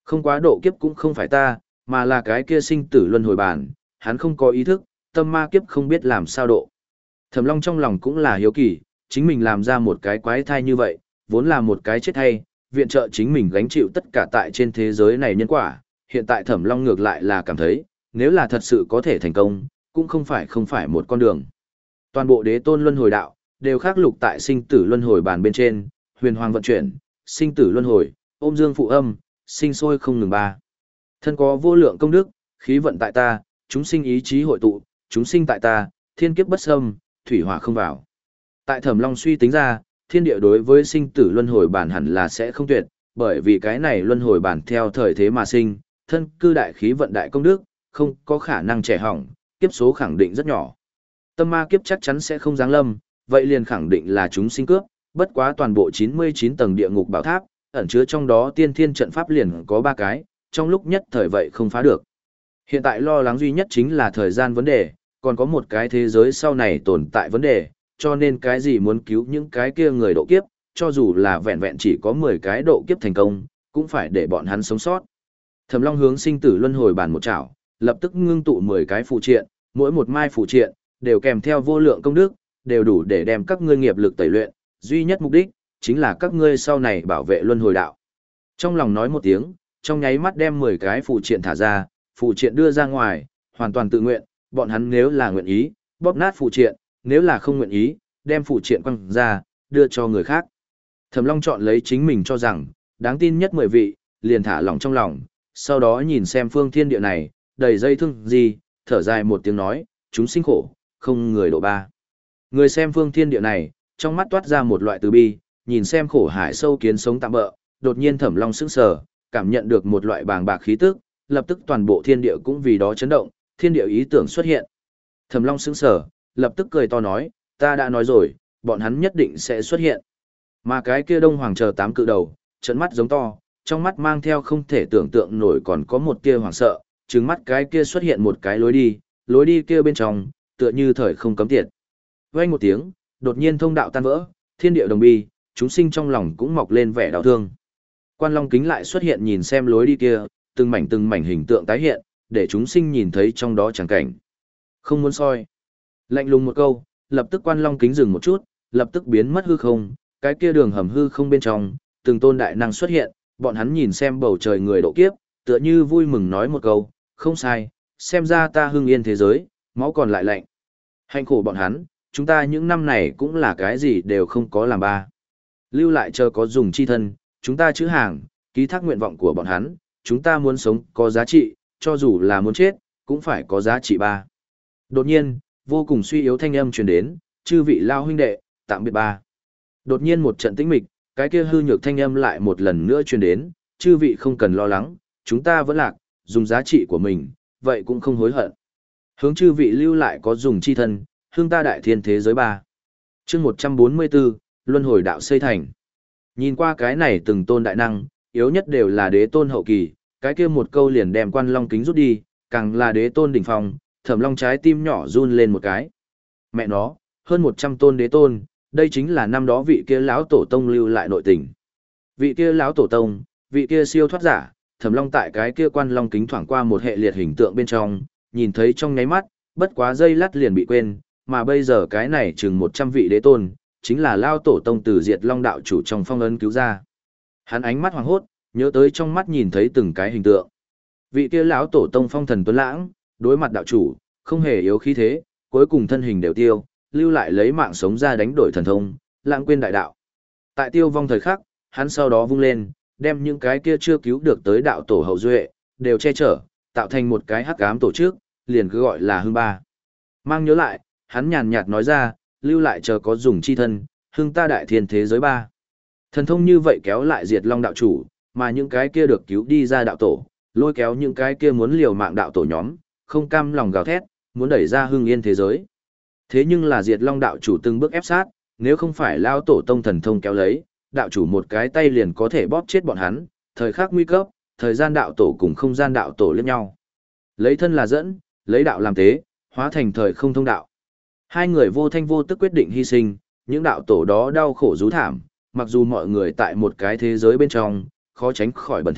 Không quá độ kiếp cũng không phải ta, mà là cái kia sinh tử luân hồi bản, hắn không có ý thức, tâm ma kiếp không biết làm sao độ. Thẩm Long trong lòng cũng là hiếu kỳ, chính mình làm ra một cái quái thai như vậy, vốn là một cái chết hay, viện trợ chính mình gánh chịu tất cả tại trên thế giới này nhân quả, hiện tại Thẩm Long ngược lại là cảm thấy, nếu là thật sự có thể thành công, cũng không phải không phải một con đường. Toàn bộ đế tôn luân hồi đạo, đều khắc lục tại sinh tử luân hồi bàn bên trên, huyền hoàng vận chuyển, sinh tử luân hồi, ôm dương phụ âm, sinh sôi không ngừng ba. Thân có vô lượng công đức, khí vận tại ta, chúng sinh ý chí hội tụ, chúng sinh tại ta, thiên kiếp bất xâm, thủy hỏa không vào. Tại Thẩm Long suy tính ra, thiên địa đối với sinh tử luân hồi bản hẳn là sẽ không tuyệt, bởi vì cái này luân hồi bản theo thời thế mà sinh, thân cư đại khí vận đại công đức, không có khả năng trẻ hỏng, kiếp số khẳng định rất nhỏ. Tâm ma kiếp chắc chắn sẽ không giáng lâm, vậy liền khẳng định là chúng sinh cướp, bất quá toàn bộ chín mươi chín tầng địa ngục bảo tháp, ẩn chứa trong đó tiên thiên trận pháp liền có ba cái, trong lúc nhất thời vậy không phá được. Hiện tại lo lắng duy nhất chính là thời gian vấn đề, còn có một cái thế giới sau này tồn tại vấn đề, cho nên cái gì muốn cứu những cái kia người độ kiếp, cho dù là vẹn vẹn chỉ có mười cái độ kiếp thành công, cũng phải để bọn hắn sống sót. Thẩm Long hướng sinh tử luân hồi bản một chảo, lập tức ngưng tụ mười cái phụ triện, mỗi một mai phụ triện đều kèm theo vô lượng công đức, đều đủ để đem các ngươi nghiệp lực tẩy luyện, duy nhất mục đích chính là các ngươi sau này bảo vệ luân hồi đạo. Trong lòng nói một tiếng, trong nháy mắt đem mười cái phụ triện thả ra, phụ triện đưa ra ngoài, hoàn toàn tự nguyện, bọn hắn nếu là nguyện ý, bóp nát phụ triện, nếu là không nguyện ý, đem phụ triện quăng ra, đưa cho người khác. Thẩm Long chọn lấy chính mình cho rằng đáng tin nhất mười vị, liền thả lỏng trong lòng, sau đó nhìn xem phương thiên địa này, đầy dây thương gì, thở dài một tiếng nói, chúng sinh khổ, không người độ ba. Người xem phương thiên địa này, trong mắt toát ra một loại từ bi, nhìn xem khổ hải sâu kiến sống tạm bỡ, đột nhiên Thẩm Long sững sờ, cảm nhận được một loại bàng bạc khí tức, lập tức toàn bộ thiên địa cũng vì đó chấn động, thiên địa ý tưởng xuất hiện. Thẩm Long sững sờ, lập tức cười to nói, ta đã nói rồi, bọn hắn nhất định sẽ xuất hiện. Mà cái kia Đông Hoàng chờ tám cự đầu, trợn mắt giống to, trong mắt mang theo không thể tưởng tượng nổi còn có một tia hoảng sợ, trừng mắt cái kia xuất hiện một cái lối đi, lối đi kia bên trong, tựa như thời không cấm tiệt. Vang một tiếng, đột nhiên thông đạo tan vỡ, thiên địa đồng bi, chúng sinh trong lòng cũng mọc lên vẻ đau thương. Quan Long kính lại xuất hiện nhìn xem lối đi kia, từng mảnh từng mảnh hình tượng tái hiện, để chúng sinh nhìn thấy trong đó chẳng cảnh. Không muốn soi. Lạnh lùng một câu, lập tức Quan Long kính dừng một chút, lập tức biến mất hư không, cái kia đường hầm hư không bên trong, từng tôn đại năng xuất hiện, bọn hắn nhìn xem bầu trời người độ kiếp, tựa như vui mừng nói một câu, không sai, xem ra ta hưng yên thế giới, máu còn lại lạnh. Hạnh khổ bọn hắn, chúng ta những năm này cũng là cái gì đều không có làm ba. Lưu lại chờ có dùng chi thân, chúng ta chữ hàng, ký thác nguyện vọng của bọn hắn, chúng ta muốn sống có giá trị, cho dù là muốn chết, cũng phải có giá trị ba. Đột nhiên, vô cùng suy yếu thanh âm truyền đến, chư vị lao huynh đệ, tạm biệt ba. Đột nhiên một trận tĩnh mịch, cái kia hư nhược thanh âm lại một lần nữa truyền đến, chư vị không cần lo lắng, chúng ta vẫn lạc, dùng giá trị của mình, vậy cũng không hối hận. Hướng chư vị lưu lại có dùng chi thân, hương ta đại thiên thế giới ba. Chương một trăm bốn mươi bốn, Luân hồi đạo xây thành. Nhìn qua cái này từng tôn đại năng, yếu nhất đều là đế tôn hậu kỳ, cái kia một câu liền đem Quan Long kính rút đi, càng là đế tôn đỉnh phong, Thẩm Long trái tim nhỏ run lên một cái. Mẹ nó, hơn một trăm tôn đế tôn, đây chính là năm đó vị kia lão tổ tông lưu lại nội tình. Vị kia lão tổ tông, vị kia siêu thoát giả, Thẩm Long tại cái kia Quan Long kính thoảng qua một hệ liệt hình tượng bên trong, nhìn thấy trong nháy mắt, bất quá giây lát liền bị quên, mà bây giờ cái này chừng một trăm vị đế tôn, chính là lão tổ tông từ Diệt Long đạo chủ trong phong ấn cứu ra. Hắn ánh mắt hoàng hốt, nhớ tới trong mắt nhìn thấy từng cái hình tượng. Vị kia lão tổ tông phong thần tuấn lãng, đối mặt đạo chủ, không hề yếu khí thế, cuối cùng thân hình đều tiêu, lưu lại lấy mạng sống ra đánh đổi thần thông, lãng quên đại đạo. Tại tiêu vong thời khắc, hắn sau đó vung lên, đem những cái kia chưa cứu được tới đạo tổ hậu duệ, đều che chở, tạo thành một cái hắc ám tổ chức, liền cứ gọi là hưng ba. Mang nhớ lại, hắn nhàn nhạt nói ra, lưu lại chờ có dùng chi thân, hưng ta đại thiên thế giới ba. Thần thông như vậy kéo lại Diệt Long đạo chủ, mà những cái kia được cứu đi ra đạo tổ, lôi kéo những cái kia muốn liều mạng đạo tổ nhóm, không cam lòng gào thét, muốn đẩy ra hưng yên thế giới. Thế nhưng là Diệt Long đạo chủ từng bước ép sát, nếu không phải lao tổ tông thần thông kéo lấy, đạo chủ một cái tay liền có thể bóp chết bọn hắn, thời khắc nguy cấp, thời gian đạo tổ cùng không gian đạo tổ liếc nhau. Lấy thân là dẫn, lấy đạo làm tế, hóa thành thời không thông đạo. Hai người vô thanh vô tức quyết định hy sinh, những đạo tổ đó đau khổ rú thảm, mặc dù mọi người tại một cái thế giới bên trong, khó tránh khỏi bẩn thỉu,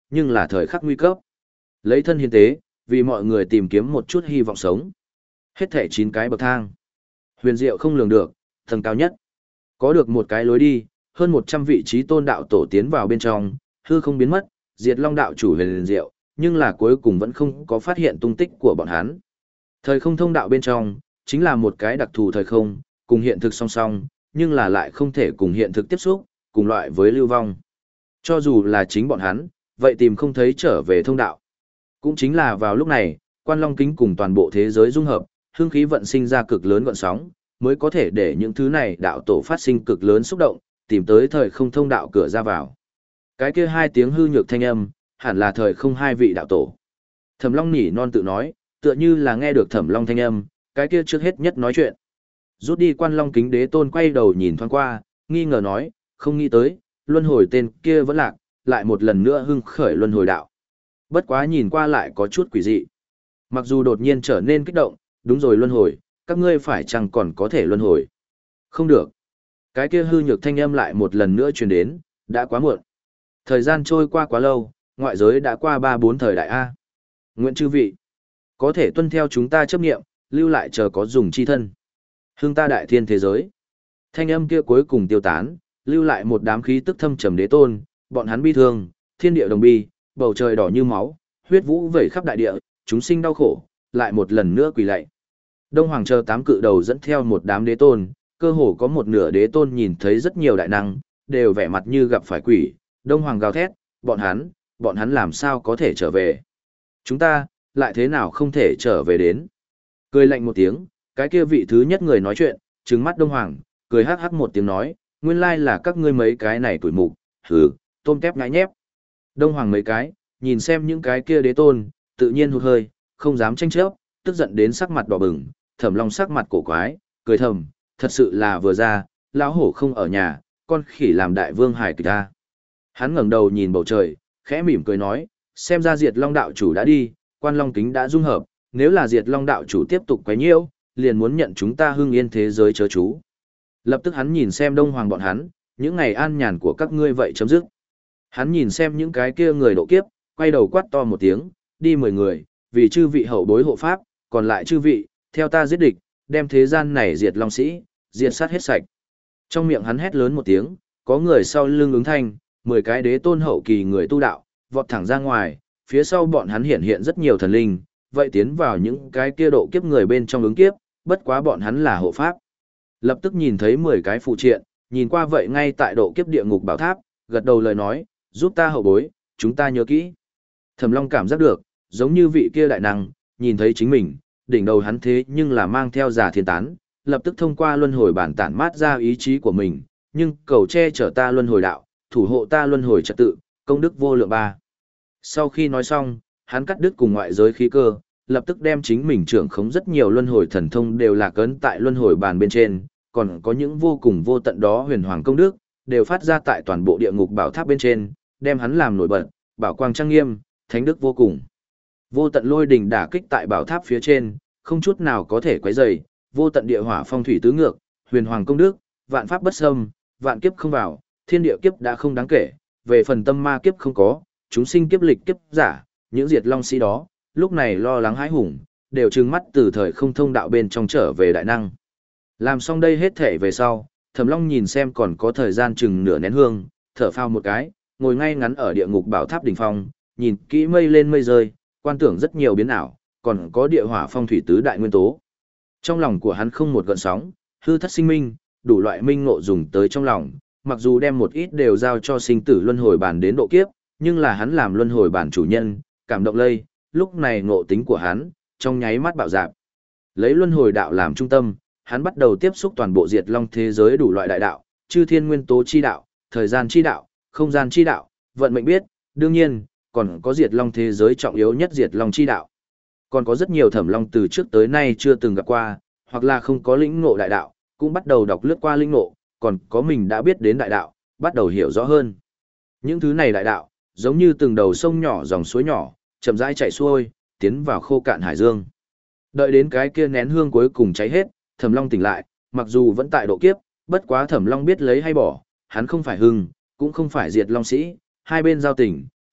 nhưng là thời khắc nguy cấp. Lấy thân hiến tế, vì mọi người tìm kiếm một chút hy vọng sống. Hết thảy chín cái bậc thang. Huyền diệu không lường được, tầng cao nhất. Có được một cái lối đi, hơn một trăm vị trí tôn đạo tổ tiến vào bên trong, hư không biến mất, diệt long đạo chủ huyền diệu, nhưng là cuối cùng vẫn không có phát hiện tung tích của bọn hắn. Thời không thông đạo bên trong, chính là một cái đặc thù thời không, cùng hiện thực song song, nhưng là lại không thể cùng hiện thực tiếp xúc, cùng loại với lưu vong. Cho dù là chính bọn hắn, vậy tìm không thấy trở về thông đạo. Cũng chính là vào lúc này, Quan Long Kính cùng toàn bộ thế giới dung hợp, hương khí vận sinh ra cực lớn gọn sóng, mới có thể để những thứ này đạo tổ phát sinh cực lớn xúc động, tìm tới thời không thông đạo cửa ra vào. Cái kia hai tiếng hư nhược thanh âm, hẳn là thời không hai vị đạo tổ. Thẩm Long nhỉ non tự nói, tựa như là nghe được Thẩm Long thanh âm, cái kia trước hết nhất nói chuyện. Rút đi Quan Long Kính đế tôn quay đầu nhìn thoáng qua, nghi ngờ nói, không nghĩ tới, luân hồi tên kia vẫn lạc, lại một lần nữa hưng khởi luân hồi đạo. Bất quá nhìn qua lại có chút quỷ dị. Mặc dù đột nhiên trở nên kích động, đúng rồi luân hồi, các ngươi phải chăng còn có thể luân hồi? Không được. Cái kia hư nhược thanh âm lại một lần nữa truyền đến, đã quá muộn. Thời gian trôi qua quá lâu, ngoại giới đã qua ba bốn thời đại A. Nguyện chư vị, có thể tuân theo chúng ta chấp nghiệm, lưu lại chờ có dùng chi thân. Hương ta đại thiên thế giới. Thanh âm kia cuối cùng tiêu tán, lưu lại một đám khí tức thâm trầm đế tôn, bọn hắn bi thương, thiên địa đồng bi, bầu trời đỏ như máu, huyết vũ vẩy khắp đại địa, chúng sinh đau khổ, lại một lần nữa quỳ lạy. Đông Hoàng chờ tám cự đầu dẫn theo một đám đế tôn, cơ hồ có một nửa đế tôn nhìn thấy rất nhiều đại năng, đều vẻ mặt như gặp phải quỷ. Đông Hoàng gào thét, bọn hắn, bọn hắn làm sao có thể trở về? Chúng ta, lại thế nào không thể trở về đến? Cười lạnh một tiếng, cái kia vị thứ nhất người nói chuyện, trừng mắt Đông Hoàng, cười hắc hắc một tiếng nói, nguyên lai là các ngươi mấy cái này tuổi mục, hừ, tôm tép ngái nhép. Đông Hoàng mấy cái, nhìn xem những cái kia đế tôn, tự nhiên hụt hơi, không dám tranh chấp, tức giận đến sắc mặt đỏ bừng, Thẩm Long sắc mặt cổ quái, cười thầm, thật sự là vừa ra, lão hổ không ở nhà, con khỉ làm đại vương hài kịch ta. Hắn ngẩng đầu nhìn bầu trời, khẽ mỉm cười nói, xem ra Diệt Long đạo chủ đã đi, Quan Long Kính đã dung hợp, nếu là Diệt Long đạo chủ tiếp tục quấy nhiễu, liền muốn nhận chúng ta hưng yên thế giới chớ chú. Lập tức hắn nhìn xem Đông Hoàng bọn hắn, những ngày an nhàn của các ngươi vậy chấm dứt. Hắn nhìn xem những cái kia người độ kiếp, quay đầu quát to một tiếng, đi mười người, vì chư vị hậu bối hộ pháp, còn lại chư vị, theo ta giết địch, đem thế gian này diệt long sĩ, diệt sát hết sạch. Trong miệng hắn hét lớn một tiếng, có người sau lưng ứng thanh, mười cái đế tôn hậu kỳ người tu đạo, vọt thẳng ra ngoài, phía sau bọn hắn hiện hiện rất nhiều thần linh, vậy tiến vào những cái kia độ kiếp người bên trong ứng kiếp, bất quá bọn hắn là hộ pháp. Lập tức nhìn thấy mười cái phụ triện, nhìn qua vậy ngay tại độ kiếp địa ngục bảo tháp, gật đầu lời nói, giúp ta hậu bối, chúng ta nhớ kỹ. Thẩm Long cảm giác được, giống như vị kia đại năng, nhìn thấy chính mình, đỉnh đầu hắn thế nhưng là mang theo giả thiên tán, lập tức thông qua luân hồi bản tản mát ra ý chí của mình, nhưng cầu che chở ta luân hồi đạo, thủ hộ ta luân hồi trật tự, công đức vô lượng ba. Sau khi nói xong, hắn cắt đứt cùng ngoại giới khí cơ, lập tức đem chính mình trưởng khống rất nhiều luân hồi thần thông đều là cấn tại luân hồi bàn bên trên, còn có những vô cùng vô tận đó huyền hoàng công đức, đều phát ra tại toàn bộ địa ngục bảo tháp bên trên, đem hắn làm nổi bật, bảo quang trang nghiêm, thánh đức vô cùng. Vô tận lôi đình đả kích tại bảo tháp phía trên, không chút nào có thể quấy rầy, vô tận địa hỏa phong thủy tứ ngược, huyền hoàng công đức, vạn pháp bất xâm, vạn kiếp không vào, thiên địa kiếp đã không đáng kể, về phần tâm ma kiếp không có, chúng sinh kiếp lịch kiếp giả, những diệt long sĩ đó, lúc này lo lắng hãi hùng, đều trừng mắt từ thời không thông đạo bên trong trở về đại năng. Làm xong đây hết thể về sau, Thẩm Long nhìn xem còn có thời gian chừng nửa nén hương, thở phào một cái, ngồi ngay ngắn ở địa ngục bảo tháp đỉnh phong, nhìn kỹ mây lên mây rơi, quan tưởng rất nhiều biến ảo, còn có địa hỏa phong thủy tứ đại nguyên tố. Trong lòng của hắn không một gợn sóng, hư thất sinh minh, đủ loại minh ngộ dùng tới trong lòng, mặc dù đem một ít đều giao cho sinh tử luân hồi bản đến độ kiếp, nhưng là hắn làm luân hồi bản chủ nhân, cảm động lây, lúc này ngộ tính của hắn, trong nháy mắt bạo dạp. Lấy luân hồi đạo làm trung tâm, hắn bắt đầu tiếp xúc toàn bộ diệt long thế giới đủ loại đại đạo, chư thiên nguyên tố chi đạo, thời gian chi đạo, không gian chi đạo, vận mệnh biết, đương nhiên, còn có diệt long thế giới trọng yếu nhất diệt long chi đạo. Còn có rất nhiều thẩm long từ trước tới nay chưa từng gặp qua, hoặc là không có lĩnh ngộ đại đạo, cũng bắt đầu đọc lướt qua lĩnh ngộ, còn có mình đã biết đến đại đạo, bắt đầu hiểu rõ hơn. Những thứ này đại đạo, giống như từng đầu sông nhỏ dòng suối nhỏ, chậm rãi chảy xuôi, tiến vào khô cạn hải dương. Đợi đến cái kia nén hương cuối cùng cháy hết, Thẩm Long tỉnh lại, mặc dù vẫn tại độ kiếp, bất quá Thẩm Long biết lấy hay bỏ, hắn không phải hưng, cũng không phải diệt long sĩ, hai bên giao tình,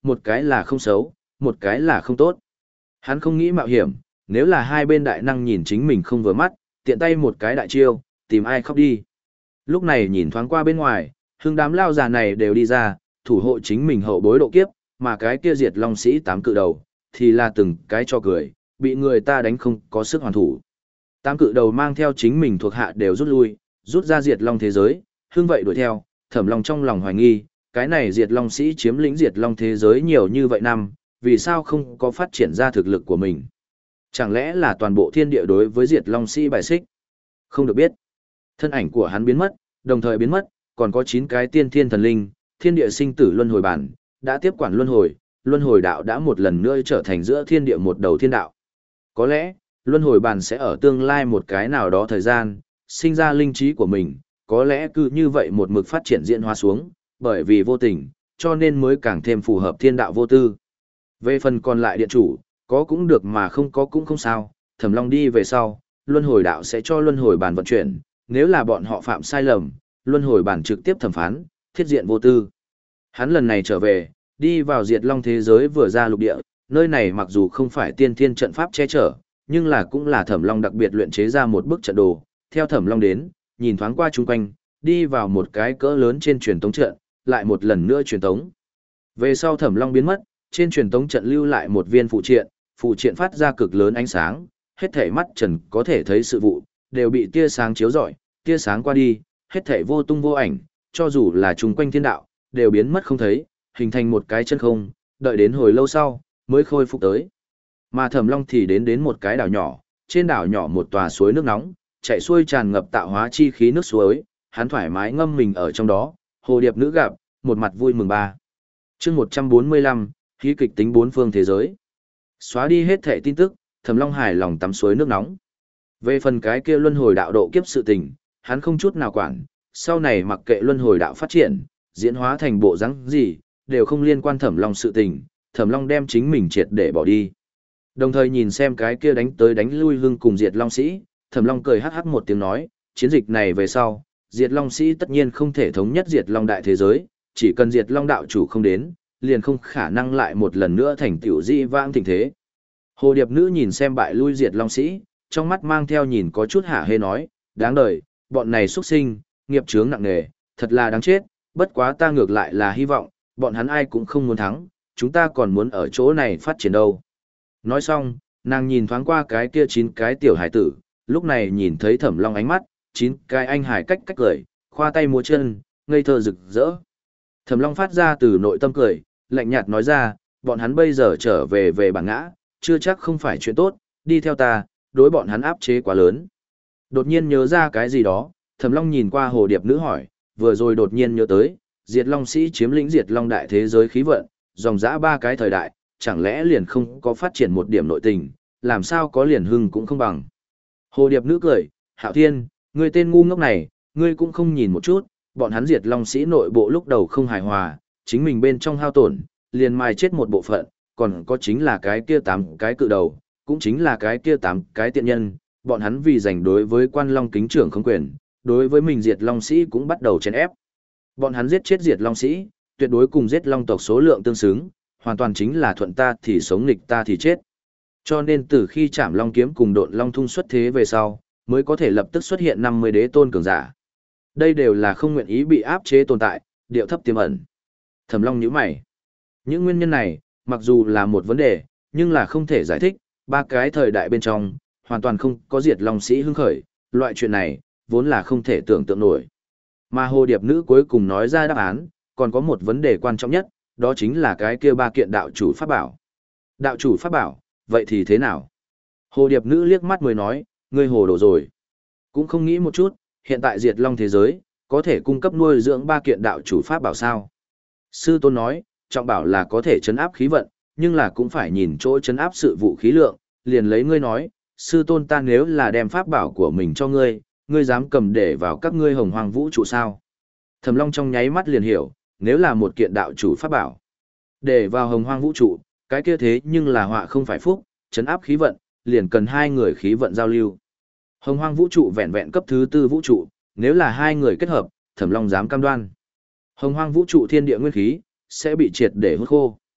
một cái là không xấu, một cái là không tốt. Hắn không nghĩ mạo hiểm, nếu là hai bên đại năng nhìn chính mình không vừa mắt, tiện tay một cái đại chiêu, tìm ai khóc đi. Lúc này nhìn thoáng qua bên ngoài, hương đám lao già này đều đi ra, thủ hộ chính mình hậu bối độ kiếp, mà cái kia diệt long sĩ tám cự đầu, thì là từng cái cho cười, bị người ta đánh không có sức hoàn thủ. Tám cự đầu mang theo chính mình thuộc hạ đều rút lui, rút ra diệt long thế giới, hương vậy đuổi theo, Thẩm Long trong lòng hoài nghi, cái này diệt long sĩ chiếm lĩnh diệt long thế giới nhiều như vậy năm, vì sao không có phát triển ra thực lực của mình? Chẳng lẽ là toàn bộ thiên địa đối với diệt long sĩ bài xích? Không được biết. Thân ảnh của hắn biến mất, đồng thời biến mất, còn có chín cái tiên thiên thần linh, thiên địa sinh tử luân hồi bản, đã tiếp quản luân hồi, luân hồi đạo đã một lần nữa trở thành giữa thiên địa một đầu thiên đạo. Có lẽ, luân hồi bản sẽ ở tương lai một cái nào đó thời gian, sinh ra linh trí của mình, có lẽ cứ như vậy một mực phát triển diễn hóa xuống, bởi vì vô tình, cho nên mới càng thêm phù hợp thiên đạo vô tư. Về phần còn lại điện chủ, có cũng được mà không có cũng không sao, Thẩm Long đi về sau, luân hồi đạo sẽ cho luân hồi bản vận chuyển, nếu là bọn họ phạm sai lầm, luân hồi bản trực tiếp thẩm phán, thiết diện vô tư. Hắn lần này trở về, đi vào diệt long thế giới vừa ra lục địa, nơi này mặc dù không phải tiên thiên trận pháp che chở, nhưng là cũng là Thẩm Long đặc biệt luyện chế ra một bức trận đồ, theo Thẩm Long đến, nhìn thoáng qua chung quanh, đi vào một cái cỡ lớn trên truyền tống trận, lại một lần nữa truyền tống. Về sau Thẩm Long biến mất, trên truyền tống trận lưu lại một viên phụ triện, phụ triện phát ra cực lớn ánh sáng, hết thảy mắt trần có thể thấy sự vụ, đều bị tia sáng chiếu rọi, tia sáng qua đi, hết thảy vô tung vô ảnh, cho dù là chung quanh thiên đạo, đều biến mất không thấy, hình thành một cái chân không, đợi đến hồi lâu sau, mới khôi phục tới. Mà Thẩm Long thì đến đến một cái đảo nhỏ, trên đảo nhỏ một tòa suối nước nóng, chảy xuôi tràn ngập tạo hóa chi khí nước suối, hắn thoải mái ngâm mình ở trong đó, hồ điệp nữ gặp, một mặt vui mừng ba. Chương một trăm bốn mươi lăm, khí kịch tính bốn phương thế giới. Xóa đi hết thảy tin tức, Thẩm Long hài lòng tắm suối nước nóng. Về phần cái kia luân hồi đạo độ kiếp sự tình, hắn không chút nào quản, sau này mặc kệ luân hồi đạo phát triển, diễn hóa thành bộ dáng gì, đều không liên quan Thẩm Long sự tình, Thẩm Long đem chính mình triệt để bỏ đi. Đồng thời nhìn xem cái kia đánh tới đánh lui hưng cùng diệt long sĩ, Thẩm Long cười hắc hắc một tiếng nói, chiến dịch này về sau, diệt long sĩ tất nhiên không thể thống nhất diệt long đại thế giới, chỉ cần diệt long đạo chủ không đến, liền không khả năng lại một lần nữa thành tiểu di vãng tình thế. Hồ điệp nữ nhìn xem bại lui diệt long sĩ, trong mắt mang theo nhìn có chút hả hê nói, đáng đời, bọn này xuất sinh, nghiệp chướng nặng nề, thật là đáng chết, bất quá ta ngược lại là hy vọng, bọn hắn ai cũng không muốn thắng, chúng ta còn muốn ở chỗ này phát triển đâu. Nói xong, nàng nhìn thoáng qua cái kia chín cái tiểu hải tử, lúc này nhìn thấy Thẩm Long ánh mắt, chín cái anh hải cách cách cười, khoa tay múa chân, ngây thơ rực rỡ. Thẩm Long phát ra từ nội tâm cười, lạnh nhạt nói ra, bọn hắn bây giờ trở về về bản ngã, chưa chắc không phải chuyện tốt, đi theo ta, đối bọn hắn áp chế quá lớn. Đột nhiên nhớ ra cái gì đó, Thẩm Long nhìn qua hồ điệp nữ hỏi, vừa rồi đột nhiên nhớ tới, Diệt Long sĩ chiếm lĩnh Diệt Long đại thế giới khí vận, dòng dã ba cái thời đại, chẳng lẽ liền không có phát triển một điểm nội tình, làm sao có liền hưng cũng không bằng. Hồ điệp nữ cười, Hạo Thiên, ngươi tên ngu ngốc này, ngươi cũng không nhìn một chút, bọn hắn Diệt Long sĩ nội bộ lúc đầu không hài hòa, chính mình bên trong hao tổn, liền mai chết một bộ phận, còn có chính là cái kia tám cái cự đầu, cũng chính là cái kia tám cái tiện nhân, bọn hắn vì giành đối với quan long kính trưởng không quyền, đối với mình Diệt Long sĩ cũng bắt đầu chèn ép. Bọn hắn giết chết Diệt Long sĩ, tuyệt đối cùng giết long tộc số lượng tương xứng, hoàn toàn chính là thuận ta thì sống nghịch ta thì chết. Cho nên từ khi Trảm Long kiếm cùng Độn Long thung xuất thế về sau, mới có thể lập tức xuất hiện năm mươi đế tôn cường giả. Đây đều là không nguyện ý bị áp chế tồn tại, điệu thấp tiềm ẩn. Thẩm Long nhíu mày. Những nguyên nhân này, mặc dù là một vấn đề, nhưng là không thể giải thích, ba cái thời đại bên trong, hoàn toàn không có Diệt Long sĩ hưng khởi, loại chuyện này, vốn là không thể tưởng tượng nổi. Mà hồ điệp nữ cuối cùng nói ra đáp án, còn có một vấn đề quan trọng nhất, đó chính là cái kia ba kiện đạo chủ pháp bảo. Đạo chủ pháp bảo, vậy thì thế nào? Hồ điệp nữ liếc mắt mới nói, ngươi hồ đồ rồi. Cũng không nghĩ một chút, hiện tại Diệt Long thế giới, có thể cung cấp nuôi dưỡng ba kiện đạo chủ pháp bảo sao? Sư tôn nói, trọng bảo là có thể chấn áp khí vận, nhưng là cũng phải nhìn chỗ chấn áp sự vụ khí lượng, liền lấy ngươi nói, sư tôn ta nếu là đem pháp bảo của mình cho ngươi, ngươi dám cầm để vào các ngươi hồng hoang vũ trụ sao? Thẩm Long trong nháy mắt liền hiểu, nếu là một kiện đạo chủ pháp bảo, để vào hồng hoang vũ trụ, cái kia thế nhưng là họa không phải phúc, chấn áp khí vận, liền cần hai người khí vận giao lưu. Hồng hoang vũ trụ vẹn vẹn cấp thứ tư vũ trụ, nếu là hai người kết hợp, Thẩm Long dám cam đoan. Hồng hoang vũ trụ thiên địa nguyên khí, sẽ bị triệt để hút khô.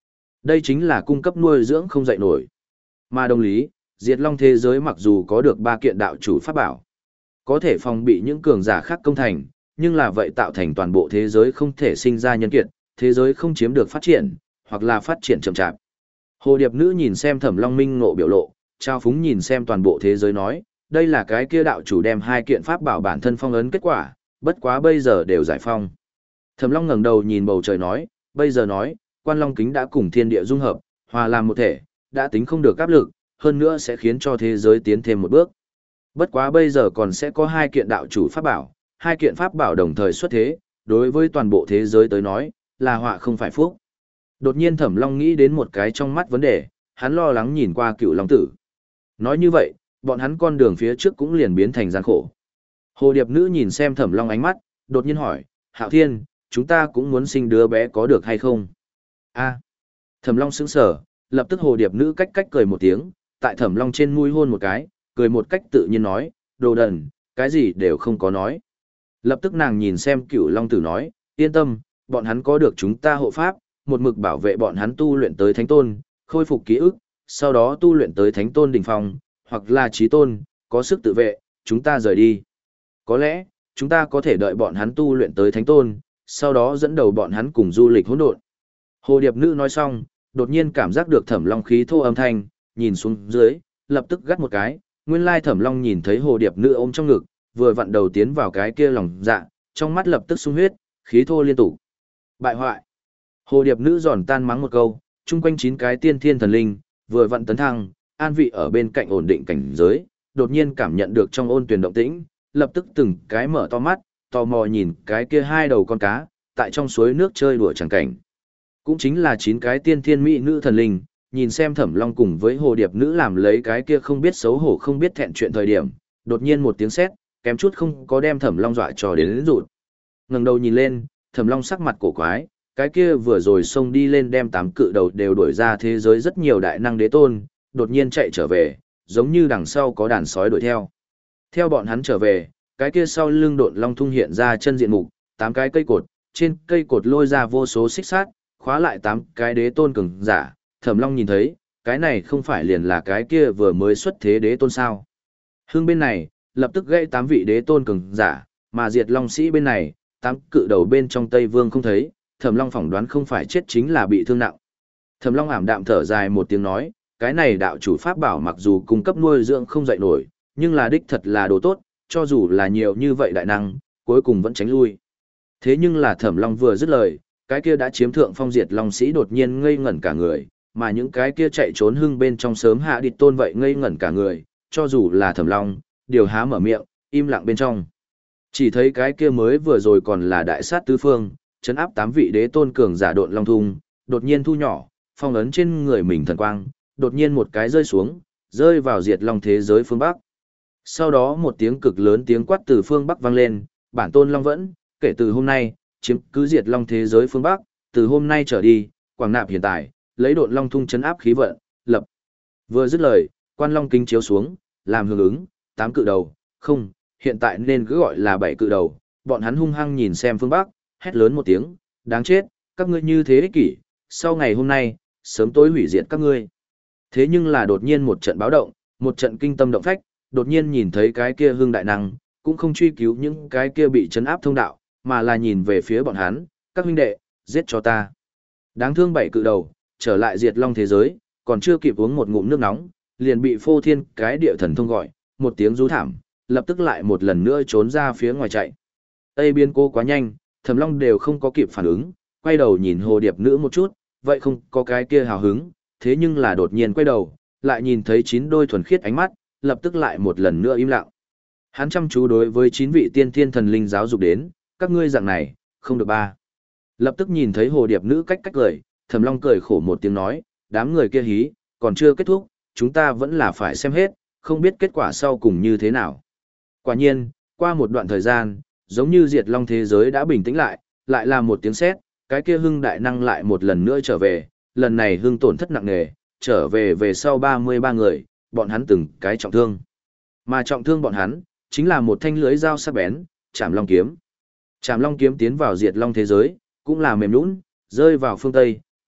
Đây chính là cung cấp nuôi dưỡng không dậy nổi. Mà đồng lý, Diệt Long thế giới mặc dù có được ba kiện đạo chủ pháp bảo, có thể phòng bị những cường giả khác công thành, nhưng là vậy tạo thành toàn bộ thế giới không thể sinh ra nhân kiệt, thế giới không chiếm được phát triển, hoặc là phát triển chậm chạp. Hồ Điệp Nữ nhìn xem Thẩm Long minh ngộ biểu lộ, trao phúng nhìn xem toàn bộ thế giới nói, đây là cái kia đạo chủ đem hai kiện pháp bảo bản thân phong ấn kết quả, bất quá bây giờ đều giải phong. Thẩm Long ngẩng đầu nhìn bầu trời nói, bây giờ nói, Quan Long kính đã cùng thiên địa dung hợp, hòa làm một thể, đã tính không được áp lực, hơn nữa sẽ khiến cho thế giới tiến thêm một bước. Bất quá bây giờ còn sẽ có hai kiện đạo chủ pháp bảo, hai kiện pháp bảo đồng thời xuất thế, đối với toàn bộ thế giới tới nói, là họa không phải phúc. Đột nhiên Thẩm Long nghĩ đến một cái trong mắt vấn đề, hắn lo lắng nhìn qua Cựu Long Tử. Nói như vậy, bọn hắn con đường phía trước cũng liền biến thành gian khổ. Hồ Điệp Nữ nhìn xem Thẩm Long ánh mắt, đột nhiên hỏi, Hạo Thiên, chúng ta cũng muốn sinh đứa bé có được hay không? A. Thẩm Long sững sờ, lập tức Hồ Điệp Nữ cách cách cười một tiếng, tại Thẩm Long trên mũi hôn một cái, cười một cách tự nhiên nói, đồ đần, cái gì đều không có nói. Lập tức nàng nhìn xem Cựu Long Tử nói, yên tâm, bọn hắn có được chúng ta hộ pháp, một mực bảo vệ bọn hắn tu luyện tới thánh tôn, khôi phục ký ức, sau đó tu luyện tới thánh tôn đỉnh phong, hoặc là chí tôn, có sức tự vệ, chúng ta rời đi. Có lẽ, chúng ta có thể đợi bọn hắn tu luyện tới thánh tôn, sau đó dẫn đầu bọn hắn cùng du lịch hỗn độn. Hồ Điệp Nữ nói xong, đột nhiên cảm giác được Thẩm Long khí thô âm thanh, nhìn xuống dưới, lập tức gắt một cái, nguyên lai Thẩm Long nhìn thấy Hồ Điệp Nữ ôm trong ngực, vừa vặn đầu tiến vào cái kia lòng dạ, trong mắt lập tức sung huyết, khí thô liên tục. Bại hoại. Hồ Điệp Nữ giòn tan mắng một câu, chung quanh chín cái tiên thiên thần linh, vừa vặn tấn thăng, an vị ở bên cạnh ổn định cảnh giới, đột nhiên cảm nhận được trong ôn tuyển động tĩnh, lập tức từng cái mở to mắt, tò mò nhìn cái kia hai đầu con cá, tại trong suối nước chơi đùa chẳng cảnh. Cũng chính là chín cái tiên thiên mỹ nữ thần linh, nhìn xem Thẩm Long cùng với Hồ Điệp Nữ làm lấy cái kia không biết xấu hổ không biết thẹn chuyện thời điểm, đột nhiên một tiếng sét, kém chút không có đem Thẩm Long dọa cho đến, đến rụt. Ngẩng đầu nhìn lên, Thẩm Long sắc mặt cổ quái, cái kia vừa rồi xông đi lên đem tám cự đầu đều đuổi ra thế giới rất nhiều đại năng đế tôn, đột nhiên chạy trở về, giống như đằng sau có đàn sói đuổi theo. Theo bọn hắn trở về, cái kia sau lưng độn long thung hiện ra chân diện mục, tám cái cây cột, trên cây cột lôi ra vô số xích sát, khóa lại tám cái đế tôn cường giả. Thẩm Long nhìn thấy, cái này không phải liền là cái kia vừa mới xuất thế đế tôn sao? Hương bên này, lập tức gây tám vị đế tôn cường giả, mà Diệt Long Sĩ bên này, tám cự đầu bên trong Tây Vương không thấy, Thẩm Long phỏng đoán không phải chết chính là bị thương nặng. Thẩm Long ảm đạm thở dài một tiếng nói, cái này đạo chủ pháp bảo mặc dù cung cấp nuôi dưỡng không dậy nổi, nhưng là đích thật là đồ tốt, cho dù là nhiều như vậy đại năng, cuối cùng vẫn tránh lui. Thế nhưng là Thẩm Long vừa dứt lời, cái kia đã chiếm thượng phong Diệt Long Sĩ đột nhiên ngây ngẩn cả người, mà những cái kia chạy trốn hưng bên trong sớm hạ địch tôn vậy ngây ngẩn cả người, cho dù là Thẩm Long, điều há mở miệng, im lặng bên trong. Chỉ thấy cái kia mới vừa rồi còn là đại sát tứ phương, chấn áp tám vị đế tôn cường giả độn long thung, đột nhiên thu nhỏ, phong ấn trên người mình thần quang, đột nhiên một cái rơi xuống, rơi vào Diệt Long thế giới phương Bắc. Sau đó một tiếng cực lớn tiếng quát từ phương Bắc vang lên, bản tôn Long Vẫn, kể từ hôm nay, chiếm cứ Diệt Long thế giới phương Bắc, từ hôm nay trở đi, Quảng Nạp hiện tại, lấy độn long thung chấn áp khí vận, lập. Vừa dứt lời, quan long kính chiếu xuống, làm hưởng ứng, tám cự đầu, không, hiện tại nên cứ gọi là bảy cự đầu, bọn hắn hung hăng nhìn xem phương Bắc, hét lớn một tiếng, đáng chết, các ngươi như thế ích kỷ, sau ngày hôm nay, sớm tối hủy diệt các ngươi. Thế nhưng là đột nhiên một trận báo động, một trận kinh tâm động phách, đột nhiên nhìn thấy cái kia hưng đại năng, cũng không truy cứu những cái kia bị chấn áp thông đạo, mà là nhìn về phía bọn hắn, các huynh đệ, giết cho ta. Đáng thương bảy cự đầu, trở lại Diệt Long thế giới, còn chưa kịp uống một ngụm nước nóng, liền bị phô thiên cái địa thần thông gọi, một tiếng rú thảm, lập tức lại một lần nữa trốn ra phía ngoài chạy. Tây biên cô quá nhanh, Thẩm Long đều không có kịp phản ứng, quay đầu nhìn Hồ Điệp Nữ một chút, vậy không có cái kia hào hứng, thế nhưng là đột nhiên quay đầu, lại nhìn thấy chín đôi thuần khiết ánh mắt, lập tức lại một lần nữa im lặng. Hắn chăm chú đối với chín vị tiên thiên thần linh giáo dục đến, các ngươi dạng này, không được ba. Lập tức nhìn thấy Hồ Điệp Nữ cách cách cười, Thẩm Long cười khổ một tiếng nói, đám người kia hí, còn chưa kết thúc, chúng ta vẫn là phải xem hết, không biết kết quả sau cùng như thế nào. Quả nhiên, qua một đoạn thời gian, giống như Diệt Long thế giới đã bình tĩnh lại, lại là một tiếng sét, cái kia hưng đại năng lại một lần nữa trở về, lần này hưng tổn thất nặng nề, trở về về sau ba mươi ba người, bọn hắn từng cái trọng thương. Mà trọng thương bọn hắn, chính là một thanh lưới dao sắc bén, Trảm Long kiếm. Trảm Long kiếm tiến vào Diệt Long thế giới, cũng là mềm nhũn, rơi vào phương Tây,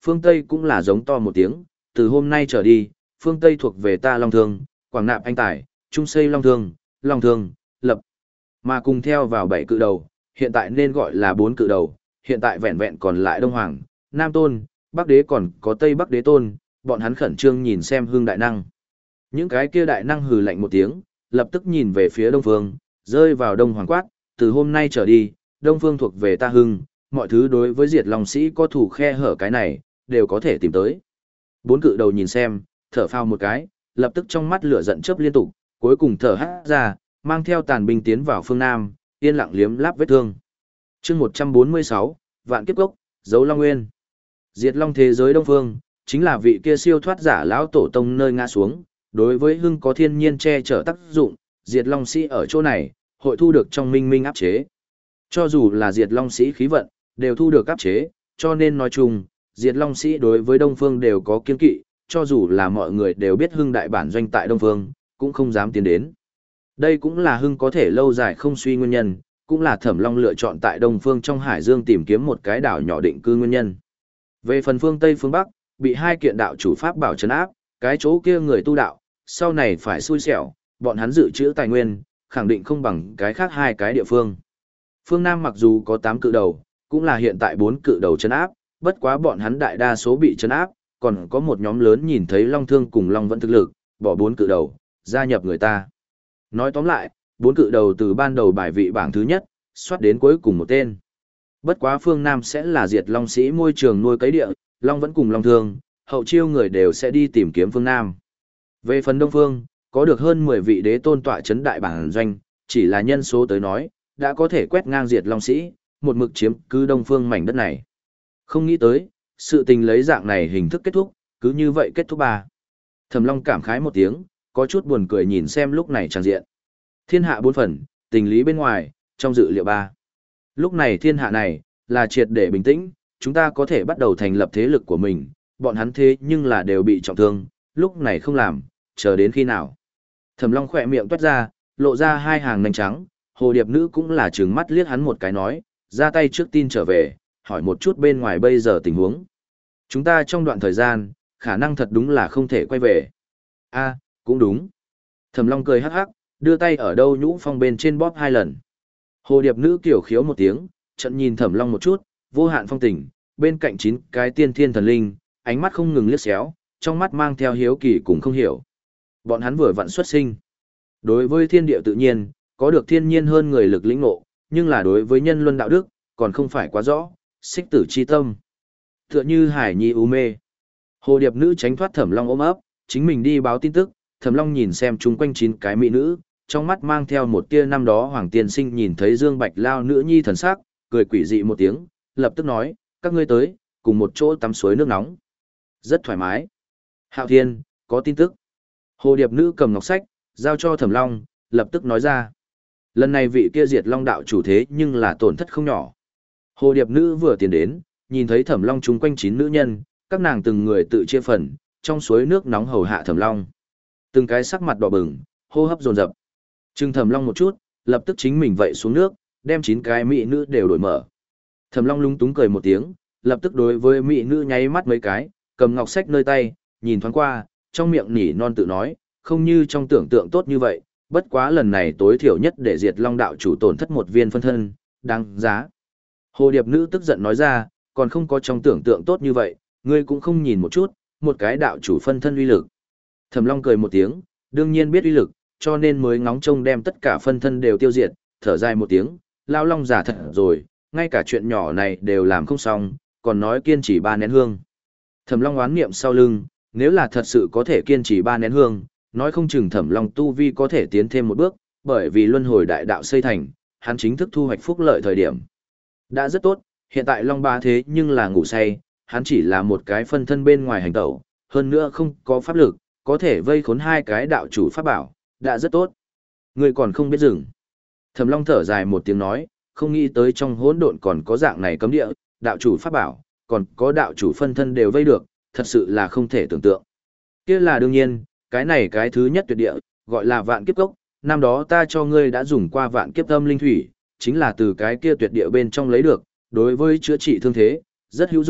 phương Tây cũng là giống to một tiếng, từ hôm nay trở đi, phương Tây thuộc về ta Long Thương, Quảng Nạp anh tài, Trung xây Long Thương, Long Thương, lập. Mà cùng theo vào bảy cự đầu, hiện tại nên gọi là bốn cự đầu, hiện tại vẹn vẹn còn lại Đông Hoàng, Nam Tôn, Bắc Đế còn có Tây Bắc Đế Tôn, bọn hắn khẩn trương nhìn xem Hưng đại năng. Những cái kia đại năng hừ lạnh một tiếng, lập tức nhìn về phía Đông Phương, rơi vào Đông Hoàng quát, từ hôm nay trở đi, Đông Phương thuộc về ta Hưng, mọi thứ đối với diệt Long sĩ có thủ khe hở cái này, đều có thể tìm tới. Bốn cự đầu nhìn xem, thở phào một cái, lập tức trong mắt lửa giận chớp liên tục, cuối cùng thở hắt ra, mang theo tàn binh tiến vào phương Nam, yên lặng liếm láp vết thương. chương một trăm bốn mươi sáu, Vạn Kiếp Cốc, Dấu Long Nguyên. Diệt Long thế giới Đông Phương, chính là vị kia siêu thoát giả lão tổ tông nơi ngã xuống, đối với Hưng có thiên nhiên che chở tác dụng, Diệt Long sĩ ở chỗ này, hội thu được trong minh minh áp chế. Cho dù là Diệt Long sĩ khí vận, đều thu được áp chế, cho nên nói chung, Diệt Long sĩ đối với Đông Phương đều có kiên kỵ, cho dù là mọi người đều biết Hưng đại bản doanh tại Đông Phương, cũng không dám tiến đến. Đây cũng là Hưng có thể lâu dài không suy nguyên nhân, cũng là Thẩm Long lựa chọn tại Đông Phương trong Hải Dương tìm kiếm một cái đảo nhỏ định cư nguyên nhân. Về phần phương Tây phương Bắc, bị hai kiện đạo chủ pháp bảo trấn áp, cái chỗ kia người tu đạo, sau này phải xui xẻo, bọn hắn dự trữ tài nguyên, khẳng định không bằng cái khác hai cái địa phương. Phương Nam mặc dù có tám cự đầu, cũng là hiện tại bốn cự đầu trấn áp, bất quá bọn hắn đại đa số bị trấn áp, còn có một nhóm lớn nhìn thấy Long Thương cùng Long Vẫn thực lực, bỏ bốn cự đầu, gia nhập người ta. Nói tóm lại, bốn cự đầu từ ban đầu bài vị bảng thứ nhất, soát đến cuối cùng một tên. Bất quá phương Nam sẽ là diệt Long sĩ môi trường nuôi cấy địa, Long Vẫn cùng Long Thương, hậu chiêu người đều sẽ đi tìm kiếm phương Nam. Về phần Đông Phương, có được hơn mười vị đế tôn tọa chấn đại bản doanh, chỉ là nhân số tới nói, đã có thể quét ngang diệt Long sĩ, một mực chiếm cứ Đông Phương mảnh đất này. Không nghĩ tới, sự tình lấy dạng này hình thức kết thúc, cứ như vậy kết thúc ba. Thẩm Long cảm khái một tiếng, có chút buồn cười nhìn xem lúc này tràng diện. Thiên hạ bốn phần, tình lý bên ngoài, trong dự liệu ba. Lúc này thiên hạ này, là triệt để bình tĩnh, chúng ta có thể bắt đầu thành lập thế lực của mình, bọn hắn thế nhưng là đều bị trọng thương, lúc này không làm, chờ đến khi nào. Thẩm Long khỏe miệng toát ra, lộ ra hai hàng nanh trắng, hồ điệp nữ cũng là trừng mắt liếc hắn một cái nói, ra tay trước tin trở về, hỏi một chút bên ngoài bây giờ tình huống. Chúng ta trong đoạn thời gian, khả năng thật đúng là không thể quay về. A, cũng đúng. Thẩm Long cười hắc hắc, đưa tay ở đâu nhũ phong bên trên bóp hai lần. Hồ điệp nữ kiểu khiếu một tiếng, trận nhìn Thẩm Long một chút, vô hạn phong tình, bên cạnh chín cái tiên thiên thần linh, ánh mắt không ngừng liếc xéo, trong mắt mang theo hiếu kỳ cùng không hiểu. Bọn hắn vừa vặn xuất sinh. Đối với thiên địa tự nhiên, có được thiên nhiên hơn người lực lĩnh ngộ, nhưng là đối với nhân luân đạo đức, còn không phải quá rõ, xích tử chi tâm. Tựa như hải nhi u mê. Hồ điệp nữ tránh thoát Thẩm Long ôm ấp, chính mình đi báo tin tức, Thẩm Long nhìn xem chung quanh chín cái mỹ nữ, trong mắt mang theo một tia năm đó Hoàng Tiên Sinh nhìn thấy Dương Bạch Lao nữ nhi thần sắc, cười quỷ dị một tiếng, lập tức nói, các ngươi tới, cùng một chỗ tắm suối nước nóng. Rất thoải mái. Hạo Thiên, có tin tức. Hồ điệp nữ cầm ngọc sách, giao cho Thẩm Long, lập tức nói ra. Lần này vị kia diệt Long đạo chủ thế nhưng là tổn thất không nhỏ. Hồ điệp nữ vừa tiến đến, nhìn thấy Thẩm Long chung quanh chín nữ nhân, các nàng từng người tự chia phần, trong suối nước nóng hầu hạ Thẩm Long. Từng cái sắc mặt đỏ bừng, hô hấp dồn dập. Trừng Thẩm Long một chút, lập tức chính mình vậy xuống nước, đem chín cái mỹ nữ đều đổi mở. Thẩm Long lúng túng cười một tiếng, lập tức đối với mỹ nữ nháy mắt mấy cái, cầm ngọc sách nơi tay, nhìn thoáng qua, trong miệng nỉ non tự nói, không như trong tưởng tượng tốt như vậy, bất quá lần này tối thiểu nhất để diệt Long đạo chủ tổn thất một viên phân thân, đáng giá. Hồ điệp nữ tức giận nói ra, còn không có trong tưởng tượng tốt như vậy, ngươi cũng không nhìn một chút, một cái đạo chủ phân thân uy lực. Thẩm Long cười một tiếng, đương nhiên biết uy lực, cho nên mới ngóng trông đem tất cả phân thân đều tiêu diệt, thở dài một tiếng, lao long giả thật rồi, ngay cả chuyện nhỏ này đều làm không xong, còn nói kiên trì ba nén hương. Thẩm Long oán niệm sau lưng, nếu là thật sự có thể kiên trì ba nén hương, nói không chừng Thẩm Long tu vi có thể tiến thêm một bước, bởi vì luân hồi đại đạo xây thành, hắn chính thức thu hoạch phúc lợi thời điểm. Đã rất tốt, hiện tại Long Ba thế nhưng là ngủ say, hắn chỉ là một cái phân thân bên ngoài hành tẩu, hơn nữa không có pháp lực, có thể vây khốn hai cái đạo chủ pháp bảo, đã rất tốt. Người còn không biết dừng. Thẩm Long thở dài một tiếng nói, không nghĩ tới trong hỗn độn còn có dạng này cấm địa, đạo chủ pháp bảo, còn có đạo chủ phân thân đều vây được, thật sự là không thể tưởng tượng. Kia là đương nhiên, cái này cái thứ nhất tuyệt địa, gọi là Vạn Kiếp Cốc, năm đó ta cho ngươi đã dùng qua Vạn Kiếp Âm Linh Thủy, chính là từ cái kia tuyệt địa bên trong lấy được, đối với chữa trị thương thế, rất hữu dụng,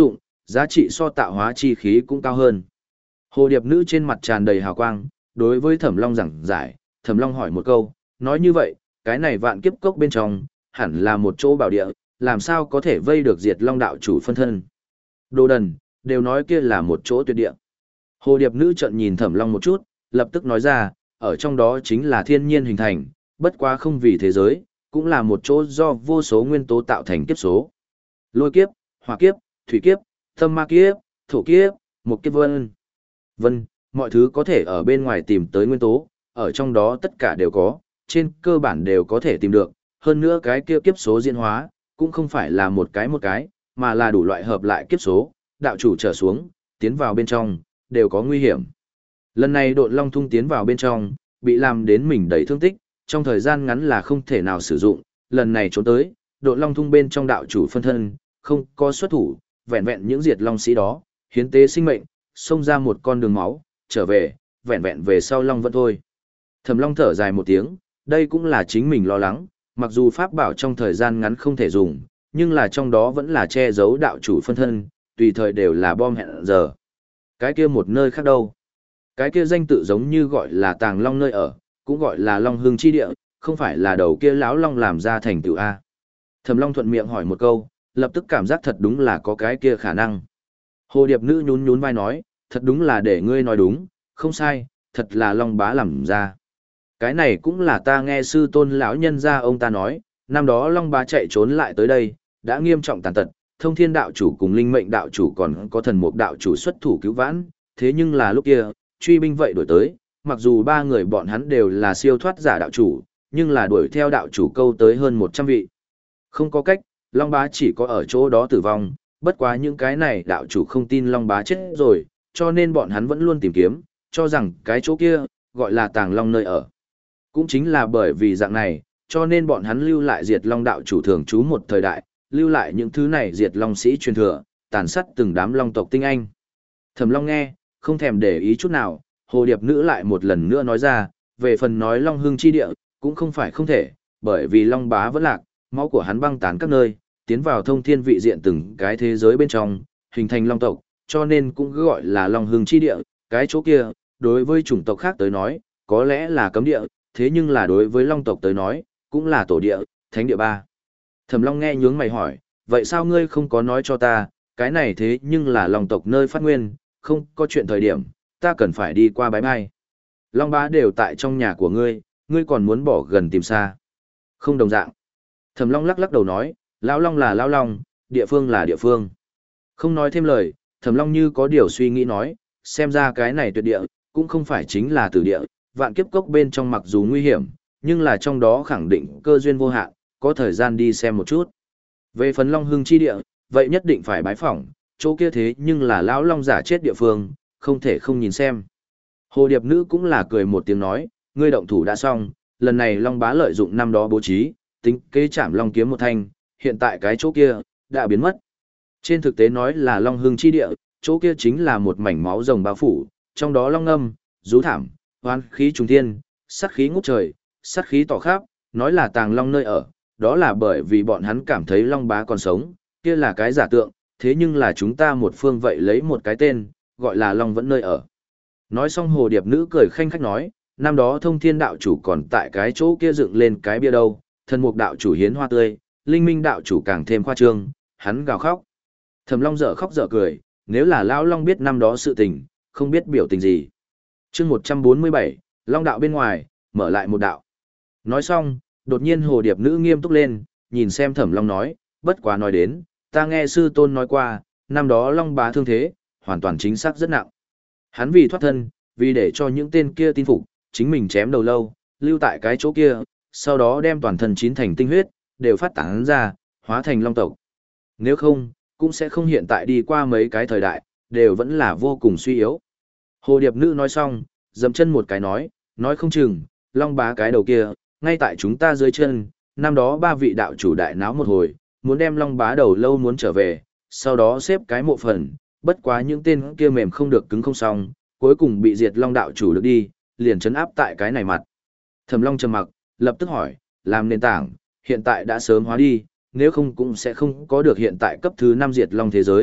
giá trị so tạo hóa chi khí cũng cao hơn. Hồ điệp nữ trên mặt tràn đầy hào quang, đối với Thẩm Long giảng giải, Thẩm Long hỏi một câu, nói như vậy, cái này vạn kiếp cốc bên trong, hẳn là một chỗ bảo địa, làm sao có thể vây được diệt long đạo chủ phân thân. Đồ đần, đều nói kia là một chỗ tuyệt địa. Hồ điệp nữ trợn nhìn Thẩm Long một chút, lập tức nói ra, ở trong đó chính là thiên nhiên hình thành, bất quá không vì thế giới, cũng là một chỗ do vô số nguyên tố tạo thành kiếp số. Lôi kiếp, hỏa kiếp, thủy kiếp, tâm ma kiếp, thổ kiếp, một kiếp vân. Vân, mọi thứ có thể ở bên ngoài tìm tới nguyên tố, ở trong đó tất cả đều có, trên cơ bản đều có thể tìm được, hơn nữa cái kia kiếp số diễn hóa, cũng không phải là một cái một cái, mà là đủ loại hợp lại kiếp số, đạo chủ trở xuống, tiến vào bên trong, đều có nguy hiểm. Lần này độn long thung tiến vào bên trong, bị làm đến mình đầy thương tích, trong thời gian ngắn là không thể nào sử dụng, lần này trốn tới, độn long thung bên trong đạo chủ phân thân, không có xuất thủ, vẹn vẹn những diệt long sĩ đó, hiến tế sinh mệnh, xông ra một con đường máu, trở về, vẹn vẹn về sau long vẫn thôi. Thẩm Long thở dài một tiếng, đây cũng là chính mình lo lắng, mặc dù pháp bảo trong thời gian ngắn không thể dùng, nhưng là trong đó vẫn là che giấu đạo chủ phân thân, tùy thời đều là bom hẹn giờ. Cái kia một nơi khác đâu? Cái kia danh tự giống như gọi là Tàng Long nơi ở, cũng gọi là Long Hương chi địa, không phải là đầu kia lão long làm ra thành tựu a. Thẩm Long thuận miệng hỏi một câu, lập tức cảm giác thật đúng là có cái kia khả năng. Hồ điệp nữ nhún nhún vai nói, thật đúng là để ngươi nói đúng, không sai, thật là Long bá làm ra. Cái này cũng là ta nghe sư tôn lão nhân gia ông ta nói, năm đó Long bá chạy trốn lại tới đây, đã nghiêm trọng tàn tật, thông thiên đạo chủ cùng linh mệnh đạo chủ còn có thần mục đạo chủ xuất thủ cứu vãn, thế nhưng là lúc kia, truy binh vậy đuổi tới, mặc dù ba người bọn hắn đều là siêu thoát giả đạo chủ, nhưng là đuổi theo đạo chủ câu tới hơn một trăm vị. Không có cách, Long bá chỉ có ở chỗ đó tử vong, bất quá những cái này đạo chủ không tin Long bá chết rồi, cho nên bọn hắn vẫn luôn tìm kiếm, cho rằng cái chỗ kia, gọi là Tàng Long nơi ở. Cũng chính là bởi vì dạng này, cho nên bọn hắn lưu lại diệt Long đạo chủ thường trú một thời đại, lưu lại những thứ này diệt Long sĩ truyền thừa, tàn sát từng đám Long tộc tinh anh. Thẩm Long nghe, không thèm để ý chút nào, hồ điệp nữ lại một lần nữa nói ra, về phần nói Long Hương chi địa, cũng không phải không thể, bởi vì Long bá vẫn lạc, máu của hắn băng tán các nơi, tiến vào thông thiên vị diện từng cái thế giới bên trong, hình thành Long tộc, cho nên cũng gọi là Long Hương chi địa, cái chỗ kia, đối với chủng tộc khác tới nói, có lẽ là cấm địa, thế nhưng là đối với Long tộc tới nói, cũng là tổ địa, thánh địa ba. Thẩm Long nghe nhướng mày hỏi, vậy sao ngươi không có nói cho ta, cái này thế nhưng là Long tộc nơi phát nguyên, không có chuyện thời điểm, ta cần phải đi qua bái bai. Long bá đều tại trong nhà của ngươi, ngươi còn muốn bỏ gần tìm xa. Không đồng dạng. Thẩm Long lắc lắc đầu nói, Lão Long là Lão Long, địa phương là địa phương. Không nói thêm lời, Thẩm Long như có điều suy nghĩ nói, xem ra cái này tuyệt địa, cũng không phải chính là tử địa, vạn kiếp cốc bên trong mặc dù nguy hiểm, nhưng là trong đó khẳng định cơ duyên vô hạn, có thời gian đi xem một chút. Về phần Long Hương chi địa, vậy nhất định phải bái phỏng, chỗ kia thế nhưng là Lão Long giả chết địa phương, không thể không nhìn xem. Hồ điệp nữ cũng là cười một tiếng nói, ngươi động thủ đã xong, lần này Long bá lợi dụng năm đó bố trí, tính kế chạm Long kiếm một thanh, hiện tại cái chỗ kia, đã biến mất. Trên thực tế nói là Long Hương chi địa, chỗ kia chính là một mảnh máu rồng bao phủ, trong đó long âm, rú thảm, hoan khí trùng thiên, sát khí ngút trời, sát khí tỏ khắp, nói là Tàng Long nơi ở, đó là bởi vì bọn hắn cảm thấy Long bá còn sống, kia là cái giả tượng, thế nhưng là chúng ta một phương vậy lấy một cái tên, gọi là Long vẫn nơi ở. Nói xong hồ điệp nữ cười khanh khách nói, năm đó thông thiên đạo chủ còn tại cái chỗ kia dựng lên cái bia đâu, thần mục đạo chủ hiến hoa tươi, linh minh đạo chủ càng thêm khoa trương, hắn gào khóc. Thẩm Long dở khóc dở cười, nếu là Lão Long biết năm đó sự tình, không biết biểu tình gì. chương một trăm bốn mươi bảy, Long đạo bên ngoài, mở lại một đạo. Nói xong, đột nhiên hồ điệp nữ nghiêm túc lên, nhìn xem Thẩm Long nói, bất quá nói đến, ta nghe sư tôn nói qua, năm đó Long bá thương thế, hoàn toàn chính xác rất nặng. Hắn vì thoát thân, vì để cho những tên kia tin phục, chính mình chém đầu lâu, lưu tại cái chỗ kia, sau đó đem toàn thân chín thành tinh huyết, đều phát tán ra, hóa thành Long tộc. Nếu không, cũng sẽ không hiện tại đi qua mấy cái thời đại, đều vẫn là vô cùng suy yếu. Hồ điệp nữ nói xong, dậm chân một cái nói, nói không chừng, Long bá cái đầu kia, ngay tại chúng ta dưới chân, năm đó ba vị đạo chủ đại náo một hồi, muốn đem Long bá đầu lâu muốn trở về, sau đó xếp cái mộ phần, bất quá những tên kia mềm không được cứng không xong, cuối cùng bị diệt Long đạo chủ được đi, liền chấn áp tại cái này mặt. Thẩm Long trầm mặc, lập tức hỏi, làm nền tảng, hiện tại đã sớm hóa đi, nếu không cũng sẽ không có được hiện tại cấp thứ năm diệt Long thế giới,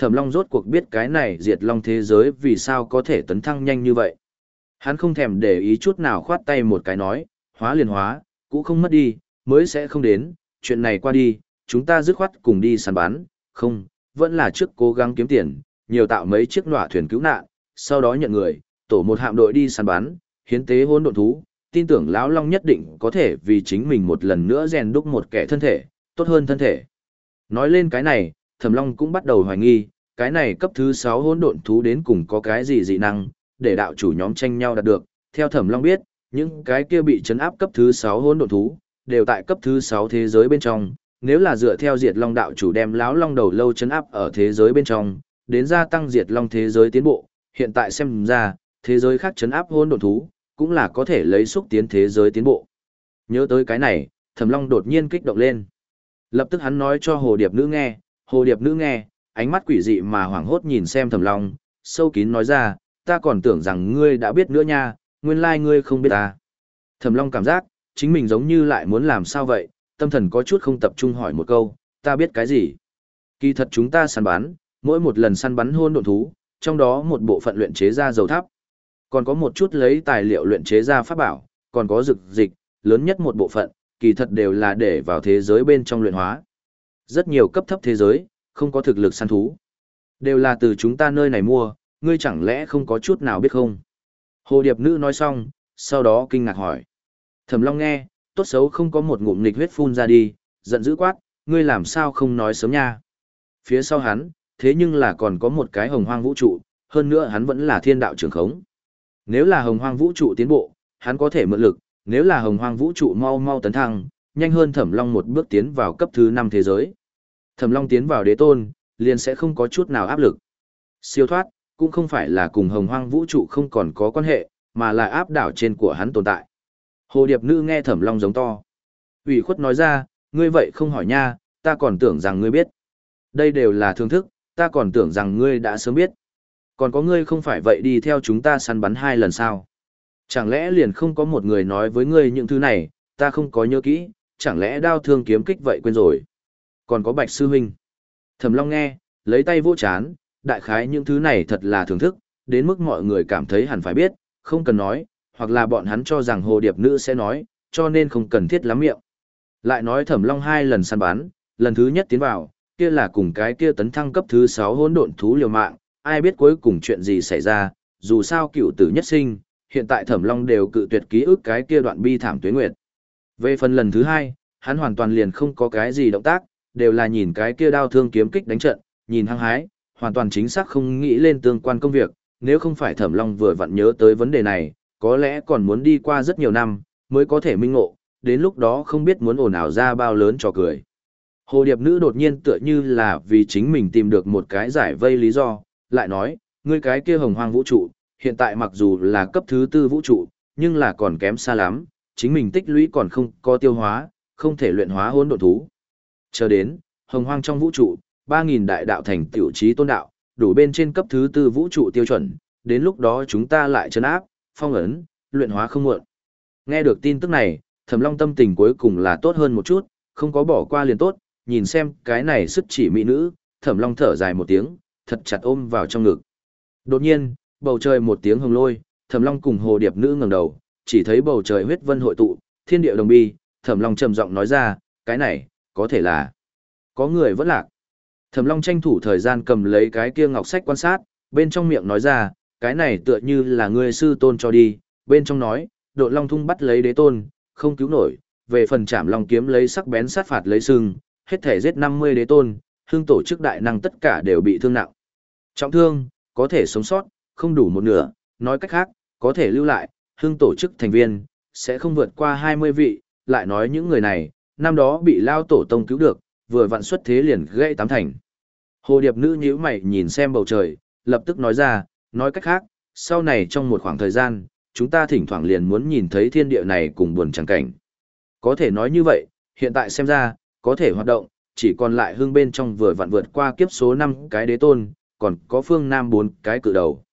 Thẩm Long rốt cuộc biết cái này diệt long thế giới vì sao có thể tấn thăng nhanh như vậy. Hắn không thèm để ý chút nào khoát tay một cái nói, hóa liền hóa, cũ không mất đi, mới sẽ không đến, chuyện này qua đi, chúng ta dứt khoát cùng đi săn bắn, không, vẫn là trước cố gắng kiếm tiền, nhiều tạo mấy chiếc nọa thuyền cứu nạn, sau đó nhận người, tổ một hạm đội đi săn bắn, hiến tế hỗn độn thú, tin tưởng lão long nhất định có thể vì chính mình một lần nữa rèn đúc một kẻ thân thể, tốt hơn thân thể. Nói lên cái này, Thẩm Long cũng bắt đầu hoài nghi, cái này cấp thứ sáu hỗn độn thú đến cùng có cái gì dị năng, để đạo chủ nhóm tranh nhau đạt được. Theo Thẩm Long biết, những cái kia bị trấn áp cấp thứ sáu hỗn độn thú, đều tại cấp thứ sáu thế giới bên trong, nếu là dựa theo Diệt Long đạo chủ đem lão long đầu lâu trấn áp ở thế giới bên trong, đến gia tăng Diệt Long thế giới tiến bộ, hiện tại xem ra, thế giới khác trấn áp hỗn độn thú, cũng là có thể lấy xúc tiến thế giới tiến bộ. Nhớ tới cái này, Thẩm Long đột nhiên kích động lên. Lập tức hắn nói cho Hồ Điệp Nữ nghe, Hồ Điệp Nữ nghe, ánh mắt quỷ dị mà hoảng hốt nhìn xem Thẩm Long, sâu kín nói ra, ta còn tưởng rằng ngươi đã biết nữa nha, nguyên lai ngươi không biết ta. Thẩm Long cảm giác, chính mình giống như lại muốn làm sao vậy, tâm thần có chút không tập trung hỏi một câu, ta biết cái gì? Kỳ thật chúng ta săn bắn, mỗi một lần săn bắn hôn độn thú, trong đó một bộ phận luyện chế ra dầu tháp, còn có một chút lấy tài liệu luyện chế ra pháp bảo, còn có dược dịch, lớn nhất một bộ phận, kỳ thật đều là để vào thế giới bên trong luyện hóa. Rất nhiều cấp thấp thế giới, không có thực lực săn thú. Đều là từ chúng ta nơi này mua, ngươi chẳng lẽ không có chút nào biết không? Hồ Điệp Nữ nói xong, sau đó kinh ngạc hỏi. Thẩm Long nghe, tốt xấu không có một ngụm nghịch huyết phun ra đi, giận dữ quát, ngươi làm sao không nói sớm nha? Phía sau hắn, thế nhưng là còn có một cái hồng hoang vũ trụ, hơn nữa hắn vẫn là thiên đạo trưởng khống. Nếu là hồng hoang vũ trụ tiến bộ, hắn có thể mượn lực, nếu là hồng hoang vũ trụ mau mau tấn thăng, nhanh hơn Thẩm Long một bước tiến vào cấp thứ năm thế giới. Thẩm Long tiến vào đế tôn, liền sẽ không có chút nào áp lực. Siêu thoát, cũng không phải là cùng hồng hoang vũ trụ không còn có quan hệ, mà là áp đảo trên của hắn tồn tại. Hồ Điệp Nữ nghe Thẩm Long giống to. Ủy khuất nói ra, ngươi vậy không hỏi nha, ta còn tưởng rằng ngươi biết. Đây đều là thương thức, ta còn tưởng rằng ngươi đã sớm biết. Còn có ngươi không phải vậy đi theo chúng ta săn bắn hai lần sao? Chẳng lẽ liền không có một người nói với ngươi những thứ này, ta không có nhớ kỹ, chẳng lẽ đao thương kiếm kích vậy quên rồi? Còn có Bạch Sư Huynh. Thẩm Long nghe, lấy tay vỗ chán, đại khái những thứ này thật là thưởng thức, đến mức mọi người cảm thấy hẳn phải biết, không cần nói, hoặc là bọn hắn cho rằng Hồ Điệp Nữ sẽ nói, cho nên không cần thiết lắm miệng. Lại nói Thẩm Long hai lần săn bắn, lần thứ nhất tiến vào, kia là cùng cái kia tấn thăng cấp thứ sáu hỗn độn thú liều mạng, ai biết cuối cùng chuyện gì xảy ra, dù sao cựu tử nhất sinh, hiện tại Thẩm Long đều cự tuyệt ký ức cái kia đoạn bi thảm tuế nguyệt. Về phần lần thứ hai, hắn hoàn toàn liền không có cái gì động tác, đều là nhìn cái kia đao thương kiếm kích đánh trận, nhìn hăng hái, hoàn toàn chính xác không nghĩ lên tương quan công việc, nếu không phải Thẩm Long vừa vặn nhớ tới vấn đề này, có lẽ còn muốn đi qua rất nhiều năm, mới có thể minh ngộ, đến lúc đó không biết muốn ồn ào ra bao lớn trò cười. Hồ Điệp Nữ đột nhiên tựa như là vì chính mình tìm được một cái giải vây lý do, lại nói, ngươi cái kia hồng hoang vũ trụ, hiện tại mặc dù là cấp thứ tư vũ trụ, nhưng là còn kém xa lắm, chính mình tích lũy còn không có tiêu hóa, không thể luyện hóa hỗn độn thú. Chờ đến, hồng hoang trong vũ trụ, ba nghìn đại đạo thành tiểu trí tôn đạo, đủ bên trên cấp thứ tư vũ trụ tiêu chuẩn, đến lúc đó chúng ta lại trấn áp, phong ấn, luyện hóa không muộn. Nghe được tin tức này, Thẩm Long tâm tình cuối cùng là tốt hơn một chút, không có bỏ qua liền tốt, nhìn xem cái này sức chỉ mỹ nữ, Thẩm Long thở dài một tiếng, thật chặt ôm vào trong ngực. Đột nhiên, bầu trời một tiếng hồng lôi, Thẩm Long cùng Hồ Điệp Nữ ngẩng đầu, chỉ thấy bầu trời huyết vân hội tụ, thiên địa đồng bi, Thẩm Long trầm giọng nói ra, cái này, có thể là có người vẫn lạc. Thẩm Long tranh thủ thời gian cầm lấy cái kia ngọc sách quan sát, bên trong miệng nói ra, cái này tựa như là ngươi sư tôn cho đi, bên trong nói, Độn Long thung bắt lấy đế tôn, không cứu nổi, về phần Trảm Long kiếm lấy sắc bén sát phạt lấy sừng, hết thể giết năm mươi đế tôn, hương tổ chức đại năng tất cả đều bị thương nặng. Trọng thương, có thể sống sót, không đủ một nửa, nói cách khác, có thể lưu lại, hương tổ chức thành viên, sẽ không vượt qua hai mươi vị, lại nói những người này, năm đó bị lao tổ tông cứu được, vừa vặn xuất thế liền gãy tám thành. Hồ Điệp Nữ nhíu mày nhìn xem bầu trời, lập tức nói ra, nói cách khác, sau này trong một khoảng thời gian, chúng ta thỉnh thoảng liền muốn nhìn thấy thiên địa này cùng buồn chẳng cảnh. Có thể nói như vậy, hiện tại xem ra, có thể hoạt động, chỉ còn lại hương bên trong vừa vặn vượt qua kiếp số năm cái đế tôn, còn có phương Nam bốn cái cự đầu.